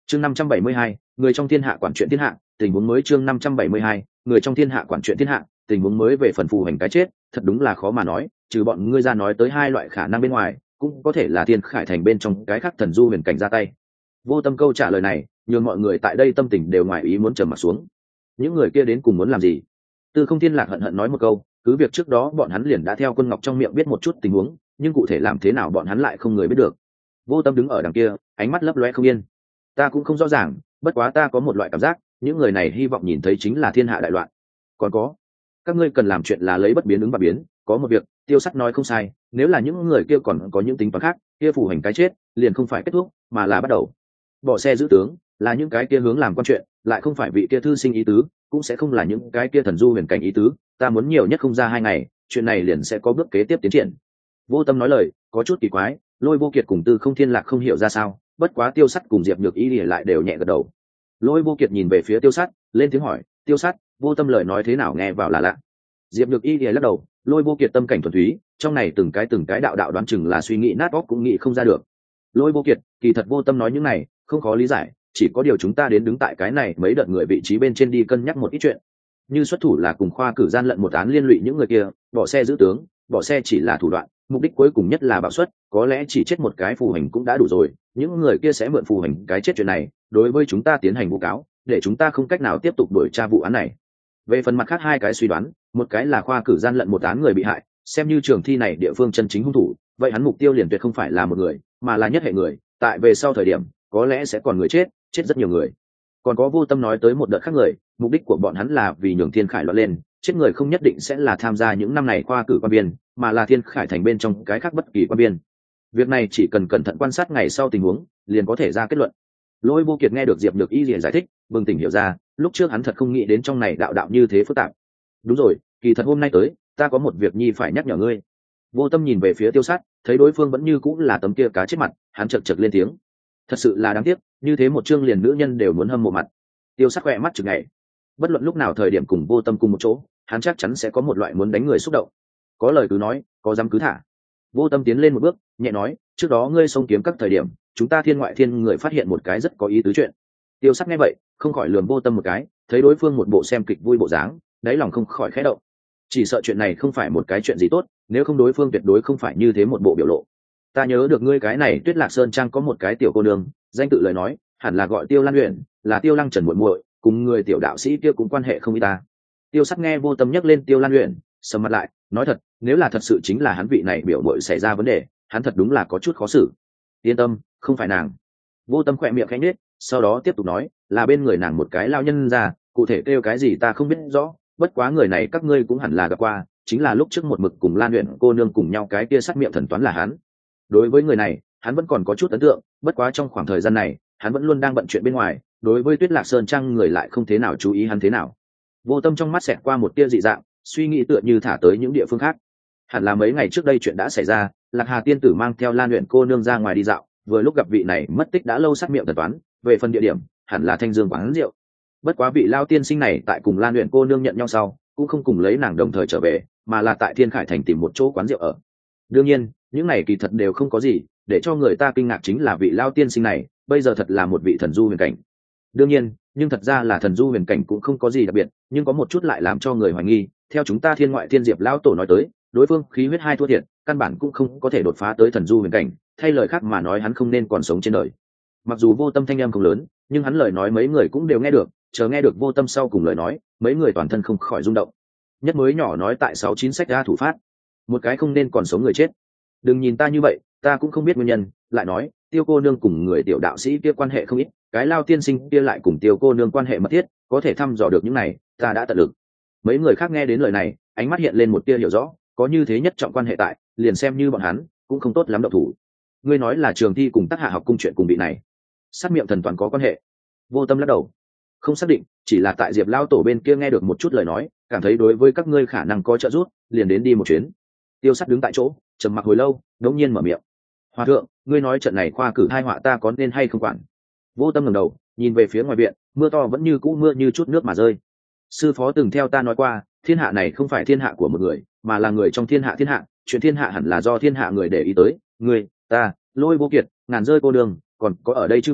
Chương 572, người trong thiên hạ quản chuyện thiên hạ, tình huống mới. Chương 572, người trong thiên hạ quản chuyện thiên hạ, tình huống mới. Về phần phù hành cái chết, thật đúng là khó mà nói, trừ bọn ngươi ra nói tới hai loại khả năng bên ngoài, cũng có thể là Thiên Khải Thành bên trong cái khác thần du huyền cảnh ra tay. Vô Tâm câu trả lời này, nhường mọi người tại đây tâm tình đều ngoài ý muốn trầm mặt xuống. Những người kia đến cùng muốn làm gì? Tư Không Thiên Lạc hận hận nói một câu, cứ việc trước đó bọn hắn liền đã theo Quân Ngọc trong miệng biết một chút tình huống, nhưng cụ thể làm thế nào bọn hắn lại không người biết được. Vô Tâm đứng ở đằng kia, ánh mắt lấp loe không yên. Ta cũng không rõ ràng, bất quá ta có một loại cảm giác, những người này hy vọng nhìn thấy chính là thiên hạ đại loạn. Còn có, các ngươi cần làm chuyện là lấy bất biến ứng và biến. Có một việc, Tiêu Sắt nói không sai, nếu là những người kia còn có những tính toán khác, kia phù hành cái chết liền không phải kết thúc, mà là bắt đầu. Bỏ xe giữ tướng là những cái kia hướng làm quan chuyện, lại không phải vị kia thư sinh ý tứ, cũng sẽ không là những cái kia thần du huyền cảnh ý tứ. Ta muốn nhiều nhất không ra 2 ngày, chuyện này liền sẽ có bước kế tiếp tiến triển. Vô Tâm nói lời có chút kỳ quái, Lôi Vô Kiệt cùng Tư Không Thiên Lạc không hiểu ra sao, bất quá Tiêu Sắt cùng Diệp Nhược Y lại đều nhẹ gật đầu. Lôi Vô Kiệt nhìn về phía Tiêu Sắt, lên tiếng hỏi, Tiêu Sắt, Vô Tâm lời nói thế nào nghe vào là lạ. Diệp Nhược Y lắc đầu, Lôi Vô Kiệt tâm cảnh thuần túy, trong này từng cái đạo đoán chừng là suy nghĩ nát óc cũng nghĩ không ra được. Lôi Vô Kiệt, kỳ thật Vô Tâm nói những này không khó lý giải, chỉ có điều chúng ta đến đứng tại cái này mấy đợt người vị trí bên trên đi cân nhắc một ít chuyện. Như xuất thủ là cùng khoa cử gian lận một án liên lụy những người kia, bỏ xe giữ tướng, bỏ xe chỉ là thủ đoạn, mục đích cuối cùng nhất là bạo suất, có lẽ chỉ chết một cái phù hành cũng đã đủ rồi, những người kia sẽ mượn phù hành cái chết chuyện này đối với chúng ta tiến hành vụ cáo, để chúng ta không cách nào tiếp tục đuổi tra vụ án này. Về phần mặt khác hai cái suy đoán, một cái là khoa cử gian lận một án người bị hại, xem như trường thi này địa phương chân chính hung thủ, vậy hắn mục tiêu liền tuyệt không phải là một người, mà là nhất hệ người, tại về sau thời điểm có lẽ sẽ còn người chết rất nhiều người. Còn có Vô Tâm nói tới một đợt khác người, mục đích của bọn hắn là vì nhường Thiên Khải loạn lên, chết người không nhất định sẽ là tham gia những năm này khoa cử quan biên, mà là Thiên Khải Thành bên trong cái khác bất kỳ quan biên. Việc này chỉ cần cẩn thận quan sát ngày sau tình huống, liền có thể ra kết luận. Lôi Vô Kiệt nghe được Diệp Nhược Y liền giải thích, bừng tỉnh hiểu ra, lúc trước hắn thật không nghĩ đến trong này đạo như thế phức tạp. Đúng rồi, kỳ thật hôm nay tới, ta có một việc nhi phải nhắc nhở ngươi. Vô Tâm nhìn về phía Tiêu Sát, thấy đối phương vẫn như cũng là tấm kia cá chết mặt, hắn chật lên tiếng. Thật sự là đáng tiếc, như thế một chương liền nữ nhân đều muốn hâm mộ mặt. Tiêu Sát khỏe mắt chực ngày. Bất luận lúc nào thời điểm cùng Vô Tâm cùng một chỗ, hắn chắc chắn sẽ có một loại muốn đánh người xúc động. Có lời cứ nói, có dám cứ thả. Vô Tâm tiến lên một bước, nhẹ nói, trước đó ngươi xông kiếm các thời điểm, chúng ta thiên ngoại thiên người phát hiện một cái rất có ý tứ chuyện. Tiêu Sát nghe vậy, không khỏi lườm Vô Tâm một cái, thấy đối phương một bộ xem kịch vui bộ dáng, đáy lòng không khỏi khẽ động. Chỉ sợ chuyện này không phải một cái chuyện gì tốt, nếu không đối phương tuyệt đối không phải như thế một bộ biểu lộ. Ta nhớ được ngươi cái này Tuyết Lạc Sơn trang có một cái tiểu cô nương, danh tự lời nói, hẳn là gọi Tiêu Lan Uyển, là Tiêu Lăng Trần muội muội, cùng người tiểu đạo sĩ kia cũng quan hệ không ít ta. Tiêu Sắc nghe Vô Tâm nhắc lên Tiêu Lan Uyển, sầm mặt lại, nói thật, nếu là thật sự chính là hắn vị này biểu muội xảy ra vấn đề, hắn thật đúng là có chút khó xử. Yên tâm, không phải nàng. Vô Tâm khẽ miệng khẽ nhếch, sau đó tiếp tục nói, là bên người nàng một cái lao nhân ra, cụ thể kêu cái gì ta không biết rõ, bất quá người này các ngươi cũng hẳn là gặp qua, chính là lúc trước một mực cùng Lan Uyển cô nương cùng nhau cái kia sát miệng thần toán là hắn. Đối với người này, hắn vẫn còn có chút ấn tượng, bất quá trong khoảng thời gian này, hắn vẫn luôn đang bận chuyện bên ngoài, đối với Tuyết Lạc Sơn trang người lại không thế nào chú ý hắn thế nào. Vô Tâm trong mắt xẹt qua một tia dị dạng, suy nghĩ tựa như thả tới những địa phương khác. Hẳn là mấy ngày trước đây chuyện đã xảy ra, Lạc Hà tiên tử mang theo Lan Uyển cô nương ra ngoài đi dạo, vừa lúc gặp vị này mất tích đã lâu sát miệng thần toán, về phần địa điểm, hẳn là Thanh Dương quán rượu. Bất quá vị lao tiên sinh này tại cùng Lan Uyển cô nương nhận nhau sau, cũng không cùng lấy nàng đồng thời trở về, mà là tại Thiên Khải Thành tìm một chỗ quán rượu ở. Đương nhiên, những này kỳ thật đều không có gì, để cho người ta kinh ngạc chính là vị lao tiên sinh này, bây giờ thật là một vị thần du huyền cảnh. Đương nhiên, nhưng thật ra là thần du huyền cảnh cũng không có gì đặc biệt, nhưng có một chút lại làm cho người hoài nghi, theo chúng ta Thiên Ngoại Thiên Diệp lão tổ nói tới, đối phương khí huyết hai thua thiệt, căn bản cũng không có thể đột phá tới thần du huyền cảnh, thay lời khác mà nói hắn không nên còn sống trên đời. Mặc dù Vô Tâm thanh âm không lớn, nhưng hắn lời nói mấy người cũng đều nghe được, chờ nghe được Vô Tâm sau cùng lời nói, mấy người toàn thân không khỏi rung động. Nhất mới nhỏ nói tại 69 sách ra thủ phát, một cái không nên còn sống người chết. Đừng nhìn ta như vậy, ta cũng không biết nguyên nhân, lại nói, Tiêu cô nương cùng người tiểu đạo sĩ kia quan hệ không ít, cái lao tiên sinh kia lại cùng Tiêu cô nương quan hệ mật thiết, có thể thăm dò được những này, ta đã tận lực. Mấy người khác nghe đến lời này, ánh mắt hiện lên một tia hiểu rõ, có như thế nhất trọng quan hệ tại, liền xem như bọn hắn cũng không tốt lắm động thủ. Ngươi nói là trường thi cùng Tác Hạ học cung chuyện cùng vị này, sát miệng thần toàn có quan hệ? Vô Tâm lắc đầu, không xác định, chỉ là tại Diệp lao tổ bên kia nghe được một chút lời nói, cảm thấy đối với các ngươi khả năng có trợ giúp, liền đến đi một chuyến. Tiêu Sắt đứng tại chỗ, trầm mặc hồi lâu, đống nhiên mở miệng, hòa thượng, ngươi nói trận này khoa cử hai họa ta có nên hay không quản? Vô Tâm ngẩng đầu nhìn về phía ngoài viện, mưa to vẫn như cũ mưa như chút nước mà rơi. Sư phó từng theo ta nói qua, thiên hạ này không phải thiên hạ của một người, mà là người trong thiên hạ thiên hạ, chuyện thiên hạ hẳn là do thiên hạ người để ý tới, ngươi, ta, Lôi Vô Kiệt, Ngàn Rơi cô đường, còn có ở đây chư vị,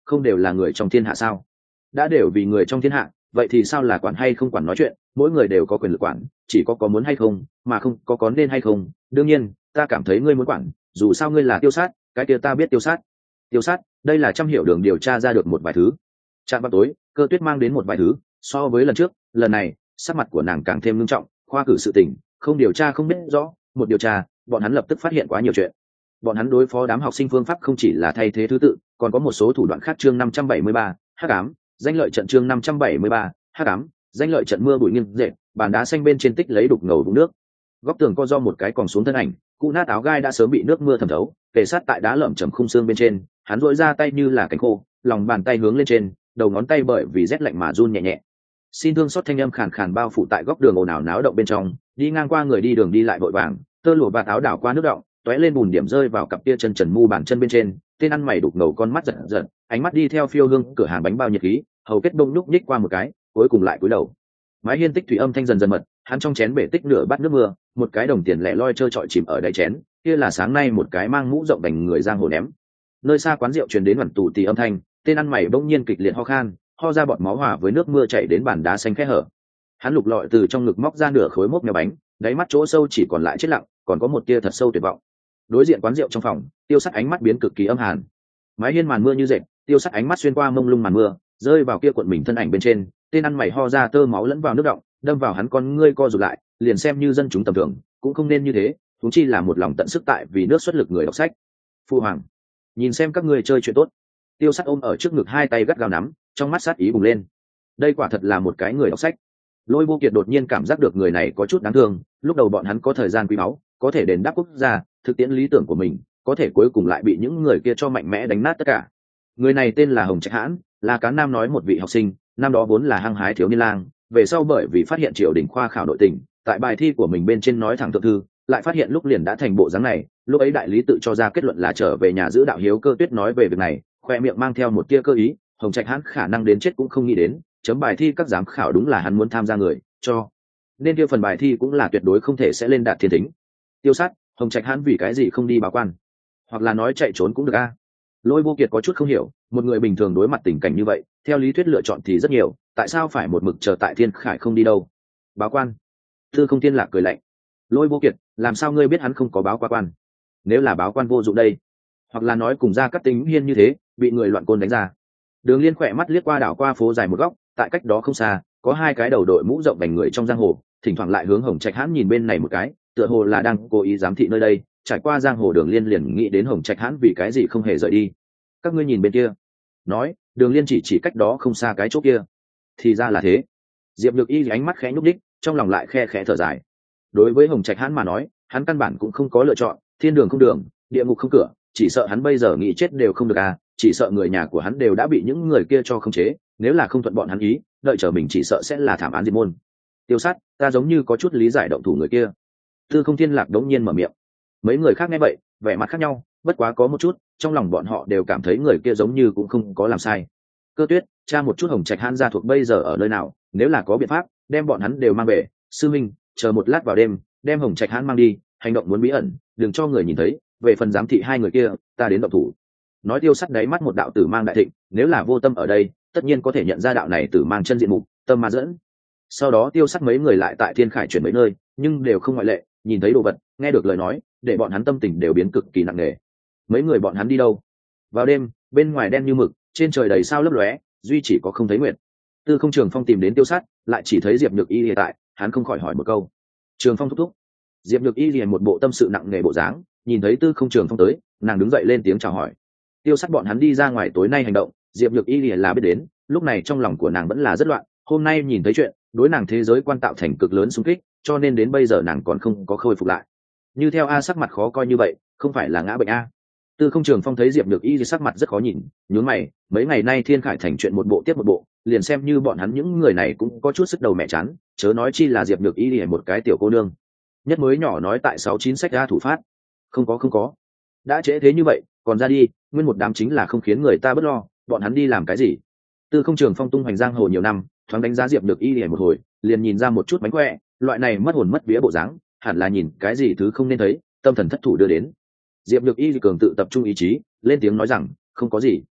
không đều là người trong thiên hạ sao? Đã đều vì người trong thiên hạ, vậy thì sao là quản hay không quản nói chuyện, mỗi người đều có quyền lực quản, chỉ có muốn hay không, mà không có nên hay không. Đương nhiên ta cảm thấy ngươi muốn quản, dù sao ngươi là Tiêu Sát, cái kia ta biết Tiêu Sát. Tiêu Sát, đây là trăm hiệu đường điều tra ra được một vài thứ. Trạm vào tối, Cơ Tuyết mang đến một vài thứ, so với lần trước, lần này sắc mặt của nàng càng thêm nghiêm trọng. Khoa cử sự tình không điều tra không biết rõ, một điều tra bọn hắn lập tức phát hiện quá nhiều chuyện. Bọn hắn đối phó đám học sinh phương pháp không chỉ là thay thế thứ tự, còn có một số thủ đoạn khác. Chương 573, hắc ám danh lợi trận. Chương 573, hắc ám danh lợi trận. Mưa bụi nghiêng dệt, bàn đá xanh bên trên tích lấy đục ngầu vũng nước, góc tường co do một cái còn xuống thân ảnh, cụ nát áo gai đã sớm bị nước mưa thẩm thấu, kề sát tại đá lởm chởm khung xương bên trên. Hắn duỗi ra tay như là cánh khô, lòng bàn tay hướng lên trên, đầu ngón tay bởi vì rét lạnh mà run nhẹ nhẹ. Xin thương xót thanh âm khàn khàn bao phủ tại góc đường ồn ào náo động bên trong. Đi ngang qua người đi đường đi lại vội vàng, tơ lụa và áo đảo qua nước động, tóe lên bùn điểm rơi vào cặp kia chân trần mu bàn chân bên trên. Tên ăn mày đục ngầu con mắt giật giật, ánh mắt đi theo phiêu hương cửa hàng bánh bao nhiệt khí, hầu kết bông núc nhích qua một cái, cuối cùng lại cúi đầu. Mái hiên tích thủy âm thanh dần dần mật, hắn trong chén bể tích nửa bát nước mưa, một cái đồng tiền lẻ loi trơ trọi chìm ở đáy chén, kia là sáng nay một cái mang mũ rộng đành người giang hồ ném. Nơi xa quán rượu truyền đến hoàn tù tì âm thanh, tên ăn mày bỗng nhiên kịch liệt ho khan, ho ra bọt máu hòa với nước mưa chảy đến bàn đá xanh khe hở. Hắn lục lọi từ trong ngực móc ra nửa khối mốc mèo bánh, đáy mắt chỗ sâu chỉ còn lại chết lặng, còn có một tia thật sâu tuyệt vọng. Đối diện quán rượu trong phòng, Tiêu Sắt ánh mắt biến cực kỳ âm hàn. Mái hiên màn mưa như dệt, Tiêu Sắt ánh mắt xuyên qua mông lung màn mưa, rơi vào kia cuộn mình thân ảnh bên trên. Tên ăn mày ho ra tơ máu lẫn vào nước động, đâm vào hắn con ngươi co rụt lại. Liền xem như dân chúng tầm thường cũng không nên như thế, chúng chi là một lòng tận sức tại vì nước xuất lực người đọc sách. Phu hoàng, nhìn xem các ngươi chơi chuyện tốt. Tiêu Sắt ôm ở trước ngực hai tay gắt gao nắm, trong mắt sát ý bùng lên. Đây quả thật là một cái người đọc sách. Lôi Vô Kiệt đột nhiên cảm giác được người này có chút đáng thương. Lúc đầu bọn hắn có thời gian quý báu, có thể đền đáp quốc gia, thực tiễn lý tưởng của mình, có thể cuối cùng lại bị những người kia cho mạnh mẽ đánh nát tất cả. Người này tên là Hồng Trạch Hãn, là Cán Nam nói một vị học sinh, năm đó vốn là hăng hái thiếu niên lang, về sau bởi vì phát hiện triều đình khoa khảo nội tình, tại bài thi của mình bên trên nói thẳng thượng thư, lại phát hiện lúc liền đã thành bộ dáng này. Lúc ấy đại lý tự cho ra kết luận là trở về nhà giữ đạo hiếu. Cơ Tuyết nói về việc này, khoe miệng mang theo một tia cơ ý. Hồng Trạch Hãn khả năng đến chết cũng không nghĩ đến, chấm bài thi các giám khảo đúng là hắn muốn tham gia người cho nên kia phần bài thi cũng là tuyệt đối không thể sẽ lên đạt thiên tính. Tiêu Sát, Hồng Trạch Hãn vì cái gì không đi báo quan, hoặc là nói chạy trốn cũng được a? Lôi Vô Kiệt có chút không hiểu, một người bình thường đối mặt tình cảnh như vậy, theo lý thuyết lựa chọn thì rất nhiều, tại sao phải một mực chờ tại Thiên Khải không đi đâu? Báo quan? Tư Không Thiên Lạc cười lạnh. Lôi Vô Kiệt, làm sao ngươi biết hắn không có báo qua quan? Nếu là báo quan vô dụng đây, hoặc là nói cùng Gia Cát Tính Hiên như thế, bị người loạn côn đánh ra. Đường Liên khỏe mắt liếc qua đảo qua phố dài một góc, tại cách đó không xa, có hai cái đầu đội mũ rộng đành người trong giang hồ, thỉnh thoảng lại hướng Hồng Trạch Hãn nhìn bên này một cái, tựa hồ là đang cố ý giám thị nơi đây. Trải qua giang hồ, Đường Liên liền nghĩ đến Hồng Trạch Hãn vì cái gì không hề rời đi. Các ngươi nhìn bên kia. Nói, Đường Liên chỉ cách đó không xa cái chỗ kia. Thì ra là thế. Diệp Nhược Y ánh mắt khẽ nhúc đích, trong lòng lại khe khẽ thở dài. Đối với Hồng Trạch Hãn mà nói, hắn căn bản cũng không có lựa chọn, thiên đường không đường, địa ngục không cửa, chỉ sợ hắn bây giờ nghĩ chết đều không được à, chỉ sợ người nhà của hắn đều đã bị những người kia cho khống chế, nếu là không thuận bọn hắn ý, đợi chờ mình chỉ sợ sẽ là thảm án diệt môn. Tiêu Sát, ta giống như có chút lý giải động thủ người kia. Tư Không Thiên Lạc đống nhiên mở miệng. Mấy người khác nghe vậy, vẻ mặt khác nhau, bất quá có một chút, trong lòng bọn họ đều cảm thấy người kia giống như cũng không có làm sai. Cơ Tuyết, tra một chút Hồng Trạch Hãn gia thuộc bây giờ ở nơi nào, nếu là có biện pháp, đem bọn hắn đều mang về. Sư minh, chờ một lát vào đêm, đem Hồng Trạch Hãn mang đi, hành động muốn bí ẩn, đừng cho người nhìn thấy. Về phần giám thị hai người kia, ta đến động thủ. Nói Tiêu Sắt đáy mắt một đạo tử mang đại thịnh, nếu là Vô Tâm ở đây, tất nhiên có thể nhận ra đạo này tử mang chân diện mục, tâm ma dẫn. Sau đó Tiêu Sắt mấy người lại tại Thiên Khải chuyển mấy nơi, nhưng đều không ngoại lệ, nhìn thấy đồ vật, nghe được lời nói, để bọn hắn tâm tình đều biến cực kỳ nặng nề. Mấy người bọn hắn đi đâu? Vào đêm, bên ngoài đen như mực, trên trời đầy sao lấp lóe, duy chỉ có không thấy nguyệt. Tư Không Trường Phong tìm đến Tiêu Sắt, lại chỉ thấy Diệp Nhược Y hiện tại, hắn không khỏi hỏi một câu. Trường Phong thúc thúc. Diệp Nhược Y liền một bộ tâm sự nặng nề bộ dáng, nhìn thấy Tư Không Trường Phong tới, nàng đứng dậy lên tiếng chào hỏi. Tiêu Sắt bọn hắn đi ra ngoài tối nay hành động, Diệp Nhược Y là biết đến, lúc này trong lòng của nàng vẫn là rất loạn, hôm nay nhìn thấy chuyện, đối nàng thế giới quan tạo thành cực lớn xung kích, cho nên đến bây giờ nàng còn không có khôi phục lại. Như theo A sắc mặt khó coi như vậy, không phải là ngã bệnh A. Tư Không Trường Phong thấy Diệp Nhược Y sắc mặt rất khó nhìn, nhướng mày, mấy ngày nay Thiên Khải thành chuyện một bộ tiếp một bộ, liền xem như bọn hắn những người này cũng có chút sức đầu mẹ chán, chớ nói chi là Diệp Nhược Y một cái tiểu cô nương. Nhất mới nhỏ nói tại 69 sách ra thủ phát. Không có. Đã trễ thế như vậy, còn ra đi, nguyên một đám chính là không khiến người ta bất lo, bọn hắn đi làm cái gì? Tư Không Trường Phong tung hoành giang hồ nhiều năm, thoáng đánh giá Diệp Nhược Y một hồi, liền nhìn ra một chút mánh khỏe, loại này mất hồn mất vía bộ dáng, hẳn là nhìn cái gì thứ không nên thấy, tâm thần thất thủ đưa đến. Diệp Nhược Y cường tự tập trung ý chí, lên tiếng nói rằng, không có gì.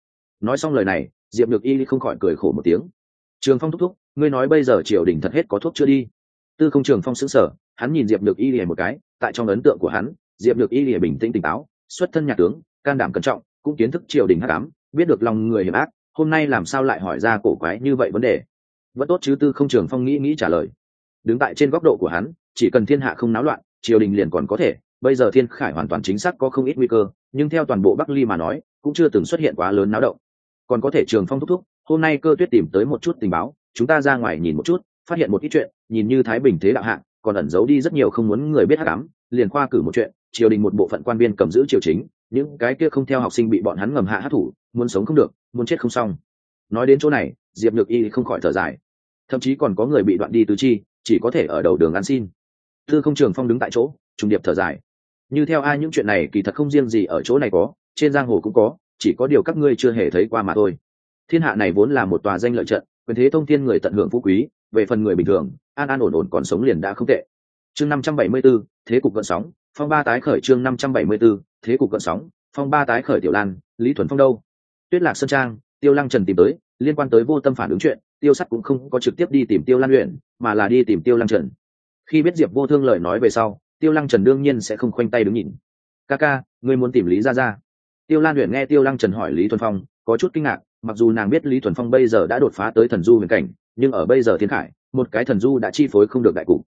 Nói xong lời này, Diệp Nhược Y không khỏi cười khổ một tiếng. Trường Phong thúc thúc, ngươi nói bây giờ triều đình thật hết có thuốc chữa đi? Tư Không Trường Phong sững sờ, hắn nhìn Diệp Nhược Y lìa một cái, tại trong ấn tượng của hắn, Diệp Nhược Y lìa bình tĩnh tỉnh táo, xuất thân nhà tướng, can đảm cẩn trọng, cũng kiến thức triều đình hắc ám, biết được lòng người hiểm ác, hôm nay làm sao lại hỏi ra cổ quái như vậy vấn đề? Vẫn tốt chứ. Tư Không Trường Phong nghĩ trả lời. Đứng tại trên góc độ của hắn, chỉ cần thiên hạ không náo loạn, triều đình liền còn có thể. Bây giờ Thiên Khải hoàn toàn chính xác có không ít nguy cơ, nhưng theo toàn bộ Bắc Ly mà nói, cũng chưa từng xuất hiện quá lớn náo động. Còn có thể. Trường Phong thúc thúc, hôm nay Cơ Tuyết tìm tới một chút tình báo, chúng ta ra ngoài nhìn một chút, phát hiện một ít chuyện, nhìn như thái bình thế đạo hạng, còn ẩn giấu đi rất nhiều không muốn người biết hắc ám, liền khoa cử một chuyện, triều đình một bộ phận quan viên cầm giữ triều chính, những cái kia không theo học sinh bị bọn hắn ngầm hạ hắc thủ, muốn sống không được, muốn chết không xong. Nói đến chỗ này, Diệp Nhược Y không khỏi thở dài. Thậm chí còn có người bị đoạn đi tứ chi, chỉ có thể ở đầu đường ăn xin. Tư Không Trường Phong đứng tại chỗ, trùng điệp thở dài. Như theo ai những chuyện này kỳ thật không riêng gì ở chỗ này có, trên giang hồ cũng có, chỉ có điều các ngươi chưa hề thấy qua mà thôi. Thiên hạ này vốn là một tòa danh lợi trận, quyền thế thông thiên người tận hưởng phú quý, về phần người bình thường, an an ổn ổn còn sống liền đã không tệ. Chương 574, thế cục gợn sóng, phong ba tái khởi. Chương 574, thế cục gợn sóng, phong ba tái khởi. Tiểu Lan, Lý Thuần Phong đâu? Tuyết Lạc Sơn Trang, Tiêu Lăng Trần tìm tới, liên quan tới Vô Tâm phản ứng chuyện, Tiêu Sắt cũng không có trực tiếp đi tìm Tiêu Lan Uyển, mà là đi tìm Tiêu Lăng Trần. Khi biết Diệp Vô Thương lời nói về sau, Tiêu Lăng Trần đương nhiên sẽ không khoanh tay đứng nhìn. Ca, ngươi muốn tìm Lý gia gia? Tiêu Lan Uyển nghe Tiêu Lăng Trần hỏi Lý Thuần Phong, có chút kinh ngạc, mặc dù nàng biết Lý Thuần Phong bây giờ đã đột phá tới thần du huyền cảnh, nhưng ở bây giờ Thiên Khải, một cái thần du đã chi phối không được đại cục.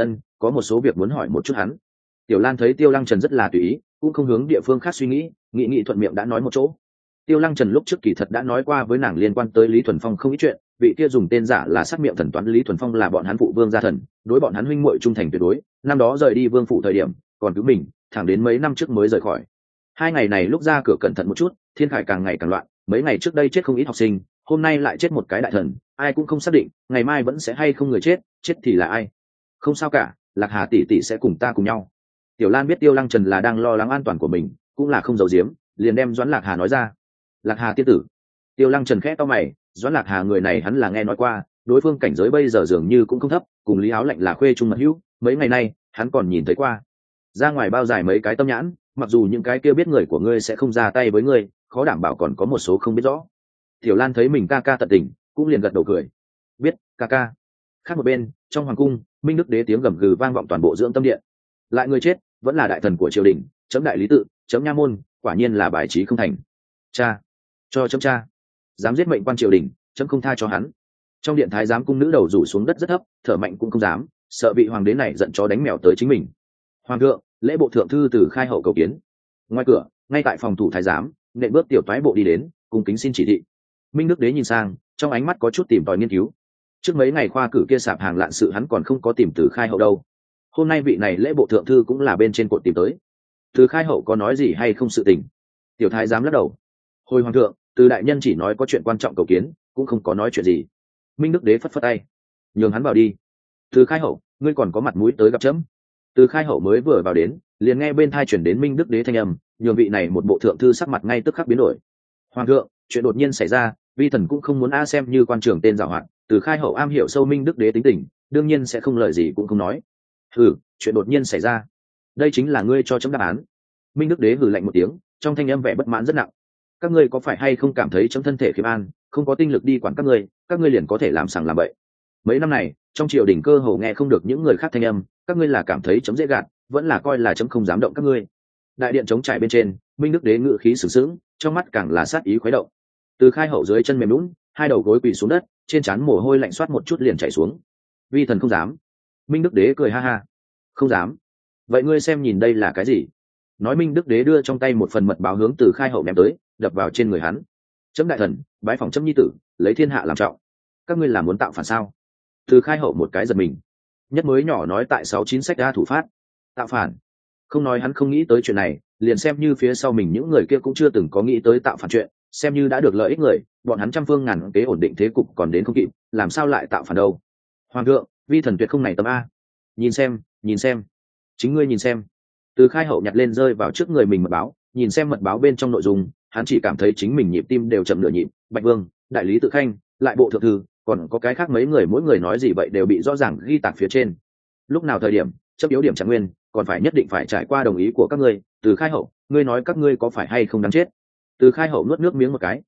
Có một số việc muốn hỏi một chút hắn. Tiểu Lan thấy Tiêu Lăng Trần rất là tùy ý, cũng không hướng địa phương khác suy nghĩ, nghĩ thuận miệng đã nói một chỗ. Tiêu Lăng Trần lúc trước kỳ thật đã nói qua với nàng liên quan tới Lý Thuần Phong không ít chuyện, vị kia dùng tên giả là sát miệng thần toán Lý Thuần Phong là bọn hắn phụ vương gia thần, đối bọn hắn huynh muội trung thành tuyệt đối, năm đó rời đi vương phủ thời điểm, còn cứu mình, thẳng đến mấy năm trước mới rời khỏi. 2 ngày này lúc ra cửa cẩn thận một chút, Thiên Khải càng ngày càng loạn, mấy ngày trước đây chết không ít học sinh, hôm nay lại chết một cái đại thần, ai cũng không xác định, ngày mai vẫn sẽ hay không người chết thì là ai. Không sao cả, Lạc Hà tỷ tỷ sẽ cùng ta cùng nhau. Tiểu Lan biết Tiêu Lăng Trần là đang lo lắng an toàn của mình, cũng là không giấu giếm, liền đem Doãn Lạc Hà nói ra. Lạc Hà tiên tử. Tiêu Lăng Trần khẽ to mày, Doãn Lạc Hà người này hắn là nghe nói qua, đối phương cảnh giới bây giờ dường như cũng không thấp, cùng Lý Áo Lạnh là khuê trung mật hữu, mấy ngày nay hắn còn nhìn thấy qua. Ra ngoài bao dài mấy cái tâm nhãn, mặc dù những cái kia biết người của ngươi sẽ không ra tay với ngươi, khó đảm bảo còn có một số không biết rõ. Tiểu Lan thấy mình ca tận tình, cũng liền gật đầu cười. Biết, ca. Khác một bên, trong hoàng cung, Minh Đức Đế tiếng gầm gừ vang vọng toàn bộ Dưỡng Tâm Điện. Lại người chết, vẫn là đại thần của triều đình, chấm đại lý tự, chấm nha môn, quả nhiên là bài trí không thành. Cha, cho chấm cha, dám giết mệnh quan triều đình, chấm không tha cho hắn. Trong điện thái giám cung nữ đầu rủ xuống đất rất thấp, thở mạnh cũng không dám, sợ vị hoàng đế này giận chó đánh mèo tới chính mình. Hoàng thượng, lễ bộ thượng thư từ khai hậu cầu kiến. Ngoài cửa, ngay tại phòng thủ thái giám, nện bước tiểu toái bộ đi đến, cùng kính xin chỉ thị. Minh Đức Đế nhìn sang, trong ánh mắt có chút tìm tòi nghiên cứu. Trước mấy ngày khoa cử kia sạp hàng lạn sự hắn còn không có tìm từ khai hậu đâu, hôm nay vị này lễ bộ thượng thư cũng là bên trên cột tìm tới. Từ khai hậu có nói gì hay không sự tình? Tiểu thái giám lắc đầu. Hồi hoàng thượng, từ đại nhân chỉ nói có chuyện quan trọng cầu kiến, cũng không có nói chuyện gì. Minh Đức Đế phất phất tay, nhường hắn vào đi. Từ khai hậu, ngươi còn có mặt mũi tới gặp chấm? Từ khai hậu mới vừa vào đến, liền nghe bên thai chuyển đến Minh Đức Đế thanh âm, nhường vị này một bộ thượng thư sắc mặt ngay tức khắc biến đổi. Hoàng thượng, chuyện đột nhiên xảy ra, vi thần cũng không muốn xem như quan trưởng tên giảo hoạt. Từ khai hậu am hiểu sâu Minh Đức Đế tính tình, đương nhiên sẽ không lời gì cũng không nói. Chuyện đột nhiên xảy ra, đây chính là ngươi cho chấm đáp án. Minh Đức Đế hừ lạnh một tiếng, trong thanh âm vẻ bất mãn rất nặng. Các ngươi có phải hay không cảm thấy chấm thân thể khiêm an, không có tinh lực đi quản các ngươi liền có thể làm sằng làm bậy? Mấy năm này trong triều đình cơ hồ nghe không được những người khác thanh âm, các ngươi là cảm thấy chấm dễ gạt, vẫn là coi là chấm không dám động các ngươi? Đại điện chống trải bên trên, Minh Đức Đế ngự khí sừng sững, trong mắt càng là sát ý khuấy động. Từ khai hậu dưới chân mềm lún, hai đầu gối quỳ xuống đất, trên trán mồ hôi lạnh xoát một chút liền chảy xuống. Vi thần không dám. Minh Đức Đế cười ha ha. Không dám? Vậy ngươi xem nhìn đây là cái gì? Nói Minh Đức Đế đưa trong tay một phần mật báo hướng từ khai hậu ném tới, đập vào trên người hắn. Chấm đại thần, bái phỏng chấm nhi tử, lấy thiên hạ làm trọng. Các ngươi là muốn tạo phản sao? Từ khai hậu một cái giật mình. Nhất mới nhỏ nói tại 69 sách đa thủ phát. Tạo phản? Không nói hắn không nghĩ tới chuyện này, liền xem như phía sau mình những người kia cũng chưa từng có nghĩ tới tạo phản chuyện, xem như đã được lợi ích người, bọn hắn trăm phương ngàn kế ổn định thế cục còn đến không kịp, làm sao lại tạo phản đâu? Hoàng thượng, vi thần tuyệt không này tâm a. Nhìn xem, chính ngươi nhìn xem. Từ khai hậu nhặt lên rơi vào trước người mình mật báo, nhìn xem mật báo bên trong nội dung, hắn chỉ cảm thấy chính mình nhịp tim đều chậm nửa nhịp. Bạch Vương, đại lý tự khanh, lại bộ thượng thư, còn có cái khác mấy người, mỗi người nói gì vậy đều bị rõ ràng ghi tạc phía trên. Lúc nào thời điểm chấp yếu điểm trạng nguyên, còn phải nhất định phải trải qua đồng ý của các ngươi. Từ khai hậu, ngươi nói các ngươi có phải hay không đáng chết? Từ khai hậu nuốt nước miếng một cái,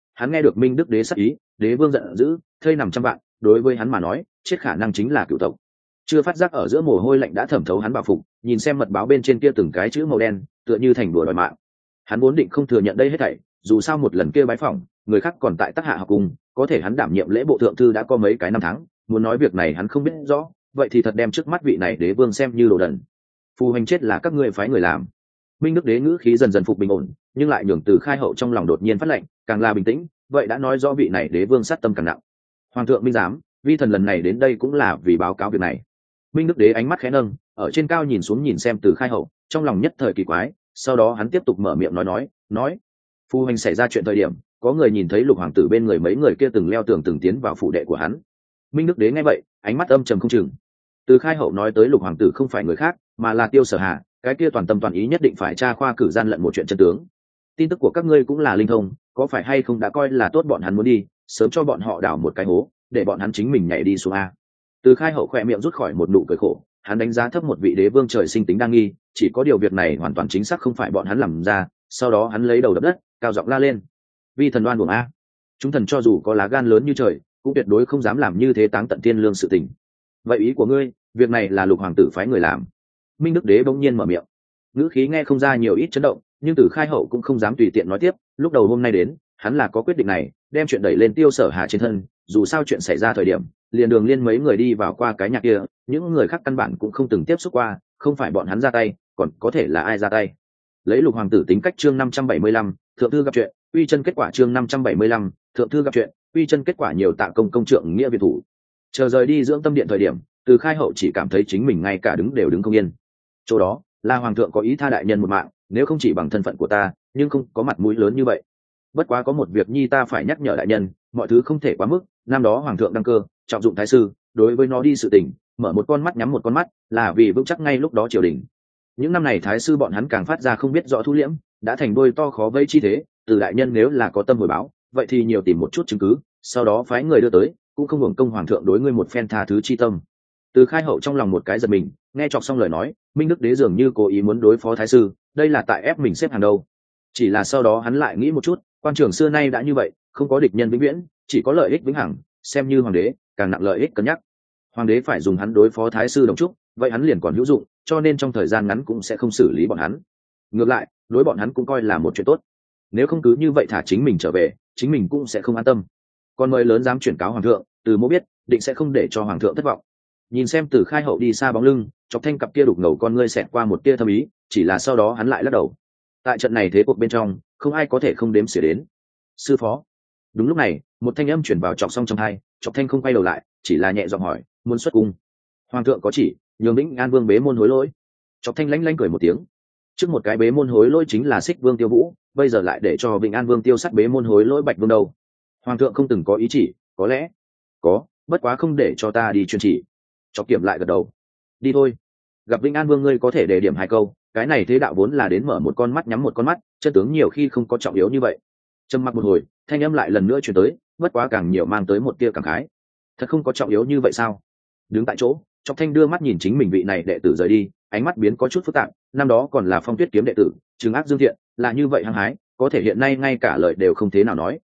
hắn nghe được Minh Đức đế sắc ý, đế vương giận dữ, thây nằm trăm vạn, đối với hắn mà nói, chết khả năng chính là cựu tộc. Chưa phát giác ở giữa mồ hôi lạnh đã thẩm thấu hắn bảo phục, nhìn xem mật báo bên trên kia từng cái chữ màu đen, tựa như thành đùa đòi mạng. Hắn vốn định không thừa nhận đây hết thảy, dù sao một lần kia bái phỏng, người khác còn tại Tắc Hạ học cùng, có thể hắn đảm nhiệm lễ bộ thượng thư đã có mấy cái năm tháng, muốn nói việc này hắn không biết rõ, vậy thì thật đem trước mắt vị này đế vương xem như đồ đần. Phù hành chết là các ngươi phái người làm. Minh Đức đế ngữ khí dần dần phục bình ổn, nhưng lại nhường Từ Khai hậu trong lòng đột nhiên phát lệnh, càng là bình tĩnh, vậy đã nói rõ vị này đế vương sát tâm càng nặng. Hoàng thượng minh giám, vi thần lần này đến đây cũng là vì báo cáo việc này. Minh Đức đế ánh mắt khẽ nâng, ở trên cao nhìn xuống nhìn xem Từ Khai hậu, trong lòng nhất thời kỳ quái, sau đó hắn tiếp tục mở miệng nói, phu hành xảy ra chuyện thời điểm, có người nhìn thấy Lục hoàng tử bên người mấy người kia từng leo tường từng tiến vào phủ đệ của hắn. Minh Đức đế nghe vậy, ánh mắt âm trầm không chừng. Từ Khai hậu nói tới Lục hoàng tử không phải người khác, mà là Tiêu Sở Hà, cái kia toàn tâm toàn ý nhất định phải tra khoa cử gian lận một chuyện chân tướng. Tin tức của các ngươi cũng là linh thông, có phải hay không đã coi là tốt bọn hắn muốn đi, sớm cho bọn họ đào một cái hố, để bọn hắn chính mình nhảy đi xuống a. Từ Khai hậu khỏe miệng rút khỏi một nụ cười khổ, hắn đánh giá thấp một vị đế vương trời sinh tính đa nghi, chỉ có điều việc này hoàn toàn chính xác không phải bọn hắn làm ra. Sau đó hắn lấy đầu đập đất, cao giọng la lên: vi thần đoan buồng a, chúng thần cho dù có lá gan lớn như trời, cũng tuyệt đối không dám làm như thế táng tận thiên lương sự tình. Vậy ý của ngươi, việc này là Lục hoàng tử phái người làm? Minh Đức đế bỗng nhiên mở miệng, ngữ khí nghe không ra nhiều ít chấn động, nhưng Từ Khai hậu cũng không dám tùy tiện nói tiếp. Lúc đầu hôm nay đến, hắn là có quyết định này, đem chuyện đẩy lên Tiêu Sở Hà trên thân. Dù sao chuyện xảy ra thời điểm, liền Đường Liên mấy người đi vào qua cái nhà kia, những người khác căn bản cũng không từng tiếp xúc qua, không phải bọn hắn ra tay, còn có thể là ai ra tay? Lấy Lục hoàng tử tính cách, chương 575, thượng thư gặp chuyện, uy chân kết quả, chương 575, thượng thư gặp chuyện, uy chân kết quả. Nhiều tạ công công trượng nghĩa việt thủ. Chờ rời đi dưỡng tâm điện thời điểm, Từ Khai hậu chỉ cảm thấy chính mình ngay cả đứng đều đứng không yên. Chỗ đó là hoàng thượng có ý tha đại nhân một mạng, nếu không chỉ bằng thân phận của ta, nhưng không có mặt mũi lớn như vậy. Bất quá có một việc nhi ta phải nhắc nhở đại nhân, mọi thứ không thể quá mức. Năm đó hoàng thượng đăng cơ, trọng dụng thái sư, đối với nó đi sự tình, mở một con mắt nhắm một con mắt, là vì vững chắc ngay lúc đó triều đình. Những năm này thái sư bọn hắn càng phát ra không biết rõ thu liễm, đã thành đôi to khó vây chi thế. Từ đại nhân nếu là có tâm hồi báo, vậy thì nhiều tìm một chút chứng cứ, sau đó phái người đưa tới, cũng không hưởng công hoàng thượng đối ngươi một phen tha thứ chi tâm. Từ Khai hậu trong lòng một cái giật mình, nghe chọc xong lời nói, Minh Đức đế dường như cố ý muốn đối phó thái sư, đây là tại ép mình xếp hàng đầu. Chỉ là sau đó hắn lại nghĩ một chút, quan trường xưa nay đã như vậy, không có địch nhân vĩnh viễn, chỉ có lợi ích vĩnh hằng, xem như hoàng đế, càng nặng lợi ích cân nhắc. Hoàng đế phải dùng hắn đối phó thái sư đồng trúc, vậy hắn liền còn hữu dụng, cho nên trong thời gian ngắn cũng sẽ không xử lý bọn hắn. Ngược lại, đối bọn hắn cũng coi là một chuyện tốt. Nếu không cứ như vậy thả chính mình trở về, chính mình cũng sẽ không an tâm. Con mời lớn dám chuyển cáo hoàng thượng, Từ Mỗ biết, định sẽ không để cho hoàng thượng thất vọng. Nhìn xem Từ Khai hậu đi xa bóng lưng, Chọc Thanh cặp kia đục ngầu con ngươi xẹt qua một tia thâm ý, chỉ là sau đó hắn lại lắc đầu. Tại trận này thế cuộc bên trong, không ai có thể không đếm xỉa đến. Sư phó. Đúng lúc này, một thanh âm chuyển vào Chọc Xong trong tai, Chọc Thanh không quay đầu lại, chỉ là nhẹ giọng hỏi, muốn xuất cung. Hoàng thượng có chỉ, nhường Vĩnh An Vương bế môn hối lỗi. Chọc Thanh lanh lanh cười một tiếng. Trước một cái bế môn hối lỗi chính là Xích Vương Tiêu Vũ, bây giờ lại để cho Vĩnh An Vương Tiêu Sắt bế môn hối lỗi Bạch Vương đâu. Hoàng thượng không từng có ý chỉ, có lẽ có, bất quá không để cho ta đi truyền chỉ. Chọc Kiểm lại gật đầu. Đi thôi. Gặp Vĩnh An Vương ngươi có thể đề điểm hai câu, cái này thế đạo vốn là đến mở một con mắt nhắm một con mắt, chân tướng nhiều khi không có trọng yếu như vậy. Trầm mặc một hồi, thanh âm lại lần nữa truyền tới, bất quá càng nhiều mang tới một tia cảm khái. Thật không có trọng yếu như vậy sao? Đứng tại chỗ, Chọc Thanh đưa mắt nhìn chính mình vị này đệ tử rời đi, ánh mắt biến có chút phức tạp. Năm đó còn là Phong Tuyết kiếm đệ tử, trừng ác dương thiện, là như vậy hăng hái, có thể hiện nay ngay cả lời đều không thế nào nói.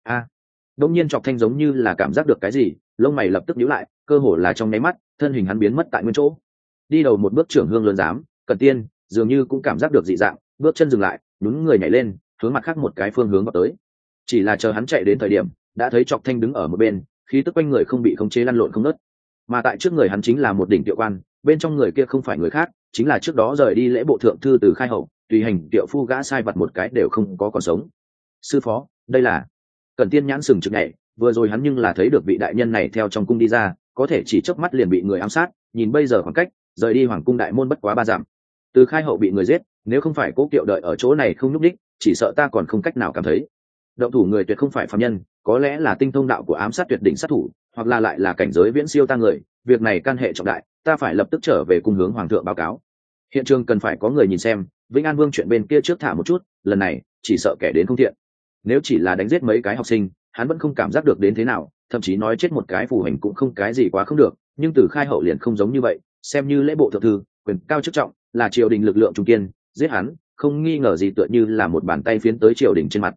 Đột nhiên Chọc Thanh giống như là cảm giác được cái gì, lông mày lập tức nhíu lại, cơ hồ là trong nháy mắt, thân hình hắn biến mất tại nguyên chỗ. Đi đầu một bước trưởng hương lớn giám, Cẩn Tiên dường như cũng cảm giác được dị dạng, bước chân dừng lại, nhún người nhảy lên, hướng mặt khác một cái phương hướng vào tới. Chỉ là chờ hắn chạy đến thời điểm, đã thấy Chọc Thanh đứng ở một bên, khí tức quanh người không bị khống chế lăn lộn không ngớt. Mà tại trước người hắn chính là một đỉnh tiệu quan, bên trong người kia không phải người khác, chính là trước đó rời đi lễ bộ thượng thư Từ Khai hậu, tùy hành tiệu phu gã sai vặt một cái đều không có còn sống. Sư phó, đây là... Cẩn Tiên nhãn sừng trực nhảy, vừa rồi hắn nhưng là thấy được vị đại nhân này theo trong cung đi ra, có thể chỉ chớp mắt liền bị người ám sát, nhìn bây giờ khoảng cách, rời đi hoàng cung đại môn bất quá 3 dặm. Từ Khai hậu bị người giết, nếu không phải Cố Kiệu đợi ở chỗ này không nhúc đích, chỉ sợ ta còn không cách nào cảm thấy. Động thủ người tuyệt không phải phàm nhân, có lẽ là tinh thông đạo của ám sát tuyệt đỉnh sát thủ, hoặc là lại là cảnh giới viễn siêu ta người, việc này can hệ trọng đại, ta phải lập tức trở về cung hướng hoàng thượng báo cáo. Hiện trường cần phải có người nhìn xem, Vĩnh An Vương chuyện bên kia trước thả một chút, lần này chỉ sợ kẻ đến không thiện. Nếu chỉ là đánh giết mấy cái học sinh, hắn vẫn không cảm giác được đến thế nào, thậm chí nói chết một cái phù hành cũng không cái gì quá không được, nhưng Từ Khai hậu liền không giống như vậy, xem như lễ bộ thượng thư, quyền cao chức trọng, là triều đình lực lượng trung kiên, giết hắn không nghi ngờ gì tựa như là một bàn tay phiến tới triều đình trên mặt.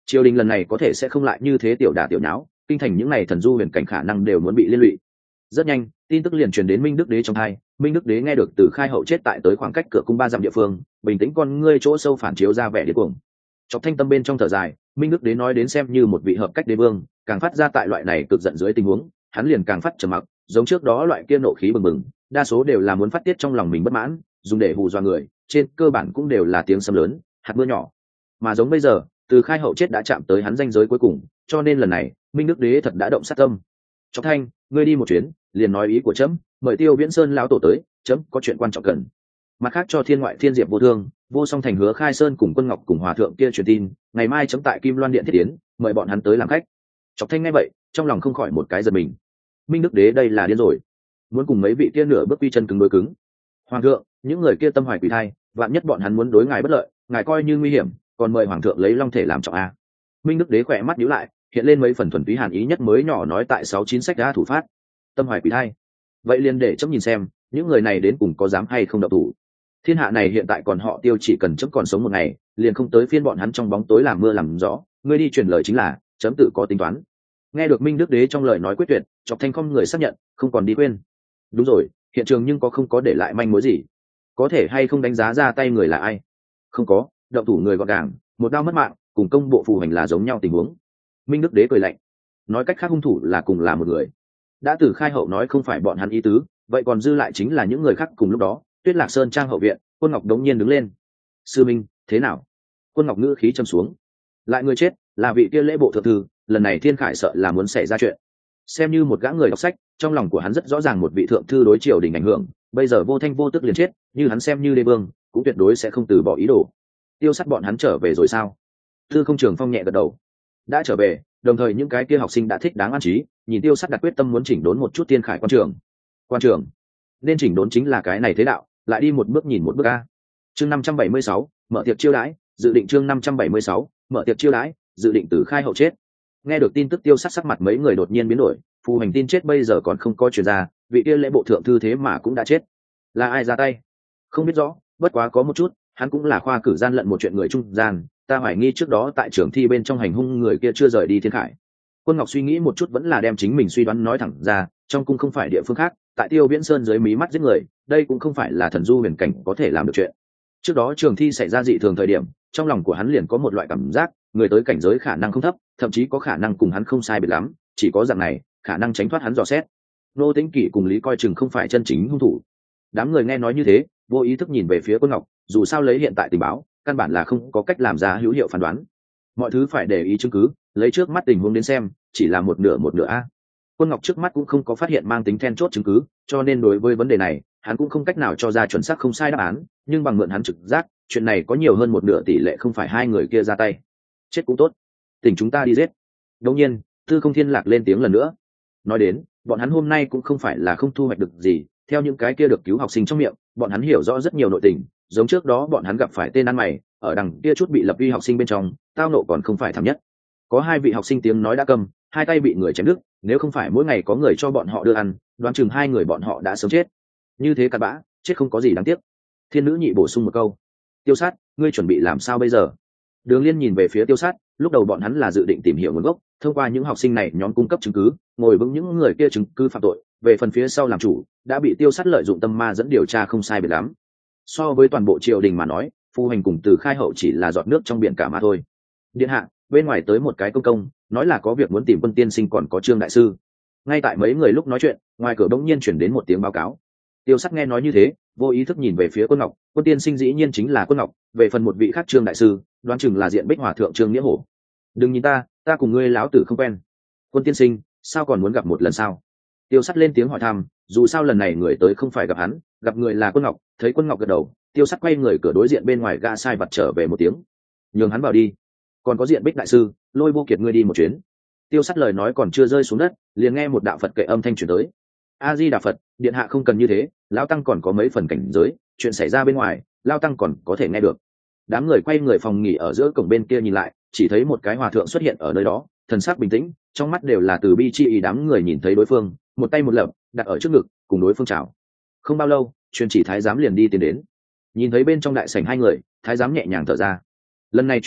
triều đình lần này có thể sẽ không lại như thế tiểu đả tiểu nháo, kinh thành những ngày thần du huyền cảnh khả năng đều muốn bị liên lụy. Rất nhanh tin tức liền truyền đến Minh Đức Đế trong hai. Minh Đức Đế nghe được từ Khai Hậu chết tại tới khoảng cách cửa cung 3 dặm địa phương, bình tĩnh con ngươi chỗ sâu phản chiếu ra vẻ điên cuồng. Chọc Thanh tâm bên trong thở dài, Minh Đức Đế nói đến xem như một vị hợp cách đế vương, càng phát ra tại loại này cực giận dưới tình huống, hắn liền càng phát trầm mặc, giống trước đó loại kia nộ khí bừng bừng, đa số đều là muốn phát tiết trong lòng mình bất mãn, dùng để hù dọa người, trên cơ bản cũng đều là tiếng sấm lớn, hạt mưa nhỏ. Mà giống bây giờ, từ Khai Hậu chết đã chạm tới hắn ranh giới cuối cùng, cho nên lần này, Minh Đức Đế thật đã động sát tâm. Chọc Thanh, ngươi đi một chuyến, liền nói ý của chấm, mời Tiêu Viễn Sơn lão tổ tới, chấm có chuyện quan trọng cần. Mặt khác cho Thiên Ngoại Thiên Diệp Vô Thương, Vô Song Thành Hứa Khai Sơn cùng Quân Ngọc cùng hòa thượng kia truyền tin, ngày mai chấm tại Kim Loan Điện thiết tiến, mời bọn hắn tới làm khách. Chọc Thanh nghe vậy, trong lòng không khỏi một cái giật mình. Minh Đức Đế đây là điên rồi, muốn cùng mấy vị kia nửa bước quy chân cứng đối cứng. Hoàng thượng, những người kia tâm hoài quỷ thai, vạn nhất bọn hắn muốn đối ngài bất lợi, ngài coi như nguy hiểm, còn mời hoàng thượng lấy long thể làm trọng a. Minh Đức Đế khỏe mắt nhíu lại, hiện lên mấy phần thuần túy hàn ý nhất mới nhỏ nói tại 69 sách đã thủ phát. Tâm hoài quỷ thai, vậy liền để chấm nhìn xem những người này đến cùng có dám hay không động thủ. Thiên hạ này hiện tại còn họ Tiêu chỉ cần chấm còn sống một ngày, liền không tới phiên bọn hắn trong bóng tối làm mưa làm gió. Ngươi đi truyền lời chính là chấm tự có tính toán. Nghe được Minh Đức Đế trong lời nói quyết tuyệt, Chọc Thanh không người xác nhận, không còn đi quên. Đúng rồi, hiện trường nhưng không có để lại manh mối gì, có thể hay không đánh giá ra tay người là ai? Không có, động thủ người gọn gàng, một đao mất mạng, cùng công bộ phù hành là giống nhau tình huống. Minh Đức Đế cười lạnh, nói cách khác hung thủ là cùng là một người. Đã từ Khai Hậu nói không phải bọn hắn ý tứ, vậy còn dư lại chính là những người khác cùng lúc đó. Tuyết Lạc Sơn trang hậu viện, Quân Ngọc đống nhiên đứng lên. Sư Minh, thế nào? Quân Ngọc ngữ khí trầm xuống. Lại người chết, là vị kia lễ bộ thượng thư, lần này Thiên Khải sợ là muốn xảy ra chuyện. Xem như một gã người đọc sách, trong lòng của hắn rất rõ ràng một vị thượng thư đối triều đình ảnh hưởng, bây giờ vô thanh vô tức liền chết, như hắn xem như đế vương, cũng tuyệt đối sẽ không từ bỏ ý đồ. Tiêu Sắt bọn hắn trở về rồi sao? Tư Không Trường Phong nhẹ gật đầu. Đã trở về, đồng thời những cái kia học sinh đã thích đáng an trí, nhìn Tiêu Sắt đặt quyết tâm muốn chỉnh đốn một chút Thiên Khải quan trường. Quan trường, nên chỉnh đốn chính là cái này thế đạo, lại đi một bước nhìn một bước a. Chương 576, mở tiệc chiêu đãi, dự định chương 576, mở tiệc chiêu đãi, dự định từ Khai Hậu chết. Nghe được tin tức Tiêu Sắt sắc mặt mấy người đột nhiên biến đổi, phù hành tin chết bây giờ còn không có truyền ra, vị kia lễ bộ thượng thư thế mà cũng đã chết. Là ai ra tay? Không biết rõ, bất quá có một chút, hắn cũng là khoa cử gian lận một chuyện người trung gian, ta hoài nghi trước đó tại trường thi bên trong hành hung người kia chưa rời đi Thiên Khải. Quân Ngọc suy nghĩ một chút vẫn là đem chính mình suy đoán nói thẳng ra, trong cung không phải địa phương khác, tại Tiêu Viễn Sơn dưới mí mắt giết người, đây cũng không phải là thần du huyền cảnh có thể làm được chuyện. Trước đó trường thi xảy ra dị thường thời điểm, trong lòng của hắn liền có một loại cảm giác, người tới cảnh giới khả năng không thấp, thậm chí có khả năng cùng hắn không sai biệt lắm, chỉ có dạng này, khả năng tránh thoát hắn dò xét. Nô Tĩnh Kỷ cùng Lý Coi Chừng không phải chân chính hung thủ. Đám người nghe nói như thế, vô ý thức nhìn về phía Quân Ngọc, dù sao lấy hiện tại tình báo, căn bản là không có cách làm ra hữu hiệu phán đoán. Mọi thứ phải để ý chứng cứ, lấy trước mắt tình huống đến xem, chỉ là một nửa a. Quân Ngọc trước mắt cũng không có phát hiện mang tính then chốt chứng cứ, cho nên đối với vấn đề này, hắn cũng không cách nào cho ra chuẩn xác không sai đáp án, nhưng bằng mượn hắn trực giác, chuyện này có nhiều hơn một nửa tỷ lệ không phải hai người kia ra tay. Chết cũng tốt, tỉnh chúng ta đi giết. Đột nhiên, Tư Không Thiên Lạc lên tiếng lần nữa. Nói đến, bọn hắn hôm nay cũng không phải là không thu hoạch được gì, theo những cái kia được cứu học sinh trong miệng, bọn hắn hiểu rõ rất nhiều nội tình, giống trước đó bọn hắn gặp phải tên ăn mày, ở đằng kia chút bị lập uy học sinh bên trong, tao nộ còn không phải thảm nhất. Có hai vị học sinh tiếng nói đã câm, hai tay bị người chém đứt, nếu không phải mỗi ngày có người cho bọn họ đưa ăn, đoán chừng hai người bọn họ đã sớm chết. Như thế cặn bã, chết không có gì đáng tiếc. Thiên Nữ Nhị bổ sung một câu. Tiêu Sát, ngươi chuẩn bị làm sao bây giờ? Đường Liên nhìn về phía Tiêu Sát, lúc đầu bọn hắn là dự định tìm hiểu nguồn gốc, thông qua những học sinh này nhóm cung cấp chứng cứ, ngồi vững những người kia chứng cứ phạm tội, về phần phía sau làm chủ, đã bị Tiêu Sát lợi dụng tâm ma dẫn điều tra không sai biệt lắm. So với toàn bộ triều đình mà nói, phu hành cùng Từ Khai Hậu chỉ là giọt nước trong biển cả mà thôi. Điện hạ, bên ngoài tới một cái công công, nói là có việc muốn tìm Quân tiên sinh còn có Trương đại sư. Ngay tại mấy người lúc nói chuyện, ngoài cửa bỗng nhiên chuyển đến một tiếng báo cáo. Tiêu Sắc nghe nói như thế, vô ý thức nhìn về phía Quân Ngọc, Quân tiên sinh dĩ nhiên chính là Quân Ngọc, về phần một vị khác Trương đại sư, đoán chừng là diện Bích Hòa thượng Trương Nghĩa Hổ. Đừng nhìn ta cùng ngươi láo tử không quen. Quân tiên sinh, sao còn muốn gặp một lần sao? Tiêu Sắc lên tiếng hỏi thăm, dù sao lần này người tới không phải gặp hắn, gặp người là Quân Ngọc. Thấy Quân Ngọc gật đầu, Tiêu Sắc quay người cửa đối diện bên ngoài gã sai vặt trở về một tiếng, nhường hắn vào đi. Còn có diện Bích đại sư, Lôi Vô Kiệt ngươi đi một chuyến. Tiêu Sắc lời nói còn chưa rơi xuống đất, liền nghe một đạo Phật kệ âm thanh truyền tới. A Di Đà Phật, điện hạ không cần như thế, lão tăng còn có mấy phần cảnh giới, chuyện xảy ra bên ngoài, lão tăng còn có thể nghe được. Đám người quay người phòng nghỉ ở giữa cổng bên kia nhìn lại, chỉ thấy một cái hòa thượng xuất hiện ở nơi đó, thần sắc bình tĩnh, trong mắt đều là từ bi chi ý. Đám người nhìn thấy đối phương, một tay một lập, đặt ở trước ngực, cùng đối phương chào. Không bao lâu, truyền chỉ thái giám liền đi tiến đến. Nhìn thấy bên trong đại sảnh hai người, thái giám nhẹ nhàng thở ra. Lần này truyền chỉ,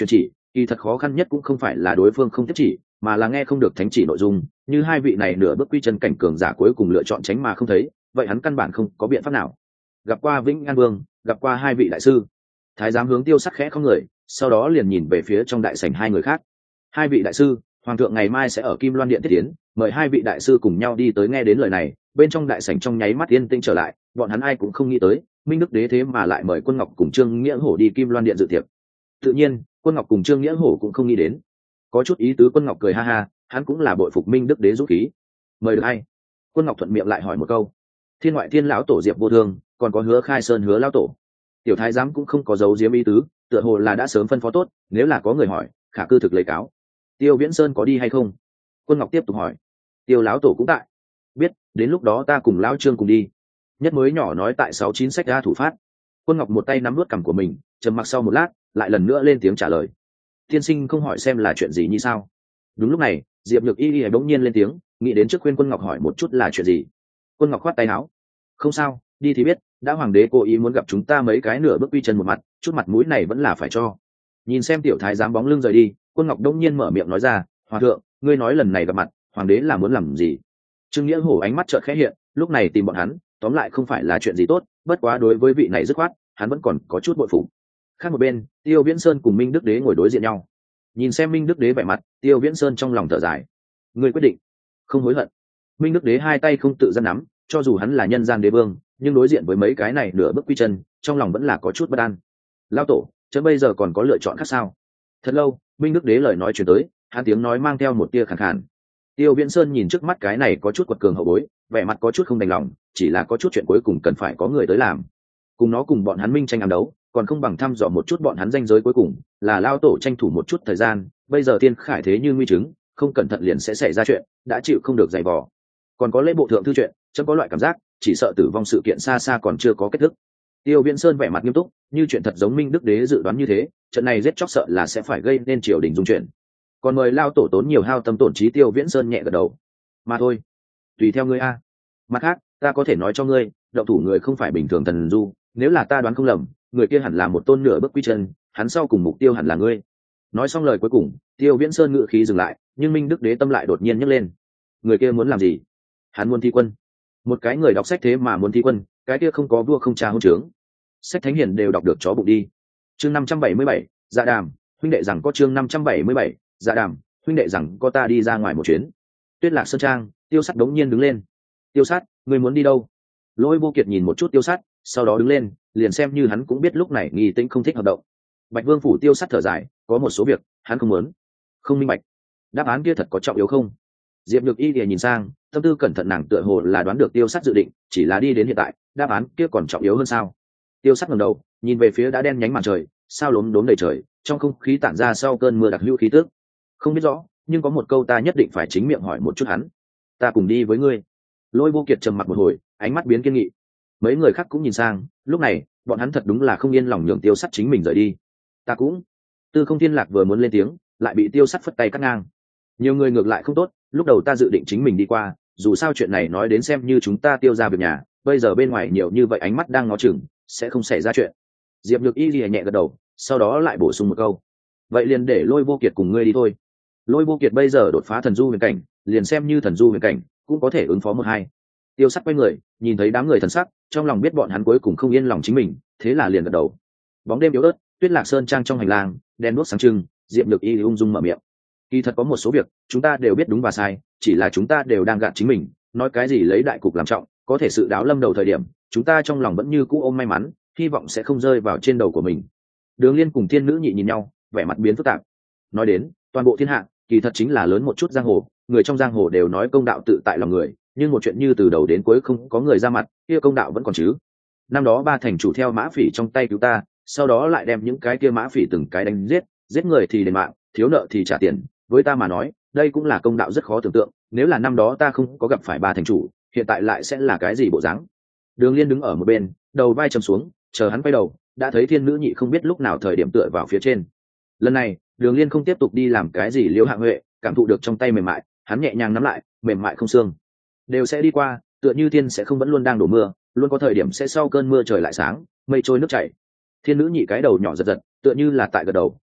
Kỳ thật khó khăn nhất cũng không phải là đối phương không tiếp chỉ, mà là nghe không được thánh chỉ nội dung, như hai vị này nửa bước quy chân cảnh cường giả cuối cùng lựa chọn tránh mà không thấy, vậy hắn căn bản không có biện pháp nào. Gặp qua Vĩnh An Vương, gặp qua hai vị đại sư. Thái giám hướng Tiêu Sắt khẽ không người, sau đó liền nhìn về phía trong đại sảnh hai người khác. Hai vị đại sư, hoàng thượng ngày mai sẽ ở Kim Loan Điện tiếp tiến, mời hai vị đại sư cùng nhau đi tới. Nghe đến lời này, bên trong đại sảnh trong nháy mắt yên tĩnh trở lại, bọn hắn ai cũng không nghĩ tới, Minh Đức Đế thế mà lại mời Quân Ngọc cùng Trương Nghĩa Hổ đi Kim Loan Điện dự tiệc. Tự nhiên, Quân Ngọc cùng Trương Nghĩa Hổ cũng không nghĩ đến. Có chút ý tứ Quân Ngọc cười ha ha, hắn cũng là bội phục Minh Đức Đế dũng khí. Mời được ai? Quân Ngọc thuận miệng lại hỏi một câu. Thiên Ngoại Thiên lão tổ Diệp Vô Thương, còn có Hứa Khai Sơn Hứa lão tổ. Tiểu thái giám cũng không có giấu giếm ý tứ, tựa hồ là đã sớm phân phó tốt, nếu là có người hỏi, khả cư thực lấy cáo. Tiêu Viễn Sơn có đi hay không? Quân Ngọc tiếp tục hỏi. Tiêu lão tổ cũng tại. Biết, đến lúc đó ta cùng lão Trương cùng đi. Nhất mới nhỏ nói tại 69 sách ra thủ phát. Quân Ngọc một tay nắm nuốt cằm của mình, trầm mặc sau một lát, lại lần nữa lên tiếng trả lời. Tiên sinh không hỏi xem là chuyện gì như sao? Đúng lúc này, Diệp Nhược Y bỗng nhiên lên tiếng, nghĩ đến trước khuyên Quân Ngọc hỏi một chút là chuyện gì. Quân Ngọc khoát tay áo. Không sao, đi thì biết, đã hoàng đế cố ý muốn gặp chúng ta mấy cái nửa bước quy chân một mặt, chút mặt mũi này vẫn là phải cho. Nhìn xem tiểu thái giám bóng lưng rời đi, Quân Ngọc đông nhiên mở miệng nói ra, hoàng thượng, ngươi nói lần này gặp mặt, hoàng đế là muốn làm gì? Trương Nghĩa Hổ ánh mắt chợt khẽ hiện, lúc này tìm bọn hắn, tóm lại không phải là chuyện gì tốt, bất quá đối với vị này dứt khoát, hắn vẫn còn có chút bội phục. Khác một bên, Tiêu Viễn Sơn cùng Minh Đức Đế ngồi đối diện nhau. Nhìn xem Minh Đức Đế vẻ mặt, Tiêu Viễn Sơn trong lòng thở dài. Ngươi quyết định, không hối hận. Minh Đức Đế hai tay không tự gian nắm, cho dù hắn là nhân gian đế vương, nhưng đối diện với mấy cái này nửa bước quy chân, trong lòng vẫn là có chút bất an. Lão tổ, chớ bây giờ còn có lựa chọn khác sao? Thật lâu, Minh Đức Đế lời nói chuyển tới, hắn tiếng nói mang theo một tia khàn khàn. Tiêu Viễn Sơn nhìn trước mắt cái này có chút quật cường hậu bối, vẻ mặt có chút không đành lòng, chỉ là có chút chuyện cuối cùng cần phải có người tới làm. Cùng nó cùng bọn hắn minh tranh ám đấu, còn không bằng thăm dò một chút bọn hắn danh giới cuối cùng, là lao tổ tranh thủ một chút thời gian, bây giờ tiên khải thế như nguy chứng, không cẩn thận liền sẽ xảy ra chuyện, đã chịu không được dày vò. Còn có lễ bộ thượng thư chuyện, chấm có loại cảm giác, chỉ sợ tử vong sự kiện xa xa còn chưa có kết thúc. Tiêu Viễn Sơn vẻ mặt nghiêm túc, như chuyện thật giống Minh Đức Đế dự đoán như thế, trận này giết chóc sợ là sẽ phải gây nên triều đình dung chuyển. Còn mời lao tổ tốn nhiều hao tâm tổn trí. Tiêu Viễn Sơn nhẹ gật đầu. Mà thôi, tùy theo ngươi a. Mặt khác, ta có thể nói cho ngươi, động thủ người không phải bình thường thần du, nếu là ta đoán không lầm, người kia hẳn là một tôn nửa bước quy chân, hắn sau cùng mục tiêu hẳn là ngươi. Nói xong lời cuối cùng, Tiêu Viễn Sơn ngự khí dừng lại, nhưng Minh Đức Đế tâm lại đột nhiên nhấc lên. Người kia muốn làm gì? Hắn muốn thi quân. Một cái người đọc sách thế mà muốn thi quân, cái kia không có vua không cha hôn trướng. Sách thánh hiền đều đọc được chó bụng đi. Chương 577, Dạ Đàm, huynh đệ rằng có chương 577, Dạ Đàm, huynh đệ rằng có ta đi ra ngoài một chuyến. Tuyết Lạc Sơn Trang, Tiêu Sắt đống nhiên đứng lên. Tiêu Sắt, ngươi muốn đi đâu? Lôi Vô Kiệt nhìn một chút Tiêu Sắt, sau đó đứng lên, liền xem như hắn cũng biết lúc này nghi tĩnh không thích hợp động. Bạch Vương phủ Tiêu Sắt thở dài, có một số việc hắn không muốn. Không minh bạch, đáp án kia thật có trọng yếu không? Diệp Nhược Y thì nhìn sang, tâm tư cẩn thận, nàng tựa hồ là đoán được Tiêu Sắt dự định, chỉ là đi đến hiện tại, đáp án kia còn trọng yếu hơn sao? Tiêu Sắt ngẩng đầu, nhìn về phía đã đen nhánh màn trời, sao lốm đốm đầy trời, trong không khí tản ra sau cơn mưa đặc hữu khí tức. Không biết rõ, nhưng có một câu ta nhất định phải chính miệng hỏi một chút hắn. Ta cùng đi với ngươi. Lôi Vô Kiệt trầm mặc một hồi, ánh mắt biến kiên nghị. Mấy người khác cũng nhìn sang, lúc này, bọn hắn thật đúng là không yên lòng nhường Tiêu Sắt chính mình rời đi. Ta cũng. Tư Không Thiên Lạc vừa muốn lên tiếng, lại bị Tiêu Sắt phất tay cắt ngang. Nhiều người ngược lại không tốt, lúc đầu ta dự định chính mình đi qua, dù sao chuyện này nói đến xem như chúng ta Tiêu ra việc nhà, bây giờ bên ngoài nhiều như vậy ánh mắt đang ngó chừng, sẽ không xảy ra chuyện. Diệp Nhược Y lìa nhẹ gật đầu, sau đó lại bổ sung một câu. Vậy liền để Lôi Vô Kiệt cùng ngươi đi thôi. Lôi Vô Kiệt bây giờ đột phá thần du huyền cảnh, liền xem như thần du huyền cảnh cũng có thể ứng phó một hai. Tiêu Sắt quay người, nhìn thấy đám người thần sắc, trong lòng biết bọn hắn cuối cùng không yên lòng chính mình, thế là liền gật đầu. Bóng đêm yếu ớt, Tuyết Lạc Sơn Trang trong hành lang, đèn đuốc sáng trưng, Diệp Nhược Y ung dung mở miệng. Kỳ thật có một số việc, chúng ta đều biết đúng và sai, chỉ là chúng ta đều đang gạt chính mình, nói cái gì lấy đại cục làm trọng, có thể sự đáo lâm đầu thời điểm, chúng ta trong lòng vẫn như cũ ôm may mắn, hy vọng sẽ không rơi vào trên đầu của mình. Đường Liên cùng Thiên Nữ Nhị nhìn nhau, vẻ mặt biến phức tạp. Nói đến, toàn bộ thiên hạ, kỳ thật chính là lớn một chút giang hồ, người trong giang hồ đều nói công đạo tự tại lòng người, nhưng một chuyện như từ đầu đến cuối không có người ra mặt, kia công đạo vẫn còn chứ. Năm đó ba thành chủ theo mã phỉ trong tay cứu ta, sau đó lại đem những cái kia mã phỉ từng cái đánh giết, giết người thì đền mạng, thiếu nợ thì trả tiền, với ta mà nói, đây cũng là công đạo rất khó tưởng tượng, nếu là năm đó ta không có gặp phải ba thành chủ, hiện tại lại sẽ là cái gì bộ dáng. Đường Liên đứng ở một bên, đầu vai trầm xuống, chờ hắn quay đầu, đã thấy Thiên Nữ Nhị không biết lúc nào thời điểm tựa vào phía trên. Lần này, Đường Liên không tiếp tục đi làm cái gì Liễu Hạ Huệ, cảm thụ được trong tay mềm mại, hắn nhẹ nhàng nắm lại, mềm mại không xương. Đều sẽ đi qua, tựa như thiên sẽ không vẫn luôn đang đổ mưa, luôn có thời điểm sẽ sau cơn mưa trời lại sáng, mây trôi nước chảy. Thiên Nữ Nhị cái đầu nhỏ giật giật, tựa như là tại gật đầu,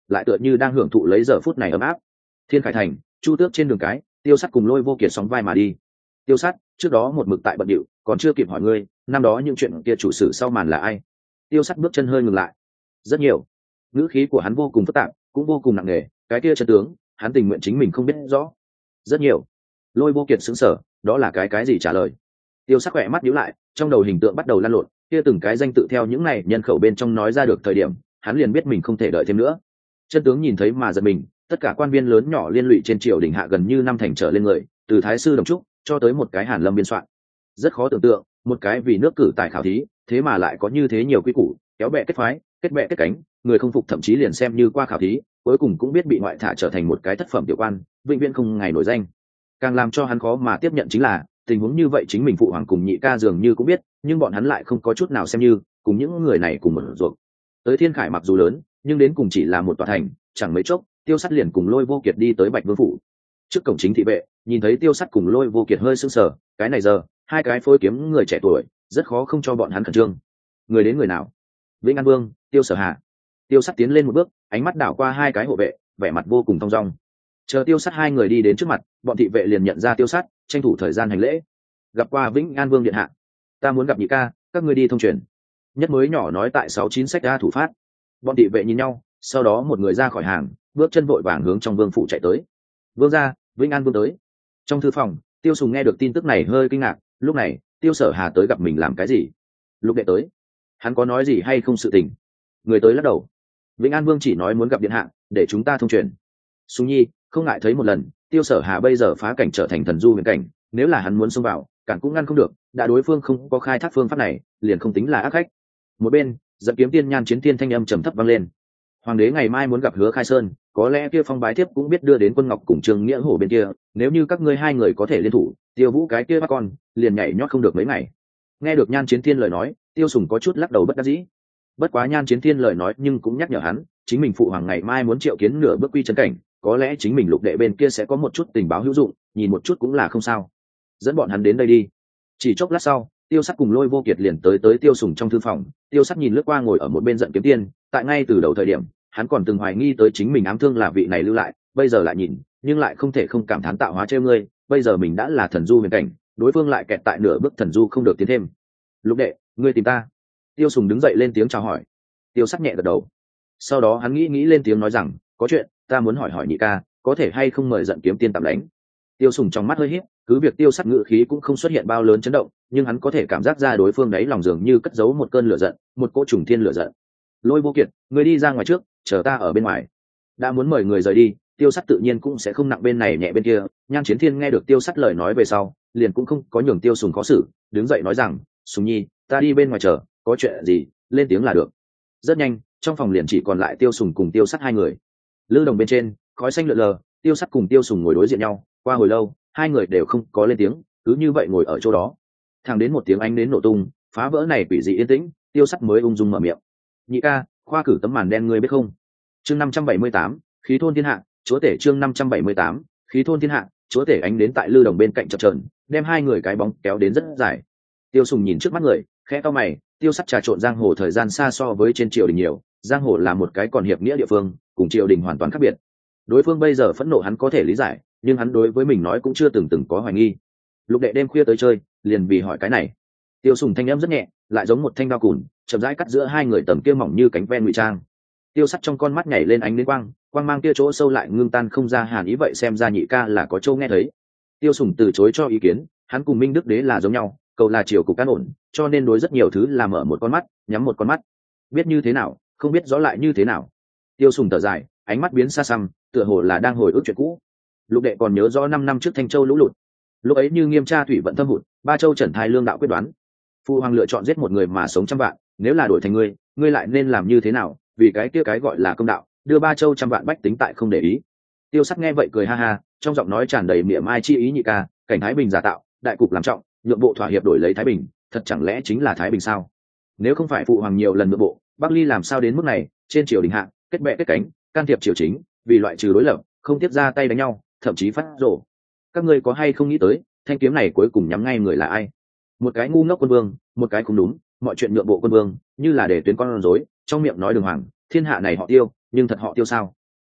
lại tựa như đang hưởng thụ lấy giờ phút này ấm áp. Thiên Khải thành, Chu Tước trên đường cái, Tiêu Sắt cùng Lôi Vô Kiệt sóng vai mà đi. Tiêu Sắt, trước đó một mực tại bận điệu, còn chưa kịp hỏi ngươi, năm đó những chuyện kia chủ sử sau màn là ai? Tiêu Sắt bước chân hơi ngừng lại. Rất nhiều. Ngữ khí của hắn vô cùng phức tạp, cũng vô cùng nặng nề, cái kia chân tướng, hắn tình nguyện chính mình không biết rõ. Rất nhiều. Lôi Vô Kiệt sững sờ, đó là cái gì trả lời? Tiêu Sắt khỏe mắt nhíu lại, trong đầu hình tượng bắt đầu lăn lộn, kia từng cái danh tự theo những này nhân khẩu bên trong nói ra được thời điểm, hắn liền biết mình không thể đợi thêm nữa. Chân tướng nhìn thấy mà giật mình, tất cả quan viên lớn nhỏ liên lụy trên triều đình hạ gần như năm thành trở lên người, từ thái sư Đồng Trúc cho tới một cái Hàn Lâm biên soạn. Rất khó tưởng tượng, một cái vì nước cử tài khảo thí, thế mà lại có như thế nhiều quy củ, kéo bè kết phái, kết bè kết cánh, người không phục thậm chí liền xem như qua khảo thí, cuối cùng cũng biết bị ngoại thả trở thành một cái thất phẩm tiểu quan, vĩnh viễn không ngày nổi danh. Càng làm cho hắn khó mà tiếp nhận chính là, tình huống như vậy chính mình phụ hoàng cùng nhị ca dường như cũng biết, nhưng bọn hắn lại không có chút nào xem như cùng những người này cùng một ruột. Tới Thiên Khải mặc dù lớn, nhưng đến cùng chỉ là một tòa thành, chẳng mấy chốc, Tiêu Sắt liền cùng Lôi Vô Kiệt đi tới Bạch Vương phủ. Trước cổng chính thị vệ, nhìn thấy Tiêu Sắt cùng Lôi Vô Kiệt hơi sững sờ, cái này giờ, hai cái phối kiếm người trẻ tuổi, rất khó không cho bọn hắn khẩn trương. Người đến người nào? Vĩnh An Vương, Tiêu Sở Hà. Tiêu Sắt tiến lên một bước, ánh mắt đảo qua hai cái hộ vệ, vẻ mặt vô cùng thong dong. Chờ Tiêu Sắt hai người đi đến trước mặt, bọn thị vệ liền nhận ra Tiêu Sắt, tranh thủ thời gian hành lễ. Gặp qua Vĩnh An Vương điện hạ. Ta muốn gặp nhị ca, các ngươi đi thông truyền. Nhất mới nhỏ nói tại 69 sách ra thủ phát. Bọn thị vệ nhìn nhau, sau đó một người ra khỏi hàng, bước chân vội vàng hướng trong vương phủ chạy tới. Vương gia, Vĩnh An Vương tới. Trong thư phòng, Tiêu Sùng nghe được tin tức này hơi kinh ngạc, lúc này, Tiêu Sở Hà tới gặp mình làm cái gì? Lục đệ tới. Hắn có nói gì hay không sự tình? Người tới lắc đầu. Vĩnh An Vương chỉ nói muốn gặp điện hạ, để chúng ta thông truyền. Sùng Nhi, không ngại thấy một lần, Tiêu Sở Hà bây giờ phá cảnh trở thành thần du huyền cảnh, nếu là hắn muốn xông vào, cản cũng ngăn không được, đã đối phương không có khai thác phương pháp này, liền không tính là ác khách. Một bên, Giận Kiếm Tiên Nhan Chiến Tiên thanh âm trầm thấp vang lên. Hoàng đế ngày mai muốn gặp Hứa Khai Sơn, có lẽ kia phong bái thiếp cũng biết đưa đến Quân Ngọc cùng Trương Nghĩa Hổ bên kia, nếu như các ngươi hai người có thể liên thủ, Tiêu Vũ cái kia bắt con, liền nhảy nhót không được mấy ngày. Nghe được Nhan Chiến Tiên lời nói, Tiêu Sùng có chút lắc đầu bất đắc dĩ. Bất quá Nhan Chiến Tiên lời nói nhưng cũng nhắc nhở hắn, chính mình phụ hoàng ngày mai muốn triệu kiến nửa bước quy chân cảnh, có lẽ chính mình Lục đệ bên kia sẽ có một chút tình báo hữu dụng, nhìn một chút cũng là không sao. Dẫn bọn hắn đến đây đi. Chỉ chốc lát sau, Tiêu Sắt cùng Lôi Vô Kiệt liền tới Tiêu Sùng trong thư phòng. Tiêu Sắt nhìn lướt qua ngồi ở một bên Giận Kiếm Tiên, tại ngay từ đầu thời điểm, hắn còn từng hoài nghi tới chính mình ám thương là vị này lưu lại, bây giờ lại nhìn, nhưng lại không thể không cảm thán tạo hóa trêu ngươi, bây giờ mình đã là thần du huyền cảnh, đối phương lại kẹt tại nửa bước thần du không được tiến thêm. Lục đệ, ngươi tìm ta? Tiêu Sùng đứng dậy lên tiếng chào hỏi. Tiêu Sắt nhẹ gật đầu. Sau đó hắn nghĩ lên tiếng nói rằng, có chuyện, ta muốn hỏi nhị ca, có thể hay không mời Giận Kiếm Tiên tạm đánh. Tiêu Sùng trong mắt hơi híp, cứ việc Tiêu Sắt ngự khí cũng không xuất hiện bao lớn chấn động, nhưng hắn có thể cảm giác ra đối phương đấy lòng dường như cất giấu một cơn lửa giận, một cỗ trùng thiên lửa giận. Lôi Vô Kiệt, người đi ra ngoài trước, chờ ta ở bên ngoài. Đã muốn mời người rời đi, Tiêu Sắt tự nhiên cũng sẽ không nặng bên này nhẹ bên kia. Nhan Chiến Thiên nghe được Tiêu Sắt lời nói về sau, liền cũng không có nhường Tiêu Sùng khó xử, đứng dậy nói rằng, Sùng Nhi, ta đi bên ngoài chờ, có chuyện gì, lên tiếng là được. Rất nhanh, trong phòng liền chỉ còn lại Tiêu Sùng cùng Tiêu Sắt hai người. Lư đồng bên trên, khói xanh lượn lờ, Tiêu Sắt cùng Tiêu Sùng ngồi đối diện nhau. Qua hồi lâu, hai người đều không có lên tiếng, cứ như vậy ngồi ở chỗ đó. Thẳng đến một tiếng ánh nến nổ tung, phá vỡ này quỷ dị yên tĩnh, Tiêu Sắt mới ung dung mở miệng. Nhị ca, khoa cử tấm màn đen ngươi biết không? Chương 578, khí thôn thiên hạ, chúa tể chương 578, khí thôn thiên hạ, chúa tể ánh đến tại Lư đồng bên cạnh chập chờn, đem hai người cái bóng kéo đến rất dài. Tiêu Sùng nhìn trước mắt người, khẽ cau mày, Tiêu Sắt trà trộn giang hồ thời gian xa so với trên triều đình nhiều, giang hồ là một cái còn hiệp nghĩa địa phương, cùng triều đình hoàn toàn khác biệt. Đối phương bây giờ phẫn nộ hắn có thể lý giải, nhưng hắn đối với mình nói cũng chưa từng có hoài nghi. Lục đệ đêm khuya tới chơi, liền vì hỏi cái này. Tiêu Sùng thanh âm rất nhẹ, lại giống một thanh đao cùn, chậm rãi cắt giữa hai người tầm kia mỏng như cánh ven ngụy trang. Tiêu Sắt trong con mắt nhảy lên ánh đến quang mang kia chỗ sâu lại ngưng tan không ra hàn ý, vậy xem ra nhị ca là có châu nghe thấy. Tiêu Sùng từ chối cho ý kiến, hắn cùng Minh Đức Đế là giống nhau, cầu là triều cục an ổn, cho nên đối rất nhiều thứ là mở một con mắt, nhắm một con mắt. Biết như thế nào, không biết rõ lại như thế nào. Tiêu Sùng thở dài, ánh mắt biến xa xăm, tựa hồ là đang hồi ức chuyện cũ. Lục đệ còn nhớ rõ 5 năm trước Thanh Châu lũ lụt, lúc ấy như Nghiêm Tra thủy vận thâm hụt, Ba Châu Trần Thái lương đạo quyết đoán, Phu hoàng lựa chọn giết một người mà sống trăm vạn, nếu là đổi thành ngươi lại nên làm như thế nào? Vì cái kia cái gọi là công đạo, đưa Ba Châu trăm vạn bách tính tại không để ý. Tiêu Sắt nghe vậy cười ha ha, trong giọng nói tràn đầy miệng mai chi ý. Nhị ca, cảnh Thái Bình giả tạo, đại cục làm trọng, nhượng bộ thỏa hiệp đổi lấy Thái Bình, thật chẳng lẽ chính là Thái Bình sao? Nếu không phải phụ hoàng nhiều lần nhượng bộ, Bắc Ly làm sao đến mức này? Trên triều đình hạ, kết bè kết cánh, can thiệp triều chính, vì loại trừ đối lập, không tiếp ra tay đánh nhau, thậm chí phát rồ. Các ngươi có hay không nghĩ tới, thanh kiếm này cuối cùng nhắm ngay người là ai? Một cái ngu ngốc quân vương, một cái không đúng, mọi chuyện nhượng bộ quân vương, như là để tuyến con rối, trong miệng nói đường hoàng, thiên hạ này họ Tiêu, nhưng thật họ Tiêu sao?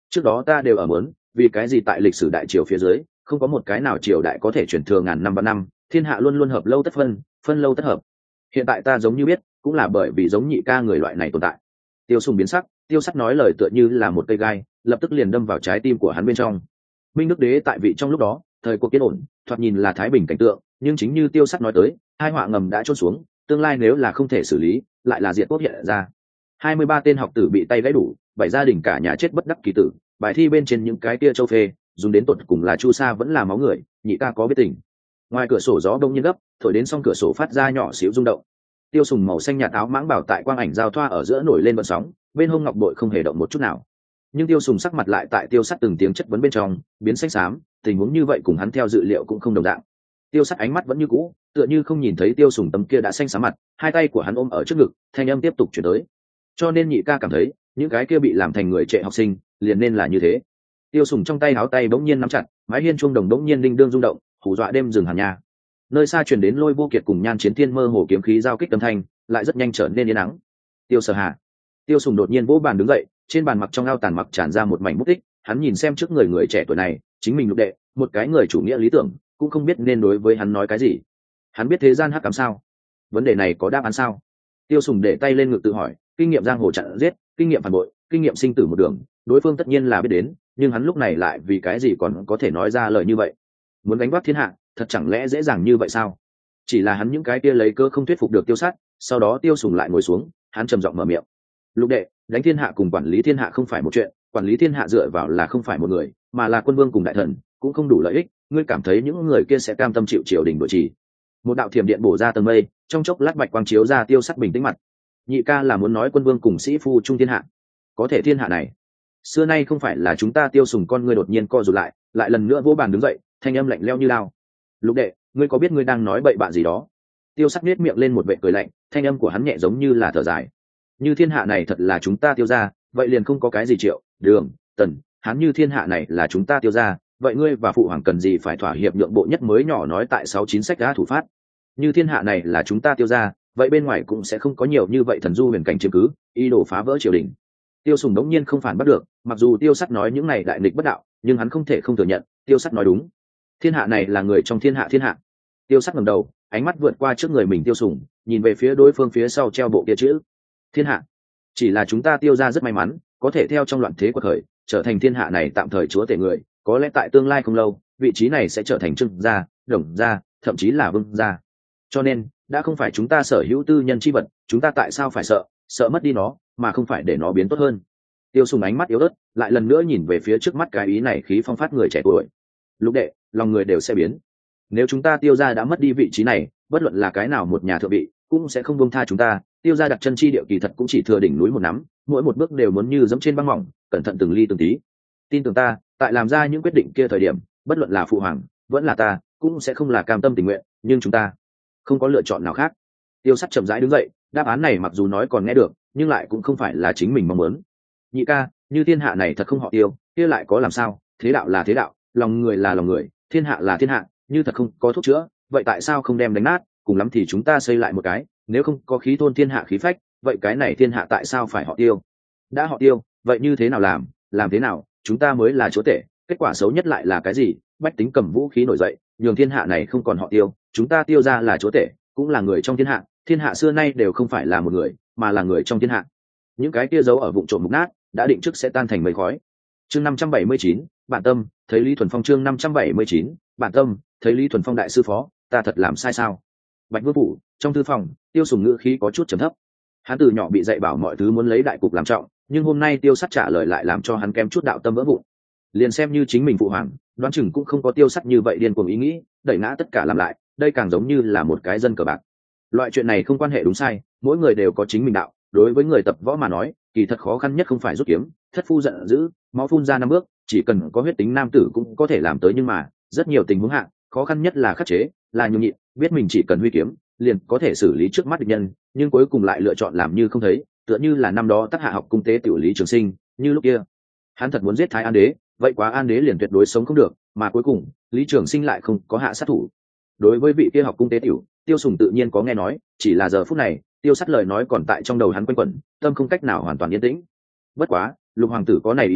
trước đó ta đều ở muốn, vì cái gì tại lịch sử đại triều phía dưới không có một cái nào triều đại có thể truyền thừa ngàn năm và năm, thiên hạ luôn luôn hợp lâu tất phân, phân lâu tất hợp. Hiện tại ta giống như biết, cũng là bởi vì giống nhị ca người loại này tồn tại. Tiêu Sùng biến sắc, Tiêu Sắt nói lời tựa như là một cây gai, lập tức liền đâm vào trái tim của hắn bên trong. Minh Đức Đế tại vị trong lúc đó, thời cuộc yên ổn, thoạt nhìn là thái bình cảnh tượng, nhưng chính như Tiêu Sắt nói tới, hai họa ngầm đã trôn xuống, tương lai nếu là không thể xử lý, lại là diệt quốc hiện ra. 23 tên học tử bị tay gãy đủ, 7 gia đình cả nhà chết bất đắc kỳ tử, bài thi bên trên những cái tia châu phê, dùng đến tột cùng là chu sa vẫn là máu người, nhị ca có biết tình. Ngoài cửa sổ gió đông nhiên gấp, thổi đến song cửa sổ phát ra nhỏ xíu rung động. Tiêu Sùng màu xanh nhạt áo mãng bảo tại quang ảnh giao thoa ở giữa nổi lên vận sóng, bên hông ngọc bội không hề động một chút nào. Nhưng Tiêu Sùng sắc mặt lại tại Tiêu Sắt từng tiếng chất vấn bên trong biến xanh xám, tình huống như vậy cùng hắn theo dự liệu cũng không đồng dạng. Tiêu Sắt ánh mắt vẫn như cũ, tựa như không nhìn thấy Tiêu Sùng tấm kia đã xanh xám mặt, hai tay của hắn ôm ở trước ngực, thanh âm tiếp tục chuyển tới. Cho nên nhị ca cảm thấy, những cái kia bị làm thành người trệ học sinh, liền nên là như thế. Tiêu Sùng trong tay áo tay bỗng nhiên nắm chặt, mái hiên chuông đồng bỗng nhiên đinh đương rung động, hù dọa đêm rừng hàn nhà. Nơi xa truyền đến Lôi Vô Kiệt cùng Nhan Chiến Thiên mơ hồ kiếm khí giao kích âm thanh, lại rất nhanh trở nên yên ắng. Tiêu Sở Hà. Tiêu Sùng đột nhiên vỗ bàn đứng dậy, trên bàn mặc trong ao tàn mặc tràn ra một mảnh bút tích, hắn nhìn xem trước người trẻ tuổi này, chính mình Lục đệ, một cái người chủ nghĩa lý tưởng, cũng không biết nên đối với hắn nói cái gì. Hắn biết thế gian hắc ám sao? Vấn đề này có đáp án sao? Tiêu Sùng để tay lên ngực tự hỏi, kinh nghiệm giang hồ chặn giết, kinh nghiệm phản bội, kinh nghiệm sinh tử một đường, đối phương tất nhiên là biết đến, nhưng hắn lúc này lại vì cái gì còn có thể nói ra lời như vậy? Muốn đánh vác thiên hạ, thật chẳng lẽ dễ dàng như vậy sao? Chỉ là hắn những cái kia lấy cơ không thuyết phục được Tiêu Sát, sau đó Tiêu Sùng lại ngồi xuống, hắn trầm giọng mở miệng. Lục đệ, đánh thiên hạ cùng quản lý thiên hạ không phải một chuyện, quản lý thiên hạ dựa vào là không phải một người, mà là quân vương cùng đại thần, cũng không đủ lợi ích, ngươi cảm thấy những người kia sẽ cam tâm chịu triều đình bội trì? Một đạo thiểm điện bổ ra tầng mây, trong chốc lát bạch quang chiếu ra Tiêu Sắt bình tĩnh mặt. Nhị ca là muốn nói quân vương cùng sĩ phu trung thiên hạ, có thể thiên hạ này xưa nay không phải là chúng ta. Tiêu Sùng con ngươi đột nhiên co rụt lại, lại lần nữa vỗ bàn đứng dậy, thanh âm lạnh lẽo như lao. Lục đệ, ngươi có biết ngươi đang nói bậy bạ gì đó? Tiêu Sắc nhếch miệng lên một vệ cười lạnh, thanh âm của hắn nhẹ giống như là thở dài. Như thiên hạ này thật là chúng ta Tiêu gia, vậy liền không có cái gì Triệu, Đường, Tần, Hán. Như thiên hạ này là chúng ta Tiêu gia, vậy ngươi và phụ hoàng cần gì phải thỏa hiệp nhượng bộ nhất mới nhỏ nói tại 69 sách đã thủ phát. Như thiên hạ này là chúng ta Tiêu gia, vậy bên ngoài cũng sẽ không có nhiều như vậy thần du huyền cảnh chiếm cứ, ý đồ phá vỡ triều đình. Tiêu Sùng đống nhiên không phản bắt được, mặc dù Tiêu Sắt nói những này đại nghịch bất đạo, nhưng hắn không thể không thừa nhận, Tiêu Sắt nói đúng. Thiên hạ này là người trong thiên hạ thiên hạ. Tiêu Sắt ngẩng đầu, ánh mắt vượt qua trước người mình Tiêu Sùng, nhìn về phía đối phương phía sau treo bộ kia chữ thiên hạ. Chỉ là chúng ta Tiêu gia rất may mắn, có thể theo trong loạn thế quật khởi, trở thành thiên hạ này tạm thời chúa tể người, có lẽ tại tương lai không lâu, vị trí này sẽ trở thành Trương gia, Đồng gia, thậm chí là Vương gia. Cho nên, đã không phải chúng ta sở hữu tư nhân chi vật, chúng ta tại sao phải sợ mất đi nó, mà không phải để nó biến tốt hơn. Tiêu Sùng ánh mắt yếu ớt, lại lần nữa nhìn về phía trước mắt cái ý này khí phong phát người trẻ tuổi. Lục đệ, lòng người đều sẽ biến. Nếu chúng ta Tiêu gia đã mất đi vị trí này, bất luận là cái nào một nhà thượng vị, cũng sẽ không buông tha chúng ta. Tiêu gia đặt chân chi địa kỳ thật cũng chỉ thừa đỉnh núi một nắm, mỗi một bước đều muốn như dẫm trên băng mỏng, cẩn thận từng ly từng tí. Tin tưởng ta, tại làm ra những quyết định kia thời điểm, bất luận là phụ hoàng, vẫn là ta, cũng sẽ không là cam tâm tình nguyện, nhưng chúng ta không có lựa chọn nào khác. Tiêu Sắt chậm rãi đứng dậy, đáp án này mặc dù nói còn nghe được, nhưng lại cũng không phải là chính mình mong muốn. Nhị ca, như thiên hạ này thật không họ Tiêu, kia lại có làm sao? Thế đạo là thế đạo, lòng người là lòng người, thiên hạ là thiên hạ, như thật không có thuốc chữa, vậy tại sao không đem đánh nát, cùng lắm thì chúng ta xây lại một cái, nếu không có khí thôn thiên hạ khí phách, vậy cái này thiên hạ tại sao phải họ Tiêu? Đã họ Tiêu, vậy như thế nào làm thế nào, chúng ta mới là chúa tể, kết quả xấu nhất lại là cái gì? Bách tính cầm vũ khí nổi dậy, nhường thiên hạ này không còn họ Tiêu, chúng ta Tiêu gia là chúa tể, cũng là người trong thiên hạ, thiên hạ xưa nay đều không phải là một người, mà là người trong thiên hạ. Những cái kia giấu ở vụn trộm mục nát, đã định trước sẽ tan thành mây khói. Chương 579, bản tâm, thấy Lý Thuần Phong. Chương 579, bản tâm, thấy Lý Thuần Phong. Đại sư phó, ta thật làm sai sao? Bạch Vương phủ, trong thư phòng, Tiêu Sùng ngữ khí có chút trầm thấp. Hắn từ nhỏ bị dạy bảo mọi thứ muốn lấy đại cục làm trọng, nhưng hôm nay Tiêu Sắt trả lời lại làm cho hắn kém chút đạo tâm vỡ vụn. Liền xem như chính mình phụ hoàng, đoán chừng cũng không có Tiêu Sắt như vậy điên cuồng ý nghĩ, đẩy ngã tất cả làm lại, đây càng giống như là một cái dân cờ bạc. Loại chuyện này không quan hệ đúng sai, mỗi người đều có chính mình đạo, đối với người tập võ mà nói, kỳ thật khó khăn nhất không phải rút kiếm, thất phu giận dữ, máu phun ra 5 bước, chỉ cần có huyết tính nam tử cũng có thể làm tới, nhưng mà rất nhiều tình huống hạ, khó khăn nhất là khắc chế, là nhường nhịn, biết mình chỉ cần huy kiếm, liền có thể xử lý trước mắt địch nhân, nhưng cuối cùng lại lựa chọn làm như không thấy, tựa như là năm đó Tác Hạ học cung tế tiểu Lý Trường Sinh, như lúc kia, hắn thật muốn giết Thái An đế, vậy quá An đế liền tuyệt đối sống không được, mà cuối cùng, Lý Trường Sinh lại không có hạ sát thủ. Đối với vị kia học cung tế tiểu, Tiêu Sùng tự nhiên có nghe nói, chỉ là giờ phút này, Tiêu Sắt lời nói còn tại trong đầu hắn quanh quẩn, tâm không cách nào hoàn toàn yên tĩnh. Bất quá, Lục hoàng tử có này ý chí,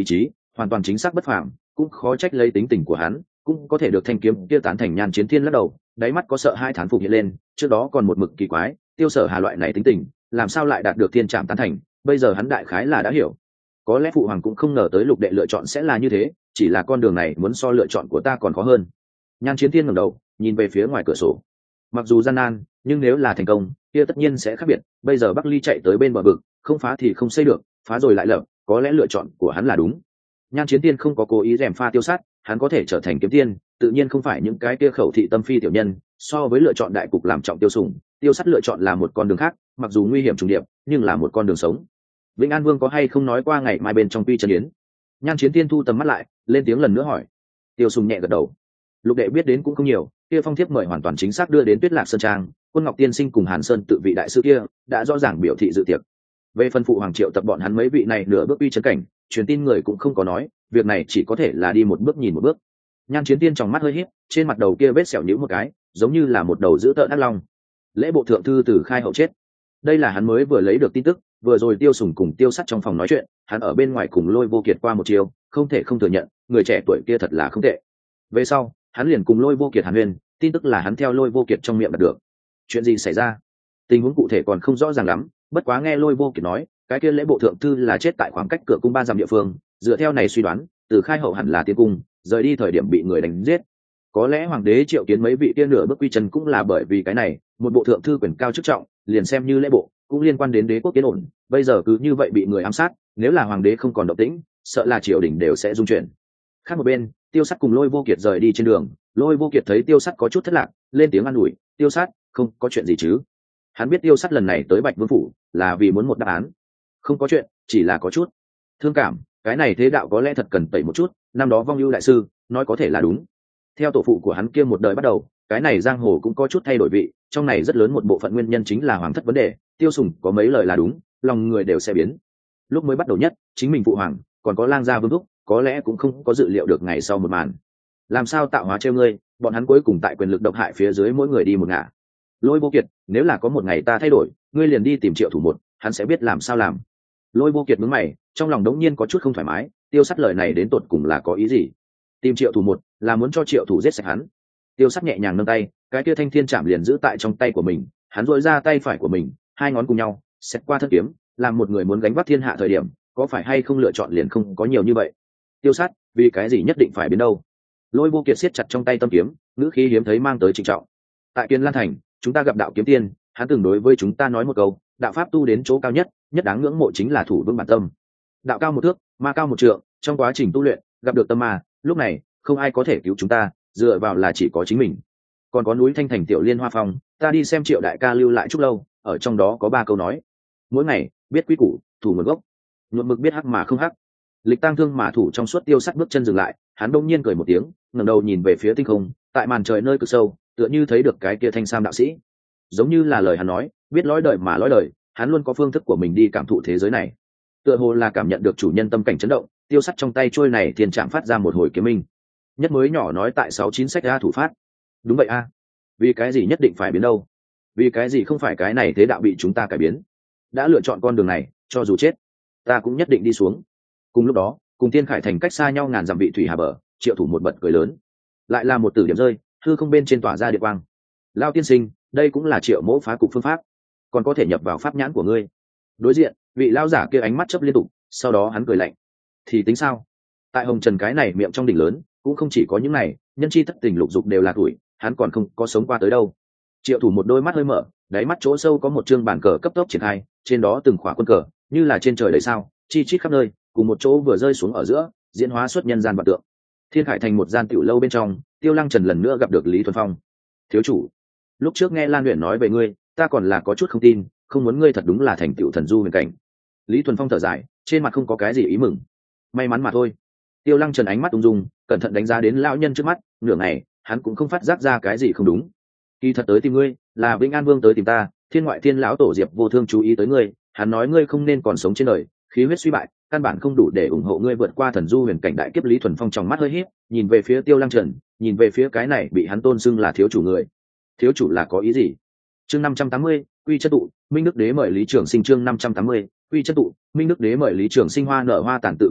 hoàn toàn chính xác bất phàm, cũng khó trách lấy tính tình của hắn cũng có thể được thanh kiếm kia tán thành. Nhan Chiến Thiên lắc đầu, đáy mắt có sợ hai thán phục hiện lên, trước đó còn một mực kỳ quái, Tiêu Sở Hà loại này tính tình làm sao lại đạt được thiên trạm tán thành, bây giờ hắn đại khái là đã hiểu. Có lẽ phụ hoàng cũng không ngờ tới Lục đệ lựa chọn sẽ là như thế, chỉ là con đường này muốn so lựa chọn của ta còn khó hơn. Nhan Chiến Thiên ngẩng đầu nhìn về phía ngoài cửa sổ, mặc dù gian nan nhưng nếu là thành công kia tất nhiên sẽ khác biệt. Bây giờ Bắc Ly chạy tới bên bờ vực, không phá thì không xây được, phá rồi lại lập, có lẽ lựa chọn của hắn là đúng. Nhan Chiến Tiên không có cố ý rèm pha Tiêu Sát, hắn có thể trở thành kiếm tiên tự nhiên không phải những cái kia khẩu thị tâm phi tiểu nhân. So với lựa chọn đại cục làm trọng Tiêu Sùng, Tiêu Sát lựa chọn là một con đường khác, mặc dù nguy hiểm trùng điệp nhưng là một con đường sống. Vĩnh An Vương có hay không nói qua ngày mai bên trong Quy Chân Yến? Nhan Chiến Tiên thu tầm mắt lại, lên tiếng lần nữa hỏi. Tiêu Sùng nhẹ gật đầu. Lục đệ biết đến cũng không nhiều, kia phong thiếp mời hoàn toàn chính xác đưa đến Tuyết Lạc Sơn Trang, Quân Ngọc Tiên Sinh cùng Hàn Sơn tự vị đại sư kia đã rõ ràng biểu thị dự tiệc. Về phân phụ hoàng triệu tập bọn hắn mấy vị này nửa bước uy chấn cảnh, truyền tin người cũng không có nói, việc này chỉ có thể là đi một bước nhìn một bước. Nhan Chiến Tiên trong mắt hơi híp, trên mặt đầu kia vết sẹo nhíu một cái, giống như là một đầu dữ tợn ác long. Lễ bộ thượng thư từ khai hậu chết, đây là hắn mới vừa lấy được tin tức. Vừa rồi Tiêu Sùng cùng Tiêu Sắt trong phòng nói chuyện, hắn ở bên ngoài cùng Lôi Vô Kiệt qua một chiều, không thể không thừa nhận, người trẻ tuổi kia thật là không tệ. Về sau, hắn liền cùng Lôi Vô Kiệt hàn huyên, tin tức là hắn theo Lôi Vô Kiệt trong miệng đạt được. Chuyện gì xảy ra? Tình huống cụ thể còn không rõ ràng lắm, bất quá nghe Lôi Vô Kiệt nói, cái kia lễ bộ thượng thư là chết tại khoảng cách cửa cung 3 dặm địa phương, dựa theo này suy đoán, từ khai hậu hẳn là tiến cung, rời đi thời điểm bị người đánh giết. Có lẽ hoàng đế triệu kiến mấy vị kia nửa bước quy chân cũng là bởi vì cái này, một bộ thượng thư quyền cao chức trọng, liền xem như lễ bộ, cũng liên quan đến đế quốc tiến ổn, bây giờ cứ như vậy bị người ám sát, nếu là hoàng đế không còn động tĩnh, sợ là triều đình đều sẽ rung chuyển. Khác một bên, Tiêu Sắt cùng Lôi Vô Kiệt rời đi trên đường, Lôi Vô Kiệt thấy Tiêu Sắt có chút thất lạc, lên tiếng an ủi, Tiêu Sắt, không có chuyện gì chứ? Hắn biết Tiêu Sắt lần này tới Bạch Vương phủ là vì muốn một đáp án. Không có chuyện, chỉ là có chút thương cảm, cái này thế đạo có lẽ thật cần tẩy một chút, năm đó Vong Ưu đại sư nói có thể là đúng. Theo tổ phụ của hắn kia một đời bắt đầu, cái này giang hồ cũng có chút thay đổi vị, trong này rất lớn một bộ phận nguyên nhân chính là hoàng thất vấn đề. Tiêu Sùng có mấy lời là đúng, lòng người đều sẽ biến. Lúc mới bắt đầu nhất, chính mình phụ hoàng, còn có lang gia Vương thúc, có lẽ cũng không có dự liệu được ngày sau một màn. Làm sao tạo hóa trêu ngươi, bọn hắn cuối cùng tại quyền lực độc hại phía dưới mỗi người đi một ngả. Lôi Vô Kiệt, nếu là có một ngày ta thay đổi, ngươi liền đi tìm Triệu Thủ một, hắn sẽ biết làm sao làm. Lôi Vô Kiệt nhướng mày, trong lòng đống nhiên có chút không thoải mái, Tiêu Sắt lời này đến tột cùng là có ý gì? Tìm Triệu Thủ một là muốn cho Triệu Thủ giết sạch hắn. Tiêu Sắt nhẹ nhàng nâng tay, cái kia thanh thiên chạm liền giữ tại trong tay của mình, hắn duỗi ra tay phải của mình, hai ngón cùng nhau xẹt qua thân kiếm, làm một người muốn gánh vác thiên hạ thời điểm, có phải hay không lựa chọn liền không có nhiều như vậy. Tiêu Sắt, vì cái gì nhất định phải biến đâu? Lôi Vô Kiệt siết chặt trong tay tâm kiếm, ngữ khí hiếm thấy mang tới trịnh trọng. Tại Kiên Lan thành, chúng ta gặp đạo kiếm tiên, hắn từng đối với chúng ta nói một câu, đạo pháp tu đến chỗ cao nhất, nhất đáng ngưỡng mộ chính là thủ vững bản tâm. Đạo cao một thước, ma cao một trượng, trong quá trình tu luyện, gặp được tâm ma, lúc này không ai có thể cứu chúng ta, dựa vào là chỉ có chính mình. Còn có núi Thanh Thành tiểu liên hoa phong, ta đi xem Triệu đại ca lưu lại chút lâu, ở trong đó có 3 câu nói: mỗi ngày biết quý củ, thủ nguồn gốc, nhuộm mực biết hắc mà không hắc. Lịch tang thương mà thủ trong suốt. Tiêu Sắt bước chân dừng lại, hắn đông nhiên cười một tiếng, ngẩng đầu nhìn về phía tinh không, tại màn trời nơi cực sâu, tựa như thấy được cái kia thanh sam đạo sĩ. Giống như là lời hắn nói, biết lõi đời mà lõi đời, hắn luôn có phương thức của mình đi cảm thụ thế giới này. Tựa hồ là cảm nhận được chủ nhân tâm cảnh chấn động, Tiêu Sắt trong tay trôi này thiên trạm phát ra một hồi kiếm minh. Nhất mới nhỏ nói tại 69 sách a thủ phát. Đúng vậy a. Vì cái gì nhất định phải biến đâu? Vì cái gì không phải cái này thế đạo bị chúng ta cải biến? Đã lựa chọn con đường này, cho dù chết, ta cũng nhất định đi xuống. Cùng lúc đó, cùng Tiên Khải thành cách xa nhau ngàn dặm vị thủy hà bờ, Triệu Thủ một bật cười lớn, lại là một tử điểm rơi, hư không bên trên tỏa ra điện quang. Lao tiên sinh, đây cũng là Triệu mỗ phá cục phương pháp, còn có thể nhập vào pháp nhãn của ngươi. Đối diện, vị lao giả kia ánh mắt chớp liên tục, sau đó hắn cười lạnh, thì tính sao? Tại hồng trần cái này miệng trong đỉnh lớn, cũng không chỉ có những này, nhân chi thất tình lục dục đều là tuổi, hắn còn không có sống qua tới đâu. Triệu Thủ một đôi mắt hơi mở, đáy mắt chỗ sâu có một chương bản cờ cấp tốc triển khai, trên đó từng khỏa quân cờ, như là trên trời đầy sao, chi chít khắp nơi, cùng một chỗ vừa rơi xuống ở giữa, diễn hóa xuất nhân gian vạn tượng. Thiên Khải thành một gian tiểu lâu bên trong, Tiêu Lăng Trần lần nữa gặp được Lý Thuần Phong. Thiếu chủ, lúc trước nghe Lan Uyển nói về ngươi, ta còn là có chút không tin, không muốn ngươi thật đúng là thành tựu thần du huyền cảnh. Lý Thuần Phong thở dài, trên mặt không có cái gì ý mừng. May mắn mà thôi. Tiêu Lăng Trần ánh mắt ung dung, cẩn thận đánh giá đến lão nhân trước mắt, nửa ngày, hắn cũng không phát giác ra cái gì không đúng. Kỳ thật tới tìm ngươi, là Vĩnh An Vương tới tìm ta, Thiên Ngoại Thiên lão tổ Diệp Vô Thương chú ý tới ngươi, hắn nói ngươi không nên còn sống trên đời, khí huyết suy bại, căn bản không đủ để ủng hộ ngươi vượt qua thần du huyền cảnh đại kiếp. Lý Thuần Phong trong mắt hơi híp, nhìn về phía Tiêu Lăng Trần, nhìn về phía cái này bị hắn tôn xưng là thiếu chủ người. Thiếu chủ là có ý gì? Chương 580, Quy Chân tụ, Minh Đức Đế mời Lý Trường Sinh. Chương 580, Quy Chân tụ, Minh Đức Đế mời Lý Trường Sinh. Hoa nở hoa tàn tự có lúc,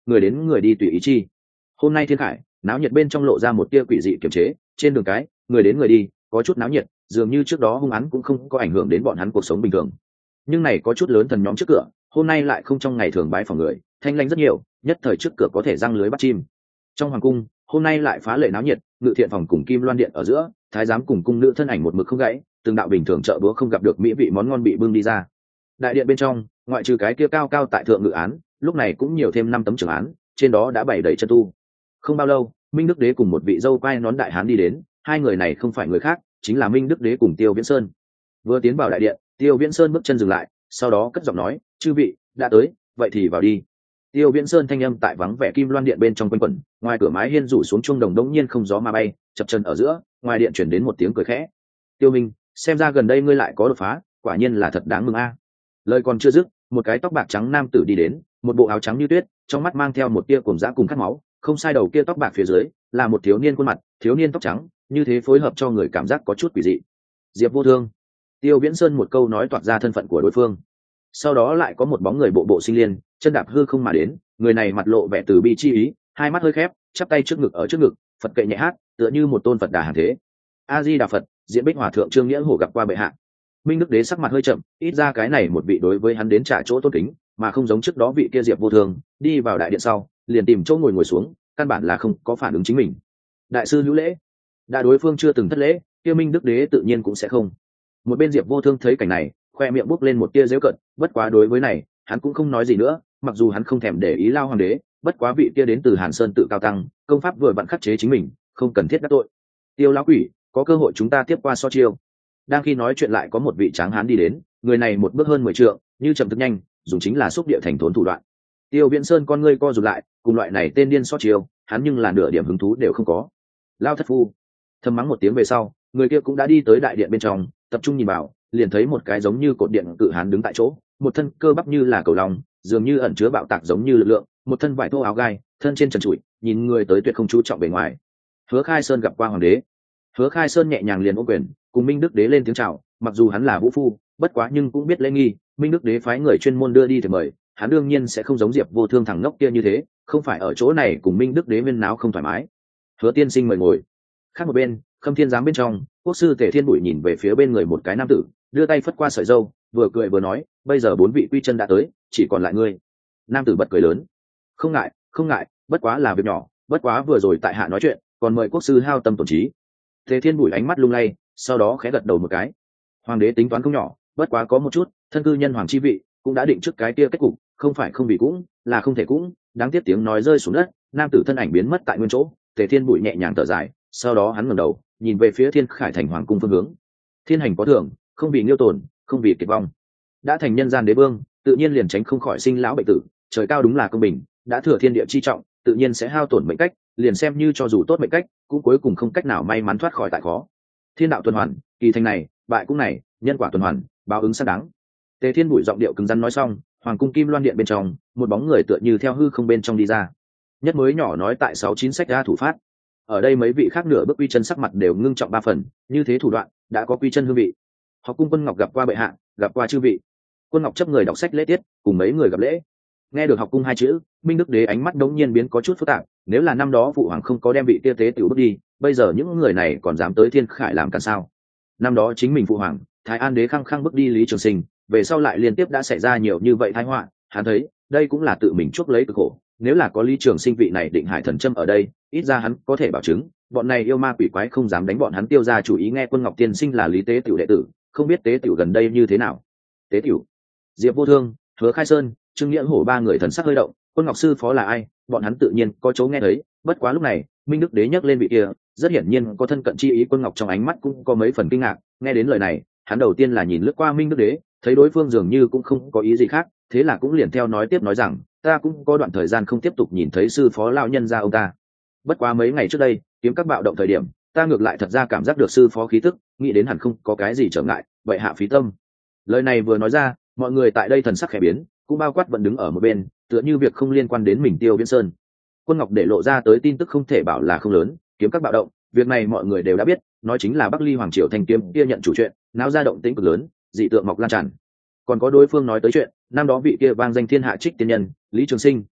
người đến người đi tùy ý chi. Hôm nay thiên khải náo nhiệt bên trong lộ ra một tia quỷ dị kiềm chế, trên đường cái người đến người đi có chút náo nhiệt, dường như trước đó hung án cũng không có ảnh hưởng đến bọn hắn cuộc sống bình thường. Nhưng này có chút lớn thần nhóm trước cửa, hôm nay lại không trong ngày thường bái phỏng người, thanh lãnh rất nhiều, nhất thời trước cửa có thể răng lưới bắt chim. Trong hoàng cung hôm nay lại phá lệ náo nhiệt, ngự thiện phòng cùng kim loan điện ở giữa, thái giám cùng cung nữ thân ảnh một mực không gãy, từng đạo bình thường chợ búa không gặp được mỹ vị món ngon bị bưng đi ra. Đại điện bên trong ngoại trừ cái kia cao cao tại thượng ngự án, lúc này cũng nhiều thêm 5 tấm trưởng án, trên đó đã bày đầy chân tu. Không bao lâu Minh Đức Đế cùng một vị dâu quai nón đại hán đi đến, hai người này không phải người khác, chính là Minh Đức Đế cùng Tiêu Viễn Sơn. Vừa tiến vào đại điện, Tiêu Viễn Sơn bước chân dừng lại, sau đó cất giọng nói, chư vị đã tới, vậy thì vào đi. Tiêu Viễn Sơn thanh âm tại vắng vẻ kim loan điện bên trong quanh quẩn, ngoài cửa mái hiên rủ xuống chuông đồng đống nhiên không gió mà bay, chập chân ở giữa, ngoài điện chuyển đến một tiếng cười khẽ. Tiêu Minh, xem ra gần đây ngươi lại có đột phá, quả nhiên là thật đáng mừng a. Lời còn chưa dứt, một cái tóc bạc trắng nam tử đi đến, một bộ áo trắng như tuyết, trong mắt mang theo một tia cuồng dã cùng khát máu, không sai, đầu kia tóc bạc phía dưới là một thiếu niên khuôn mặt, thiếu niên tóc trắng, như thế phối hợp cho người cảm giác có chút quỷ dị. Diệp Vô Thương. Tiêu Viễn Sơn một câu nói toạc ra thân phận của đối phương. Sau đó lại có một bóng người bộ bộ sinh liên, chân đạp hư không mà đến, người này mặt lộ vẻ từ bi chi ý, hai mắt hơi khép, chắp tay trước ngực ở trước ngực, Phật kệ nhẹ hát, tựa như một tôn Phật Đà hàng thế. A Di Đà Phật, Diễn Bích Hòa thượng Trương Nghĩa Hổ gặp qua bệ hạ. Minh Đức Đế sắc mặt hơi chậm, ít ra cái này một vị đối với hắn đến trả chỗ tôn kính, mà không giống trước đó vị kia Diệp Vô Thương, đi vào đại điện sau, liền tìm chỗ ngồi xuống, căn bản là không có phản ứng chính mình. Đại sư hữu lễ. Đã đối phương chưa từng thất lễ, kia Minh Đức Đế tự nhiên cũng sẽ không. Một bên Diệp Vô Thương thấy cảnh này, khoe miệng bốc lên một tia giễu cợt, bất quá đối với này, hắn cũng không nói gì nữa, mặc dù hắn không thèm để ý Lao Hoàng đế, bất quá vị kia đến từ Hàn Sơn tự cao tăng, công pháp vừa vặn khắc chế chính mình, không cần thiết đắc tội. Tiêu lão quỷ, có cơ hội chúng ta tiếp qua so chiêu. Đang khi nói chuyện lại có một vị tráng hán đi đến, người này một bước hơn 10 trượng, như chậm thực nhanh, dùng chính là xúc địa thành thốn thủ đoạn. Tiêu Viễn Sơn con ngươi co rụt lại, cùng loại này tên điên so chiêu, hắn nhưng là nửa điểm hứng thú đều không có. Lao thất phu. Thầm mắng một tiếng về sau, người kia cũng đã đi tới đại điện bên trong, tập trung nhìn vào, liền thấy một cái giống như cột điện cự hán đứng tại chỗ, một thân cơ bắp như là cầu lòng, dường như ẩn chứa bạo tạc giống như lực lượng, một thân vải thô áo gai, thân trên trần trụi, nhìn người tới tuyệt không chú trọng bề ngoài. Hứa Khai Sơn gặp qua hoàng đế. Hứa Khai Sơn nhẹ nhàng liền ôm quyền, cùng Minh Đức Đế lên tiếng chào, mặc dù hắn là vũ phu, bất quá nhưng cũng biết lễ nghi, Minh Đức Đế phái người chuyên môn đưa đi thì mời, hắn đương nhiên sẽ không giống Diệp Vô Thương thằng ngốc kia như thế, không phải ở chỗ này cùng Minh Đức Đế viên náo không thoải mái. Hứa tiên sinh mời ngồi. Khác một bên, Khâm Thiên giám bên trong, quốc sư Tề Thiên Bụi nhìn về phía bên người một cái nam tử, đưa tay phất qua sợi râu, vừa cười vừa nói, bây giờ 4 vị quy chân đã tới, chỉ còn lại ngươi. Nam tử bật cười lớn, không ngại, không ngại, bất quá là việc nhỏ, bất quá vừa rồi tại hạ nói chuyện, còn mời quốc sư hao tâm tổn trí. Tề Thiên Bụi ánh mắt lung lay, sau đó khẽ gật đầu một cái. Hoàng đế tính toán không nhỏ, bất quá có một chút, thân cư nhân hoàng chi vị, cũng đã định trước cái kia kết cục, không phải không vì cũng, là không thể cũng. Đáng tiếc tiếng nói rơi xuống đất, nam tử thân ảnh biến mất tại nguyên chỗ. Tề Thiên Bụi nhẹ nhàng thở dài, sau đó hắn ngẩng đầu, nhìn về phía Thiên Khải thành hoàng cung phương hướng. Thiên hành có thưởng, không vì nghiêu tồn, không vì kiệt vong. Đã thành nhân gian đế vương, tự nhiên liền tránh không khỏi sinh lão bệnh tử. Trời cao đúng là công bình, đã thừa thiên địa chi trọng, tự nhiên sẽ hao tổn mệnh cách, liền xem như cho dù tốt mệnh cách, cũng cuối cùng không cách nào may mắn thoát khỏi tại khó. Thiên đạo tuần hoàn, kỳ thành này, bại cũng này, nhân quả tuần hoàn, báo ứng xác đáng. Tề Thiên Bụi giọng điệu cứng rắn nói xong, hoàng cung kim loan điện bên trong, một bóng người tựa như theo hư không bên trong đi ra. Nhất mới nhỏ nói tại 69 sách ra thủ phát. Ở đây mấy vị khác nửa bước quy chân sắc mặt đều ngưng trọng 3 phần, như thế thủ đoạn đã có quy chân hương vị. Học cung Quân Ngọc gặp qua bệ hạ, gặp qua chư vị. Quân Ngọc chấp người đọc sách lễ tiết, cùng mấy người gặp lễ. Nghe được học cung 2 chữ, Minh Đức Đế ánh mắt đống nhiên biến có chút phức tạp, nếu là năm đó phụ hoàng không có đem vị kia tế tiểu bước đi, bây giờ những người này còn dám tới Thiên Khải làm cản sao? Năm đó chính mình phụ hoàng, Thái An đế khăng khăng bước đi Lý Trường Sinh, về sau lại liên tiếp đã xảy ra nhiều như vậy tai họa, hắn thấy, đây cũng là tự mình chuốc lấy cực khổ, nếu là có Lý Trường Sinh vị này định hải thần châm ở đây, ít ra hắn có thể bảo chứng, bọn này yêu ma quỷ quái không dám đánh bọn hắn Tiêu ra chủ ý. Nghe Quân Ngọc tiên sinh là Lý Tế tiểu đệ tử, không biết Tế tiểu gần đây như thế nào? Tế tiểu, Diệp Vô Thương, Hứa Khai Sơn, Trương Nghĩa Hổ 3 người thần sắc hơi động, Quân Ngọc sư phó là ai, bọn hắn tự nhiên có chỗ nghe thấy, bất quá lúc này, Minh Đức Đế nhắc lên vị kia, rất hiển nhiên có thân cận chi ý. Quân Ngọc trong ánh mắt cũng có mấy phần kinh ngạc, nghe đến lời này, hắn đầu tiên là nhìn lướt qua Minh Đức Đế, thấy đối phương dường như cũng không có ý gì khác, thế là cũng liền theo nói tiếp nói rằng, ta cũng có đoạn thời gian không tiếp tục nhìn thấy sư phó lão nhân gia ông ta. Bất quá mấy ngày trước đây, kiếm các bạo động thời điểm, ta ngược lại thật ra cảm giác được sư phó khí tức, nghĩ đến hẳn không có cái gì trở ngại, vậy hạ phí tâm. Lời này vừa nói ra, mọi người tại đây thần sắc khẽ biến, cũng bao quát vẫn đứng ở một bên, tựa như việc không liên quan đến mình Tiêu Viễn Sơn. Quân Ngọc để lộ ra tới tin tức không thể bảo là không lớn, kiếm các bạo động, việc này mọi người đều đã biết, nói chính là Bắc Ly hoàng triều thanh kiếm kia nhận chủ chuyện, náo ra động tĩnh cực lớn, dị tượng mọc lan tràn. Còn có đối phương nói tới chuyện, năm đó vị kia vang danh thiên hạ trích tiên nhân, Lý Trường Sinh,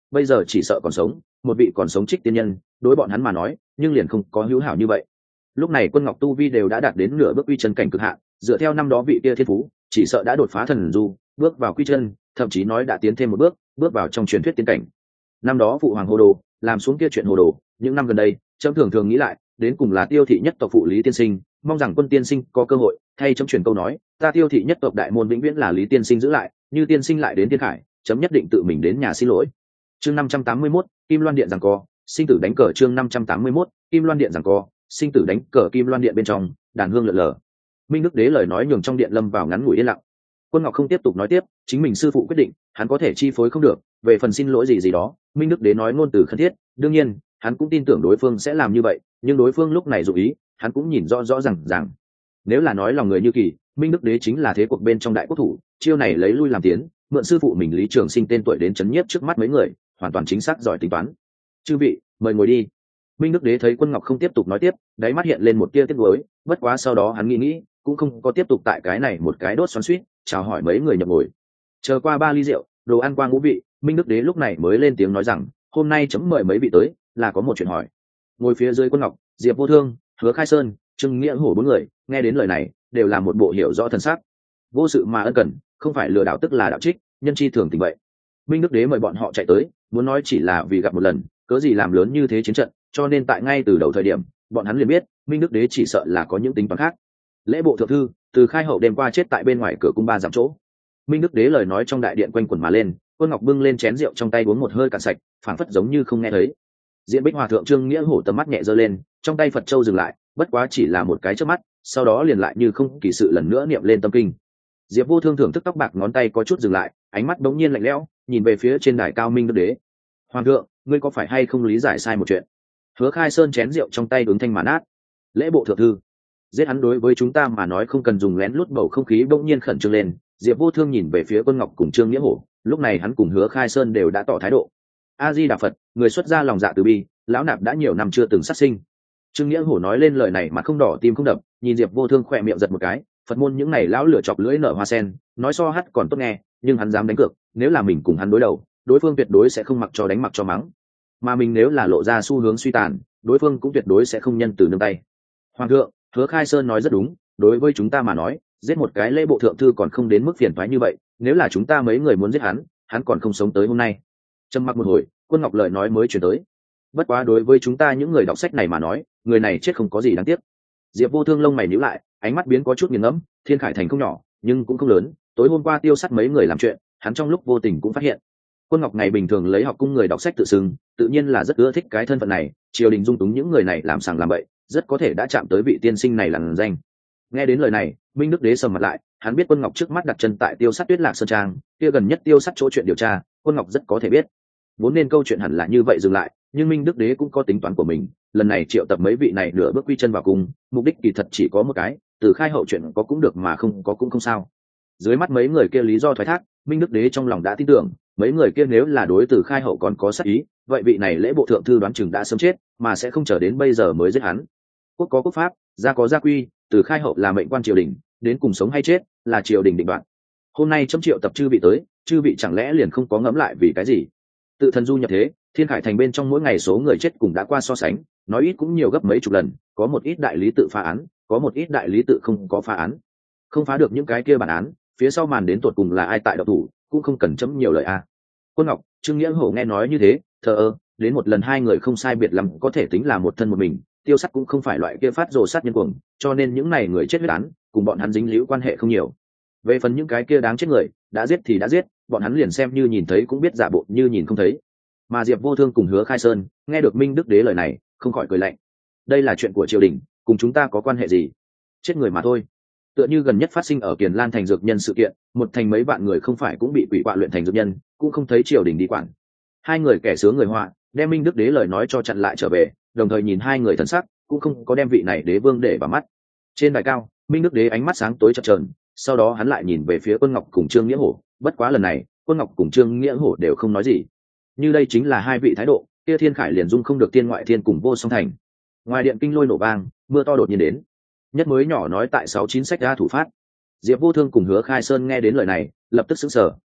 bây giờ chỉ sợ còn sống, một vị còn sống Trích tiên nhân đối bọn hắn mà nói nhưng liền không có hữu hảo như vậy. Lúc này Quân Ngọc tu vi đều đã đạt đến nửa bước quy chân cảnh cực hạn, dựa theo năm đó vị kia thiên phú chỉ sợ đã đột phá thần du, bước vào quy chân, thậm chí nói đã tiến thêm một bước, bước vào trong truyền thuyết tiên cảnh. Năm đó phụ hoàng hồ đồ làm xuống kia chuyện hồ đồ, những năm gần đây trẫm thường thường nghĩ lại, đến cùng là Tiêu thị nhất tộc phụ Lý tiên sinh, mong rằng Quân tiên sinh có cơ hội thay trẫm truyền câu nói, ta Tiêu thị nhất tộc đại môn vĩnh viễn là Lý tiên sinh giữ lại, như tiên sinh lại đến Thiên Khải, trẫm nhất định tự mình đến nhà xin lỗi. Chương 581, Kim Loan Điện giằng co, sinh tử đánh cờ. Chương 581, Kim Loan Điện giằng co, sinh tử đánh cờ. Kim Loan Điện bên trong, đàn hương lượn lờ. Minh Đức Đế lời nói nhường trong điện lâm vào ngắn ngủi yên lặng. Quân Ngọc không tiếp tục nói tiếp, chính mình sư phụ quyết định, hắn có thể chi phối không được, về phần xin lỗi gì đó, Minh Đức Đế nói ngôn từ khẩn thiết, đương nhiên, hắn cũng tin tưởng đối phương sẽ làm như vậy, nhưng đối phương lúc này dụ ý, hắn cũng nhìn rõ rõ ràng. Nếu là nói lòng người như kỳ, Minh Đức Đế chính là thế cuộc bên trong đại quốc thủ, chiêu này lấy lui làm tiến, mượn sư phụ mình Lý Trường Sinh tên tuổi đến chấn nhiếp trước mắt mấy người, hoàn toàn chính xác giỏi tính toán. Chư vị, mời ngồi đi. Minh Đức Đế thấy Quân Ngọc không tiếp tục nói tiếp, đáy mắt hiện lên một tia tiếc nuối, bất quá sau đó hắn nghĩ, cũng không có tiếp tục tại cái này một cái đốt xoắn xuýt, chào hỏi mấy người nhập ngồi. Chờ qua 3 ly rượu, đồ ăn qua ngũ vị, Minh Đức Đế lúc này mới lên tiếng nói rằng, hôm nay chấm mời mấy vị tới, là có một chuyện hỏi. Ngồi phía dưới Quân Ngọc, Diệp Vô Thương, Hứa Khai Sơn, Trương Nghĩa Hổ 4 người, nghe đến lời này, đều là một bộ hiểu rõ thần sắc. Vô sự mà ân cần, không phải lừa đảo tức là đạo trích, nhân chi thường tình vậy. Minh Đức Đế mời bọn họ chạy tới, muốn nói chỉ là vì gặp một lần, cớ gì làm lớn như thế chiến trận, cho nên tại ngay từ đầu thời điểm, bọn hắn liền biết, Minh Đức Đế chỉ sợ là có những tính toán khác. Lễ bộ thượng thư, từ Khai hậu đêm qua chết tại bên ngoài cửa cung 3 dặm chỗ. Minh Đức Đế lời nói trong đại điện quanh quẩn mà lên, Quân Ngọc bưng lên chén rượu trong tay uống một hơi cạn sạch, phảng phất giống như không nghe thấy. Diễn Bích Hòa thượng Trương Nghĩa Hổ tầm mắt nhẹ giơ lên, trong tay Phật châu dừng lại, bất quá chỉ là một cái chớp mắt, sau đó liền lại như không kỳ sự lần nữa niệm lên tâm kinh. Diệp Vô Thương thưởng thức tóc bạc ngón tay có chút dừng lại, ánh mắt bỗng nhiên lạnh lẽo, nhìn về phía trên đài cao Minh Đức Đế. Hoàng thượng, ngươi có phải hay không lý giải sai một chuyện? Hứa Khai Sơn chén rượu trong tay ứng thanh mà nát. Lễ bộ thượng thư, giết hắn đối với chúng ta mà nói không cần dùng lén lút, bầu không khí bỗng nhiên khẩn trương lên. Diệp Vô Thương nhìn về phía Quân Ngọc cùng Trương Nghĩa Hổ, lúc này hắn cùng Hứa Khai Sơn đều đã tỏ thái độ. A Di Đà Phật, người xuất gia lòng dạ từ bi, lão nạp đã nhiều năm chưa từng sát sinh. Trương Nghĩa Hổ nói lên lời này mà không đỏ tim không đập, nhìn Diệp Vô Thương khỏe miệng giật một cái, Phật môn những này lão lửa chọc lưỡi nở hoa sen, nói so hát còn tốt nghe, nhưng hắn dám đánh cược, nếu là mình cùng hắn đối đầu, đối phương tuyệt đối sẽ không mặc cho đánh mặc cho mắng, mà mình nếu là lộ ra xu hướng suy tàn, đối phương cũng tuyệt đối sẽ không nhân từ nương tay. Hoàng thượng, Hứa Khai Sơn nói rất đúng, đối với chúng ta mà nói, giết một cái lễ bộ thượng thư còn không đến mức phiền toái như vậy, nếu là chúng ta mấy người muốn giết hắn còn không sống tới hôm nay. Trầm mặc một hồi, Quân Ngọc lời nói mới truyền tới. Bất quá đối với chúng ta những người đọc sách này mà nói, người này chết không có gì đáng tiếc. Diệp Vô Thương lông mày nhíu lại, ánh mắt biến có chút nghiền ngẫm, Thiên Khải thành không nhỏ, nhưng cũng không lớn, tối hôm qua tiêu sát mấy người làm chuyện, hắn trong lúc vô tình cũng phát hiện. Quân Ngọc ngày bình thường lấy học cung người đọc sách tự xưng, tự nhiên là rất ưa thích cái thân phận này, triều đình dung túng những người này làm sàng làm bậy, rất có thể đã chạm tới vị tiên sinh này lằn danh. Nghe đến lời này, Minh Đức Đế sầm mặt lại, hắn biết Quân Ngọc trước mắt đặt chân tại tiêu sát Tuyết Lạc Sơn Trang, kia gần nhất tiêu sát chỗ chuyện điều tra, Quân Ngọc rất có thể biết. Vốn nên câu chuyện hẳn là như vậy dừng lại, nhưng Minh Đức Đế cũng có tính toán của mình, lần này triệu tập mấy vị này nửa bước quy chân vào cung, mục đích kỳ thật chỉ có một cái, từ khai hậu chuyện có cũng được mà không có cũng không sao. Dưới mắt mấy người kia lý do thoái thác, Minh Đức Đế trong lòng đã tin tưởng, mấy người kia nếu là đối từ khai hậu còn có sát ý, vậy vị này lễ bộ thượng thư đoán chừng đã sớm chết, mà sẽ không chờ đến bây giờ mới giết hắn. Quốc có quốc pháp, gia có gia quy, từ khai hậu là mệnh quan triều đình, đến cùng sống hay chết là triều đình định đoạt. Hôm nay chấm triệu tập chư vị tới, chư vị chẳng lẽ liền không có ngẫm lại vì cái gì? Tự thần du nhập thế, Thiên Khải thành bên trong mỗi ngày số người chết cùng đã qua so sánh, nói ít cũng nhiều gấp mấy chục lần, có một ít đại lý tự phá án, có một ít đại lý tự không có phá án. Không phá được những cái kia bản án, phía sau màn đến tụt cùng là ai tại độc thủ, cũng không cần chấm nhiều lời a. Quân Ngọc, Trương Nghĩa Hổ nghe nói như thế, thờ ơ, đến một lần hai người không sai biệt lắm có thể tính là một thân một mình, tiêu sát cũng không phải loại kia phát rồ sát nhân cuồng, cho nên những này người chết huyết án, cùng bọn hắn dính líu quan hệ không nhiều. Về phần những cái kia đáng chết người, đã giết thì đã giết, bọn hắn liền xem như nhìn thấy cũng biết giả bộ như nhìn không thấy. Mà Diệp Vô Thương cùng Hứa Khai Sơn nghe được Minh Đức Đế lời này, không khỏi cười lạnh. Đây là chuyện của triều đình, cùng chúng ta có quan hệ gì? Chết người mà thôi. Tựa như gần nhất phát sinh ở Kiền Lan thành dược nhân sự kiện, một thành mấy vạn người không phải cũng bị quỷ quạ luyện thành dược nhân, cũng không thấy triều đình đi quản. Hai người kẻ sướng người họa, đem Minh Đức Đế lời nói cho chặn lại trở về, đồng thời nhìn hai người thần sắc, cũng không có đem vị này đế vương để vào mắt. Trên đài cao, Minh Đức Đế ánh mắt sáng tối chập chờn, sau đó hắn lại nhìn về phía Quân Ngọc cùng Trương Nghĩa Hổ, bất quá lần này, Quân Ngọc cùng Trương Nghĩa Hổ đều không nói gì. Như đây chính là hai vị thái độ, kia Thiên Khải liền dung không được tiên ngoại thiên cùng vô song thành. Ngoài điện kinh lôi nổ vang, mưa to đột nhiên đến. Nhất mới nhỏ nói tại 69 sách ra thủ phát. Diệp Vô Thương cùng Hứa Khai Sơn nghe đến lời này, lập tức sững sờ,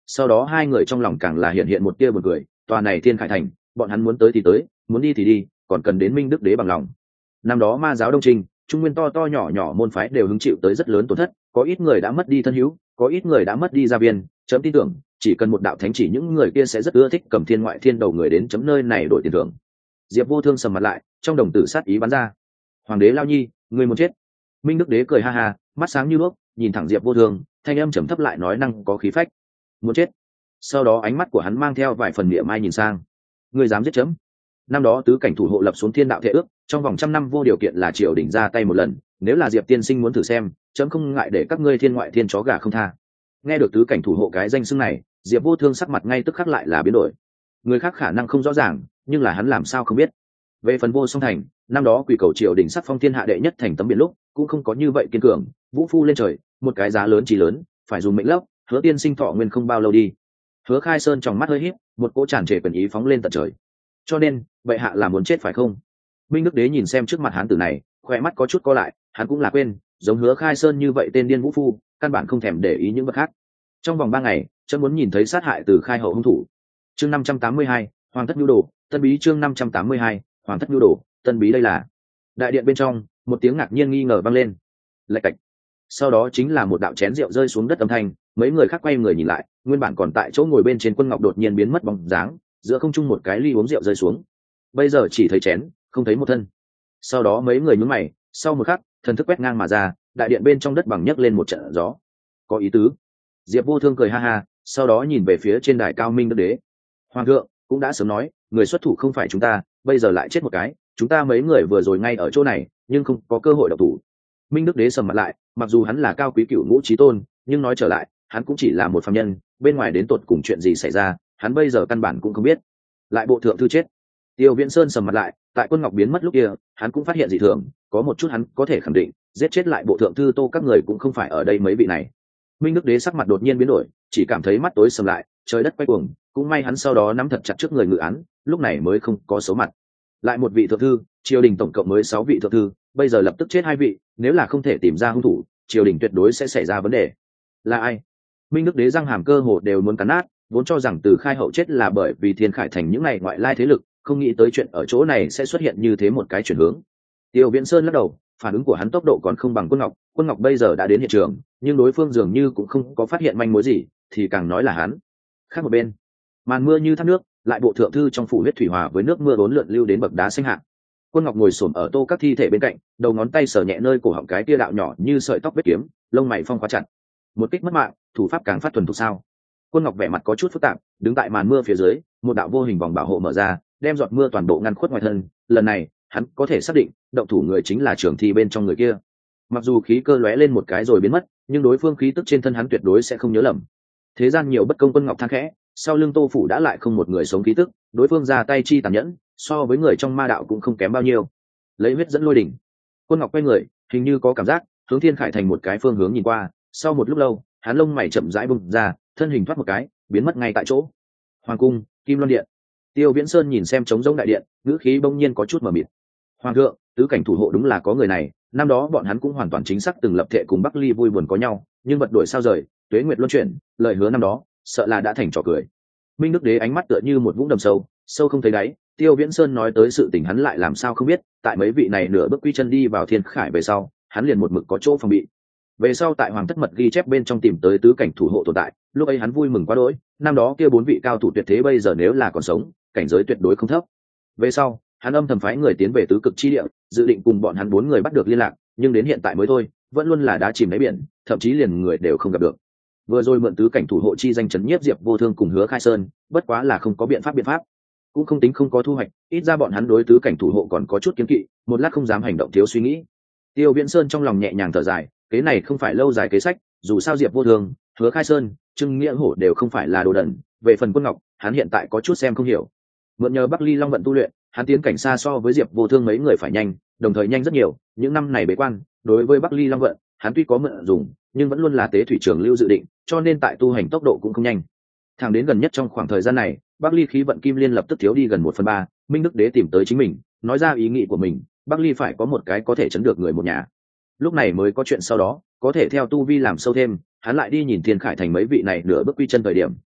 sau đó hai người trong lòng càng là hiện hiện một tia buồn cười. Tòa này Thiên Khải thành, bọn hắn muốn tới thì tới, muốn đi thì đi, còn cần đến Minh Đức Đế bằng lòng. Năm đó ma giáo Đông Trinh, trung nguyên to to nhỏ nhỏ môn phái đều hứng chịu tới rất lớn tổn thất, có ít người đã mất đi thân hữu, có ít người đã mất đi gia viên. Chấm tin tưởng chỉ cần một đạo thánh chỉ, những người kia sẽ rất ưa thích cầm thiên ngoại thiên đầu người đến chấm nơi này đổi tiền thưởng. Diệp Vô Thương sầm mặt lại, trong đồng tử sát ý bắn ra. Hoàng đế Lao Nhi, người muốn chết. Minh Đức Đế cười ha ha, mắt sáng như đuốc, nhìn thẳng Diệp Vô Thương, thanh âm trầm thấp lại nói năng có khí phách. Muốn chết. Sau đó ánh mắt của hắn mang theo vài phần niệm mai nhìn sang. Ngươi dám giết chấm? Năm đó tứ cảnh thủ hộ lập xuống thiên đạo thệ ước, trong vòng 100 năm vô điều kiện là triều đình ra tay một lần, nếu là Diệp tiên sinh muốn thử xem, chấm không ngại để các ngươi thiên ngoại thiên chó gà không tha. Nghe được tứ cảnh thủ hộ cái danh xưng này, Diệp Vô Thương sắc mặt ngay tức khắc lại là biến đổi. Người khác khả năng không rõ ràng, nhưng là hắn làm sao không biết. Về phần Vô Song thành, năm đó quỳ cầu triều đình sắc phong thiên hạ đệ nhất thành tấm biển lúc cũng không có như vậy kiên cường, vũ phu lên trời, một cái giá lớn chỉ lớn, phải dùng mệnh lốc, Hứa tiên sinh thọ nguyên không bao lâu đi. Hứa Khai Sơn trong mắt hơi híp, một cỗ tràn trề quyền ý phóng lên tận trời. Cho nên bệ hạ là muốn chết phải không? Minh Đức Đế nhìn xem trước mặt hán tử này, khoe mắt có chút co lại, hắn cũng là quên, giống Hứa Khai Sơn như vậy tên điên vũ phu, căn bản không thèm để ý những vật khác. Trong vòng 3 ngày, chấm muốn nhìn thấy sát hại từ Khai hậu hung thủ. Chương 582, Hoàng thất nhu đồ, tân bí. Chương 582, Hoàng thất nhu đồ, tân bí. Đây là đại điện bên trong, một tiếng ngạc nhiên nghi ngờ vang lên. Lạch cạch. Sau đó chính là một đạo chén rượu rơi xuống đất âm thanh, mấy người khác quay người nhìn lại, nguyên bản còn tại chỗ ngồi bên trên Quân Ngọc đột nhiên biến mất bóng dáng, giữa không trung một cái ly uống rượu rơi xuống. Bây giờ chỉ thấy chén, không thấy một thân. Sau đó mấy người nhướng mày, sau một khắc, thần thức quét ngang mà ra, đại điện bên trong đất bằng nhấc lên một trận gió. Có ý tứ. Diệp Vô Thương cười ha ha, sau đó nhìn về phía trên đài cao Minh Đức Đế. Hoàng thượng cũng đã sớm nói, người xuất thủ không phải chúng ta, bây giờ lại chết một cái, chúng ta mấy người vừa rồi ngay ở chỗ này, nhưng không có cơ hội động thủ. Minh Đức Đế sầm mặt lại, mặc dù hắn là cao quý cửu ngũ chí tôn, nhưng nói trở lại, hắn cũng chỉ là một phàm nhân, bên ngoài đến tột cùng chuyện gì xảy ra, hắn bây giờ căn bản cũng không biết. Lại bộ thượng thư chết. Tiêu Viễn Sơn sầm mặt lại, tại Quân Ngọc biến mất lúc kia, hắn cũng phát hiện dị thường, có một chút hắn có thể khẳng định, giết chết lại bộ thượng thư Tô các người cũng không phải ở đây mấy vị này. Minh Đức Đế sắc mặt đột nhiên biến đổi, chỉ cảm thấy mắt tối sầm lại, trời đất quay cuồng, cũng may hắn sau đó nắm thật chặt trước người ngự án, lúc này mới không có số mặt. Lại một vị thượng thư, triều đình tổng cộng mới 6 vị thượng thư, bây giờ lập tức chết 2 vị, nếu là không thể tìm ra hung thủ, triều đình tuyệt đối sẽ xảy ra vấn đề. Là ai? Minh Đức Đế răng hàm cơ hồ đều muốn cắn nát, vốn cho rằng từ Khai hậu chết là bởi vì Thiên Khải thành những này ngoại lai thế lực, không nghĩ tới chuyện ở chỗ này sẽ xuất hiện như thế một cái chuyển hướng. Tiêu Viễn Sơn lắc đầu, phản ứng của hắn tốc độ còn không bằng Quân Ngọc bây giờ đã đến hiện trường, nhưng đối phương dường như cũng không có phát hiện manh mối gì, thì càng nói là hắn. Khác một bên, màn mưa như thác nước, lại bộ thượng thư trong phủ huyết thủy hòa với nước mưa bốn lượn lưu đến bậc đá xanh hạng. Quân Ngọc ngồi xổm ở Tô các thi thể bên cạnh, đầu ngón tay sờ nhẹ nơi cổ họng cái tia đạo nhỏ như sợi tóc vết kiếm, lông mày phong khóa chặt. Một kích mất mạng, thủ pháp càng phát thuần thục sao? Quân Ngọc vẻ mặt có chút phức tạp, đứng tại màn mưa phía dưới, một đạo vô hình vòng bảo hộ mở ra, đem giọt mưa toàn bộ ngăn khuất ngoài thân. Lần này, hắn có thể xác định, động thủ người chính là trưởng thi bên trong người kia. Mặc dù khí cơ lóe lên một cái rồi biến mất, nhưng đối phương khí tức trên thân hắn tuyệt đối sẽ không nhớ lầm. Thế gian nhiều bất công. Quân Ngọc than khẽ, sau lưng Tô phủ đã lại không một người sống khí tức, đối phương ra tay chi tàn nhẫn, so với người trong ma đạo cũng không kém bao nhiêu. Lấy huyết dẫn lôi đỉnh. Quân Ngọc quay người, hình như có cảm giác, hướng Thiên Khải thành một cái phương hướng nhìn qua, sau một lúc lâu, hắn lông mày chậm rãi bung ra, thân hình thoát một cái, biến mất ngay tại chỗ. Hoàng cung, Kim Loan điện. Tiêu Viễn Sơn nhìn xem trống rỗng đại điện, ngữ khí bỗng nhiên có chút mờ mịt. Hoàng thượng, tứ cảnh thủ hộ đúng là có người này, năm đó bọn hắn cũng hoàn toàn chính xác từng lập thệ cùng Bắc Ly vui buồn có nhau, nhưng vật đổi sao rời, tuế nguyệt luân chuyển, lời hứa năm đó, sợ là đã thành trò cười. Minh Đức Đế ánh mắt tựa như một vũng đầm sâu, sâu không thấy đáy. Tiêu Viễn Sơn nói tới sự tình hắn lại làm sao không biết, tại mấy vị này nửa bước quy chân đi vào Thiên Khải về sau, hắn liền một mực có chỗ phòng bị. Về sau tại Hoàng thất mật ghi chép bên trong tìm tới tứ cảnh thủ hộ tồn tại, lúc ấy hắn vui mừng quá đỗi, năm đó kia 4 vị cao thủ tuyệt thế bây giờ nếu là còn sống, cảnh giới tuyệt đối không thấp. Về sau, hắn âm thầm phái người tiến về tứ cực chi địa, dự định cùng bọn hắn 4 người bắt được liên lạc, nhưng đến hiện tại mới thôi, vẫn luôn là đá chìm đáy biển, thậm chí liền người đều không gặp được. Vừa rồi mượn tứ cảnh thủ hộ chi danh chấn nhiếp Diệp Vô Thương cùng Hứa Khai Sơn, bất quá là không có biện pháp, cũng không tính không có thu hoạch, ít ra bọn hắn đối tứ cảnh thủ hộ còn có chút kiêng kỵ, một lát không dám hành động thiếu suy nghĩ. Tiêu Viễn Sơn trong lòng nhẹ nhàng thở dài, kế này không phải lâu dài kế sách, dù sao Diệp Vô Thương, Hứa Khai Sơn, Trương Nghĩa Hổ đều không phải là đồ đần, về phần Quân Ngọc, hắn hiện tại có chút xem không hiểu. Mượn nhờ Bắc Ly Long vận tu luyện, hắn tiến cảnh xa so với Diệp Vô Thương mấy người phải nhanh, đồng thời nhanh rất nhiều, những năm này bế quan, đối với Bắc Ly Long vận, hắn tuy có mượn dùng, nhưng vẫn luôn là tế thủy trường lưu dự định, cho nên tại tu hành tốc độ cũng không nhanh. Thẳng đến gần nhất trong khoảng thời gian này, Bắc Ly khí vận kim liên lập tức thiếu đi gần 1/3, Minh Đức Đế tìm tới chính mình, nói ra ý nghĩ của mình, Bắc Ly phải có một cái có thể chấn được người một nhà. Lúc này mới có chuyện sau đó, có thể theo tu vi làm sâu thêm, hắn lại đi nhìn Thiên Khải thành mấy vị này nửa bước quy chân thời điểm,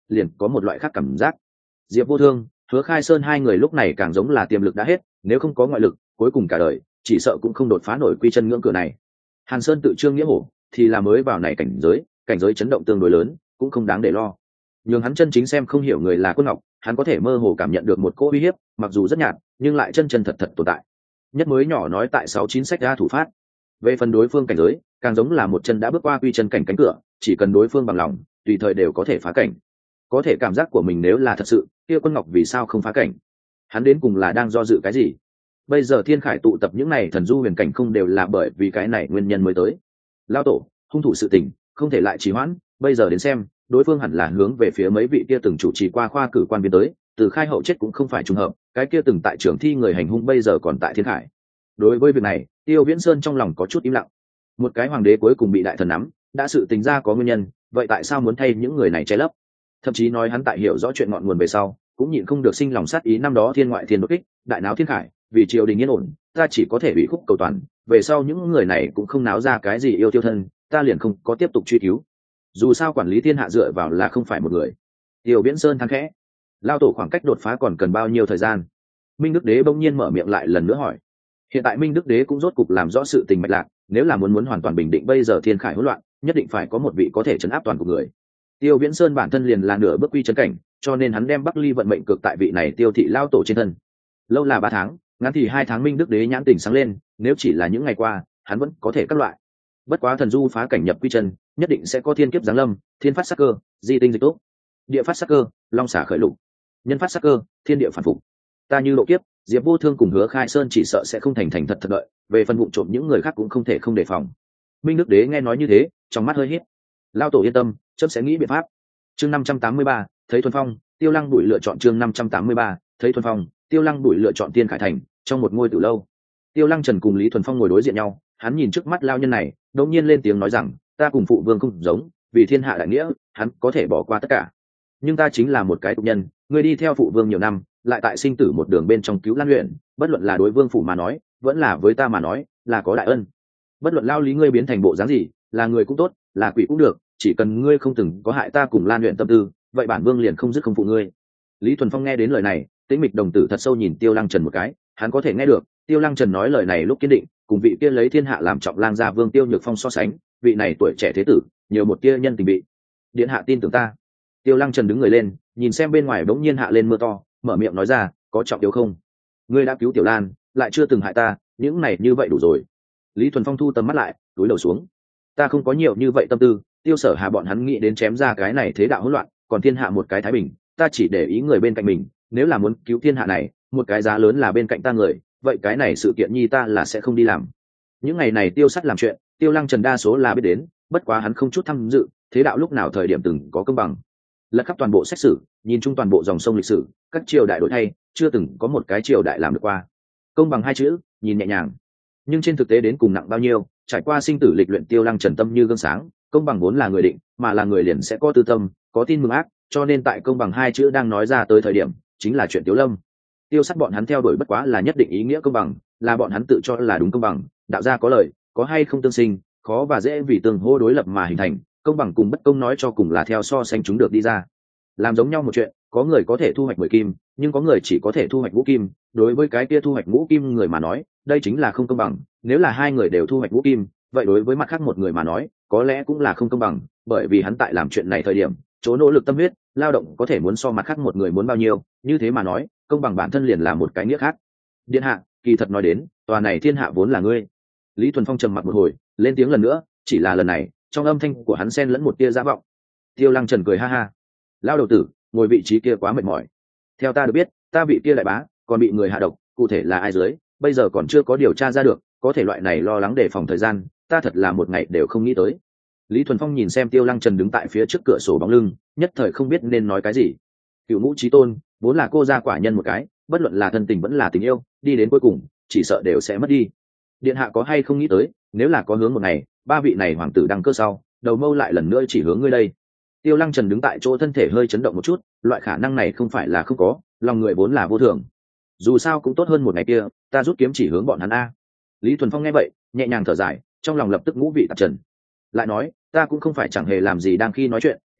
liền có một loại khác cảm giác. Diệp Vô Thương, Hứa Khai Sơn hai người lúc này càng giống là tiềm lực đã hết, nếu không có ngoại lực, cuối cùng cả đời chỉ sợ cũng không đột phá nổi quy chân ngưỡng cửa này. Hàn Sơn tự trương nghĩa hổ thì là mới vào này cảnh giới chấn động tương đối lớn, cũng không đáng để lo. Nhưng hắn chân chính xem không hiểu người là Quân Ngọc, hắn có thể mơ hồ cảm nhận được một cỗ uy hiếp, mặc dù rất nhạt, nhưng lại chân chân thật thật tồn tại. Nhất mới nhỏ nói tại 69 sách ra thủ phát. Về phần đối phương cảnh giới, càng giống là một chân đã bước qua quy chân cảnh cánh cửa, chỉ cần đối phương bằng lòng, tùy thời đều có thể phá cảnh. Có thể cảm giác của mình nếu là thật sự, kia Quân Ngọc vì sao không phá cảnh? Hắn đến cùng là đang do dự cái gì? Bây giờ Thiên Khải tụ tập những này thần du huyền cảnh không đều là bởi vì cái này nguyên nhân mới tới. Lao tổ, hung thủ sự tình, không thể lại trì hoãn, bây giờ đến xem, đối phương hẳn là hướng về phía mấy vị kia từng chủ trì qua khoa cử quan viên tới, từ khai hậu chết cũng không phải trùng hợp, cái kia từng tại trường thi người hành hung bây giờ còn tại Thiên Khải. Đối với việc này, Tiêu Viễn Sơn trong lòng có chút im lặng. Một cái hoàng đế cuối cùng bị đại thần nắm, đã sự tính ra có nguyên nhân, vậy tại sao muốn thay những người này che lấp? Thậm chí nói hắn tại hiểu rõ chuyện ngọn nguồn về sau, cũng nhịn không được sinh lòng sát ý năm đó thiên ngoại thiên đột kích, đại náo Thiên Khải, vì triều đình yên ổn, ta chỉ có thể bị khúc cầu toàn, về sau những người này cũng không náo ra cái gì yêu tiêu thân, ta liền không có tiếp tục truy cứu. Dù sao quản lý thiên hạ dựa vào là không phải một người. Tiêu Viễn Sơn than khẽ, lao tổ khoảng cách đột phá còn cần bao nhiêu thời gian? Minh Đức Đế bỗng nhiên mở miệng lại lần nữa hỏi. Hiện tại Minh Đức Đế cũng rốt cục làm rõ sự tình mạch lạc, nếu là muốn hoàn toàn bình định bây giờ Thiên Khải hỗn loạn, nhất định phải có một vị có thể trấn áp toàn của người. Tiêu Viễn Sơn bản thân liền là nửa bước quy chân cảnh, cho nên hắn đem Bắc Ly vận mệnh cực tại vị này Tiêu thị lao tổ trên thân. Lâu là 3 tháng, ngắn thì 2 tháng. Minh Đức Đế nhãn tỉnh sáng lên, nếu chỉ là những ngày qua, hắn vẫn có thể các loại. Bất quá thần du phá cảnh nhập quy chân, nhất định sẽ có thiên kiếp giáng lâm, thiên phát sắc cơ, di tinh dịch tốt, địa phát sắc cơ, long xả khởi lục, nhân phát sắc cơ, thiên địa phản phục. Ta như độ kiếp, Diệp Vô Thương cùng Hứa Khai Sơn chỉ sợ sẽ không thành thật đợi, về phần vụ trộm những người khác cũng không thể không đề phòng. Minh Đức Đế nghe nói như thế, trong mắt hơi híp. Lao tổ yên tâm, chấm sẽ nghĩ biện pháp. Chương 583, thấy Thuần Phong, Tiêu Lăng Bụi lựa chọn chương 583, thấy Thuần Phong, Tiêu Lăng Bụi lựa chọn Tiên Khải thành, trong một ngôi tử lâu. Tiêu Lăng Trần cùng Lý Thuần Phong ngồi đối diện nhau, hắn nhìn trước mắt lao nhân này, đột nhiên lên tiếng nói rằng, ta cùng phụ vương không giống, vì thiên hạ đại nghĩa, hắn có thể bỏ qua tất cả. Nhưng ta chính là một cái tục nhân, người đi theo phụ vương nhiều năm, lại tại sinh tử một đường bên trong cứu Lan luyện, bất luận là đối vương phủ mà nói, vẫn là với ta mà nói, là có đại ân. Bất luận lao lý ngươi biến thành bộ dáng gì, là người cũng tốt, là quỷ cũng được, chỉ cần ngươi không từng có hại ta cùng Lan luyện tâm tư, vậy bản vương liền không dứt không phụ ngươi. Lý Thuần Phong nghe đến lời này, tĩnh mịch đồng tử thật sâu nhìn Tiêu Lăng Trần một cái, hắn có thể nghe được Tiêu Lăng Trần nói lời này lúc kiên định, cùng vị kia lấy thiên hạ làm trọng lang gia vương Tiêu Nhược Phong so sánh, vị này tuổi trẻ thế tử, nhiều một tia nhân tình bị. Điện hạ tin tưởng ta. Tiêu Lăng Trần đứng người lên, nhìn xem bên ngoài bỗng nhiên hạ lên mưa to, mở miệng nói ra, có trọng yếu không? Ngươi đã cứu Tiểu Lan, lại chưa từng hại ta, những này như vậy đủ rồi. Lý Thuần Phong thu tầm mắt lại, cúi đầu xuống. Ta không có nhiều như vậy tâm tư, Tiêu Sở Hà bọn hắn nghĩ đến chém ra cái này thế đạo hỗn loạn, còn thiên hạ một cái thái bình, ta chỉ để ý người bên cạnh mình, nếu là muốn cứu thiên hạ này, một cái giá lớn là bên cạnh ta người, vậy cái này sự kiện nhi ta là sẽ không đi làm. Những ngày này Tiêu Sắt làm chuyện, Tiêu Lăng Trần đa số là biết đến, bất quá hắn không chút tham dự, thế đạo lúc nào thời điểm từng có công bằng. Lật khắp toàn bộ xét xử, nhìn chung toàn bộ dòng sông lịch sử, các triều đại đổi thay, chưa từng có một cái triều đại làm được qua. Công bằng hai chữ, nhìn nhẹ nhàng, nhưng trên thực tế đến cùng nặng bao nhiêu, trải qua sinh tử lịch luyện Tiêu Lăng Trần tâm như gương sáng, công bằng vốn là người định, mà là người liền sẽ có tư tâm, có tin mừng ác, cho nên tại công bằng hai chữ đang nói ra tới thời điểm, chính là chuyện Tiêu Lâm. Tiêu Sắt bọn hắn theo đuổi bất quá là nhất định ý nghĩa công bằng, là bọn hắn tự cho là đúng công bằng, đạo gia có lợi, có hay không tương sinh, khó và dễ vì tương hô đối lập mà hình thành, công bằng cùng bất công nói cho cùng là theo so sánh chúng được đi ra. Làm giống nhau một chuyện, có người có thể thu hoạch 10 kim, nhưng có người chỉ có thể thu hoạch ngũ kim, đối với cái kia thu hoạch ngũ kim người mà nói, đây chính là không công bằng, nếu là hai người đều thu hoạch ngũ kim, vậy đối với mặt khác một người mà nói, có lẽ cũng là không công bằng, bởi vì hắn tại làm chuyện này thời điểm, chỗ nỗ lực tâm huyết, lao động có thể muốn so mặt khác một người muốn bao nhiêu, như thế mà nói, công bằng bản thân liền là một cái nghĩa khác. Điện hạ, kỳ thật nói đến, tòa này thiên hạ vốn là ngươi. Lý Thuần Phong trầm mặc một hồi, lên tiếng lần nữa, chỉ là lần này, trong âm thanh của hắn xen lẫn một tia giả vọng. Tiêu Lăng Trần cười ha ha, lao đầu tử, ngồi vị trí kia quá mệt mỏi. Theo ta được biết, ta vị kia đại bá còn bị người hạ độc, cụ thể là ai dưới, bây giờ còn chưa có điều tra ra được, có thể loại này lo lắng đề phòng thời gian, ta thật là một ngày đều không nghĩ tới. Lý Thuần Phong nhìn xem Tiêu Lăng Trần đứng tại phía trước cửa sổ bóng lưng, nhất thời không biết nên nói cái gì. Cửu ngũ chí tôn, vốn là cô gia quả nhân một cái, bất luận là thân tình vẫn là tình yêu, đi đến cuối cùng, chỉ sợ đều sẽ mất đi. Điện hạ có hay không nghĩ tới, nếu là có hướng một ngày, ba vị này hoàng tử đăng cơ sau, đầu mâu lại lần nữa chỉ hướng ngươi đây. Tiêu Lăng Trần đứng tại chỗ thân thể hơi chấn động một chút, loại khả năng này không phải là không có, lòng người vốn là vô thường. Dù sao cũng tốt hơn một ngày kia, ta rút kiếm chỉ hướng bọn hắn a. Lý Thuần Phong nghe vậy, nhẹ nhàng thở dài, trong lòng lập tức ngũ vị tạp trần. Lại nói, ta cũng không phải chẳng hề làm gì đang khi nói chuyện,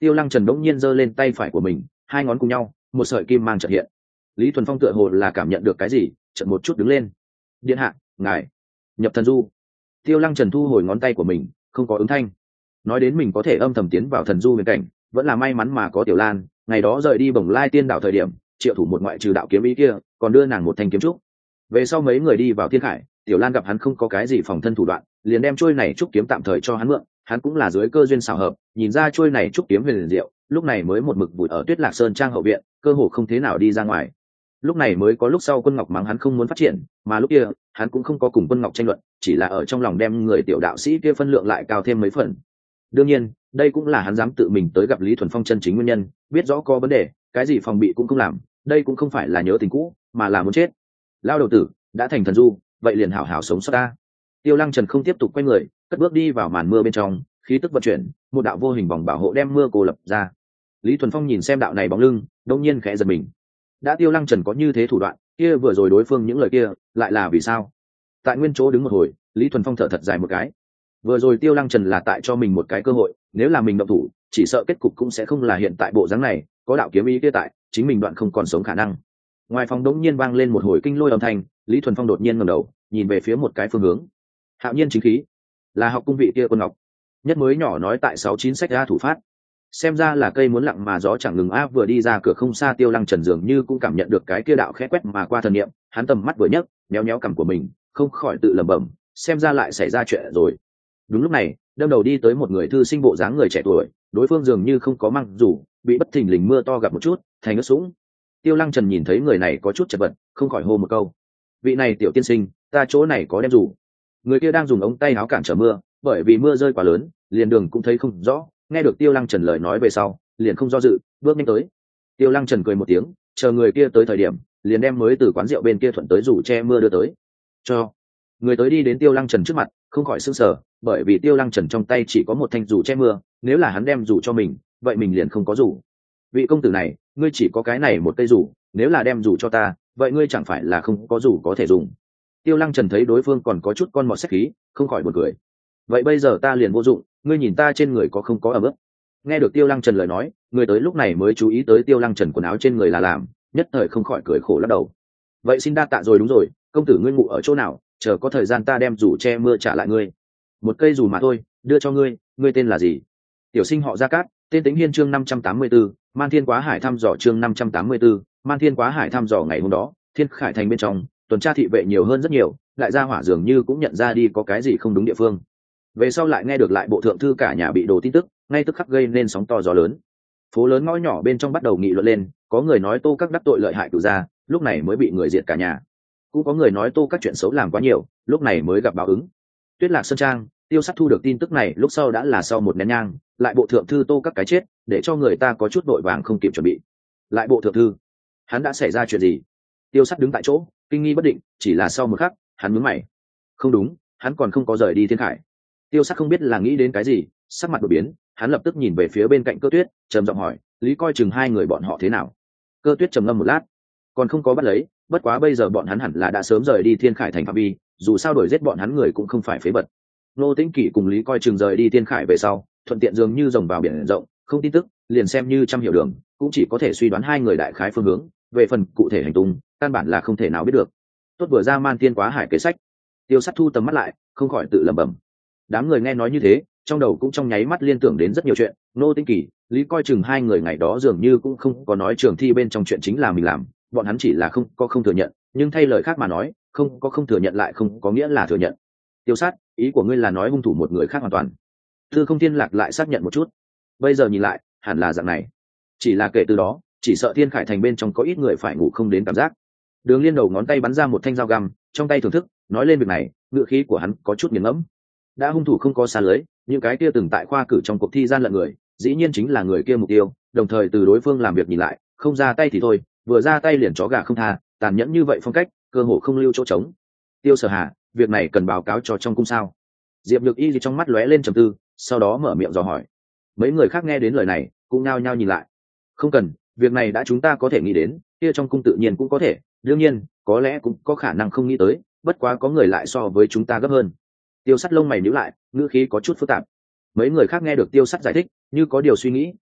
Tiêu Lăng Trần bỗng nhiên giơ lên tay phải của mình, hai ngón cùng nhau, một sợi kim mang chợt hiện. Lý Thuần Phong tựa hồ là cảm nhận được cái gì, chợt một chút đứng lên. Điện hạ, ngài nhập thần du. Tiêu Lăng Trần thu hồi ngón tay của mình, không có ứng thanh. Nói đến mình có thể âm thầm tiến vào thần du bên cạnh, vẫn là may mắn mà có Tiểu Lan, ngày đó rời đi Bồng Lai Tiên đảo thời điểm, triệu thủ một ngoại trừ đạo kiếm ý kia, còn đưa nàng một thanh kiếm trúc. Về sau mấy người đi vào thiên hải, Tiểu Lan gặp hắn không có cái gì phòng thân thủ đoạn, liền đem trôi này trúc kiếm tạm thời cho hắn mượn, hắn cũng là dưới cơ duyên xảo hợp, nhìn ra trôi này trúc kiếm huyền diệu, lúc này mới một mực vùi ở Tuyết Lạc Sơn trang hậu viện, cơ hồ không thế nào đi ra ngoài. Lúc này mới có lúc sau Quân Ngọc mắng hắn không muốn phát triển, mà lúc kia hắn cũng không có cùng Quân Ngọc tranh luận, chỉ là ở trong lòng đem người tiểu đạo sĩ kia phân lượng lại cao thêm mấy phần. Đương nhiên, đây cũng là hắn dám tự mình tới gặp Lý Thuần Phong chân chính nguyên nhân, biết rõ có vấn đề, cái gì phòng bị cũng không làm, đây cũng không phải là nhớ tình cũ, mà là muốn chết. Lao đầu tử, đã thành thần du, vậy liền hảo hảo sống sót ta. Tiêu Lăng Trần không tiếp tục quay người, cất bước đi vào màn mưa bên trong, khí tức vận chuyển, một đạo vô hình vòng bảo hộ đem mưa cô lập ra. Lý Thuần Phong nhìn xem đạo này bóng lưng, đột nhiên khẽ giật mình. Đã Tiêu Lăng Trần có như thế thủ đoạn, kia vừa rồi đối phương những lời kia, lại là vì sao? Tại nguyên chỗ đứng một hồi, Lý Thuần Phong thở thật dài một cái. Vừa rồi Tiêu Lăng Trần là tại cho mình một cái cơ hội, nếu là mình động thủ, chỉ sợ kết cục cũng sẽ không là hiện tại bộ dáng này, có đạo kiếm ý kia tại, chính mình đoạn không còn sống khả năng. Ngoài phòng đống nhiên vang lên một hồi kinh lôi âm thanh, Lý Thuần Phong đột nhiên ngẩng đầu, nhìn về phía một cái phương hướng. Hạo nhiên chính khí, là học cung vị kia Quân Ngọc. Nhất mới nhỏ nói tại 69 sách ra thủ phát. Xem ra là cây muốn lặng mà gió chẳng ngừng a, vừa đi ra cửa không xa Tiêu Lăng Trần dường như cũng cảm nhận được cái kia đạo khẽ quét mà qua thần niệm, hắn tầm mắt vừa nhấc, méo méo cằm của mình, không khỏi tự lẩm bẩm, xem ra lại xảy ra chuyện rồi. Đúng lúc này, đâm đầu đi tới một người thư sinh bộ dáng người trẻ tuổi, đối phương dường như không có mang dù, bị bất thình lình mưa to gặp một chút, thành ướt sũng. Tiêu Lăng Trần nhìn thấy người này có chút chật vật, không khỏi hô một câu: vị này tiểu tiên sinh, ta chỗ này có đem dù. Người kia đang dùng ống tay áo cản trở mưa, bởi vì mưa rơi quá lớn, liền đường cũng thấy không rõ, nghe được Tiêu Lăng Trần lời nói về sau, liền không do dự, bước nhanh tới. Tiêu Lăng Trần cười một tiếng, chờ người kia tới thời điểm, liền đem mới từ quán rượu bên kia thuận tới dù che mưa đưa tới. Cho người tới đi đến Tiêu Lăng Trần trước mặt, không khỏi sửng sở, bởi vì Tiêu Lăng Trần trong tay chỉ có một thanh dù che mưa, nếu là hắn đem dù cho mình, vậy mình liền không có dù. Vị công tử này, ngươi chỉ có cái này một cây dù, nếu là đem dù cho ta, vậy ngươi chẳng phải là không có dù có thể dùng. Tiêu Lăng Trần thấy đối phương còn có chút con mọt xách khí, không khỏi buồn cười. Vậy bây giờ ta liền vô dụng, ngươi nhìn ta trên người có không có ẩm ướt. Nghe được Tiêu Lăng Trần lời nói, người tới lúc này mới chú ý tới Tiêu Lăng Trần quần áo trên người là làm, nhất thời không khỏi cười khổ lắc đầu. Vậy xin đa tạ rồi, đúng rồi, công tử ngươi ngủ ở chỗ nào, chờ có thời gian ta đem dù che mưa trả lại ngươi. Một cây dù mà thôi, đưa cho ngươi, ngươi tên là gì? Tiểu sinh họ Gia Cát, tên Tĩnh Hiên, chương 584, Man Thiên Quá Hải thăm dò, chương 584, Man Thiên Quá Hải thăm dò. Ngày hôm đó, Thiên Khải thành bên trong, tuần tra thị vệ nhiều hơn rất nhiều, lại gia hỏa dường như cũng nhận ra đi có cái gì không đúng địa phương. Về sau lại nghe được lại bộ thượng thư cả nhà bị đổ tin tức, ngay tức khắc gây nên sóng to gió lớn. Phố lớn ngõ nhỏ bên trong bắt đầu nghị luận lên, có người nói Tô Các đắc tội lợi hại cửu gia, lúc này mới bị người diệt cả nhà. Cũng có người nói Tô Các chuyện xấu làm quá nhiều, lúc này mới gặp báo ứng. Tuyết Lạc Sơn trang, Tiêu Sắt thu được tin tức này lúc sau đã là sau một nén nhang, lại bộ thượng thư Tô Các cái chết, để cho người ta có chút vội vàng không kịp chuẩn bị. Lại bộ thượng thư, hắn đã xảy ra chuyện gì? Tiêu Sắt đứng tại chỗ, kinh nghi bất định, chỉ là sau một khắc, hắn nhướng mày. Không đúng, hắn còn không có rời đi Thiên Khải. Tiêu Sắt không biết là nghĩ đến cái gì, sắc mặt đột biến, hắn lập tức nhìn về phía bên cạnh Cơ Tuyết, trầm giọng hỏi, Lý Coi Chừng hai người bọn họ thế nào? Cơ Tuyết trầm ngâm một lát, còn không có bắt lấy, bất quá bây giờ bọn hắn hẳn là đã sớm rời đi Thiên Khải thành phạm vi, dù sao đuổi giết bọn hắn người cũng không phải phế vật. Nô Tĩnh Kỷ cùng Lý Coi Chừng rời đi Thiên Khải về sau, thuận tiện dường như rồng vào biển rộng, không tin tức, liền xem như trăm hiểu đường, cũng chỉ có thể suy đoán hai người đại khái phương hướng, về phần cụ thể hành tung, căn bản là không thể nào biết được. Tốt vừa ra Man Thiên Quá Hải kế sách. Tiêu Sắt thu tầm mắt lại, không khỏi tự lẩm bẩm. Đám người nghe nói như thế, trong đầu cũng trong nháy mắt liên tưởng đến rất nhiều chuyện. Nô Tĩnh Kỷ, Lý Coi Chừng hai người ngày đó dường như cũng không có nói trường thi bên trong chuyện chính là mình làm, bọn hắn chỉ là không thừa nhận, nhưng thay lời khác mà nói, không thừa nhận lại không có nghĩa là thừa nhận. Tiêu Sát, ý của ngươi là nói hung thủ một người khác hoàn toàn? Tư Không Thiên Lạc lại xác nhận một chút. Bây giờ nhìn lại, hẳn là dạng này. Chỉ là kể từ đó, chỉ sợ Thiên Khải thành bên trong có ít người phải ngủ không đến cảm giác. Đường Liên đầu ngón tay bắn ra một thanh dao găm, trong tay thưởng thức, nói lên việc này, ngữ khí của hắn có chút nghiền ngẫm. Đã hung thủ không có xa lưới, những cái kia từng tại khoa cử trong cuộc thi gian lận người, dĩ nhiên chính là người kia mục tiêu, đồng thời từ đối phương làm việc nhìn lại, không ra tay thì thôi, vừa ra tay liền chó gà không tha, tàn nhẫn như vậy phong cách, cơ hồ không lưu chỗ trống. Tiêu Sở Hà, việc này cần báo cáo cho trong cung sao? Diệp Nhược Y gì trong mắt lóe lên trầm tư, sau đó mở miệng dò hỏi. Mấy người khác nghe đến lời này, cũng nao nhao nhìn lại. Không cần, việc này đã chúng ta có thể nghĩ đến, kia trong cung tự nhiên cũng có thể, đương nhiên, có lẽ cũng có khả năng không nghĩ tới, bất quá có người lại so với chúng ta gấp hơn. Tiêu Sắt lông mày nhíu lại, ngữ khí có chút phức tạp. Mấy người khác nghe được Tiêu Sắt giải thích, như có điều suy nghĩ,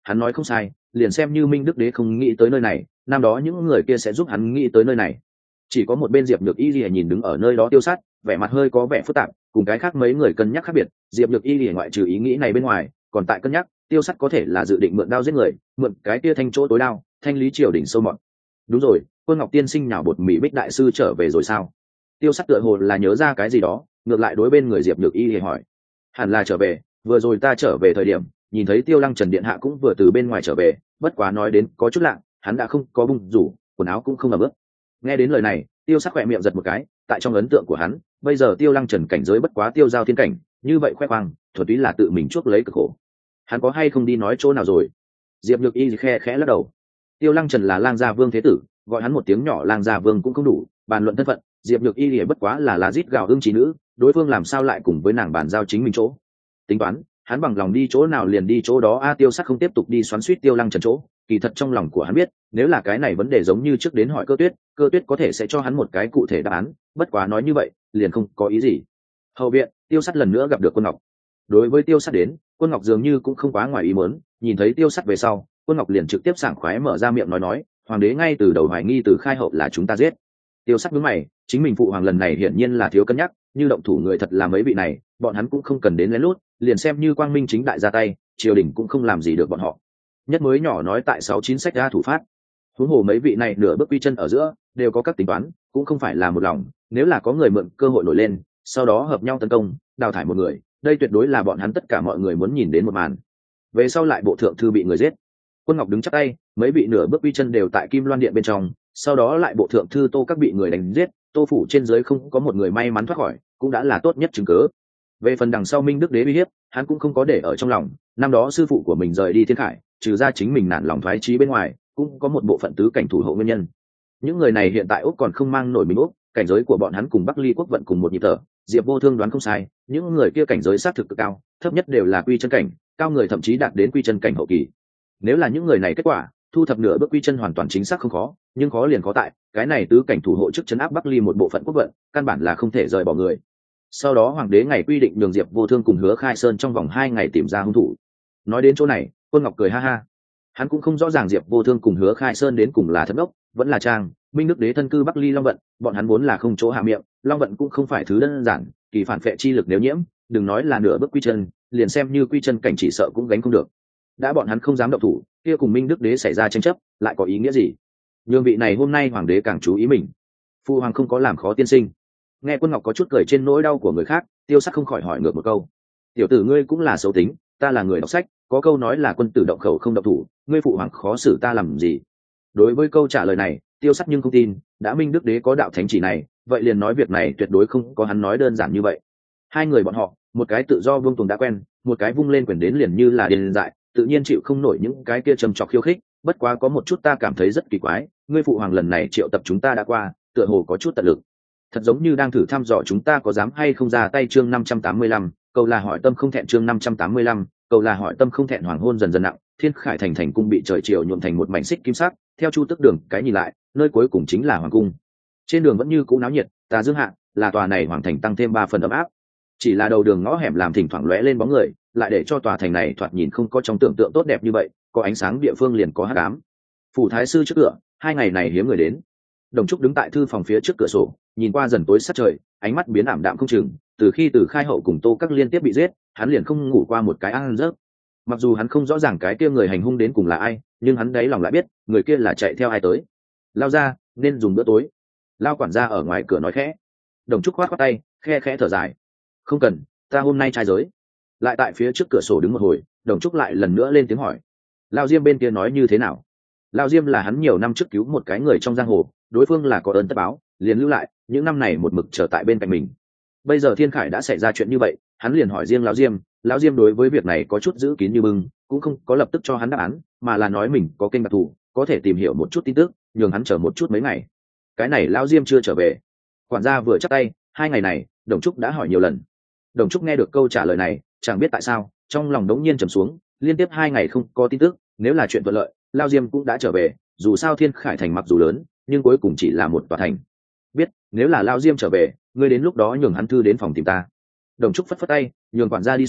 hắn nói không sai, liền xem như Minh Đức Đế không nghĩ tới nơi này, năm đó những người kia sẽ giúp hắn nghĩ tới nơi này. Chỉ có một bên Diệp Nhược Y lìa nhìn đứng ở nơi đó Tiêu Sát, vẻ mặt hơi có vẻ phức tạp, cùng cái khác mấy người cân nhắc khác biệt. Diệp Nhược Y lìa ngoại trừ ý nghĩ này bên ngoài, còn tại cân nhắc Tiêu Sát có thể là dự định mượn đao giết người, mượn cái kia thanh chỗ tối đao, thanh lý triều đỉnh sâu mọt. Đúng rồi, Quân Ngọc Tiên Sinh nhào bột Mỹ Bích đại sư trở về rồi sao? Tiêu Sát tựa hồ là nhớ ra cái gì đó, ngược lại đối bên người Diệp Nhược Y lìa hỏi. Hẳn là trở về, vừa rồi ta trở về thời điểm, nhìn thấy Tiêu Lăng Trần điện hạ cũng vừa từ bên ngoài trở về, bất quá nói đến có chút lạ, hắn đã không có bung rủ, quần áo cũng không ẩm ướt. Nghe đến lời này, Tiêu Sắc khỏe miệng giật một cái, tại trong ấn tượng của hắn, bây giờ Tiêu Lăng Trần cảnh giới bất quá tiêu giao thiên cảnh, như vậy khoe khoang, thuần túy là tự mình chuốc lấy cực khổ. Hắn có hay không đi nói chỗ nào rồi? Diệp Nhược Y khe khẽ lắc đầu. Tiêu Lăng Trần là Lang Gia Vương thế tử, gọi hắn một tiếng nhỏ Lang Gia Vương cũng không đủ, bàn luận thân phận, Diệp Nhược Y bất quá là lá rít gào ương trí nữ, đối phương làm sao lại cùng với nàng bàn giao chính mình chỗ? Tính toán, hắn bằng lòng đi chỗ nào liền đi chỗ đó. Tiêu Sắc không tiếp tục đi xoắn xuýt Tiêu Lăng Trần chỗ, kỳ thật trong lòng của hắn biết, nếu là cái này vấn đề giống như trước đến hỏi Cơ Tuyết có thể sẽ cho hắn một cái cụ thể đáp án, bất quá nói như vậy liền không có ý gì. Hậu viện, Tiêu Sắt lần nữa gặp được Quân Ngọc. Đối với Tiêu Sắt đến, Quân Ngọc dường như cũng không quá ngoài ý muốn, nhìn thấy Tiêu Sắt về sau, Quân Ngọc liền trực tiếp sảng khoái mở ra miệng nói, hoàng đế ngay từ đầu hoài nghi Từ Khai hậu là chúng ta giết. Tiêu Sắt nhướng mày, chính mình phụ hoàng lần này hiển nhiên là thiếu cân nhắc, như động thủ người thật là mấy vị này, bọn hắn cũng không cần đến lén lút, liền xem như quang minh chính đại ra tay, triều đình cũng không làm gì được bọn họ. Nhất mới nhỏ nói tại 69 sách ra thủ phát, huống hồ mấy vị này nửa bước quy chân ở giữa đều có các tính toán, cũng không phải là một lòng, nếu là có người mượn cơ hội nổi lên, sau đó hợp nhau tấn công, đào thải một người, đây tuyệt đối là bọn hắn tất cả mọi người muốn nhìn đến một màn. Về sau lại bộ thượng thư bị người giết, Quân Ngọc đứng chắp tay, mấy vị nửa bước quy chân đều tại Kim Loan điện bên trong, sau đó lại bộ thượng thư Tô các bị người đánh giết, Tô phủ trên dưới không có một người may mắn thoát khỏi, cũng đã là tốt nhất chứng cứ. Về phần đằng sau Minh Đức Đế uy hiếp, hắn cũng không có để ở trong lòng, năm đó sư phụ của mình rời đi Thiên Khải, trừ ra chính mình nản lòng thoái chí bên ngoài, cũng có một bộ phận tứ cảnh thủ hộ nguyên nhân. Những người này hiện tại Úc còn không mang nổi mình Úc, cảnh giới của bọn hắn cùng Bắc Ly quốc vận cùng một nhịp thở, Diệp Vô Thương đoán không sai, những người kia cảnh giới xác thực cực cao, thấp nhất đều là quy chân cảnh, cao người thậm chí đạt đến quy chân cảnh hậu kỳ. Nếu là những người này kết quả, thu thập nửa bước quy chân hoàn toàn chính xác không khó, nhưng khó liền khó tại, cái này tứ cảnh thủ hộ chức trấn áp Bắc Ly một bộ phận quốc vận, căn bản là không thể rời bỏ người. Sau đó hoàng đế ngày quy định đường Diệp Vô Thương cùng Hứa Khai Sơn trong vòng 2 ngày tìm ra hung thủ. Nói đến chỗ này, Quân Ngọc cười ha ha. Hắn cũng không rõ ràng Diệp Vô Thương cùng Hứa Khai Sơn đến cùng là thật ốc, vẫn là trang. Minh Đức Đế thân cư Bắc Ly Long vận, bọn hắn vốn là không chỗ hạ miệng, Long vận cũng không phải thứ đơn giản, kỳ phản phệ chi lực nếu nhiễm, đừng nói là nửa bước quy chân, liền xem như quy chân cảnh chỉ sợ cũng gánh không được. Đã bọn hắn không dám động thủ, kia cùng Minh Đức Đế xảy ra tranh chấp, lại có ý nghĩa gì? Nhường vị này hôm nay hoàng đế càng chú ý mình. Phu hoàng không có làm khó tiên sinh. Nghe Quân Ngọc có chút cười trên nỗi đau của người khác, Tiêu Sắc không khỏi hỏi ngược một câu. Tiểu tử ngươi cũng là xấu tính, ta là người đọc sách, có câu nói là quân tử động khẩu không động thủ, ngươi phụ hoàng khó xử ta làm gì? Đối với câu trả lời này, Tiêu Sắc nhưng không tin, đã Minh Đức Đế có đạo thánh chỉ này, vậy liền nói việc này tuyệt đối không có hắn nói đơn giản như vậy. Hai người bọn họ, một cái tự do vương tuồng đã quen, một cái vung lên quyền đến liền như là điên dại, tự nhiên chịu không nổi những cái kia trầm trọc khiêu khích. Bất quá có một chút ta cảm thấy rất kỳ quái, ngươi phụ hoàng lần này triệu tập chúng ta đã qua, tựa hồ có chút tận lực, thật giống như đang thử thăm dò chúng ta có dám hay không ra tay. Chương 585, cầu là hỏi tâm không thẹn. Chương 585, cầu là hỏi tâm không thẹn. Hoàng hôn dần dần nặng, Thiên Khải thành thành cung bị trời chiều nhuộm thành một mảnh xích kim sắc. Theo Chu Tức đường cái nhìn lại, nơi cuối cùng chính là hoàng cung. Trên đường vẫn như cũ náo nhiệt, tà dương hạ, là tòa này hoàng thành tăng thêm 3 phần ấm áp. Chỉ là đầu đường ngõ hẻm làm thỉnh thoảng lóe lên bóng người, lại để cho tòa thành này thoạt nhìn không có trong tưởng tượng tốt đẹp như vậy, có ánh sáng địa phương liền có hắc ám. Phủ thái sư trước cửa, 2 ngày này hiếm người đến. Đồng Trúc đứng tại thư phòng phía trước cửa sổ, nhìn qua dần tối sát trời, ánh mắt biến ảm đạm không chừng. Từ khi Từ Khai hậu cùng Tô các liên tiếp bị giết, hắn liền không ngủ qua một cái ăn giấc. Mặc dù hắn không rõ ràng cái kia người hành hung đến cùng là ai, nhưng hắn đáy lòng lại biết, người kia là chạy theo ai tới. Lao ra, nên dùng bữa tối. Lao quản gia ở ngoài cửa nói khẽ. Đồng Trúc khoát khoát tay, khe khẽ thở dài. Không cần, ta hôm nay trai giới. Lại tại phía trước cửa sổ đứng một hồi, Đồng Trúc lại lần nữa lên tiếng hỏi. Lao Diêm bên kia nói như thế nào? Lao Diêm là hắn nhiều năm trước cứu một cái người trong giang hồ, đối phương là có ơn tất báo, liền lưu lại, những năm này một mực trở tại bên cạnh mình. Bây giờ Thiên Khải đã xảy ra chuyện như vậy, hắn liền hỏi riêng Lão Diêm đối với việc này có chút giữ kín như bưng, cũng không có lập tức cho hắn đáp án, mà là nói mình có kênh đặc thù, có thể tìm hiểu một chút tin tức, nhường hắn chờ một chút mấy ngày. Cái này Lão Diêm chưa trở về. Quản gia vừa chắp tay, 2 ngày này, Đồng Trúc đã hỏi nhiều lần. Đồng Trúc nghe được câu trả lời này, chẳng biết tại sao, trong lòng đống nhiên trầm xuống, liên tiếp 2 ngày không có tin tức, nếu là chuyện thuận lợi, Lão Diêm cũng đã trở về, dù sao Thiên Khải thành mặc dù lớn, nhưng cuối cùng chỉ là một tòa thành. Biết, nếu là Lão Diêm trở về, ngươi đến lúc đó nhường hắn thư đến phòng tìm ta. Đồng Trúc phất phất tay, nhường quản gia đi xuống,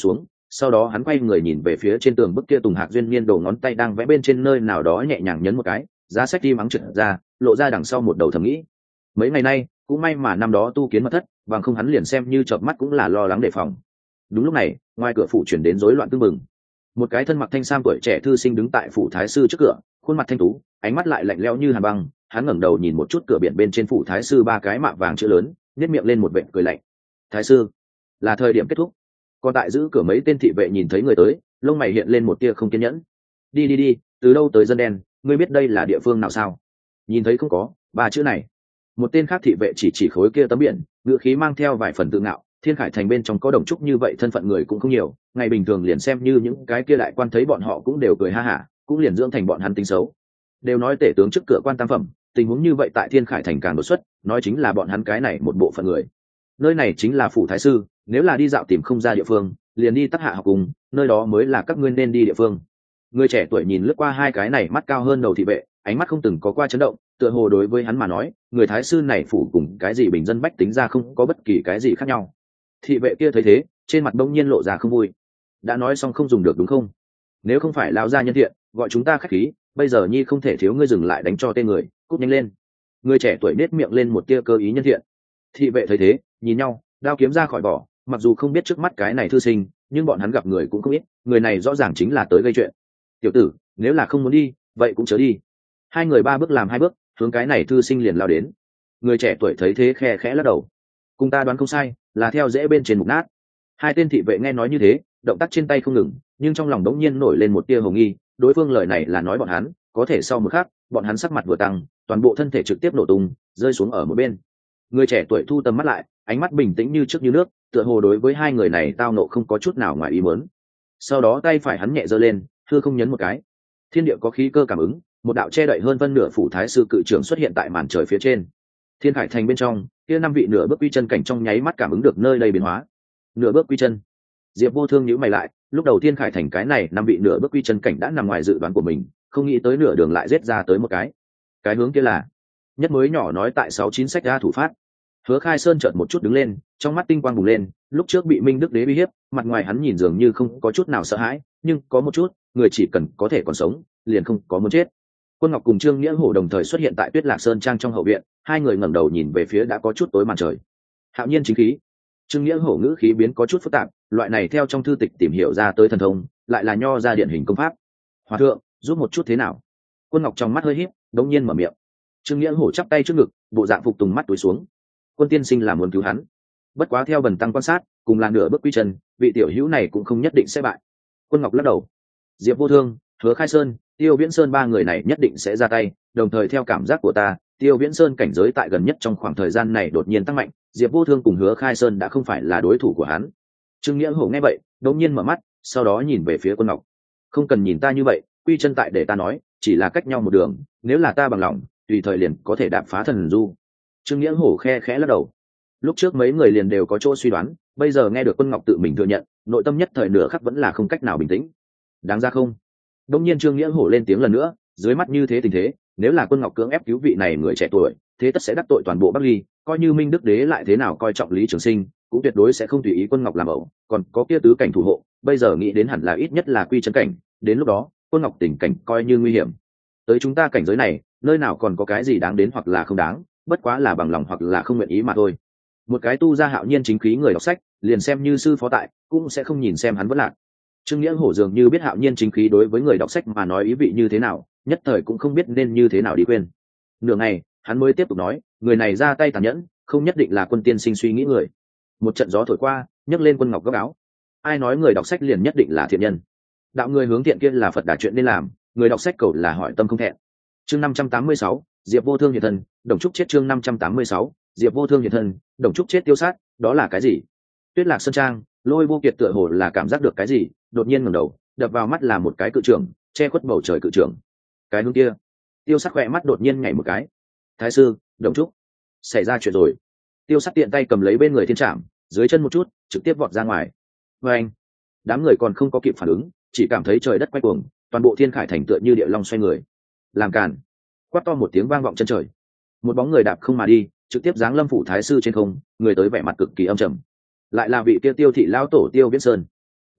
sau đó hắn quay người nhìn về phía trên tường bức kia Tùng Hạc Duyên niên đầu ngón tay đang vẽ bên trên nơi nào đó nhẹ nhàng nhấn một cái, giá sách đi mắng trượt ra, lộ ra đằng sau một đầu thầm nghĩ. Mấy ngày nay cũng may mà năm đó tu kiến mật thất, bằng không hắn liền xem như chợp mắt cũng là lo lắng đề phòng. Đúng lúc này, ngoài cửa phủ chuyển đến rối loạn tương mừng. Một cái thân mặc thanh sam tuổi trẻ thư sinh đứng tại phủ thái sư trước cửa, khuôn mặt thanh tú, ánh mắt lại lạnh lẽo như hàn băng. Hắn ngẩng đầu nhìn một chút cửa biển bên trên phủ thái sư ba cái mạ vàng chữ lớn, nhếch miệng lên một vệt cười lạnh. Thái sư, là thời điểm kết thúc. Còn tại giữ cửa mấy tên thị vệ nhìn thấy người tới, lông mày hiện lên một tia không kiên nhẫn. Đi, từ đâu tới dân đen, ngươi biết đây là địa phương nào sao? Nhìn thấy không có ba chữ này. Một tên khác thị vệ chỉ khối kia tấm biển, ngữ khí mang theo vài phần tự ngạo. Thiên Khải thành bên trong có đồng trúc như vậy thân phận người cũng không nhiều, ngày bình thường liền xem như những cái kia đại quan thấy bọn họ cũng đều cười ha hả, cũng liền dưỡng thành bọn hắn tính xấu. Đều nói tể tướng trước cửa quan tam phẩm, tình huống như vậy tại Thiên Khải thành càng đột xuất, nói chính là bọn hắn cái này một bộ phận người. Nơi này chính là phủ thái sư, nếu là đi dạo tìm không ra địa phương, liền đi Tắc Hạ học cùng, nơi đó mới là các ngươi nên đi địa phương. Người trẻ tuổi nhìn lướt qua hai cái này mắt cao hơn đầu thị vệ, ánh mắt không từng có qua chấn động, tựa hồ đối với hắn mà nói, người thái sư này phủ cùng cái gì bình dân bách tính ra không có bất kỳ cái gì khác nhau. Thị vệ kia thấy thế, trên mặt bỗng nhiên lộ ra không vui. Đã nói xong không dùng được đúng không? Nếu không phải lão gia nhân thiện, gọi chúng ta khách khí, bây giờ nhi không thể thiếu ngươi dừng lại đánh cho tên người, cút nhanh lên. Người trẻ tuổi nết miệng lên một tia cơ ý nhân thiện. Thị vệ thấy thế, nhìn nhau, đao kiếm ra khỏi vỏ, mặc dù không biết trước mắt cái này thư sinh, nhưng bọn hắn gặp người cũng không ít, người này rõ ràng chính là tới gây chuyện. Tiểu tử, nếu là không muốn đi, vậy cũng chớ đi. Hai người ba bước làm hai bước, hướng cái này thư sinh liền lao đến. Người trẻ tuổi thấy thế khe khẽ lắc đầu. Cùng ta đoán không sai, là theo dễ bên trên mục nát. Hai tên thị vệ nghe nói như thế, động tác trên tay không ngừng, nhưng trong lòng đống nhiên nổi lên một tia hồ nghi, đối phương lời này là nói bọn hắn, có thể sau một khắc, bọn hắn sắc mặt vừa tăng, toàn bộ thân thể trực tiếp nổ tung, rơi xuống ở một bên. Người trẻ tuổi thu tầm mắt lại, ánh mắt bình tĩnh như trước như nước, tựa hồ đối với hai người này tao nộ không có chút nào ngoài ý muốn. Sau đó tay phải hắn nhẹ giơ lên, hư không nhấn một cái. Thiên địa có khí cơ cảm ứng, một đạo che đậy hơn phân nửa phủ thái sư cự trưởng xuất hiện tại màn trời phía trên. Thiên Khải thành bên trong, kia năm vị nửa bước quy chân cảnh trong nháy mắt cảm ứng được nơi đây biến hóa. Nửa bước quy chân. Diệp Vô Thương nhíu mày lại, lúc đầu Thiên Khải thành cái này năm vị nửa bước quy chân cảnh đã nằm ngoài dự đoán của mình, không nghĩ tới nửa đường lại giết ra tới một cái. Cái hướng kia là nhất mới nhỏ nói tại 69 sách ra thủ phát. Hứa Khai Sơn chợt một chút đứng lên, trong mắt tinh quang bùng lên, lúc trước bị Minh Đức Đế uy hiếp, mặt ngoài hắn nhìn dường như không có chút nào sợ hãi, nhưng có một chút, người chỉ cần có thể còn sống, liền không có muốn chết. Quân Ngọc cùng Trương Nghĩa Hổ đồng thời xuất hiện tại Tuyết Lạc Sơn trang trong hậu viện, hai người ngẩng đầu nhìn về phía đã có chút tối màn trời. Hạo nhiên chính khí. Trương Nghĩa Hổ ngữ khí biến có chút phức tạp, loại này theo trong thư tịch tìm hiểu ra tới thần thông, lại là nho ra điển hình công pháp. Hòa thượng, giúp một chút thế nào? Quân Ngọc trong mắt hơi híp, đống nhiên mở miệng. Trương Nghĩa Hổ chắp tay trước ngực, bộ dạng phục tùng mắt túi xuống. Quân tiên sinh là muốn cứu hắn, bất quá theo bần tăng quan sát, cùng là nửa bước quy chân, vị tiểu hữu này cũng không nhất định sẽ bại. Quân Ngọc lắc đầu. Diệp Vô Thương, Hứa Khai Sơn, Tiêu Viễn Sơn ba người này nhất định sẽ ra tay, đồng thời theo cảm giác của ta, Tiêu Viễn Sơn cảnh giới tại gần nhất trong khoảng thời gian này đột nhiên tăng mạnh, Diệp Vô Thương cùng Hứa Khai Sơn đã không phải là đối thủ của hắn. Trương Nghĩa Hổ nghe vậy, đột nhiên mở mắt, sau đó nhìn về phía Quân Ngọc. Không cần nhìn ta như vậy, quy chân tại để ta nói, chỉ là cách nhau một đường, nếu là ta bằng lòng, tùy thời liền có thể đạp phá thần du. Trương Nghĩa Hổ khe khẽ lắc đầu. Lúc trước mấy người liền đều có chỗ suy đoán, bây giờ nghe được Quân Ngọc tự mình thừa nhận, nội tâm nhất thời nửa khắc vẫn là không cách nào bình tĩnh. Đáng ra không? Đông nhiên Trương Nghĩa Hổ lên tiếng lần nữa, dưới mắt như thế tình thế, nếu là Quân Ngọc cưỡng ép cứu vị này người trẻ tuổi, thế tất sẽ đắc tội toàn bộ Bắc Ly, coi như Minh Đức Đế lại thế nào coi trọng Lý Trường Sinh, cũng tuyệt đối sẽ không tùy ý Quân Ngọc làm ẩu, còn có kia tứ cảnh thủ hộ, bây giờ nghĩ đến hẳn là ít nhất là quy chân cảnh, đến lúc đó, Quân Ngọc tình cảnh coi như nguy hiểm. Tới chúng ta cảnh giới này, nơi nào còn có cái gì đáng đến hoặc là không đáng, bất quá là bằng lòng hoặc là không nguyện ý mà thôi. Một cái tu gia hạo nhiên chính khí người đọc sách, liền xem như sư phó tại, cũng sẽ không nhìn xem hắn vẫn lạc. Trương Nghĩa Hổ dường như biết hạo nhiên chính khí đối với người đọc sách mà nói ý vị như thế nào, nhất thời cũng không biết nên như thế nào đi khuyên. Nửa ngày, hắn mới tiếp tục nói, người này ra tay tàn nhẫn, không nhất định là Quân tiên sinh suy nghĩ người. Một trận gió thổi qua, nhấc lên Quân Ngọc góc áo. Ai nói người đọc sách liền nhất định là thiện nhân? Đạo người hướng thiện kia là Phật đà chuyện nên làm, người đọc sách cầu là hỏi tâm không thẹn. Chương 586, Diệp Vô Thương hiện thân, Đồng Trúc chết. Chương 586, Diệp Vô Thương hiện thân, Đồng Trúc chết tiêu sát, đó là cái gì? Tuyết Lạc Sơn trang, Lôi Vô Kiệt tựa hồ là cảm giác được cái gì, đột nhiên ngẩng đầu, đập vào mắt là một cái cự trưởng, che khuất bầu trời cự trưởng. Cái hướng kia, Tiêu Sắc khỏe mắt đột nhiên nhảy một cái. Thái sư, Đồng Trúc, xảy ra chuyện rồi. Tiêu Sắc tiện tay cầm lấy bên người thiên trạm, dưới chân một chút, trực tiếp vọt ra ngoài. Và anh, đám người còn không có kịp phản ứng, chỉ cảm thấy trời đất quay cuồng, toàn bộ Thiên Khải thành tựa như địa long xoay người. Làm cản! Quát to một tiếng vang vọng chân trời. Một bóng người đạp không mà đi, trực tiếp giáng lâm phủ thái sư trên không, người tới vẻ mặt cực kỳ âm trầm. Lại là vị Tiêu thị lão tổ Tiêu Viễn Sơn.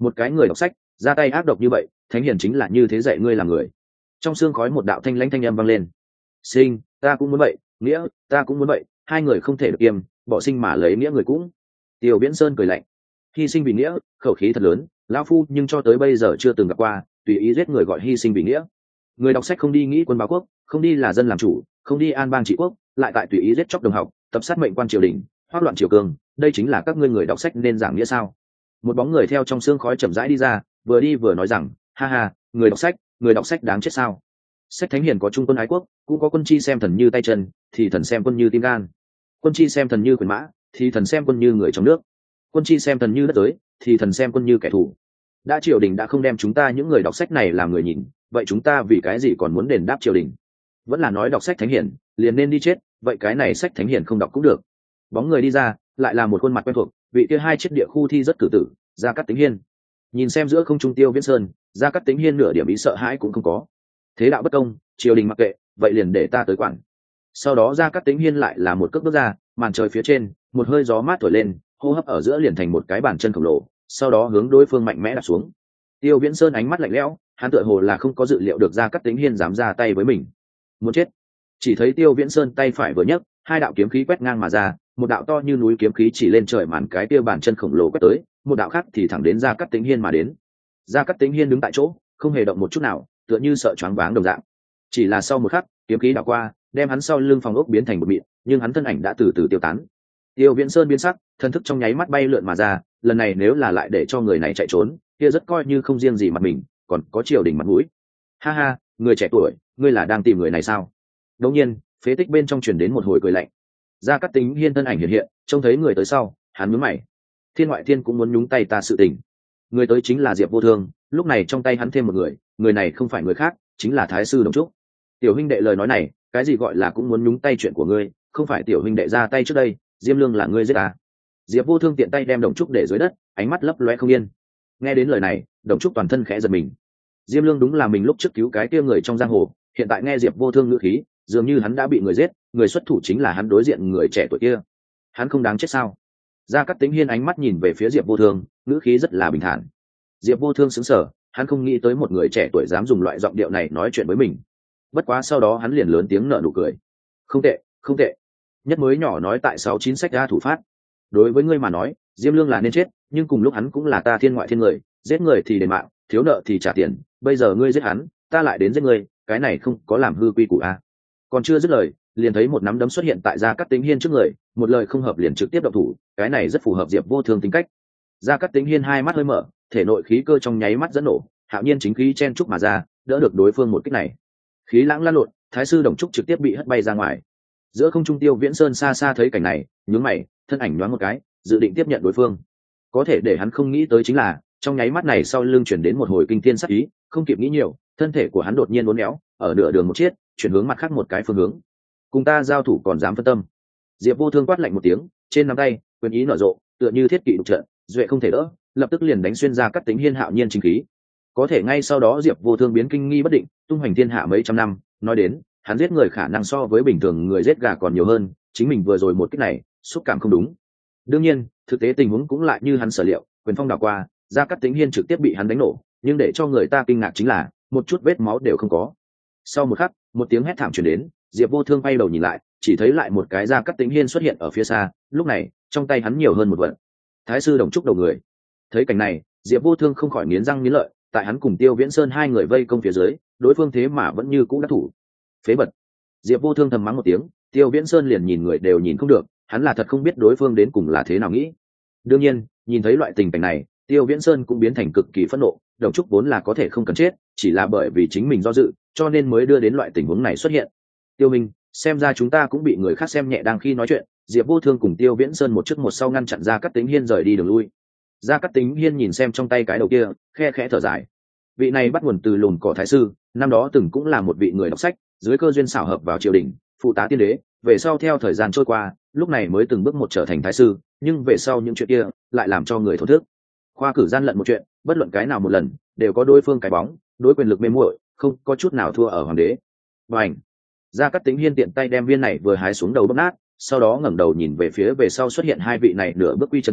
một cái người đọc sách ra tay ác độc như vậy, thánh hiền chính là như thế dạy ngươi làm người. Trong xương khói một đạo thanh lãnh thanh âm vang lên. Sinh, ta cũng muốn vậy, nghĩa, ta cũng muốn vậy, hai người không thể được kiêm, bỏ sinh mà lấy nghĩa người cũng. Tiêu Viễn Sơn cười lạnh. Hy sinh vì nghĩa, khẩu khí thật lớn, lão phu nhưng cho tới bây giờ chưa từng gặp qua, tùy ý giết người gọi hy sinh vì nghĩa. Người đọc sách không đi nghĩ quân báo quốc, không đi là dân làm chủ, không đi an bang trị quốc, lại tại tùy ý giết chóc đồng học, tập sát mệnh quan triều đình, hoắc loạn triều cường, đây chính là các ngươi người đọc sách nên giảng nghĩa sao? Một bóng người theo trong xương khói chậm rãi đi ra, vừa đi vừa nói rằng, ha ha, người đọc sách đáng chết sao? Sách thánh hiền có trung quân ái quốc, cũng có quân chi xem thần như tay chân, thì thần xem quân như tim gan. Quân chi xem thần như quyền mã, thì thần xem quân như người trong nước. Quân chi xem thần như đất giới, thì thần xem quân như kẻ thù. Đã triều đình đã không đem chúng ta những người đọc sách này làm người nhìn, vậy chúng ta vì cái gì còn muốn đền đáp triều đình? Vẫn là nói đọc sách thánh hiền liền nên đi chết, vậy cái này sách thánh hiền không đọc cũng được. Bóng người đi ra, lại là một khuôn mặt quen thuộc, vị kia hai chiếc địa khu thi rất cử tử, Gia Cát Tính Hiên. Nhìn xem giữa không trung Tiêu Viễn Sơn, Gia Cát Tính Hiên nửa điểm ý sợ hãi cũng không có. Thế đạo bất công, triều đình mặc kệ, vậy liền để ta tới quản. Sau đó Gia Cát Tính Hiên lại là một cước bước ra, màn trời phía trên, một hơi gió mát thổi lên, hô hấp ở giữa liền thành một cái bàn chân khổng lồ, sau đó hướng đối phương mạnh mẽ đạp xuống. Tiêu Viễn Sơn ánh mắt lạnh lẽo, hắn tựa hồ là không có dự liệu được Gia Cát Tính Hiên dám ra tay với mình. Muốn chết. Chỉ thấy Tiêu Viễn Sơn tay phải vừa nhấc, hai đạo kiếm khí quét ngang mà ra, một đạo to như núi kiếm khí chỉ lên trời màn cái tiêu bàn chân khổng lồ quét tới, một đạo khác thì thẳng đến Gia Cát Tính Hiên mà đến. Gia Cát Tính Hiên đứng tại chỗ, không hề động một chút nào, tựa như sợ choáng váng đồng dạng. Chỉ là sau một khắc, kiếm khí đảo qua, đem hắn sau lưng phòng ốc biến thành một mịn, nhưng hắn thân ảnh đã từ từ tiêu tán. Tiêu Viễn Sơn biến sắc, thân thức trong nháy mắt bay lượn mà ra, lần này nếu là lại để cho người này chạy trốn, kia rất coi như không riêng gì mặt mình, còn có triều đình mặt mũi. Ha ha, người trẻ tuổi, ngươi là đang tìm người này sao? Đột nhiên, phế tích bên trong truyền đến một hồi cười lạnh. Gia Cát Tính Hiên thân ảnh hiện hiện, trông thấy người tới sau, hắn nhướng mày. Thiên Ngoại Thiên cũng muốn nhúng tay ta sự tình. Người tới chính là Diệp Vô Thương, lúc này trong tay hắn thêm một người, người này không phải người khác, chính là Thái sư Đồng Trúc. Tiểu huynh đệ lời nói này, cái gì gọi là cũng muốn nhúng tay chuyện của ngươi, không phải tiểu huynh đệ ra tay trước đây, Diêm Lương là ngươi giết ta. Diệp Vô Thương tiện tay đem Đồng Trúc để dưới đất, ánh mắt lấp loé không yên. Nghe đến lời này, Đồng Trúc toàn thân khẽ giật mình. Diêm Lương đúng là mình lúc trước cứu cái kia người trong giang hồ, hiện tại nghe Diệp Vô Thương ngữ khí, dường như hắn đã bị người giết, người xuất thủ chính là hắn đối diện người trẻ tuổi kia. Hắn không đáng chết sao? Gia Cát Tính Hiên ánh mắt nhìn về phía Diệp Vô Thương, ngữ khí rất là bình thản. Diệp Vô Thương sững sờ, hắn không nghĩ tới một người trẻ tuổi dám dùng loại giọng điệu này nói chuyện với mình. Bất quá sau đó hắn liền lớn tiếng nở nụ cười. Không tệ, không tệ. Nhất mới nhỏ nói tại 69 sách ra thủ phát. Đối với ngươi mà nói, Diêm Lương là nên chết, nhưng cùng lúc hắn cũng là ta thiên ngoại thiên người, giết người thì đền mạng, thiếu nợ thì trả tiền, bây giờ ngươi giết hắn, ta lại đến giết ngươi, cái này không có làm hư quy củ a. Còn chưa dứt lời, liền thấy một nắm đấm xuất hiện tại Gia Cát Tính Hiên trước người, một lời không hợp liền trực tiếp động thủ, cái này rất phù hợp Diệp Vô Thương tính cách. Gia Cát Tính Hiên hai mắt hơi mở, thể nội khí cơ trong nháy mắt dẫn nổ, hạo nhiên chính khí chen trúc mà ra, đỡ được đối phương một kích này. Khí lãng lan lộn, Thái sư Đồng Trúc trực tiếp bị hất bay ra ngoài. Giữa không trung Tiêu Viễn Sơn xa xa thấy cảnh này, nhướng mày, thân ảnh nhoáng một cái, dự định tiếp nhận đối phương. Có thể để hắn không nghĩ tới chính là, trong nháy mắt này sau lưng chuyển đến một hồi kinh thiên sát ý, không kịp nghĩ nhiều, thân thể của hắn đột nhiên uốn éo, ở nửa đường một chiết, chuyển hướng mặt khác một cái phương hướng. Cùng ta giao thủ còn dám phân tâm? Diệp Vô Thương quát lạnh một tiếng, trên nắm tay, quyền ý nở rộ, tựa như thiết kỵ đục trận, duệ không thể đỡ, lập tức liền đánh xuyên Ra Cát Tính Hiên hạo nhiên chính khí. Có thể ngay sau đó Diệp Vô Thương biến kinh nghi bất định, tung hoành thiên hạ mấy trăm năm, nói đến, hắn giết người khả năng so với bình thường người giết gà còn nhiều hơn, chính mình vừa rồi một kích này, xúc cảm không đúng. Đương nhiên, thực tế tình huống cũng lại như hắn sở liệu, quyền phong đảo qua, Ra Cát Tính Hiên trực tiếp bị hắn đánh nổ, nhưng để cho người ta kinh ngạc chính là, một chút vết máu đều không có. Sau một khắc, một tiếng hét thảm truyền đến, Diệp Vô Thương quay đầu nhìn lại, chỉ thấy lại một cái Gia Cát Tính Hiên xuất hiện ở phía xa, lúc này, trong tay hắn nhiều hơn một vật. Thái sư Đồng Trúc đầu người. Thấy cảnh này, Diệp Vô Thương không khỏi nghiến răng nghiến lợi, tại hắn cùng Tiêu Viễn Sơn hai người vây công phía dưới, đối phương thế mà vẫn như cũ đắc thủ. Phế vật. Diệp Vô Thương thầm mắng một tiếng, Tiêu Viễn Sơn liền nhìn người đều nhìn không được, hắn là thật không biết đối phương đến cùng là thế nào nghĩ. Đương nhiên, nhìn thấy loại tình cảnh này, Tiêu Viễn Sơn cũng biến thành cực kỳ phẫn nộ, Đồng Trúc vốn là có thể không cần chết, chỉ là bởi vì chính mình do dự, cho nên mới đưa đến loại tình huống này xuất hiện. Tiêu Minh, xem ra chúng ta cũng bị người khác xem nhẹ đang khi nói chuyện, Diệp Vô Thương cùng Tiêu Viễn Sơn một trước một sau ngăn chặn Gia Cát Tính Hiên rời đi đường lui. Gia Cát Tính Hiên nhìn xem trong tay cái đầu kia, khe khẽ thở dài. Vị này bắt nguồn từ Lùn Cỏ Thái sư, năm đó từng cũng là một vị người đọc sách, dưới cơ duyên xảo hợp vào triều đình, phụ tá tiên đế, về sau theo thời gian trôi qua, lúc này mới từng bước một trở thành thái sư, nhưng về sau những chuyện kia lại làm cho người thổ thức. Khoa cử gian lận một chuyện, bất luận cái nào một lần, đều có đối phương cái bóng, đối quyền lực mê muội, không có chút nào thua ở hoàng đế. Bành! Gia Cát Tính Hiên tiện tay đem viên này vừa hái xuống đầu bóp nát, sau đó ngẩng đầu nhìn về phía về sau xuất hiện hai vị này nửa bước quy chân cảnh,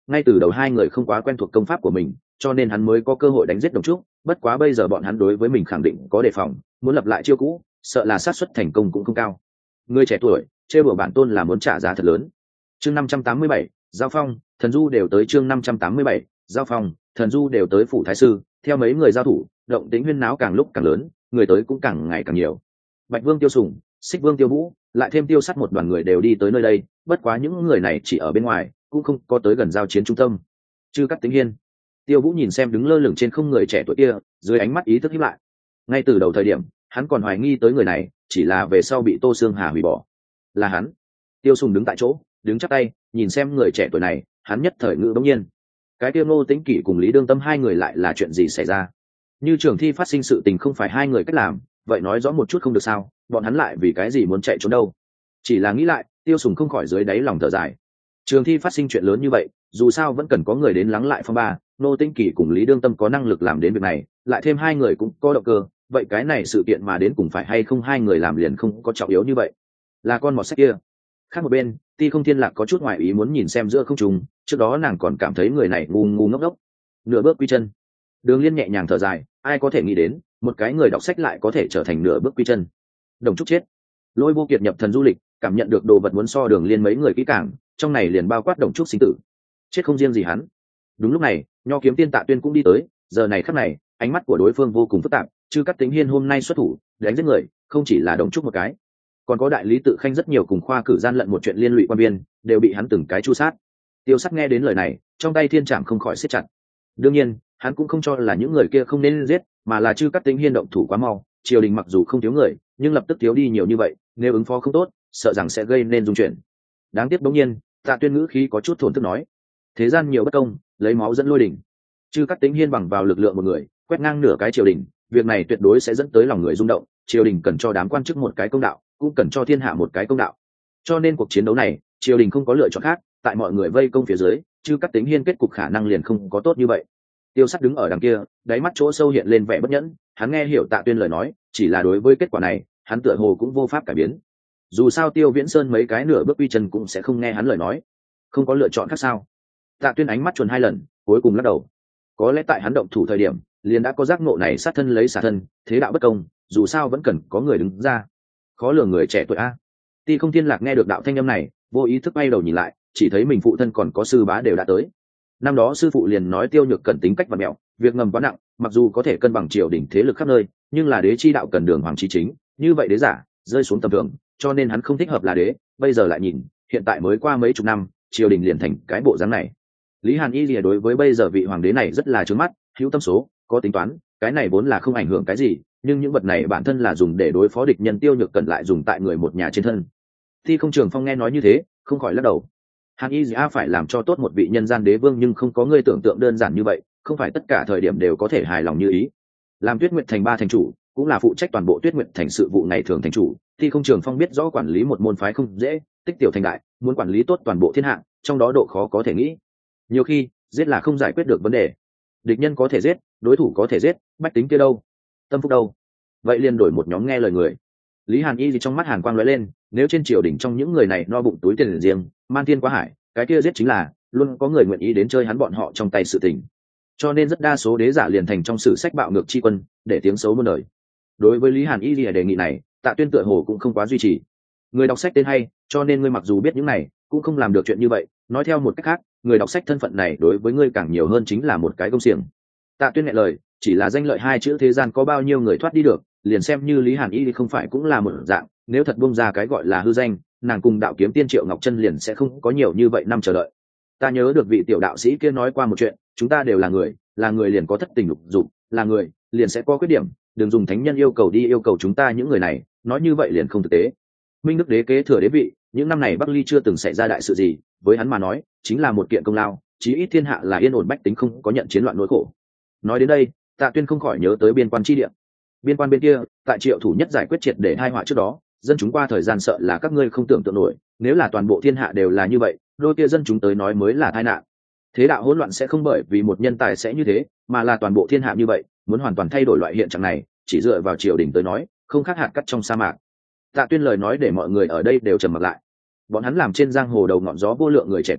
ngay từ đầu hai người không quá quen thuộc công pháp của mình, cho nên hắn mới có cơ hội đánh giết Đồng Trúc. Bất quá bây giờ bọn hắn đối với mình khẳng định có đề phòng, muốn lập lại chiêu cũ, sợ là xác suất thành công cũng không cao. Người trẻ tuổi trêu đùa bản tôn là muốn trả giá thật lớn. Chương 587, Giao Phong, Thần Du đều tới. Chương 587, Giao Phong, Thần Du đều tới phủ thái sư. Theo mấy người giao thủ, động tĩnh huyên náo càng lúc càng lớn, người tới cũng càng ngày càng nhiều. Bạch Vương Tiêu Sùng, Xích Vương Tiêu Vũ, lại thêm Tiêu Sắt một đoàn người đều đi tới nơi đây. Bất quá những người này chỉ ở bên ngoài, cũng không có tới gần giao chiến trung tâm. Chư Cát Tính Hiên, Tiêu Vũ nhìn xem đứng lơ lửng trên không người trẻ tuổi kia, dưới ánh mắt ý thức híp lại. Ngay từ đầu thời điểm, hắn còn hoài nghi tới người này, chỉ là về sau bị Tô Xương Hà hủy bỏ. Là hắn. Tiêu Sùng đứng tại chỗ, đứng chắp tay, nhìn xem người trẻ tuổi này, hắn nhất thời ngữ bỗng nhiên. Cái Tiêu Ngô Tĩnh Kỷ cùng Lý Đương Tâm hai người lại là chuyện gì xảy ra? Như trường thi phát sinh sự tình không phải hai người cách làm, vậy nói rõ một chút không được sao? Bọn hắn lại vì cái gì muốn chạy trốn đâu? Chỉ là nghĩ lại, Tiêu Sùng không khỏi dưới đáy lòng thở dài. Trường thi phát sinh chuyện lớn như vậy, dù sao vẫn cần có người đến lắng lại phong ba. Ngô Tĩnh Kỷ cùng Lý Đương Tâm có năng lực làm đến việc này, lại thêm hai người cũng có động cơ, vậy cái này sự kiện mà đến cùng phải hay không hai người làm liền không có trọng yếu như vậy. Là con mọt sách kia. Khác một bên, Ti Không Thiên Lạc có chút ngoài ý muốn nhìn xem giữa không trung, trước đó nàng còn cảm thấy người này ngu ngu ngốc ngốc. Nửa bước quy chân. Đường Liên nhẹ nhàng thở dài, ai có thể nghĩ đến, một cái người đọc sách lại có thể trở thành nửa bước quy chân. Đồng Trúc chết. Lôi Vô Kiệt nhập thần du lịch, cảm nhận được đồ vật muốn so Đường Liên mấy người kỹ càng, trong này liền bao quát Đồng Trúc sinh tử. Chết không riêng gì hắn. Đúng lúc này, Nho Kiếm Tiên Tạ Tuyên cũng đi tới, giờ này khắc này, ánh mắt của đối phương vô cùng phức tạp, Chư Cát Tính Hiên hôm nay xuất thủ, đánh giết người, không chỉ là Đồng Trúc một cái, còn có đại lý Tự Khanh rất nhiều cùng khoa cử gian lận một chuyện liên lụy quan viên, đều bị hắn từng cái chu sát. Tiêu Sắt nghe đến lời này, trong tay thiên trảm không khỏi siết chặt. Đương nhiên, hắn cũng không cho là những người kia không nên giết, mà là Chư Cát Tính Hiên động thủ quá mau, triều đình mặc dù không thiếu người, nhưng lập tức thiếu đi nhiều như vậy, nếu ứng phó không tốt, sợ rằng sẽ gây nên dung chuyển. Đáng tiếc bỗng nhiên, Tạ Tuyên ngữ khí có chút thổn thức nói: thế gian nhiều bất công, lấy máu dẫn lôi đỉnh. Chư Cát Tính Hiên bằng vào lực lượng một người, quét ngang nửa cái triều đình, việc này tuyệt đối sẽ dẫn tới lòng người rung động. Triều đình cần cho đám quan chức một cái công đạo, cũng cần cho thiên hạ một cái công đạo. Cho nên cuộc chiến đấu này, triều đình không có lựa chọn khác, tại mọi người vây công phía dưới, Chư Cát Tính Hiên kết cục khả năng liền không có tốt như vậy. Tiêu Sắt đứng ở đằng kia, đáy mắt chỗ sâu hiện lên vẻ bất nhẫn, hắn nghe hiểu Tạ Tuyên lời nói, chỉ là đối với kết quả này, hắn tựa hồ cũng vô pháp cải biến. Dù sao Tiêu Viễn Sơn mấy cái nửa bước quy chân cũng sẽ không nghe hắn lời nói, không có lựa chọn khác sao? Tạ Tuyên ánh mắt chuồn hai lần, cuối cùng lắc đầu. Có lẽ tại hắn động thủ thời điểm, liền đã có giác ngộ này, sát thân lấy xả thân, thế đạo bất công, dù sao vẫn cần có người đứng ra. Khó lường người trẻ tuổi a. Ti Không Thiên Lạc nghe được đạo thanh âm này, vô ý thức bay đầu nhìn lại, chỉ thấy mình phụ thân còn có sư bá đều đã tới. Năm đó sư phụ liền nói Tiêu Nhược cần tính cách và mẹo, việc ngầm quá nặng, mặc dù có thể cân bằng triều đình thế lực khắp nơi, nhưng là đế chi đạo cần đường hoàng chí chính, như vậy đế giả rơi xuống tầm thường, cho nên hắn không thích hợp là đế. Bây giờ lại nhìn, hiện tại mới qua mấy chục năm, triều đình liền thành cái bộ dáng này. Lý Hàn Y lìa đối với bây giờ vị hoàng đế này rất là trướng mắt, hữu tâm số, có tính toán, cái này vốn là không ảnh hưởng cái gì, nhưng những vật này bản thân là dùng để đối phó địch nhân, Tiêu Nhược cần lại dùng tại người một nhà trên thân. Thi Không Trường Phong nghe nói như thế, không khỏi lắc đầu. Hàn Y phải làm cho tốt một vị nhân gian đế vương, nhưng không có người tưởng tượng đơn giản như vậy, không phải tất cả thời điểm đều có thể hài lòng như ý. Làm Tuyết Nguyệt Thành 3 thành chủ, cũng là phụ trách toàn bộ Tuyết Nguyệt Thành sự vụ ngày thường thành chủ, Thi Không Trường Phong biết rõ quản lý một môn phái không dễ, tích tiểu thành đại, muốn quản lý tốt toàn bộ thiên hạ, trong đó độ khó có thể nghĩ. Nhiều khi giết là không giải quyết được vấn đề, địch nhân có thể giết, đối thủ có thể giết, bách tính kia đâu, tâm phúc đâu, vậy liền đổi một nhóm nghe lời người. Lý Hàn Y gì trong mắt hàn quang lóe lên, nếu trên triều đình trong những người này no bụng túi tiền riêng, man thiên quá hải, cái kia giết chính là luôn có người nguyện ý đến chơi hắn bọn họ trong tay sự tình. Cho nên rất đa số đế giả liền thành trong sử sách bạo ngược tri quân, để tiếng xấu muôn đời. Đối với Lý Hàn Y gì đề nghị này, Tạ Tuyên tựa hồ cũng không quá duy trì. Người đọc sách tên hay, cho nên ngươi mặc dù biết những này, cũng không làm được chuyện như vậy. Nói theo một cách khác, người đọc sách thân phận này đối với ngươi càng nhiều hơn chính là một cái công xiềng. Tạ Tuyên nghe lời, chỉ là danh lợi hai chữ, thế gian có bao nhiêu người thoát đi được, liền xem như Lý Hàn Y không phải cũng là một dạng. Nếu thật bung ra cái gọi là hư danh, nàng cùng đạo kiếm tiên Triệu Ngọc Chân liền sẽ không có nhiều như vậy năm chờ đợi. Ta nhớ được vị tiểu đạo sĩ kia nói qua một chuyện, chúng ta đều là người liền có thất tình lục dục, là người liền sẽ có khuyết điểm, đừng dùng thánh nhân yêu cầu đi yêu cầu chúng ta những người này, nói như vậy liền không thực tế. Minh Đức đế kế thừa đế vị, những năm này Bắc Ly chưa từng xảy ra đại sự gì, với hắn mà nói chính là một kiện công lao, chí ít thiên hạ là yên ổn, bách tính không có nhận chiến loạn nỗi khổ. Nói đến đây, Tạ Tuyên không khỏi nhớ tới biên quan chi địa. Biên quan bên kia, tại Triệu Thủ Nhất giải quyết triệt để hai họa trước đó, dân chúng qua thời gian sợ là các ngươi không tưởng tượng nổi, nếu là toàn bộ thiên hạ đều là như vậy, đôi kia dân chúng tới nói mới là tai nạn. Thế đạo hỗn loạn sẽ không bởi vì một nhân tài sẽ như thế, mà là toàn bộ thiên hạ như vậy, muốn hoàn toàn thay đổi loại hiện trạng này, chỉ dựa vào triều đình tới nói, không khác hạt cát trong sa mạc. Tạ Tuyên lời nói để mọi người ở đây đều trầm mặc lại. Bọn hắn làm trên giang hồ đầu ngọn gió vô lượng người trẻ tuổi,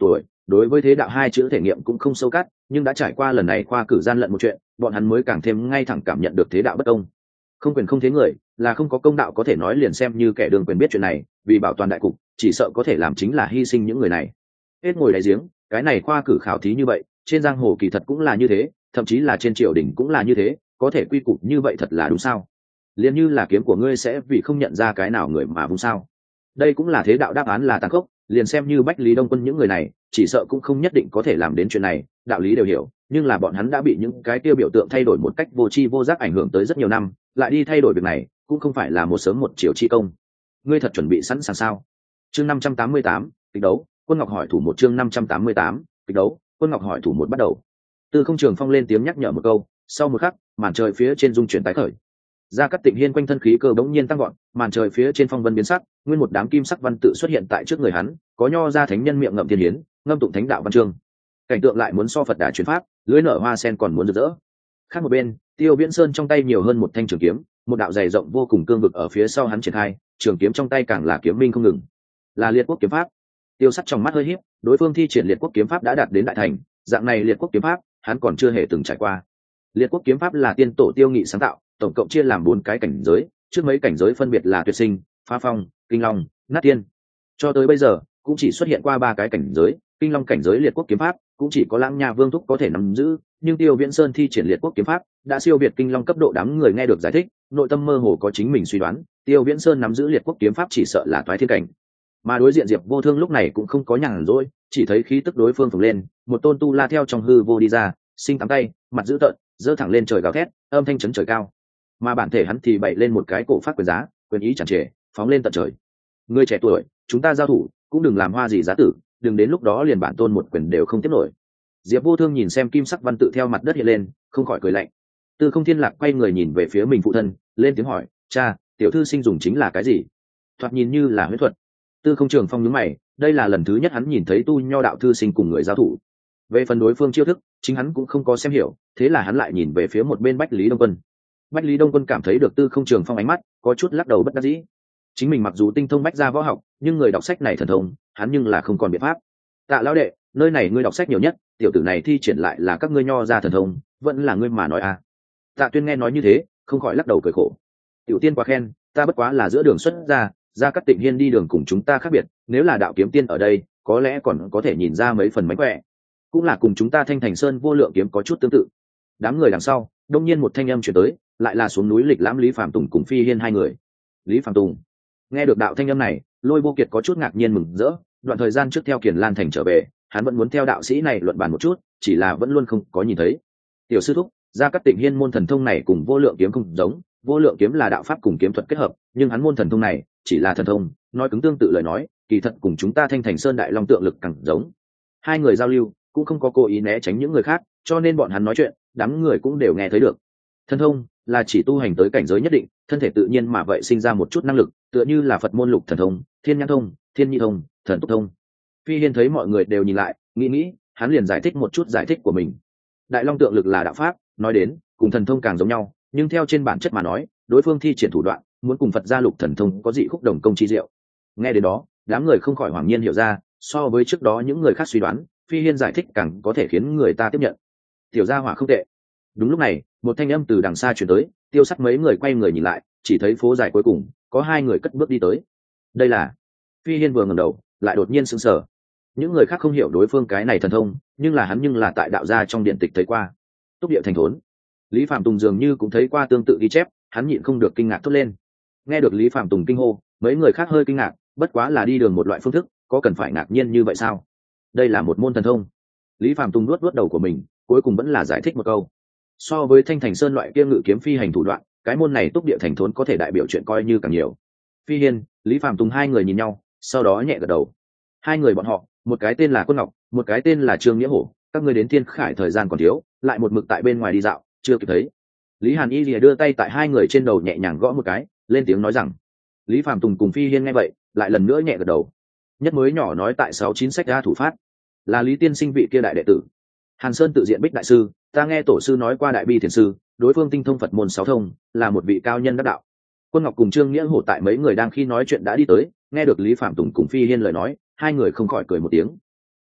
đối với thế đạo hai chữ thể nghiệm cũng không sâu cắt, nhưng đã trải qua lần này khoa cử gian lận một chuyện, bọn hắn mới càng thêm ngay thẳng cảm nhận được thế đạo bất công. Không quyền không thế người, là không có công đạo có thể nói liền xem như kẻ đường quyền biết chuyện này, vì bảo toàn đại cục, chỉ sợ có thể làm chính là hy sinh những người này. Hết ngồi đáy giếng, cái này khoa cử khảo thí như vậy, trên giang hồ kỳ thật cũng là như thế, thậm chí là trên triều đình cũng là như thế, có thể quy củ như vậy thật là đúng sao? Liền như là kiếm của ngươi sẽ vì không nhận ra cái nào người mà vung sao? Đây cũng là thế đạo đáp án là tàn khốc, liền xem như Bách Lý Đông Quân những người này, chỉ sợ cũng không nhất định có thể làm đến chuyện này, đạo lý đều hiểu, nhưng là bọn hắn đã bị những cái tiêu biểu tượng thay đổi một cách vô tri vô giác ảnh hưởng tới rất nhiều năm, lại đi thay đổi việc này, cũng không phải là một sớm một chiều chi công. Ngươi thật chuẩn bị sẵn sàng sao? Chương 588, kịch đấu, Quân Ngọc hỏi thủ một. Chương 588, kịch đấu, Quân Ngọc hỏi thủ một bắt đầu. Từ Không Trường Phong lên tiếng nhắc nhở một câu, sau một khắc, màn trời phía trên dung chuyển tái khởi. Gia Cát Tịnh Hiên quanh thân khí cơ bỗng nhiên tăng gọn, màn trời phía trên phong vân biến sắc, nguyên một đám kim sắc văn tự xuất hiện tại trước người hắn, có nho ra thánh nhân miệng ngậm thiên hiến, ngâm tụng thánh đạo văn chương. Cảnh tượng lại muốn so Phật đà truyền pháp, lưới nở hoa sen còn muốn rực rỡ. Khác một bên, Tiêu Viễn Sơn trong tay nhiều hơn một thanh trường kiếm, một đạo dày rộng vô cùng cương vực ở phía sau hắn triển khai, trường kiếm trong tay càng là kiếm minh không ngừng. Là Liệt Quốc kiếm pháp. Tiêu Sắt trong mắt hơi híp, đối phương thi triển Liệt Quốc kiếm pháp đã đạt đến đại thành, dạng này Liệt Quốc kiếm pháp, hắn còn chưa hề từng trải qua. Liệt Quốc kiếm pháp là tiên tổ Tiêu Nghị sáng tạo, tổng cộng chia làm 4 cái cảnh giới, trước mấy cảnh giới phân biệt là tuyệt sinh, phá phong, kinh long, nát tiên. Cho tới bây giờ, cũng chỉ xuất hiện qua 3 cái cảnh giới, kinh long cảnh giới Liệt Quốc kiếm pháp cũng chỉ có Lãng Nha Vương thúc có thể nắm giữ, nhưng Tiêu Viễn Sơn thi triển Liệt Quốc kiếm pháp đã siêu việt kinh long cấp độ. Đám người nghe được giải thích, nội tâm mơ hồ có chính mình suy đoán, Tiêu Viễn Sơn nắm giữ Liệt Quốc kiếm pháp chỉ sợ là toái thiên cảnh. Mà đối diện Diệp Vô Thương lúc này cũng không có nhàn rỗi, chỉ thấy khí tức đối phương phồng lên, một tôn tu la theo trong hư vô đi ra, sinh tám tay, mặt dữ tợn, giơ thẳng lên trời gào thét, âm thanh chấn trời cao. Mà bản thể hắn thì bày lên một cái cổ phát quyền giá, quyền ý tràn trề, phóng lên tận trời. Người trẻ tuổi, chúng ta giao thủ, cũng đừng làm hoa gì giá tử, đừng đến lúc đó liền bản tôn một quyền đều không tiếp nổi. Diệp Vô Thương nhìn xem kim sắc văn tự theo mặt đất hiện lên, không khỏi cười lạnh. Tư Không Thiên Lạc quay người nhìn về phía mình phụ thân, lên tiếng hỏi, cha, tiểu thư sinh dùng chính là cái gì? Thoạt nhìn như là huyễn thuật. Tư Không Trường Phong nhướng mày, đây là lần thứ nhất hắn nhìn thấy tu nho đạo thư sinh cùng người giao thủ. Về phần đối phương chiêu thức, chính hắn cũng không có xem hiểu, thế là hắn lại nhìn về phía một bên Bách Lý Đông Quân. Bách Lý Đông Quân cảm thấy được Tư Không Trường Phong ánh mắt, có chút lắc đầu bất đắc dĩ. Chính mình mặc dù tinh thông bách gia võ học, nhưng người đọc sách này thần thông, hắn nhưng là không còn biện pháp. Tạ lão đệ, nơi này ngươi đọc sách nhiều nhất, tiểu tử này thi triển lại là các ngươi nho ra thần thông, vẫn là ngươi mà nói à? Tạ Tuyên nghe nói như thế, không khỏi lắc đầu cười khổ. Tiểu tiên quá khen, ta bất quá là giữa đường xuất ra, Gia Cát Tịnh Hiên đi đường cùng chúng ta khác biệt, nếu là đạo kiếm tiên ở đây, có lẽ còn có thể nhìn ra mấy phần mánh khỏe. Cũng là cùng chúng ta Thanh Thành Sơn vô lượng kiếm có chút tương tự. Đám người đằng sau, đông nhiên một thanh âm truyền tới, lại là xuống núi lịch lãm Lý Phạm Tùng cùng Phi Hiên hai người. Lý Phạm Tùng nghe được đạo thanh âm này, Lôi Vô Kiệt có chút ngạc nhiên mừng rỡ. Đoạn thời gian trước theo Kiền Lan Thành trở về, hắn vẫn muốn theo đạo sĩ này luận bàn một chút, chỉ là vẫn luôn không có nhìn thấy. Tiểu sư thúc, Gia Cát Tịnh Hiên môn thần thông này cùng vô lượng kiếm không giống, vô lượng kiếm là đạo pháp cùng kiếm thuật kết hợp, nhưng hắn môn thần thông này chỉ là thần thông, nói cứng tương tự lời nói, kỳ thật cùng chúng ta Thanh Thành Sơn Đại Long tượng lực càng giống. Hai người giao lưu cũng không có cố ý né tránh những người khác, cho nên bọn hắn nói chuyện, đám người cũng đều nghe thấy được. Thần thông là chỉ tu hành tới cảnh giới nhất định, thân thể tự nhiên mà vậy sinh ra một chút năng lực, tựa như là Phật môn lục thần thông, Thiên Nhãn thông, Thiên Nhi thông, Thần Túc thông. Phi Hiên thấy mọi người đều nhìn lại, nghĩ, hắn liền giải thích một chút giải thích của mình. Đại Long tượng lực là đạo pháp, nói đến cùng thần thông càng giống nhau, nhưng theo trên bản chất mà nói, đối phương thi triển thủ đoạn muốn cùng Phật gia lục thần thông có dị khúc đồng công chi diệu. Nghe đến đó, đám người không khỏi hoảng nhiên hiểu ra, so với trước đó những người khác suy đoán, Phi Hiên giải thích càng có thể khiến người ta tiếp nhận. Tiểu gia hỏa không tệ. Đúng lúc này, một thanh âm từ đằng xa truyền tới, Tiêu Sắt mấy người quay người nhìn lại, chỉ thấy phố dài cuối cùng có hai người cất bước đi tới. Đây là... Phi Hiên vừa ngẩng đầu, lại đột nhiên sững sờ. Những người khác không hiểu đối phương cái này thần thông, nhưng là hắn nhưng là tại đạo gia trong điện tịch thấy qua. Túc địa thành thốn. Lý Phạm Tùng dường như cũng thấy qua tương tự ghi chép, hắn nhịn không được kinh ngạc thốt lên. Nghe được Lý Phạm Tùng kinh hô, mấy người khác hơi kinh ngạc, bất quá là đi đường một loại phương thức, có cần phải ngạc nhiên như vậy sao? Đây là một môn thần thông. Lý Phạm Tùng nuốt đầu của mình, cuối cùng vẫn là giải thích một câu. So với Thanh Thành Sơn loại kia ngự kiếm phi hành thủ đoạn, cái môn này túc địa thành thốn có thể đại biểu chuyện coi như càng nhiều. Phi Hiên, Lý Phạm Tùng hai người nhìn nhau, sau đó nhẹ gật đầu. Hai người bọn họ, một cái tên là Quân Ngọc, một cái tên là Trương Nghĩa Hổ, các ngươi đến Thiên Khải thời gian còn thiếu, lại một mực tại bên ngoài đi dạo, chưa kịp thấy. Lý Hàn Y lìa đưa tay tại hai người trên đầu nhẹ nhàng gõ một cái, lên tiếng nói rằng. Lý Phạm Tùng cùng Phi Hiên nghe vậy, lại lần nữa nhẹ gật đầu. Nhất mới nhỏ nói tại 69 sách ra thủ phát, là Lý tiên sinh vị kia đại đệ tử. Hàn Sơn tự diện Bích đại sư, ta nghe tổ sư nói qua đại bi thiền sư, đối phương tinh thông Phật môn sáu thông, là một vị cao nhân đắc đạo. Quân Ngọc cùng Trương Nghĩa Hổ tại mấy người đang khi nói chuyện đã đi tới, nghe được Lý Phạm Tùng cùng Phi Hiên lời nói, hai người không khỏi cười một tiếng.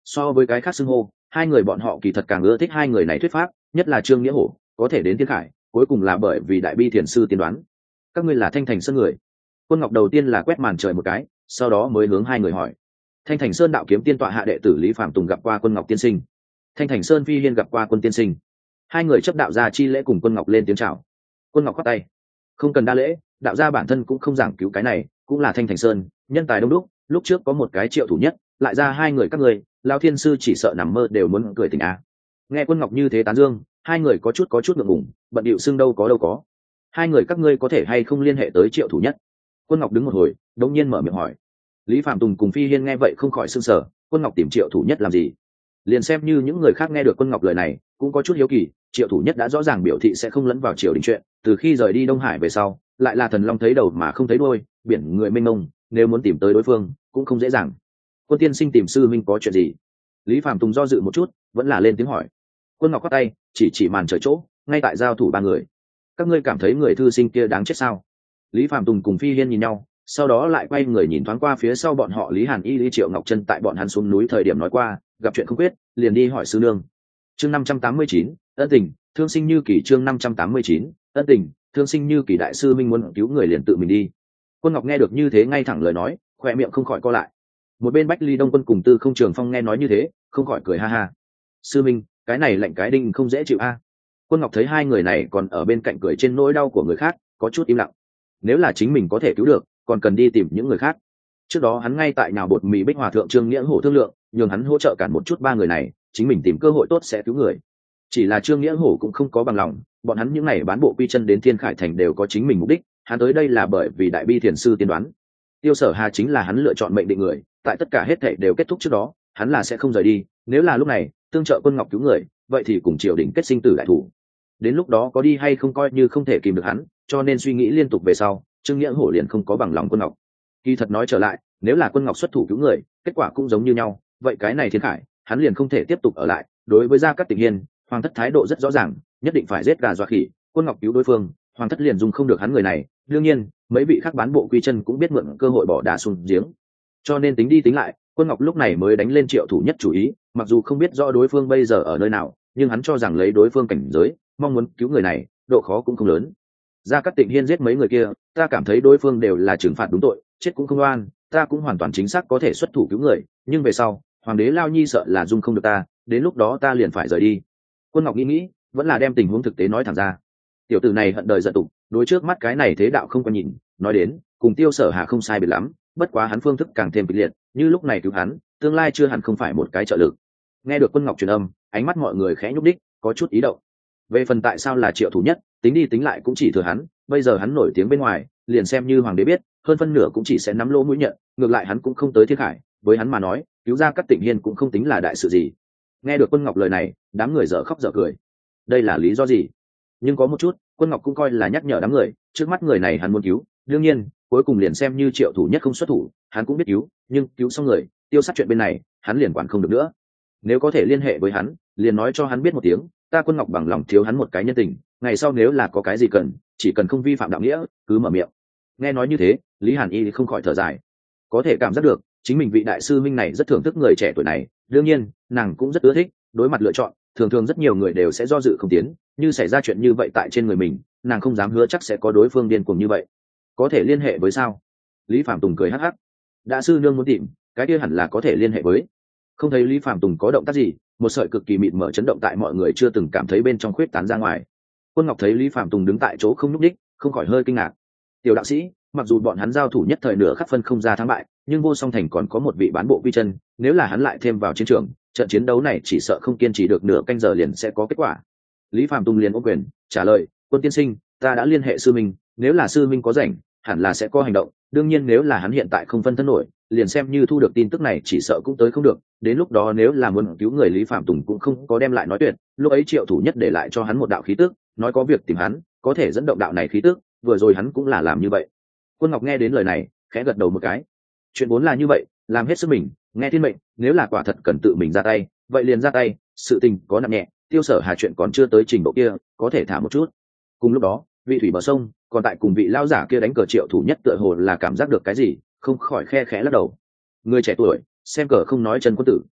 So với cái khác xưng hô, hai người bọn họ kỳ thật càng ưa thích hai người này thuyết pháp, nhất là Trương Nghĩa Hổ có thể đến Thiên Khải, cuối cùng là bởi vì đại bi thiền sư tiên đoán. Các ngươi là Thanh Thành Sơn người? Quân Ngọc đầu tiên là quét màn trời một cái, sau đó mới hướng hai người hỏi. Thanh Thành Sơn đạo kiếm tiên tọa hạ đệ tử Lý Phạm Tùng gặp qua Quân Ngọc tiên sinh. Thanh Thành Sơn Phi Hiên gặp qua Quân tiên sinh. Hai người chấp đạo gia chi lễ cùng Quân Ngọc lên tiếng chào. Quân Ngọc khoát tay, không cần đa lễ, đạo gia bản thân cũng không giảng cứu cái này, cũng là Thanh Thành Sơn nhân tài đông đúc, lúc trước có một cái Triệu Thủ Nhất, lại ra hai người các người, Lão thiên sư chỉ sợ nằm mơ đều muốn cười tỉnh á. Nghe Quân Ngọc như thế tán dương, hai người có chút ngượng ngùng, bận điệu xưng đâu có. Hai người các ngươi có thể hay không liên hệ tới Triệu Thủ Nhất? Quân Ngọc đứng một hồi, đột nhiên mở miệng hỏi. Lý Phạm Tùng cùng Phi Hiên nghe vậy không khỏi sửng sở, Quân Ngọc tìm Triệu Thủ Nhất làm gì? Liền xem như những người khác nghe được Quân Ngọc lời này, cũng có chút hiếu kỳ, Triệu Thủ Nhất đã rõ ràng biểu thị sẽ không lẫn vào triều đình chuyện, từ khi rời đi Đông Hải về sau, lại là thần long thấy đầu mà không thấy đuôi, biển người mênh mông, nếu muốn tìm tới đối phương, cũng không dễ dàng. Quân tiên sinh tìm sư minh có chuyện gì? Lý Phạm Tùng do dự một chút, vẫn là lên tiếng hỏi. Quân Ngọc quát tay, chỉ màn trời chỗ, ngay tại giao thủ ba người. Các ngươi cảm thấy người thư sinh kia đáng chết sao? Lý Phạm Tùng cùng Phi Hiên nhìn nhau, sau đó lại quay người nhìn thoáng qua phía sau bọn họ Lý Hàn Y, Lý Triệu Ngọc Chân tại bọn hắn xuống núi thời điểm nói qua, gặp chuyện không quyết, liền đi hỏi sư nương. Chương 589, ân tình, thương sinh như kỳ. Chương 589, ân tình, thương sinh như kỳ. Đại sư minh muốn cứu người liền tự mình đi. Quân Ngọc nghe được như thế ngay thẳng lời nói, khỏe miệng không khỏi co lại. Một bên Bách Ly Đông Quân cùng Tư Không Trường Phong nghe nói như thế, không khỏi cười ha ha. Sư minh, cái này lạnh cái đinh không dễ chịu a. Quân Ngọc thấy hai người này còn ở bên cạnh cười trên nỗi đau của người khác, có chút im lặng. Nếu là chính mình có thể cứu được, còn cần đi tìm những người khác. Trước đó hắn ngay tại nhào bột mì Bích Hòa thượng Trương Nghĩa Hổ thương lượng, nhường hắn hỗ trợ cản một chút ba người này, chính mình tìm cơ hội tốt sẽ cứu người. Chỉ là Trương Nghĩa Hổ cũng không có bằng lòng, bọn hắn những này bán bộ quy chân đến Thiên Khải thành đều có chính mình mục đích, hắn tới đây là bởi vì đại bi thiền sư tiên đoán. Tiêu Sở Hà chính là hắn lựa chọn mệnh định người, tại tất cả hết thảy đều kết thúc trước đó, hắn là sẽ không rời đi, nếu là lúc này tương trợ Quân Ngọc cứu người, vậy thì cùng triều đình kết sinh tử đại thủ. Đến lúc đó có đi hay không coi như không thể kìm được hắn, cho nên suy nghĩ liên tục về sau, Trương Nghĩa Hổ liền không có bằng lòng Quân Ngọc. Kỳ thật nói trở lại, nếu là Quân Ngọc xuất thủ cứu người, kết quả cũng giống như nhau, vậy cái này Thiên Khải, hắn liền không thể tiếp tục ở lại. Đối với Gia Cát Tịnh Hiên, Hoàng thất thái độ rất rõ ràng, nhất định phải giết gà dọa khỉ, Quân Ngọc cứu đối phương, Hoàng thất liền dùng không được hắn người này. Đương nhiên, mấy vị khác bán bộ quy chân cũng biết mượn cơ hội bỏ đá xuống giếng. Cho nên tính đi tính lại, Quân Ngọc lúc này mới đánh lên Triệu Thủ Nhất chủ ý, mặc dù không biết rõ đối phương bây giờ ở nơi nào, nhưng hắn cho rằng lấy đối phương cảnh giới, mong muốn cứu người này, độ khó cũng không lớn. Gia Cát Tịnh Hiên giết mấy người kia, ta cảm thấy đối phương đều là trừng phạt đúng tội, chết cũng không oan, ta cũng hoàn toàn chính xác có thể xuất thủ cứu người, nhưng về sau, Hoàng đế Lao Nhi sợ là dung không được ta, đến lúc đó ta liền phải rời đi. Quân Ngọc nghĩ, vẫn là đem tình huống thực tế nói thẳng ra. Tiểu tử này hận đời giận tục, đối trước mắt cái này thế đạo không có nhìn, nói đến, cùng Tiêu Sở Hà không sai biệt lắm, bất quá hắn phương thức càng thêm kịch liệt, như lúc này cứu hắn, tương lai chưa hẳn không phải một cái trợ lực. Nghe được Quân Ngọc truyền âm, ánh mắt mọi người khẽ nhúc đích, có chút ý động. Về phần tại sao là Triệu Thủ Nhất, tính đi tính lại cũng chỉ thừa hắn, bây giờ hắn nổi tiếng bên ngoài, liền xem như hoàng đế biết, hơn phân nửa cũng chỉ sẽ nắm lỗ mũi nhận, ngược lại hắn cũng không tới Thiên Khải, với hắn mà nói, cứu ra Cát Tịnh Hiên cũng không tính là đại sự gì. Nghe được Quân Ngọc lời này, đám người dở khóc dở cười. Đây là lý do gì? Nhưng có một chút, Quân Ngọc cũng coi là nhắc nhở đám người, trước mắt người này hắn muốn cứu, đương nhiên, cuối cùng liền xem như Triệu Thủ Nhất không xuất thủ, hắn cũng biết cứu, nhưng cứu xong người, tiêu sát chuyện bên này, hắn liền quản không được nữa. Nếu có thể liên hệ với hắn, liền nói cho hắn biết một tiếng, ta Quân Ngọc bằng lòng thiếu hắn một cái nhân tình, ngày sau nếu là có cái gì cần, chỉ cần không vi phạm đạo nghĩa, cứ mở miệng. Nghe nói như thế, Lý Hàn Y không khỏi thở dài, có thể cảm giác được chính mình vị đại sư minh này rất thưởng thức người trẻ tuổi này, đương nhiên nàng cũng rất ưa thích. Đối mặt lựa chọn, thường rất nhiều người đều sẽ do dự không tiến, như xảy ra chuyện như vậy tại trên người mình, nàng không dám hứa chắc sẽ có đối phương điên cuồng như vậy. Có thể liên hệ với sao? Lý Phạm Tùng cười hắc hắc, đại sư nương muốn tìm, cái kia hẳn là có thể liên hệ với. Không thấy Lý Phạm Tùng có động tác gì, một sợi cực kỳ mịt mở chấn động tại mọi người chưa từng cảm thấy bên trong khuyết tán ra ngoài. Quân Ngọc thấy Lý Phạm Tùng đứng tại chỗ không nhúc đích, không khỏi hơi kinh ngạc. Tiểu đạo sĩ, mặc dù bọn hắn giao thủ nhất thời nửa khắc phân không ra thắng bại, nhưng Vô Song Thành còn có một vị bán bộ quy chân, nếu là hắn lại thêm vào chiến trường, trận chiến đấu này chỉ sợ không kiên trì được nửa canh giờ liền sẽ có kết quả. Lý Phạm Tùng liền ôm quyền trả lời, Quân tiên sinh, ta đã liên hệ sư minh, nếu là sư minh có rảnh, hẳn là sẽ có hành động, đương nhiên nếu là hắn hiện tại không phân thân nổi, liền xem như thu được tin tức này chỉ sợ cũng tới không được, đến lúc đó nếu là muốn cứu người Lý Phạm Tùng cũng không có đem lại nói tuyệt, lúc ấy Triệu Thủ Nhất để lại cho hắn một đạo khí tức, nói có việc tìm hắn, có thể dẫn động đạo này khí tức, vừa rồi hắn cũng là làm như vậy. Quân Ngọc nghe đến lời này, khẽ gật đầu một cái. Chuyện vốn là như vậy, làm hết sức mình, nghe thiên mệnh, nếu là quả thật cần tự mình ra tay, vậy liền ra tay, sự tình có nặng nhẹ, Tiêu Sở Hà chuyện còn chưa tới trình độ kia, có thể thả một chút. Cùng lúc đó, vị thủy bờ sông, còn tại cùng vị lão giả kia đánh cờ Triệu Thủ Nhất tựa hồ là cảm giác được cái gì, không khỏi khe khẽ lắc đầu. Người trẻ tuổi, xem cờ không nói chân quân tử.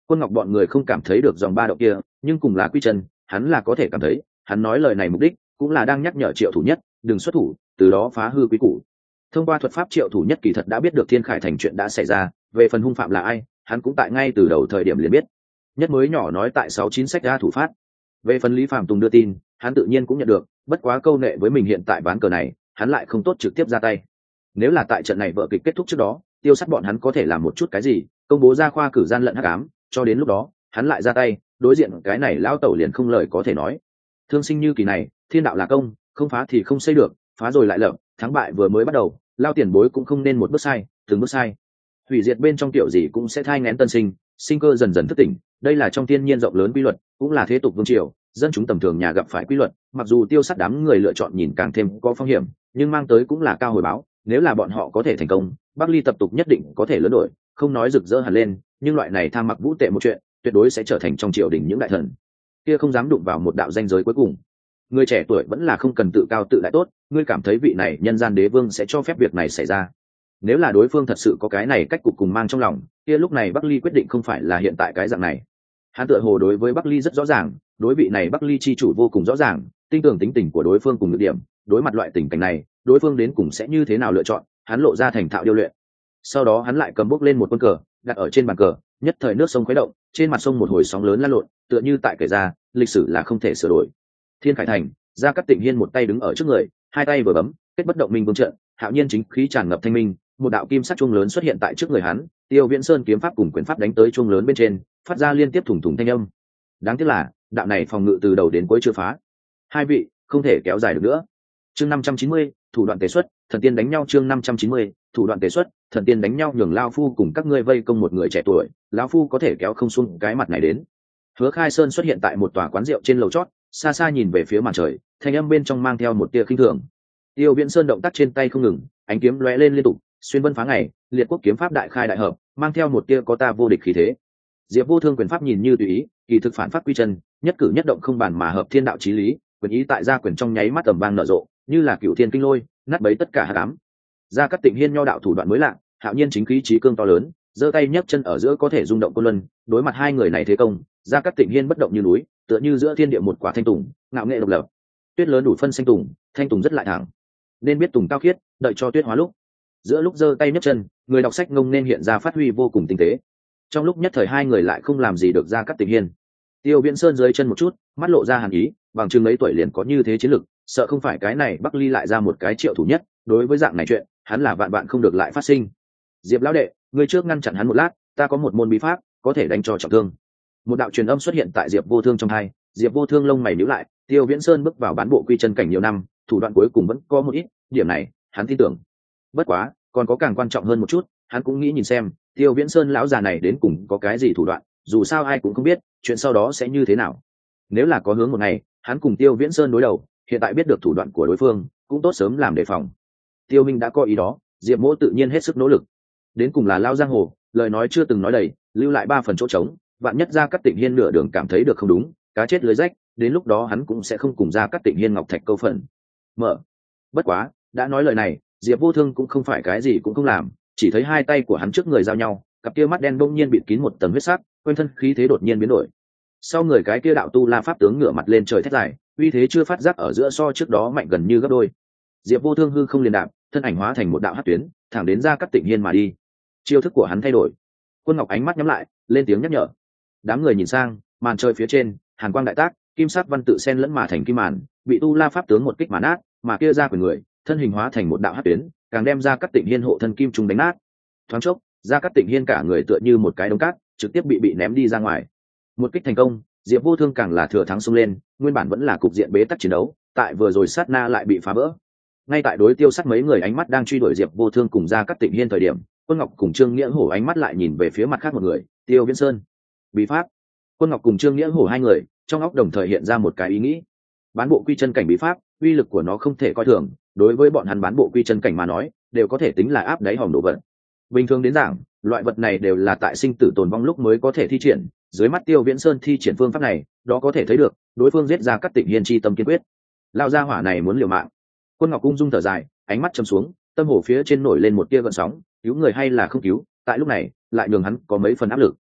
Quân Ngọc bọn người không cảm thấy được dòng ba động kia, nhưng cùng là Quy Chân, hắn là có thể cảm thấy, hắn nói lời này mục đích cũng là đang nhắc nhở Triệu Thủ Nhất đừng xuất thủ, từ đó phá hư quý củ. Thông qua thuật pháp, Triệu Thủ Nhất kỳ thật đã biết được Thiên Khải thành chuyện đã xảy ra, về phần hung phạm là ai, hắn cũng tại ngay từ đầu thời điểm liền biết. Nhất mới nhỏ nói tại 69 sách ra thủ phát. Về phần Lý Phạm Tùng đưa tin, hắn tự nhiên cũng nhận được, bất quá câu nệ với mình hiện tại ván cờ này, hắn lại không tốt trực tiếp ra tay. Nếu là tại trận này vở kịch kết thúc trước đó, Tiêu Sắt bọn hắn có thể làm một chút cái gì, công bố ra khoa cử gian lận hắc ám, cho đến lúc đó, hắn lại ra tay, đối diện cái này lão tẩu liền không lời có thể nói. Thương sinh như kỳ này, thiên đạo là công, không phá thì không xây được, phá rồi lại lập, thắng bại vừa mới bắt đầu, lao tiền bối cũng không nên một bước sai, từng bước sai. Hủy diệt bên trong tiểu gì cũng sẽ thai nghén tân sinh, sinh cơ dần dần thức tỉnh, đây là trong thiên nhiên rộng lớn quy luật, cũng là thế tục vương triều, dân chúng tầm thường nhà gặp phải quy luật, mặc dù Tiêu Sắt đám người lựa chọn nhìn càng thêm có phong hiểm, nhưng mang tới cũng là cao hồi báo, nếu là bọn họ có thể thành công, Bắc Ly tập tục nhất định có thể lớn đổi, không nói rực rỡ hẳn lên, nhưng loại này tham mặc vũ tệ một chuyện, tuyệt đối sẽ trở thành trong triều đình những đại thần kia không dám đụng vào một đạo danh giới cuối cùng. Người trẻ tuổi vẫn là không cần tự cao tự đại tốt, ngươi cảm thấy vị này nhân gian đế vương sẽ cho phép việc này xảy ra. Nếu là đối phương thật sự có cái này cách cục cùng mang trong lòng, kia lúc này Bắc Ly quyết định không phải là hiện tại cái dạng này. Hắn tựa hồ đối với Bắc Ly rất rõ ràng, đối vị này Bắc Ly chi chủ vô cùng rõ ràng, tin tưởng tính tình của đối phương cùng nhược điểm, đối mặt loại tình cảnh này, đối phương đến cùng sẽ như thế nào lựa chọn, hắn lộ ra thành thạo điêu luyện. Sau đó hắn lại cầm bốc lên một quân cờ, đặt ở trên bàn cờ, nhất thời nước sông khuấy động, trên mặt sông một hồi sóng lớn lan lộn, tựa như tại kể ra, lịch sử là không thể sửa đổi. Thiên Khải thành, Gia Cát Tịnh Hiên một tay đứng ở trước người, hai tay vừa bấm, kết bất động minh vương trận, hạo nhiên chính khí tràn ngập thanh minh, một đạo kim sắc chuông lớn xuất hiện tại trước người hắn, Tiêu Viễn Sơn kiếm pháp cùng quyền pháp đánh tới chuông lớn bên trên, phát ra liên tiếp thủng thủng thanh âm. Đáng tiếc là, đạo này phòng ngự từ đầu đến cuối chưa phá. Hai vị, không thể kéo dài được nữa. Chương 590, thủ đoạn tế xuất, thần tiên đánh nhau. Chương 590, thủ đoạn tế xuất, thần tiên đánh nhau, nhường lao phu cùng các ngươi vây công một người trẻ tuổi, lão phu có thể kéo không xuống cái mặt này đến. Hứa Khai Sơn xuất hiện tại một tòa quán rượu trên lầu chót, xa xa nhìn về phía màn trời, thanh âm bên trong mang theo một tia khinh thường. Tiêu Viễn Sơn động tác trên tay không ngừng, ánh kiếm lóe lên liên tục, xuyên vân phá ngày, liệt quốc kiếm pháp đại khai đại hợp, mang theo một tia có ta vô địch khí thế. Diệp Vô Thương quyền pháp nhìn như tùy ý, kỳ thực phản pháp quy chân, nhất cử nhất động không bàn mà hợp thiên đạo chí lý, quyền ý tại gia quyền trong nháy mắt tầm vang nở rộ, như là cửu thiên kinh lôi, nát bấy tất cả hắc ám. Gia Cát Tịnh Hiên nho đạo thủ đoạn mới lạ, hạo nhiên chính khí chí cương to lớn, giơ tay nhấc chân ở giữa có thể rung động côn luân, đối mặt hai người này thế công, Gia Cát Tịnh Hiên bất động như núi, tựa như giữa thiên địa một quả thanh tùng, ngạo nghệ độc lập. Tuyết lớn đủ phân xanh tùng, thanh tùng rất lại thẳng. Nên biết tùng cao khiết, đợi cho tuyết hóa lúc. Giữa lúc giơ tay nhấc chân, người đọc sách ngông nên hiện ra phát huy vô cùng tinh tế. Trong lúc nhất thời hai người lại không làm gì được Gia Cát Tịnh Hiên. Tiêu Viễn Sơn dưới chân một chút, mắt lộ ra hàn ý, bằng chừng mấy tuổi liền có như thế chiến lực, sợ không phải cái này Bắc Ly lại ra một cái Triệu Thủ Nhất, đối với dạng này chuyện, hắn là vạn vạn không được lại phát sinh. Diệp lão đệ, ngươi trước ngăn chặn hắn một lát, ta có một môn bí pháp, có thể đánh cho trọng thương. Một đạo truyền âm xuất hiện tại Diệp Vô Thương trong tai, Diệp Vô Thương lông mày nhíu lại, Tiêu Viễn Sơn bước vào bán bộ quy chân cảnh nhiều năm, thủ đoạn cuối cùng vẫn có một ít, điểm này, hắn tin tưởng. Bất quá, còn có càng quan trọng hơn một chút, hắn cũng nghĩ nhìn xem, Tiêu Viễn Sơn lão già này đến cùng có cái gì thủ đoạn, dù sao ai cũng không biết, chuyện sau đó sẽ như thế nào. Nếu là có hướng một ngày, hắn cùng Tiêu Viễn Sơn đối đầu, hiện tại biết được thủ đoạn của đối phương, cũng tốt sớm làm đề phòng. Tiêu Minh đã có ý đó, Diệp Mỗ tự nhiên hết sức nỗ lực. Đến cùng là lao giang hồ, lời nói chưa từng nói đầy, lưu lại 3 phần chỗ trống, vạn nhất Gia Cát Tịnh Hiên nửa đường cảm thấy được không đúng, cá chết lưới rách, đến lúc đó hắn cũng sẽ không cùng Gia Cát Tịnh Hiên ngọc thạch câu phần. Mở. Bất quá, đã nói lời này, Diệp Vô Thương cũng không phải cái gì cũng không làm, chỉ thấy hai tay của hắn trước người giao nhau, cặp kia mắt đen bỗng nhiên bịt kín một tầng huyết sắc, quanh thân khí thế đột nhiên biến đổi. Sau người cái kia đạo tu la pháp tướng ngửa mặt lên trời thét dài, uy thế chưa phát giác ở giữa so trước đó mạnh gần như gấp đôi. Diệp Vô Thương hư không liền đạp, thân ảnh hóa thành một đạo hắc tuyến, thẳng đến Gia Cát Tịnh Hiên mà đi. Chiêu thức của hắn thay đổi. Quân Ngọc ánh mắt nhắm lại, lên tiếng nhắc nhở. Đám người nhìn sang, màn trời phía trên, hàn quang đại tác, kim sắc văn tự xen lẫn mà thành kim màn, bị tu la pháp tướng một kích mà nát, mà kia ra của người, thân hình hóa thành một đạo hắc tuyến, càng đem Gia Cát Tịnh Hiên hộ thân kim trùng đánh nát. Thoáng chốc, Gia Cát Tịnh Hiên cả người tựa như một cái đống cát, trực tiếp bị ném đi ra ngoài. Một kích thành công, Diệp Vô Thương càng là thừa thắng xông lên, nguyên bản vẫn là cục diện bế tắc chiến đấu, tại vừa rồi sát na lại bị phá vỡ. Ngay tại đối Tiêu Sắt mấy người ánh mắt đang truy đuổi Diệp Vô Thương cùng Gia Cát Tịnh Hiên thời điểm, Quân Ngọc cùng Trương Nghĩa Hổ ánh mắt lại nhìn về phía mặt khác một người, Tiêu Viễn Sơn. Bí pháp. Quân Ngọc cùng Trương Nghĩa Hổ hai người, trong óc đồng thời hiện ra một cái ý nghĩ. Bán bộ quy chân cảnh bí pháp, uy lực của nó không thể coi thường, đối với bọn hắn bán bộ quy chân cảnh mà nói, đều có thể tính là áp đáy hòm đồ vật. Bình thường đến giảng, loại vật này đều là tại sinh tử tồn vong lúc mới có thể thi triển, dưới mắt Tiêu Viễn Sơn thi triển phương pháp này, đó có thể thấy được, đối phương giết Gia Cát Tịnh Hiên chi tâm kiên quyết. Lao gia hỏa này muốn liều mạng. Quân Ngọc ung dung thở dài, ánh mắt trầm xuống, tâm hồ phía trên nổi lên một tia gợn sóng, cứu người hay là không cứu, tại lúc này, lại nhường hắn có mấy phần áp lực.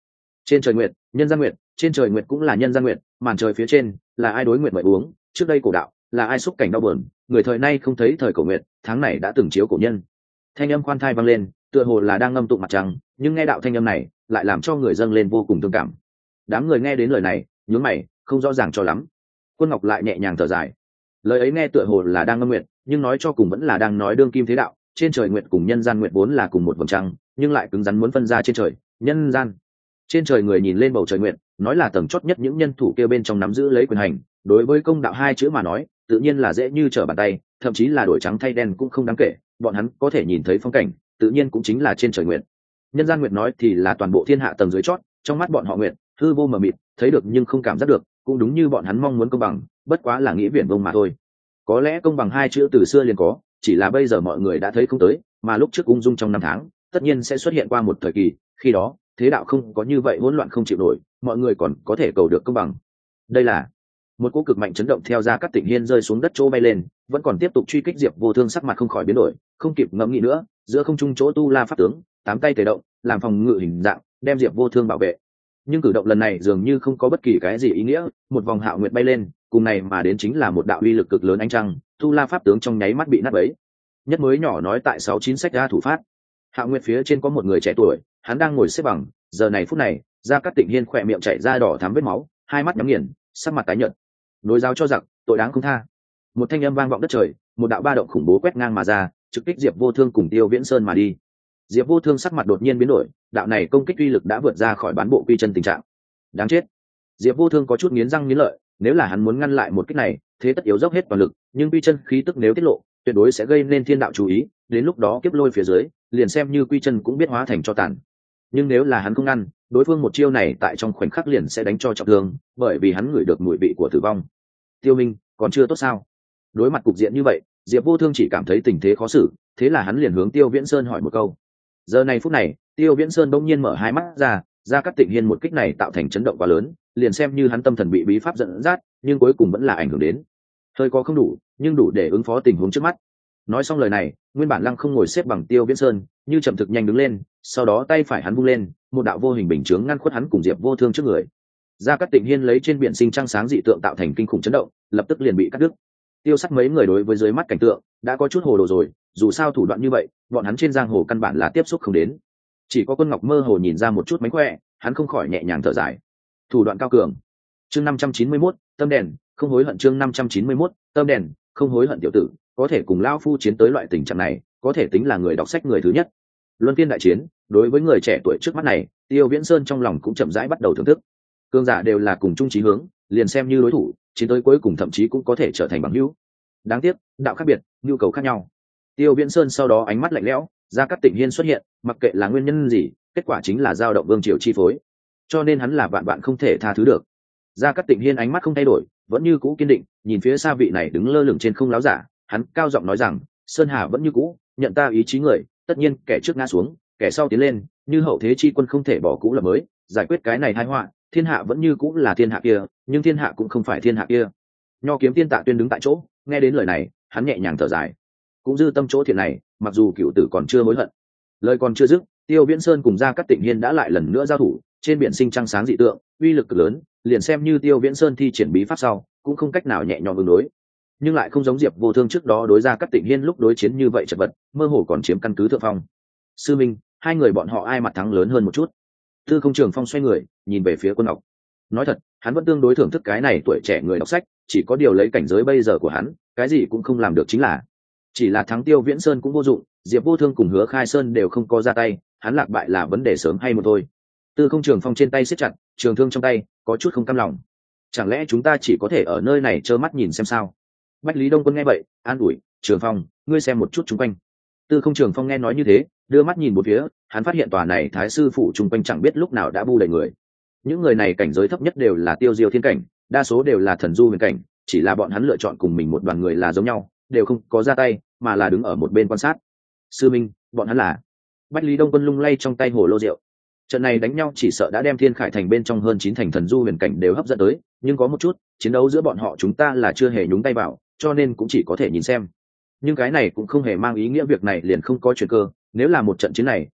Trên trời nguyệt, nhân gian nguyệt, trên trời nguyệt cũng là nhân gian nguyệt, màn trời phía trên là ai đối nguyệt mời uống, trước đây cổ đạo là ai xúc cảnh đau buồn, người thời nay không thấy thời cổ nguyệt, tháng này đã từng chiếu cổ nhân. Thanh âm khoan thai vang lên, tựa hồ là đang ngâm tụng mặt trăng, nhưng nghe đạo thanh âm này lại làm cho người dâng lên vô cùng thương cảm. Đám người nghe đến lời này nhướng mày, không rõ ràng cho lắm. Quân Ngọc lại nhẹ nhàng thở dài, lời ấy nghe tựa hồ là đang ngâm nguyện, nhưng nói cho cùng vẫn là đang nói đương kim thế đạo. Trên trời nguyện cùng nhân gian nguyện vốn là cùng một vầng trăng, nhưng lại cứng rắn muốn phân ra trên trời nhân gian. Trên trời người nhìn lên bầu trời nguyện, nói là tầng chót nhất những nhân thủ kia bên trong nắm giữ lấy quyền hành. Đối với công đạo hai chữ mà nói, tự nhiên là dễ như trở bàn tay, thậm chí là đổi trắng thay đen cũng không đáng kể. Bọn hắn có thể nhìn thấy phong cảnh, tự nhiên cũng chính là trên trời nguyện. Nhân gian nguyện nói thì là toàn bộ thiên hạ tầng dưới chót, trong mắt bọn họ nguyện hư vô mờ mịt, thấy được nhưng không cảm giác được, cũng đúng như bọn hắn mong muốn công bằng, bất quá là nghĩ viển vông mà thôi. Có lẽ công bằng hai chữ từ xưa liền có, chỉ là bây giờ mọi người đã thấy không tới, mà lúc trước ung dung trong năm tháng tất nhiên sẽ xuất hiện qua một thời kỳ, khi đó thế đạo không có như vậy hỗn loạn không chịu nổi, mọi người còn có thể cầu được công bằng. Đây là một cỗ cực mạnh chấn động theo ra các tỉnh hiên rơi xuống đất chỗ bay lên, vẫn còn tiếp tục truy kích. Diệp Vô Thương sắc mặt không khỏi biến đổi, không kịp ngẫm nghĩ nữa, giữa không trung chỗ tu la pháp tướng tám tay tề động, làm phòng ngự hình dạng đem Diệp Vô Thương bảo vệ. Nhưng cử động lần này dường như không có bất kỳ cái gì ý nghĩa, một vòng hạo nguyệt bay lên, cùng này mà đến chính là một đạo uy lực cực lớn ánh trăng, tu la pháp tướng trong nháy mắt bị nát bấy. Nhất mới nhỏ nói tại 69 sách ra thủ phát. Hạo nguyệt phía trên có một người trẻ tuổi, hắn đang ngồi xếp bằng, giờ này phút này, Gia Cát Tịnh Hiên khỏe miệng chảy ra đỏ thắm vết máu, hai mắt nhắm nghiền, sắc mặt tái nhợt. Nối giáo cho giặc, tội đáng không tha. Một thanh âm vang vọng đất trời, một đạo ba động khủng bố quét ngang mà ra, trực kích Diệp Vô Thương cùng Tiêu Viễn Sơn mà đi. Diệp Vô Thương sắc mặt đột nhiên biến đổi, đạo này công kích uy lực đã vượt ra khỏi bán bộ quy chân tình trạng. Đáng chết. Diệp Vô Thương có chút nghiến răng nghiến lợi, nếu là hắn muốn ngăn lại một kích này, thế tất yếu dốc hết toàn lực, nhưng quy chân khí tức nếu tiết lộ, tuyệt đối sẽ gây nên thiên đạo chú ý, đến lúc đó kiếp lôi phía dưới, liền xem như quy chân cũng biết hóa thành cho tàn. Nhưng nếu là hắn không ngăn, đối phương một chiêu này tại trong khoảnh khắc liền sẽ đánh cho trọng thương, bởi vì hắn ngửi được mùi vị của tử vong. Tiêu Minh, còn chưa tốt sao? Đối mặt cục diện như vậy, Diệp Vô Thương chỉ cảm thấy tình thế khó xử, thế là hắn liền hướng Tiêu Viễn Sơn hỏi một câu. Giờ này phút này, Tiêu Viễn Sơn bỗng nhiên mở hai mắt ra, Gia Cát Tịnh Hiên một kích này tạo thành chấn động quá lớn, liền xem như hắn tâm thần bị bí pháp dẫn dắt, nhưng cuối cùng vẫn là ảnh hưởng đến. Hơi có không đủ, nhưng đủ để ứng phó tình huống trước mắt. Nói xong lời này, nguyên bản lăng không ngồi xếp bằng Tiêu Viễn Sơn, như chậm thực nhanh đứng lên, sau đó tay phải hắn vung lên, một đạo vô hình bình chướng ngăn khuất hắn cùng Diệp Vô Thương trước người. Gia Cát Tịnh Hiên lấy trên biển sinh trăng sáng dị tượng tạo thành kinh khủng chấn động, lập tức liền bị cắt đứt. Tiêu Sắc mấy người đối với dưới mắt cảnh tượng đã có chút hồ đồ rồi, dù sao thủ đoạn như vậy, bọn hắn trên giang hồ căn bản là tiếp xúc không đến. Chỉ có Quân Ngọc mơ hồ nhìn ra một chút mánh khỏe, hắn không khỏi nhẹ nhàng thở dài. Thủ đoạn cao cường. Chương 591, tâm đèn, không hối hận. Chương 591, tâm đèn, không hối hận. Tiểu tử có thể cùng lão phu chiến tới loại tình trạng này, có thể tính là người đọc sách người thứ nhất. Luân phiên đại chiến, đối với người trẻ tuổi trước mắt này, Tiêu Viễn Sơn trong lòng cũng chậm rãi bắt đầu thưởng thức. Cương giả đều là cùng chung chí hướng, liền xem như đối thủ, chiến tới cuối cùng thậm chí cũng có thể trở thành bằng hữu. Đáng tiếc, đạo khác biệt, nhu cầu khác nhau. Tiêu Viễn Sơn sau đó ánh mắt lạnh lẽo, Gia Cát Tịnh Hiên xuất hiện, mặc kệ là nguyên nhân gì, kết quả chính là dao động vương triều chi phối, cho nên hắn là vạn không thể tha thứ được. Gia Cát Tịnh Hiên ánh mắt không thay đổi, vẫn như cũ kiên định, nhìn phía xa vị này đứng lơ lửng trên không láo giả, hắn cao giọng nói rằng, Sơn Hà vẫn như cũ, nhận ta ý chí người, tất nhiên kẻ trước ngã xuống, kẻ sau tiến lên, như hậu thế chi quân không thể bỏ cũ lập mới, giải quyết cái này tai họa, thiên hạ vẫn như cũ là thiên hạ kia, nhưng thiên hạ cũng không phải thiên hạ kia. Nho Kiếm Tiên Tạ Tuyên đứng tại chỗ, nghe đến lời này, hắn nhẹ nhàng thở dài, cũng dư tâm chỗ thiện này, mặc dù cựu tử còn chưa hối hận. Lời còn chưa dứt, Tiêu Viễn Sơn cùng Gia Cát Tịnh Hiên đã lại lần nữa giao thủ, trên biển sinh trăng sáng dị tượng, uy lực cực lớn, liền xem như Tiêu Viễn Sơn thi triển bí pháp sau, cũng không cách nào nhẹ nhõm ứng đối. Nhưng lại không giống Diệp Vô Thương trước đó đối Gia Cát Tịnh Hiên lúc đối chiến như vậy chật vật, mơ hồ còn chiếm căn cứ thượng phong. Sư Minh, hai người bọn họ ai mặt thắng lớn hơn một chút? Tư Không Trường Phong xoay người, nhìn về phía Quân Ngọc. Nói thật, hắn vẫn tương đối thưởng thức cái này tuổi trẻ người đọc sách, chỉ có điều lấy cảnh giới bây giờ của hắn, cái gì cũng không làm được chính là. Chỉ là thắng Tiêu Viễn Sơn cũng vô dụng, Diệp Vô Thương cùng Hứa Khai Sơn đều không có ra tay, hắn lạc bại là vấn đề sớm hay muộn thôi. Tư Không Trường Phong trên tay siết chặt, trường thương trong tay có chút không cam lòng. Chẳng lẽ chúng ta chỉ có thể ở nơi này trơ mắt nhìn xem sao? Bách Lý Đông Quân nghe vậy, an ủi, Trường Phong, ngươi xem một chút chung quanh. Tư Không Trường Phong nghe nói như thế, đưa mắt nhìn một phía, hắn phát hiện tòa này Thái sư phủ chung quanh chẳng biết lúc nào đã bu đầy người. Những người này cảnh giới thấp nhất đều là tiêu diêu thiên cảnh, đa số đều là thần du huyền cảnh, chỉ là bọn hắn lựa chọn cùng mình một đoàn người là giống nhau, đều không có ra tay, mà là đứng ở một bên quan sát. Sư Minh, bọn hắn là? Bách Lý Đông Quân lung lay trong tay hồ lô rượu. Trận này đánh nhau chỉ sợ đã đem Thiên Khải thành bên trong hơn 9 thành thần du huyền cảnh đều hấp dẫn tới, nhưng có một chút, chiến đấu giữa bọn họ chúng ta là chưa hề nhúng tay vào, cho nên cũng chỉ có thể nhìn xem. Nhưng cái này cũng không hề mang ý nghĩa việc này liền không có chuyển cơ, nếu là một trận chiến này,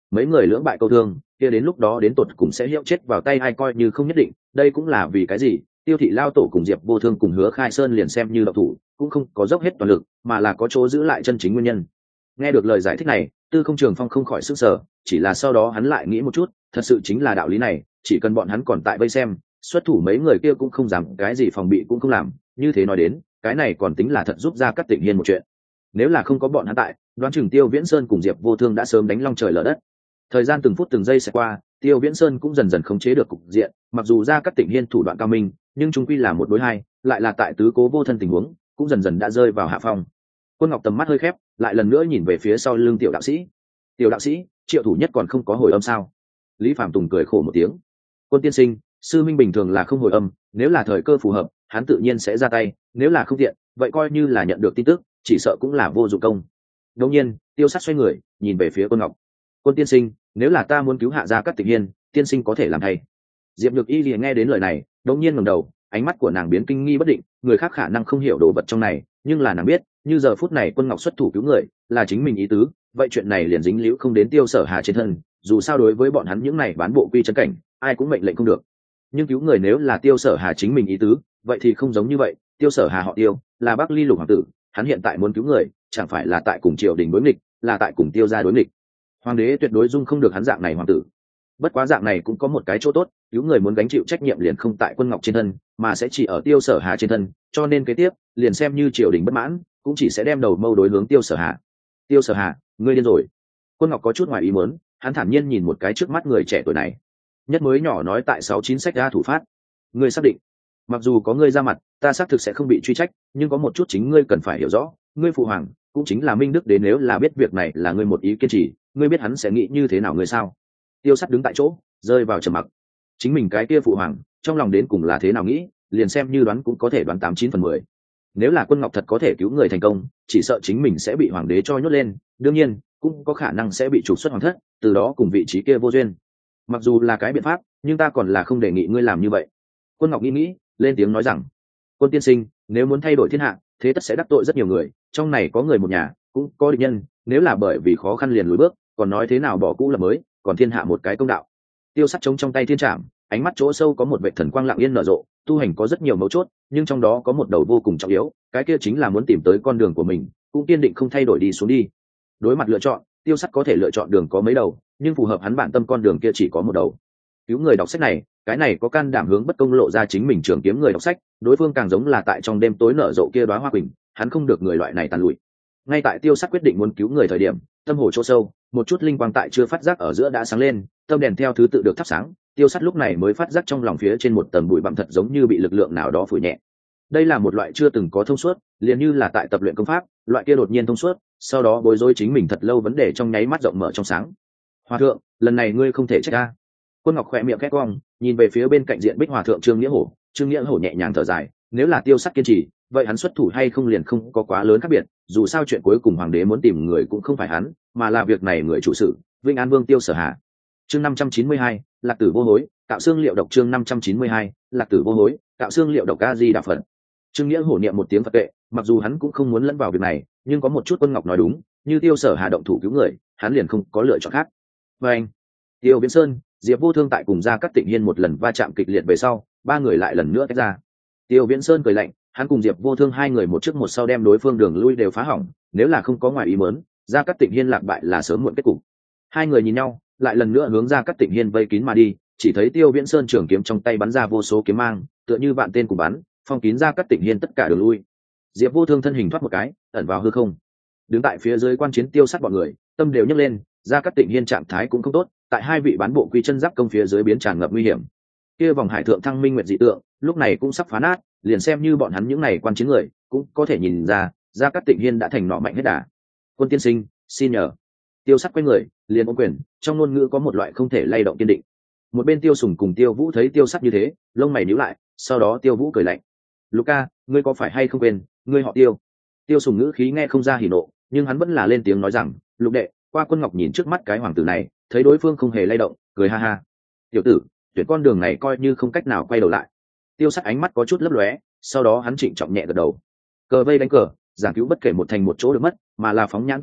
mấy người lưỡng bại câu thương, kia đến lúc đó đến tột cùng sẽ hiệu chết vào tay ai coi như không nhất định. Đây cũng là vì cái gì Tiêu Thị Lao Tổ cùng Diệp Vô Thương cùng Hứa Khai Sơn liền xem như độc thủ cũng không có dốc hết toàn lực, mà là có chỗ giữ lại chân chính nguyên nhân. Nghe được lời giải thích này, Tư Không Trường Phong không khỏi sửng sở, chỉ là sau đó hắn lại nghĩ một chút, thật sự chính là đạo lý này, chỉ cần bọn hắn còn tại vây xem, xuất thủ mấy người kia cũng không dám cái gì phòng bị cũng không làm, như thế nói đến, cái này còn tính là thật giúp ra Cát Tịnh Hiên một chuyện. Nếu là không có bọn hắn tại, đoán chừng Tiêu Viễn Sơn cùng Diệp Vô Thương đã sớm đánh long trời lở đất. Thời gian từng phút từng giây sẽ qua, Tiêu Viễn Sơn cũng dần dần khống chế được cục diện, mặc dù ra Cát Tịnh Hiên thủ đoạn cao minh, nhưng chúng quy là một đối hai, lại là tại tứ cố vô thân tình huống, cũng dần dần đã rơi vào hạ phong. Quân Ngọc tầm mắt hơi khép, lại lần nữa nhìn về phía sau lưng Tiểu đạo sĩ. Tiểu đạo sĩ, Triệu thủ nhất còn không có hồi âm sao? Lý Phạm Tùng cười khổ một tiếng. Quân tiên sinh, sư minh bình thường là không hồi âm, nếu là thời cơ phù hợp, hắn tự nhiên sẽ ra tay, nếu là không tiện, vậy coi như là nhận được tin tức, chỉ sợ cũng là vô dụng công. Đột nhiên, Tiêu Sát xoay người, nhìn về phía Quân Ngọc. Quân tiên sinh, nếu là ta muốn cứu hạ gia Cát Tịnh Hiên, tiên sinh có thể làm thay. Diệp Nhược Y liền nghe đến lời này, đột nhiên ngẩng đầu, ánh mắt của nàng biến kinh nghi bất định, người khác khả năng không hiểu đồ vật trong này, nhưng là nàng biết, như giờ phút này Quân Ngọc xuất thủ cứu người, là chính mình ý tứ, vậy chuyện này liền dính líu không đến Tiêu Sở Hà trên thân, dù sao đối với bọn hắn những này bán bộ quy chân cảnh, ai cũng mệnh lệnh không được. Nhưng cứu người nếu là Tiêu Sở Hà chính mình ý tứ, vậy thì không giống như vậy, Tiêu Sở Hà họ Tiêu, là Bắc Ly Lục hoàng tử, hắn hiện tại muốn cứu người, chẳng phải là tại cùng triều đình đối nghịch, là tại cùng Tiêu gia đối nghịch. Hoàng đế tuyệt đối dung không được hắn dạng này hoàng tử. Bất quá dạng này cũng có một cái chỗ tốt, cứu người muốn gánh chịu trách nhiệm liền không tại Quân Ngọc trên thân, mà sẽ chỉ ở Tiêu Sở Hà trên thân, cho nên kế tiếp, liền xem như triều đình bất mãn, cũng chỉ sẽ đem đầu mâu đối hướng Tiêu Sở Hà. Tiêu Sở Hà, ngươi điên rồi. Quân Ngọc có chút ngoài ý muốn, hắn thản nhiên nhìn một cái trước mắt người trẻ tuổi này. Nhất mới nhỏ nói tại 69 sách ra thủ phát. Ngươi xác định? Mặc dù có ngươi ra mặt, ta xác thực sẽ không bị truy trách, nhưng có một chút chính ngươi cần phải hiểu rõ, ngươi phụ hoàng cũng chính là Minh Đức đến, nếu là biết việc này là ngươi một ý kiên trì, ngươi biết hắn sẽ nghĩ như thế nào ngươi sao? Tiêu Sắt đứng tại chỗ, rơi vào trầm mặc. Chính mình cái kia phụ hoàng, trong lòng đến cùng là thế nào nghĩ, liền xem như đoán cũng có thể đoán 89/10. Nếu là Quân Ngọc thật có thể cứu người thành công, chỉ sợ chính mình sẽ bị hoàng đế cho nhốt lên, đương nhiên, cũng có khả năng sẽ bị trục xuất hoàng thất, từ đó cùng vị trí kia vô duyên. Mặc dù là cái biện pháp, nhưng ta còn là không đề nghị ngươi làm như vậy. Quân Ngọc nghĩ, lên tiếng nói rằng: Quân tiên sinh, nếu muốn thay đổi thiên hạ, thế tất sẽ đắc tội rất nhiều người, trong này có người một nhà, cũng có địch nhân, nếu là bởi vì khó khăn liền lùi bước, còn nói thế nào bỏ cũ lập mới, còn thiên hạ một cái công đạo. Tiêu Sắt chống trong tay thiên trảm, ánh mắt chỗ sâu có một vệt thần quang lặng yên nở rộ, tu hành có rất nhiều mấu chốt, nhưng trong đó có một đầu vô cùng trọng yếu, cái kia chính là muốn tìm tới con đường của mình, cũng kiên định không thay đổi đi xuống đi. Đối mặt lựa chọn, Tiêu Sắt có thể lựa chọn đường có mấy đầu, nhưng phù hợp hắn bản tâm con đường kia chỉ có một đầu. Cứu người đọc sách này, cái này có can đảm hướng bất công lộ ra chính mình trường kiếm người đọc sách, đối phương càng giống là tại trong đêm tối nở rộ kia đóa hoa quỳnh, hắn không được người loại này tàn lụi. Ngay tại Tiêu Sắt quyết định muốn cứu người thời điểm, tâm hồ chỗ sâu, một chút linh quang tại chưa phát giác ở giữa đã sáng lên, tâm đèn theo thứ tự được thắp sáng. Tiêu Sắt lúc này mới phát giác trong lòng phía trên một tầng bụi bặm thật giống như bị lực lượng nào đó phủ nhẹ. Đây là một loại chưa từng có thông suốt, liền như là tại tập luyện công pháp, loại kia đột nhiên thông suốt, sau đó bối rối chính mình thật lâu vấn đề trong nháy mắt rộng mở trong sáng. Hòa thượng, lần này ngươi không thể trách ta. Quân Ngọc khỏe miệng khẽ cong, nhìn về phía bên cạnh diện Bích Hòa thượng Trương Nghĩa Hổ. Trương Nghĩa Hổ nhẹ nhàng thở dài, nếu là Tiêu Sắt kiên trì, vậy hắn xuất thủ hay không liền không có quá lớn khác biệt, dù sao chuyện cuối cùng hoàng đế muốn tìm người cũng không phải hắn, mà là việc này người chủ sự, Vinh An Vương Tiêu Sở Hà. Chương 592, Lạc Tử vô hối, cạo xương liệu độc. Chương 592, Lạc Tử vô hối, cạo xương liệu độc. A Di Đà Phật. Trương Nghĩa Hổ niệm một tiếng Phật kệ, mặc dù hắn cũng không muốn lẫn vào việc này, nhưng có một chút Quân Ngọc nói đúng, như Tiêu Sở Hà động thủ cứu người, hắn liền không có lựa chọn khác. Và anh, Tiêu Viễn Sơn, Diệp Vô Thương tại cùng Gia Cát Tịnh Hiên một lần va chạm kịch liệt về sau, ba người lại lần nữa tách ra. Tiêu Viễn Sơn cười lạnh, hắn cùng Diệp Vô Thương hai người một trước một sau đem đối phương đường lui đều phá hỏng, nếu là không có ngoài ý muốn, Gia Cát Tịnh Hiên lạc bại là sớm muộn kết cục. Hai người nhìn nhau, lại lần nữa hướng Gia Cát Tịnh Hiên vây kín mà đi, chỉ thấy Tiêu Viễn Sơn trường kiếm trong tay bắn ra vô số kiếm mang, tựa như vạn tên cùng bắn, phong kín Gia Cát Tịnh Hiên tất cả đường lui. Diệp Vô Thương thân hình thoát một cái, ẩn vào hư không. Đứng tại phía dưới quan chiến Tiêu Sắt bọn người, tâm đều nhấc lên, Gia Cát Tịnh Hiên trạng thái cũng không tốt, tại hai vị bán bộ quy chân giáp công phía dưới biến tràn ngập nguy hiểm. Kia vòng hải thượng thăng minh nguyệt dị tượng, lúc này cũng sắp phá nát, liền xem như bọn hắn những này quan chiến người, cũng có thể nhìn ra, Gia Cát Tịnh Hiên đã thành nọ mạnh hết đà. Quân tiên sinh, xin nhờ. Tiêu Sắt quay người, liền ôm quyền, trong ngôn ngữ có một loại không thể lay động kiên định. Một bên Tiêu Sùng cùng Tiêu Vũ thấy Tiêu Sắt như thế, lông mày nhíu lại, sau đó Tiêu Vũ cười lạnh. Luca, ngươi có phải hay không quên, ngươi họ Tiêu. Tiêu Sùng ngữ khí nghe không ra hỉ nộ, nhưng hắn vẫn là lên tiếng nói rằng, Lục đệ, qua Quân Ngọc nhìn trước mắt cái hoàng tử này, thấy đối phương không hề lay động, cười ha ha. Tiểu tử, tuyển con đường này coi như không cách nào quay đầu lại. Tiêu Sắt ánh mắt có chút lấp lóe, sau đó hắn trịnh trọng nhẹ gật đầu. Cờ vây đánh cờ, giảng cứu bất kể một thành một chỗ được mất, mà là phóng nhãn toàn cục,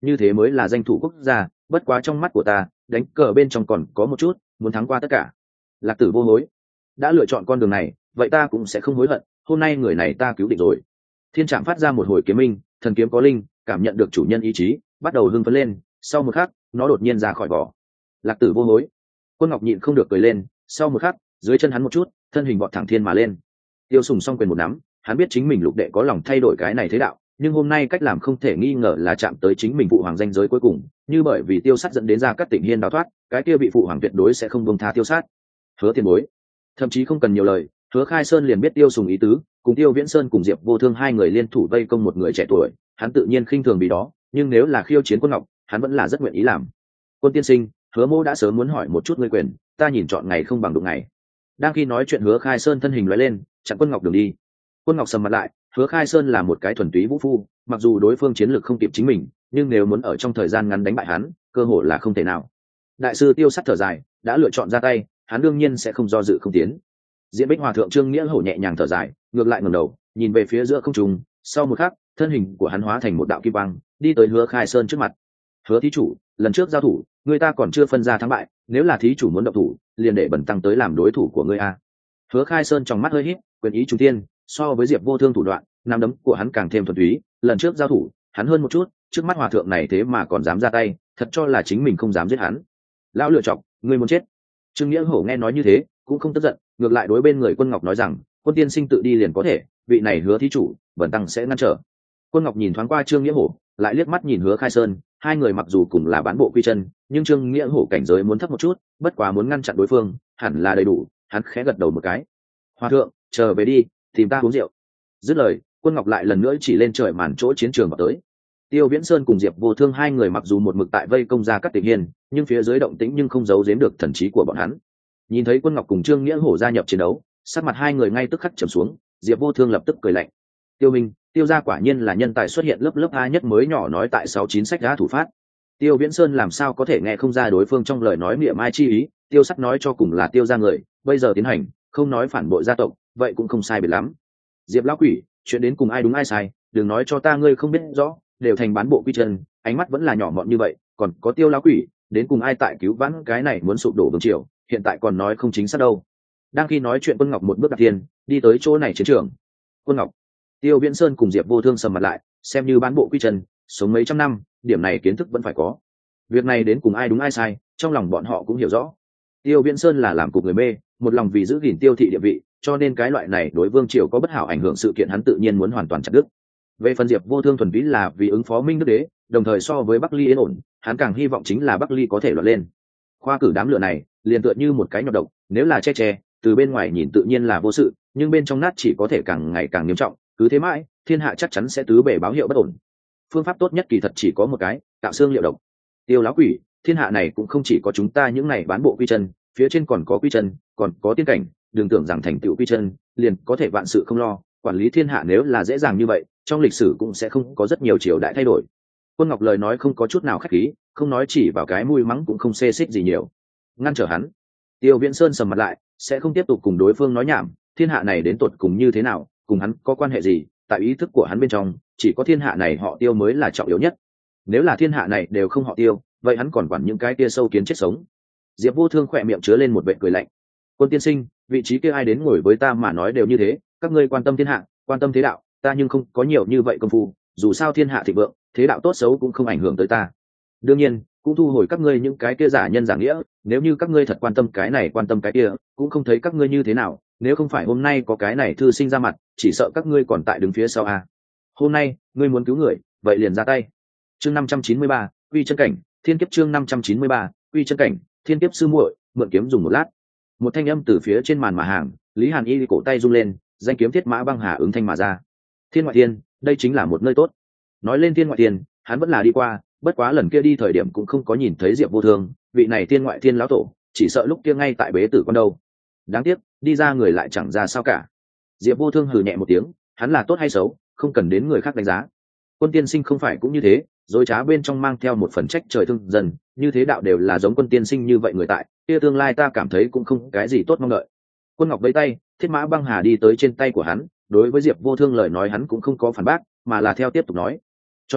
như thế mới là danh thủ quốc gia. Bất quá trong mắt của ta, đánh cờ bên trong còn có một chút muốn thắng qua tất cả. Lạc Tử vô hối, đã lựa chọn con đường này, vậy ta cũng sẽ không hối hận. Hôm nay người này ta cứu định rồi. Thiên Trạm phát ra một hồi kiếm minh, thần kiếm có linh, cảm nhận được chủ nhân ý chí, bắt đầu hưng phấn lên. Sau một khắc, nó đột nhiên ra khỏi vỏ. Lạc Tử vô hối. Quân Ngọc nhịn không được cười lên. Sau một khắc, dưới chân hắn một chút, thân hình vọt thẳng thiên mà lên. Tiêu Sùng song quyền một nắm, hắn biết chính mình lục đệ có lòng thay đổi cái này thế đạo, nhưng hôm nay cách làm không thể nghi ngờ là chạm tới chính mình phụ hoàng danh giới cuối cùng. Như bởi vì Tiêu Sát dẫn đến ra các tỉnh hiên đào thoát, cái kia bị phụ hoàng tuyệt đối sẽ không buông tha Tiêu Sát. Hứa tiền bối, thậm chí không cần nhiều lời, Hứa Khai Sơn liền biết Tiêu Sùng ý tứ, cùng Tiêu Viễn Sơn cùng Diệp Vô Thương hai người liên thủ vây công một người trẻ tuổi, hắn tự nhiên khinh thường vì đó, nhưng nếu là khiêu chiến Quân Ngọc, hắn vẫn là rất nguyện ý làm. Quân tiên sinh, Hứa Mỗ đã sớm muốn hỏi một chút ngươi quyền, ta nhìn chọn ngày không bằng đụng ngày. Đang khi nói chuyện, Hứa Khai Sơn thân hình lóe lên, chặn Quân Ngọc đường đi. Quân Ngọc sầm mặt lại, Hứa Khai Sơn là một cái thuần túy vũ phu, mặc dù đối phương chiến lược không kịp chính mình, nhưng nếu muốn ở trong thời gian ngắn đánh bại hắn, cơ hội là không thể nào. Đại sư Tiêu Sắt thở dài, đã lựa chọn ra tay, hắn đương nhiên sẽ không do dự không tiến. Diễn Bích Hòa thượng Trương Nghĩa Hổ nhẹ nhàng thở dài, ngược lại ngẩng đầu, nhìn về phía giữa không trung, sau một khắc, thân hình của hắn hóa thành một đạo kim quang, đi tới Hứa Khai Sơn trước mặt. Hứa thí chủ, lần trước giao thủ, người ta còn chưa phân ra thắng bại, nếu là thí chủ muốn động thủ, liền để bẩn tăng tới làm đối thủ của ngươi a. Hứa Khai Sơn trong mắt hơi híp, quyền ý trung thiên, so với Diệp Vô Thương thủ đoạn, nắm đấm của hắn càng thêm thuần túy. Lần trước giao thủ, hắn hơn một chút, trước mắt hòa thượng này thế mà còn dám ra tay, thật cho là chính mình không dám giết hắn. Lão lựa chọc, ngươi muốn chết. Trương Nghĩa Hổ nghe nói như thế, cũng không tức giận, ngược lại đối bên người Quân Ngọc nói rằng, Quân tiên sinh tự đi liền có thể, vị này Hứa thí chủ, bẩn tăng sẽ ngăn trở. Quân Ngọc nhìn thoáng qua Trương Nghĩa Hổ, lại liếc mắt nhìn Hứa Khai Sơn, hai người mặc dù cùng là bán bộ quy chân, nhưng Trương Nghĩa Hổ cảnh giới muốn thấp một chút, bất quá muốn ngăn chặn đối phương, hẳn là đầy đủ. Hắn khẽ gật đầu một cái. Hòa thượng, trở về đi, tìm ta uống rượu. Dứt lời, Quân Ngọc lại lần nữa chỉ lên trời màn chỗ chiến trường vào tới. Tiêu Viễn Sơn cùng Diệp Vô Thương hai người mặc dù một mực tại vây công ra các tỉnh hiền, nhưng phía dưới động tĩnh nhưng không giấu giếm được thần trí của bọn hắn. Nhìn thấy Quân Ngọc cùng Trương Nghĩa Hổ gia nhập chiến đấu, sắc mặt hai người ngay tức khắc trầm xuống. Diệp Vô Thương lập tức cười lạnh. Tiêu Minh, Tiêu gia quả nhiên là nhân tài xuất hiện lớp A nhất mới nhỏ nói tại 69 sách đã thủ phát. Tiêu Viễn Sơn làm sao có thể nghe không ra đối phương trong lời nói miệng ai chi ý, Tiêu Sắt nói cho cùng là Tiêu gia người, bây giờ tiến hành, không nói phản bội gia tộc, vậy cũng không sai biệt lắm. Diệp lão quỷ, chuyện đến cùng ai đúng ai sai, đừng nói cho ta ngươi không biết rõ, đều thành bán bộ quy chân, ánh mắt vẫn là nhỏ mọn như vậy, còn có Tiêu lão quỷ, đến cùng ai tại cứu vãn cái này muốn sụp đổ vương triều, hiện tại còn nói không chính xác đâu. Đang khi nói chuyện, Quân Ngọc một bước đặt tiền, đi tới chỗ này chiến trường. Quân Ngọc, Tiêu Viễn Sơn cùng Diệp Vô Thương sầm mặt lại, xem như bán bộ quy chân, sống mấy trăm năm, điểm này kiến thức vẫn phải có. Việc này đến cùng ai đúng ai sai, trong lòng bọn họ cũng hiểu rõ. Tiêu Viễn Sơn là làm cục người mê, một lòng vì giữ gìn Tiêu thị địa vị, cho nên cái loại này đối vương triều có bất hảo ảnh hưởng sự kiện hắn tự nhiên muốn hoàn toàn chặt đứt. Về phần Diệp Vô Thương thuần túy là vì ứng phó Minh Đức Đế, đồng thời so với Bắc Ly yên ổn, hắn càng hy vọng chính là Bắc Ly có thể lọt lên. Khoa cử đám lửa này, liền tựa như một cái nhọt độc, nếu là che, từ bên ngoài nhìn tự nhiên là vô sự, nhưng bên trong nát chỉ có thể càng ngày càng nghiêm trọng, cứ thế mãi, thiên hạ chắc chắn sẽ tứ bề báo hiệu bất ổn. Phương pháp tốt nhất kỳ thật chỉ có một cái, tạo xương liệu độc. Tiêu lão quỷ, thiên hạ này cũng không chỉ có chúng ta những này bán bộ quy chân, phía trên còn có quy chân, còn có tiên cảnh, đừng tưởng rằng thành tựu quy chân liền có thể vạn sự không lo, quản lý thiên hạ nếu là dễ dàng như vậy, trong lịch sử cũng sẽ không có rất nhiều triều đại thay đổi. Quân Ngọc lời nói không có chút nào khách khí, không nói chỉ vào cái mũi mắng cũng không xê xích gì nhiều. Ngăn trở hắn. Tiêu Viễn Sơn sầm mặt lại, sẽ không tiếp tục cùng đối phương nói nhảm, thiên hạ này đến tột cùng như thế nào, cùng hắn có quan hệ gì, tại ý thức của hắn bên trong, chỉ có thiên hạ này họ Tiêu mới là trọng yếu nhất. Nếu là thiên hạ này đều không họ Tiêu, vậy hắn còn quản những cái kia sâu kiến chết sống. Diệp Vô Thương khỏe miệng chứa lên một vệt cười lạnh. Quân tiên sinh, vị trí kia ai đến ngồi với ta mà nói đều như thế, các ngươi quan tâm thiên hạ, quan tâm thế đạo, ta nhưng không có nhiều như vậy công phu, dù sao thiên hạ thịnh vượng, thế đạo tốt xấu cũng không ảnh hưởng tới ta. Đương nhiên, cũng thu hồi các ngươi những cái kia giả nhân giả nghĩa, nếu như các ngươi thật quan tâm cái này quan tâm cái kia, cũng không thấy các ngươi như thế nào, nếu không phải hôm nay có cái này thư sinh ra mặt, chỉ sợ các ngươi còn tại đứng phía sau a. Hôm nay, ngươi muốn cứu người, vậy liền ra tay. Chương 593, Quy chân cảnh, Thiên kiếp chương 593, Quy chân cảnh, Thiên kiếp sư muội, mượn kiếm dùng một lát. Một thanh âm từ phía trên màn mà hàng, Lý Hàn Y cổ tay rung lên, danh kiếm Thiết Mã Băng Hà ứng thanh mà ra. Thiên ngoại thiên, đây chính là một nơi tốt. Nói lên thiên ngoại thiên, hắn vẫn là đi qua, bất quá lần kia đi thời điểm cũng không có nhìn thấy Diệp Vô Thương, vị này thiên ngoại thiên lão tổ, chỉ sợ lúc kia ngay tại bế tử con đâu. Đáng tiếc, đi ra người lại chẳng ra sao cả. Diệp Vô Thương hừ nhẹ một tiếng, hắn là tốt hay xấu, không cần đến người khác đánh giá. Quân tiên sinh không phải cũng như thế, dối trá bên trong mang theo một phần trách trời thương dần, như thế đạo đều là giống Quân tiên sinh như vậy người tại, kia tương lai ta cảm thấy cũng không cái gì tốt mong đợi. Quân Ngọc vẫy tay, Thiết Mã Băng Hà đi tới trên tay của hắn, đối với Diệp Vô Thương lời nói hắn cũng không có phản bác, mà là theo tiếp tục nói. Cho nên,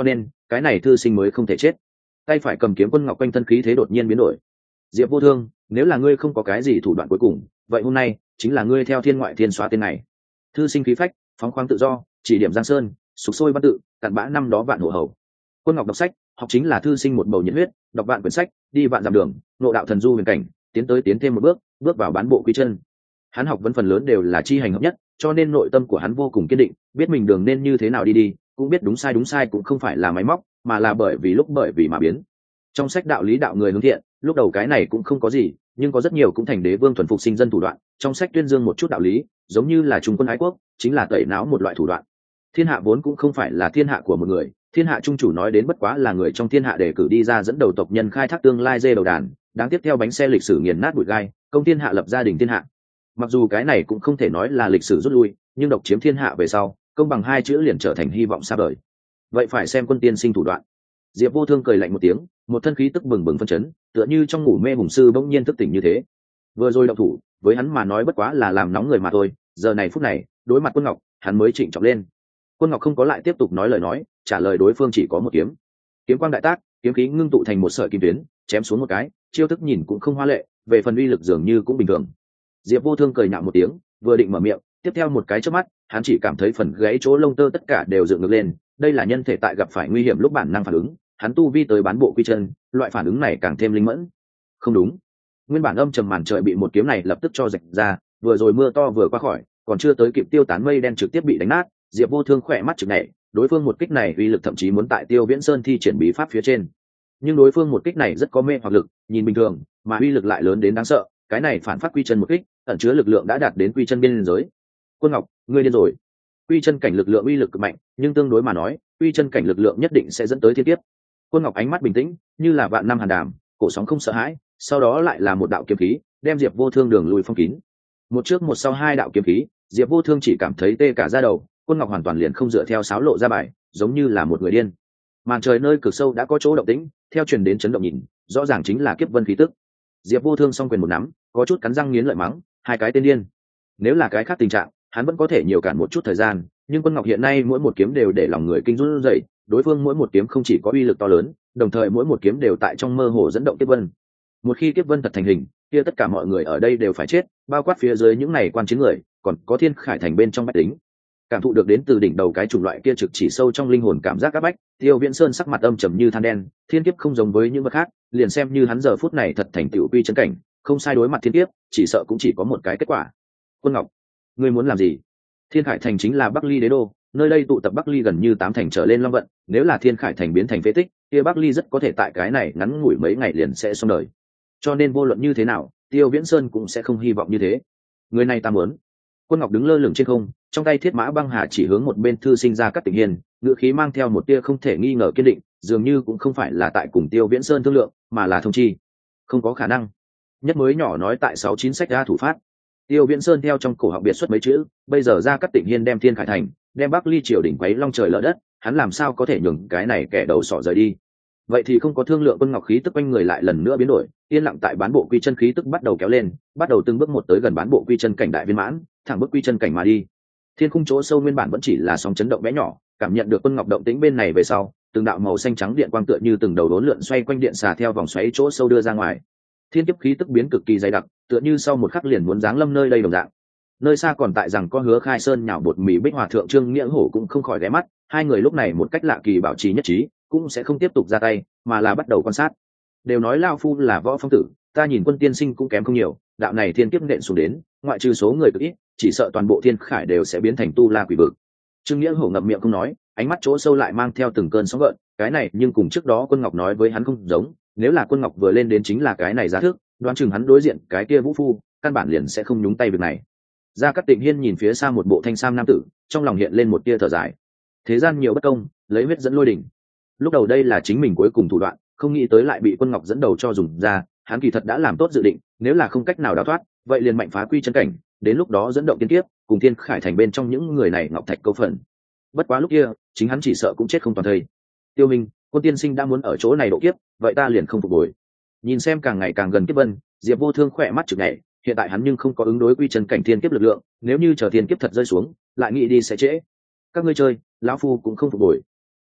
cái này thư sinh mới không thể chết. Tay phải cầm kiếm Quân Ngọc quanh thân khí thế đột nhiên biến đổi. Diệp Vô Thương, nếu là ngươi không có cái gì thủ đoạn cuối cùng, vậy hôm nay chính là ngươi theo thiên ngoại thiên xóa tên này. Thư sinh khí phách, phóng khoáng tự do, chỉ điểm giang sơn, sục sôi văn tự, cặn bã năm đó vạn hộ hầu. Quân Ngọc đọc sách, học chính là thư sinh một bầu nhiệt huyết, đọc vạn quyển sách, đi vạn dặm đường, ngộ đạo thần du huyền cảnh, tiến thêm một bước, bước vào bán bộ quy chân. Hắn học vấn phần lớn đều là chi hành hợp nhất, cho nên nội tâm của hắn vô cùng kiên định, biết mình đường nên như thế nào đi, cũng biết đúng sai cũng không phải là máy móc, mà là bởi vì mà biến. Trong sách đạo lý đạo người hướng thiện, lúc đầu cái này cũng không có gì, nhưng có rất nhiều cũng thành đế vương thuần phục sinh dân thủ đoạn. Trong sách tuyên dương một chút đạo lý, giống như là trung quân ái quốc, chính là tẩy não một loại thủ đoạn. Thiên hạ vốn cũng không phải là thiên hạ của một người, thiên hạ trung chủ nói đến bất quá là người trong thiên hạ để cử đi ra dẫn đầu tộc nhân khai thác tương lai dê đầu đàn, đáng tiếp theo bánh xe lịch sử nghiền nát bụi gai, công thiên hạ lập gia đình thiên hạ. Mặc dù cái này cũng không thể nói là lịch sử rút lui, nhưng độc chiếm thiên hạ về sau, công bằng hai chữ liền trở thành hy vọng xa vời. Vậy phải xem Quân tiên sinh thủ đoạn. Diệp Vô Thương cười lạnh một tiếng, một thân khí tức bừng bừng phân chấn, tựa như trong ngủ mê hùng sư bỗng nhiên thức tỉnh như thế. Vừa rồi động thủ, với hắn mà nói bất quá là làm nóng người mà thôi, giờ này phút này, đối mặt Quân Ngọc, hắn mới trịnh trọng lên. Quân Ngọc không có lại tiếp tục nói lời nói, trả lời đối phương chỉ có một kiếm. Kiếm quang đại tác, kiếm khí ngưng tụ thành một sợi kim tuyến, chém xuống một cái, chiêu thức nhìn cũng không hoa lệ, về phần uy lực dường như cũng bình thường. Diệp Vô Thương cười nhạo một tiếng, vừa định mở miệng, tiếp theo một cái chớp mắt, hắn chỉ cảm thấy phần gáy chỗ lông tơ tất cả đều dựng ngược lên, đây là nhân thể tại gặp phải nguy hiểm lúc bản năng phản ứng, hắn tu vi tới bán bộ quy chân, loại phản ứng này càng thêm linh mẫn. Không đúng, nguyên bản âm trầm màn trời bị một kiếm này lập tức cho rạch ra, vừa rồi mưa to vừa qua khỏi, còn chưa tới kịp tiêu tán mây đen trực tiếp bị đánh nát. Diệp Vô Thương khỏe mắt chực nhảy, đối phương một kích này uy lực thậm chí muốn tại Tiêu Viễn Sơn thi triển bí pháp phía trên. Nhưng đối phương một kích này rất có mê hoặc lực, nhìn bình thường, mà uy lực lại lớn đến đáng sợ, cái này phản phát quy chân một kích, ẩn chứa lực lượng đã đạt đến quy chân biên giới. Quân Ngọc, ngươi điên rồi. Quy chân cảnh lực lượng uy lực cực mạnh, nhưng tương đối mà nói, quy chân cảnh lực lượng nhất định sẽ dẫn tới thiên kiếp. Quân Ngọc ánh mắt bình tĩnh, như là vạn năm hàn đàm, cổ sóng không sợ hãi, sau đó lại là một đạo kiếm khí, đem Diệp Vô Thương đường lùi phong kín. Một trước một sau hai đạo kiếm khí, Diệp Vô Thương chỉ cảm thấy tê cả da đầu, Quân Ngọc hoàn toàn liền không dựa theo sáo lộ ra bài, giống như là một người điên. Màn trời nơi cực sâu đã có chỗ động tĩnh, theo truyền đến chấn động nhìn, rõ ràng chính là kiếp vân khí tức. Diệp Vô Thương song quyền một nắm, có chút cắn răng nghiến lợi mắng, hai cái tên điên. Nếu là cái khác tình trạng, hắn vẫn có thể nhiều cản một chút thời gian, nhưng Quân Ngọc hiện nay mỗi một kiếm đều để lòng người kinh run rẩy, đối phương mỗi một kiếm không chỉ có uy lực to lớn, đồng thời mỗi một kiếm đều tại trong mơ hồ dẫn động kiếp vân. Một khi kiếp vân thật thành hình, kia tất cả mọi người ở đây đều phải chết, bao quát phía dưới những này quan chiến người, còn có Thiên Khải thành bên trong bách tính. Cảm thụ được đến từ đỉnh đầu cái chủng loại kia trực chỉ sâu trong linh hồn cảm giác áp bách, Tiêu Viễn Sơn sắc mặt âm trầm như than đen, thiên kiếp không giống với những vật khác, liền xem như hắn giờ phút này thật thành tựu quy chân cảnh, không sai đối mặt thiên kiếp, chỉ sợ cũng chỉ có một cái kết quả. Quân Ngọc, ngươi muốn làm gì? Thiên Khải thành chính là Bắc Ly đế đô, nơi đây tụ tập Bắc Ly gần như 8 thành trở lên long vận, nếu là Thiên Khải thành biến thành phế tích, kia Bắc Ly rất có thể tại cái này ngắn ngủi mấy ngày liền sẽ xong đời. Cho nên vô luận như thế nào, Tiêu Viễn Sơn cũng sẽ không hy vọng như thế. Người này ta muốn. Quân Ngọc đứng lơ lửng trên không, trong tay thiết mã băng hà chỉ hướng một bên thư sinh ra Cát Tịnh Hiên, ngữ khí mang theo một tia không thể nghi ngờ kiên định, dường như cũng không phải là tại cùng Tiêu Viễn Sơn thương lượng, mà là thông chi. Không có khả năng. Nhất mới nhỏ nói tại 69 sách ra thủ phát. Tiêu Viễn Sơn theo trong cổ họng biệt xuất mấy chữ, bây giờ ra Cát Tịnh Hiên đem Thiên Khải thành, đem Bắc Ly triều đỉnh quấy long trời lở đất, hắn làm sao có thể nhường cái này kẻ đầu sỏ rời đi. Vậy thì không có thương lượng. Quân Ngọc khí tức quanh người lại lần nữa biến đổi, yên lặng tại bán bộ quy chân khí tức bắt đầu kéo lên, bắt đầu từng bước một tới gần bán bộ quy chân cảnh đại viên mãn, thẳng bước quy chân cảnh mà đi. Thiên khung chỗ sâu nguyên bản vẫn chỉ là sóng chấn động bé nhỏ, cảm nhận được Quân Ngọc động tĩnh bên này về sau, từng đạo màu xanh trắng điện quang tựa như từng đầu đốn lượn xoay quanh điện xà theo vòng xoáy chỗ sâu đưa ra ngoài. Thiên kiếp khí tức biến cực kỳ dày đặc, tựa như sau một khắc liền muốn giáng lâm nơi đây đồng dạng. Nơi xa còn tại rằng có Hứa Khai Sơn nhào bột mì Bích Hòa thượng Trương Nghĩa Hổ cũng không khỏi ghé mắt, hai người lúc này một cách lạ kỳ bảo trì nhất trí, cũng sẽ không tiếp tục ra tay, mà là bắt đầu quan sát. Đều nói lao phu là võ phong tử, ta nhìn Quân tiên sinh cũng kém không nhiều, đạo này thiên kiếp nện xuống đến, ngoại trừ số người cực ít, chỉ sợ toàn bộ Thiên Khải đều sẽ biến thành tu la quỷ vực. Trương Nghĩa Hổ ngậm miệng không nói, ánh mắt chỗ sâu lại mang theo từng cơn sóng gợn, cái này nhưng cùng trước đó Quân Ngọc nói với hắn không giống, nếu là Quân Ngọc vừa lên đến chính là cái này giá thước, đoán chừng hắn đối diện cái kia vũ phu, căn bản liền sẽ không nhúng tay việc này. Gia Cát Tịnh Hiên nhìn phía xa một bộ thanh sam nam tử, trong lòng hiện lên một tia thở dài. Thế gian nhiều bất công, lấy huyết dẫn lôi đỉnh. Lúc đầu đây là chính mình cuối cùng thủ đoạn, không nghĩ tới lại bị Quân Ngọc dẫn đầu cho dùng ra, hắn kỳ thật đã làm tốt dự định, nếu là không cách nào đào thoát, vậy liền mạnh phá quy chân cảnh, đến lúc đó dẫn động tiên kiếp, cùng Thiên Khải thành bên trong những người này ngọc thạch câu phần. Bất quá lúc kia, chính hắn chỉ sợ cũng chết không toàn thây. Tiêu Minh, Quân tiên sinh đã muốn ở chỗ này độ kiếp, vậy ta liền không phục hồi. Nhìn xem càng ngày càng gần kiếp vân, Diệp Vô Thương khỏe mắt chực nhảy, hiện tại hắn nhưng không có ứng đối quy chân cảnh thiên kiếp lực lượng, nếu như chờ thiên kiếp thật rơi xuống, lại nghĩ đi sẽ trễ. Các ngươi chơi, lão phu cũng không phục hồi.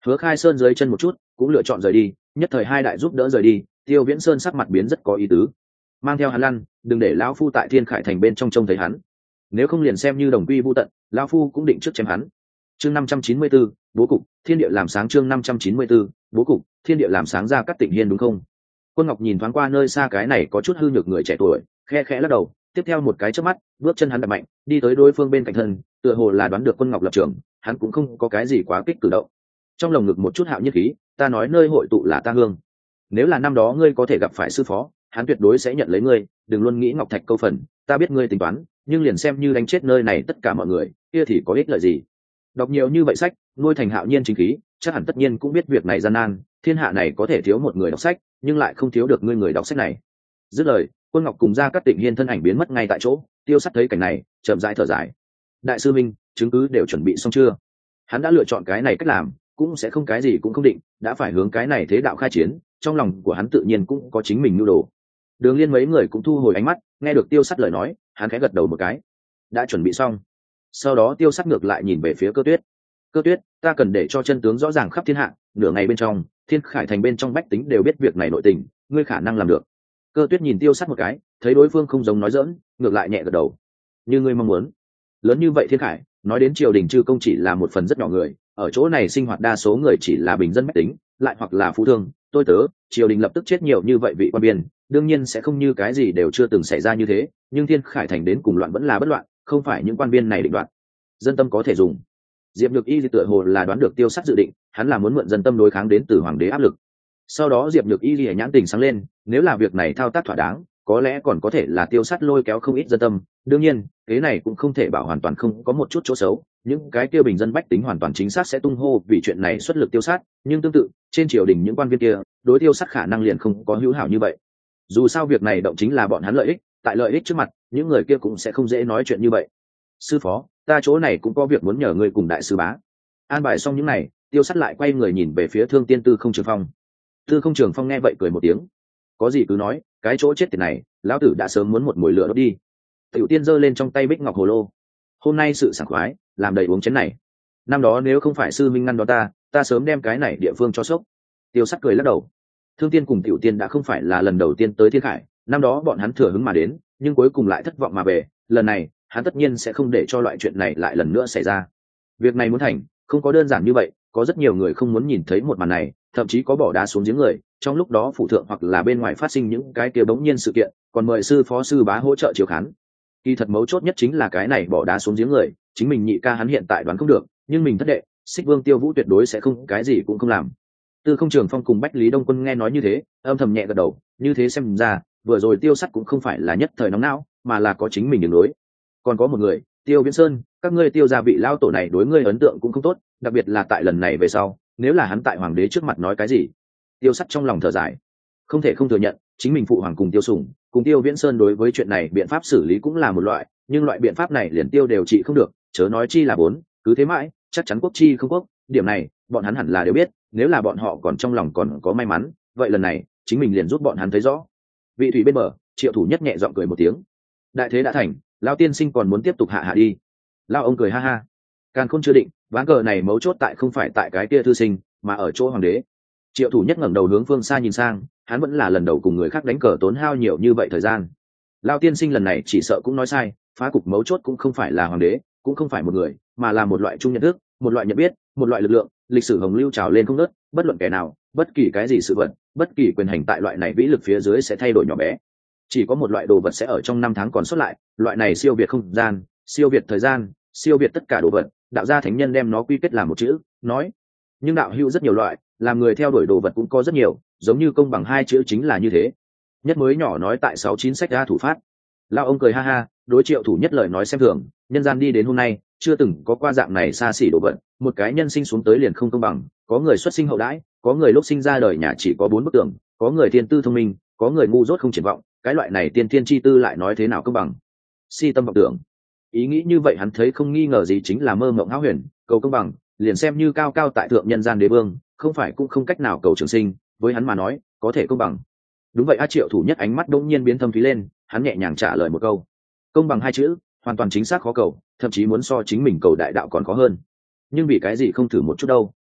Hứa Khai Sơn dưới chân một chút cũng lựa chọn rời đi, nhất thời hai đại giúp đỡ rời đi. Tiêu Viễn Sơn sắc mặt biến rất có ý tứ, mang theo hắn lăn, đừng để lão phu tại Thiên Khải thành bên trong trông thấy hắn, nếu không liền xem như đồng quy vu tận, lão phu cũng định trước chém hắn. Chương 594, bố cục thiên địa làm sáng. Chương 594, bố cục thiên địa làm sáng. Ra Cát Tịnh Hiên đúng không? Quân Ngọc nhìn thoáng qua nơi xa cái này có chút hư nhược người trẻ tuổi, khe khẽ lắc đầu, tiếp theo một cái chớp mắt, bước chân hắn đạp mạnh, đi tới đối phương bên cạnh thân, tựa hồ là đoán được Quân Ngọc lập trường, hắn cũng không có cái gì quá kích cử động. Trong lồng ngực một chút hạo nhiên khí, ta nói nơi hội tụ là ta hương. Nếu là năm đó ngươi có thể gặp phải sư phó, hắn tuyệt đối sẽ nhận lấy ngươi, đừng luôn nghĩ ngọc thạch câu phần, ta biết ngươi tính toán, nhưng liền xem như đánh chết nơi này tất cả mọi người, kia thì có ích lợi gì? Đọc nhiều như vậy sách, nuôi thành hạo nhiên chính khí, chắc hẳn tất nhiên cũng biết việc này gian nan, thiên hạ này có thể thiếu một người đọc sách, nhưng lại không thiếu được ngươi người đọc sách này. Dứt lời, Quân Ngọc cùng Ra Cát Tịnh Hiên thân ảnh biến mất ngay tại chỗ. Tiêu Sắt thấy cảnh này, chậm rãi thở dài. Đại sư minh, chứng cứ đều chuẩn bị xong chưa? Hắn đã lựa chọn cái này cách làm, cũng sẽ không cái gì cũng không định, đã phải hướng cái này thế đạo khai chiến, trong lòng của hắn tự nhiên cũng có chính mình nhu đồ. Đường Liên mấy người cũng thu hồi ánh mắt, nghe được Tiêu Sắt lời nói, hắn khẽ gật đầu một cái. Đã chuẩn bị xong. Sau đó Tiêu Sắt ngược lại nhìn về phía Cơ Tuyết. Cơ Tuyết, ta cần để cho chân tướng rõ ràng khắp thiên hạ, nửa ngày bên trong, Thiên Khải thành bên trong bách tính đều biết việc này nội tình, ngươi khả năng làm được. Cơ Tuyết nhìn Tiêu Sắt một cái, thấy đối phương không giống nói giỡn, ngược lại nhẹ gật đầu. Như ngươi mong muốn. Lớn như vậy Thiên Khải, nói đến triều đình chư công chỉ là một phần rất nhỏ người, ở chỗ này sinh hoạt đa số người chỉ là bình dân bách tính, lại hoặc là phú thương, tôi tớ, triều đình lập tức chết nhiều như vậy vị quan biên, đương nhiên sẽ không như cái gì đều chưa từng xảy ra như thế, nhưng Thiên Khải thành đến cùng loạn vẫn là bất loạn, không phải những quan biên này định đoạt. Dân tâm có thể dùng. Diệp Nhược Y tựa hồ là đoán được Tiêu Sắt dự định, hắn là muốn mượn dân tâm đối kháng đến từ hoàng đế áp lực. Sau đó Diệp Nhược Y nhãn tình sáng lên, nếu là việc này thao tác thỏa đáng, có lẽ còn có thể là Tiêu Sắt lôi kéo không ít dân tâm. Đương nhiên, cái này cũng không thể bảo hoàn toàn không có một chút chỗ xấu, những cái kia bình dân bách tính hoàn toàn chính xác sẽ tung hô vì chuyện này xuất lực Tiêu Sắt, nhưng tương tự, trên triều đình những quan viên kia, đối Tiêu Sắt khả năng liền không có hữu hảo như vậy. Dù sao việc này động chính là bọn hắn lợi ích, tại lợi ích trước mặt, những người kia cũng sẽ không dễ nói chuyện như vậy. Sư phó, ta chỗ này cũng có việc muốn nhờ ngươi cùng đại sư bá. An bài xong những này, Tiêu Sắt lại quay người nhìn về phía Thương Tiên Tư Không Trường Phong. Tư Không Trường Phong nghe vậy cười một tiếng, có gì cứ nói, cái chỗ chết tiệt này, lão tử đã sớm muốn một mồi lửa đốt đi. Tiểu Tiên giơ lên trong tay bích ngọc hồ lô, hôm nay sự sảng khoái, làm đầy uống chén này. Năm đó nếu không phải sư minh ngăn đó ta sớm đem cái này địa phương cho sốc. Tiêu Sắt cười lắc đầu. Thương Tiên cùng Tiểu Tiên đã không phải là lần đầu tiên tới Thiên Khải, năm đó bọn hắn thừa hứng mà đến, nhưng cuối cùng lại thất vọng mà về. Lần này, hắn tất nhiên sẽ không để cho loại chuyện này lại lần nữa xảy ra. Việc này muốn thành, không có đơn giản như vậy, có rất nhiều người không muốn nhìn thấy một màn này, thậm chí có bỏ đá xuống giếng người. Trong lúc đó phụ thượng hoặc là bên ngoài phát sinh những cái kia bỗng nhiên sự kiện, còn mời sư phó sư bá hỗ trợ chiếu khán. Kỳ thật mấu chốt nhất chính là cái này bỏ đá xuống giếng người, chính mình nhị ca hắn hiện tại đoán không được, nhưng mình thất đệ, Xích Vương Tiêu Vũ tuyệt đối sẽ không cái gì cũng không làm. Tư Không Trường Phong cùng Bách Lý Đông Quân nghe nói như thế, âm thầm nhẹ gật đầu, như thế xem ra, vừa rồi Tiêu Sắt cũng không phải là nhất thời nóng não, mà là có chính mình đường đối. Còn có một người, Tiêu Viễn Sơn, các ngươi Tiêu gia vị lao tổ này đối ngươi ấn tượng cũng không tốt, đặc biệt là tại lần này về sau, nếu là hắn tại hoàng đế trước mặt nói cái gì. Tiêu Sắt trong lòng thở dài, không thể không thừa nhận, chính mình phụ hoàng cùng Tiêu Sủng, cùng Tiêu Viễn Sơn đối với chuyện này biện pháp xử lý cũng là một loại, nhưng loại biện pháp này liền Tiêu đều trị không được, chớ nói chi là bốn, cứ thế mãi, chắc chắn quốc chi không quốc, điểm này, bọn hắn hẳn là đều biết, nếu là bọn họ còn trong lòng còn có may mắn, vậy lần này, chính mình liền giúp bọn hắn thấy rõ. Vị thủy bên bờ, Triệu Thủ Nhất nhẹ giọng cười một tiếng. Đại thế đã thành, lão tiên sinh còn muốn tiếp tục hạ đi. Lão ông cười ha ha. Càn khôn chưa định, ván cờ này mấu chốt tại không phải tại cái kia thư sinh, mà ở chỗ hoàng đế. Triệu Thủ Nhất ngẩng đầu hướng phương xa nhìn sang, hắn vẫn là lần đầu cùng người khác đánh cờ tốn hao nhiều như vậy thời gian. Lão tiên sinh lần này chỉ sợ cũng nói sai, phá cục mấu chốt cũng không phải là hoàng đế, cũng không phải một người, mà là một loại chung nhận thức, một loại nhận biết, một loại lực lượng, lịch sử hồng lưu trào lên không ngớt, bất luận kẻ nào, bất kỳ cái gì sự vật, bất kỳ quyền hành tại loại này vĩ lực phía dưới sẽ thay đổi nhỏ bé. Chỉ có một loại đồ vật sẽ ở trong năm tháng còn xuất lại, loại này siêu việt không gian, siêu việt thời gian, siêu việt tất cả đồ vật, đạo gia thánh nhân đem nó quy kết làm một chữ, nói. Nhưng đạo hữu rất nhiều loại, làm người theo đuổi đồ vật cũng có rất nhiều, giống như công bằng hai chữ chính là như thế. Nhất mới nhỏ nói tại 69 sách ra thủ phát. Lão ông cười ha ha, đối Triệu Thủ Nhất lời nói xem thường, nhân gian đi đến hôm nay, chưa từng có qua dạng này xa xỉ đồ vật, một cái nhân sinh xuống tới liền không công bằng, có người xuất sinh hậu đãi, có người lúc sinh ra đời nhà chỉ có 4 bức tường, có người thiên tư thông minh, có người ngu dốt không triển vọng, cái loại này tiên thiên chi tư lại nói thế nào công bằng. Si tâm vọng tưởng. Ý nghĩ như vậy hắn thấy không nghi ngờ gì chính là mơ mộng hão huyền, cầu công bằng, liền xem như cao cao tại thượng nhân gian đế vương, không phải cũng không cách nào cầu trường sinh, với hắn mà nói, có thể công bằng. Đúng vậy. Triệu Thủ Nhất ánh mắt đột nhiên biến thâm thúy lên, hắn nhẹ nhàng trả lời một câu. Công bằng hai chữ, hoàn toàn chính xác khó cầu, thậm chí muốn so chính mình cầu đại đạo còn khó hơn. Nhưng vì cái gì không thử một chút đâu?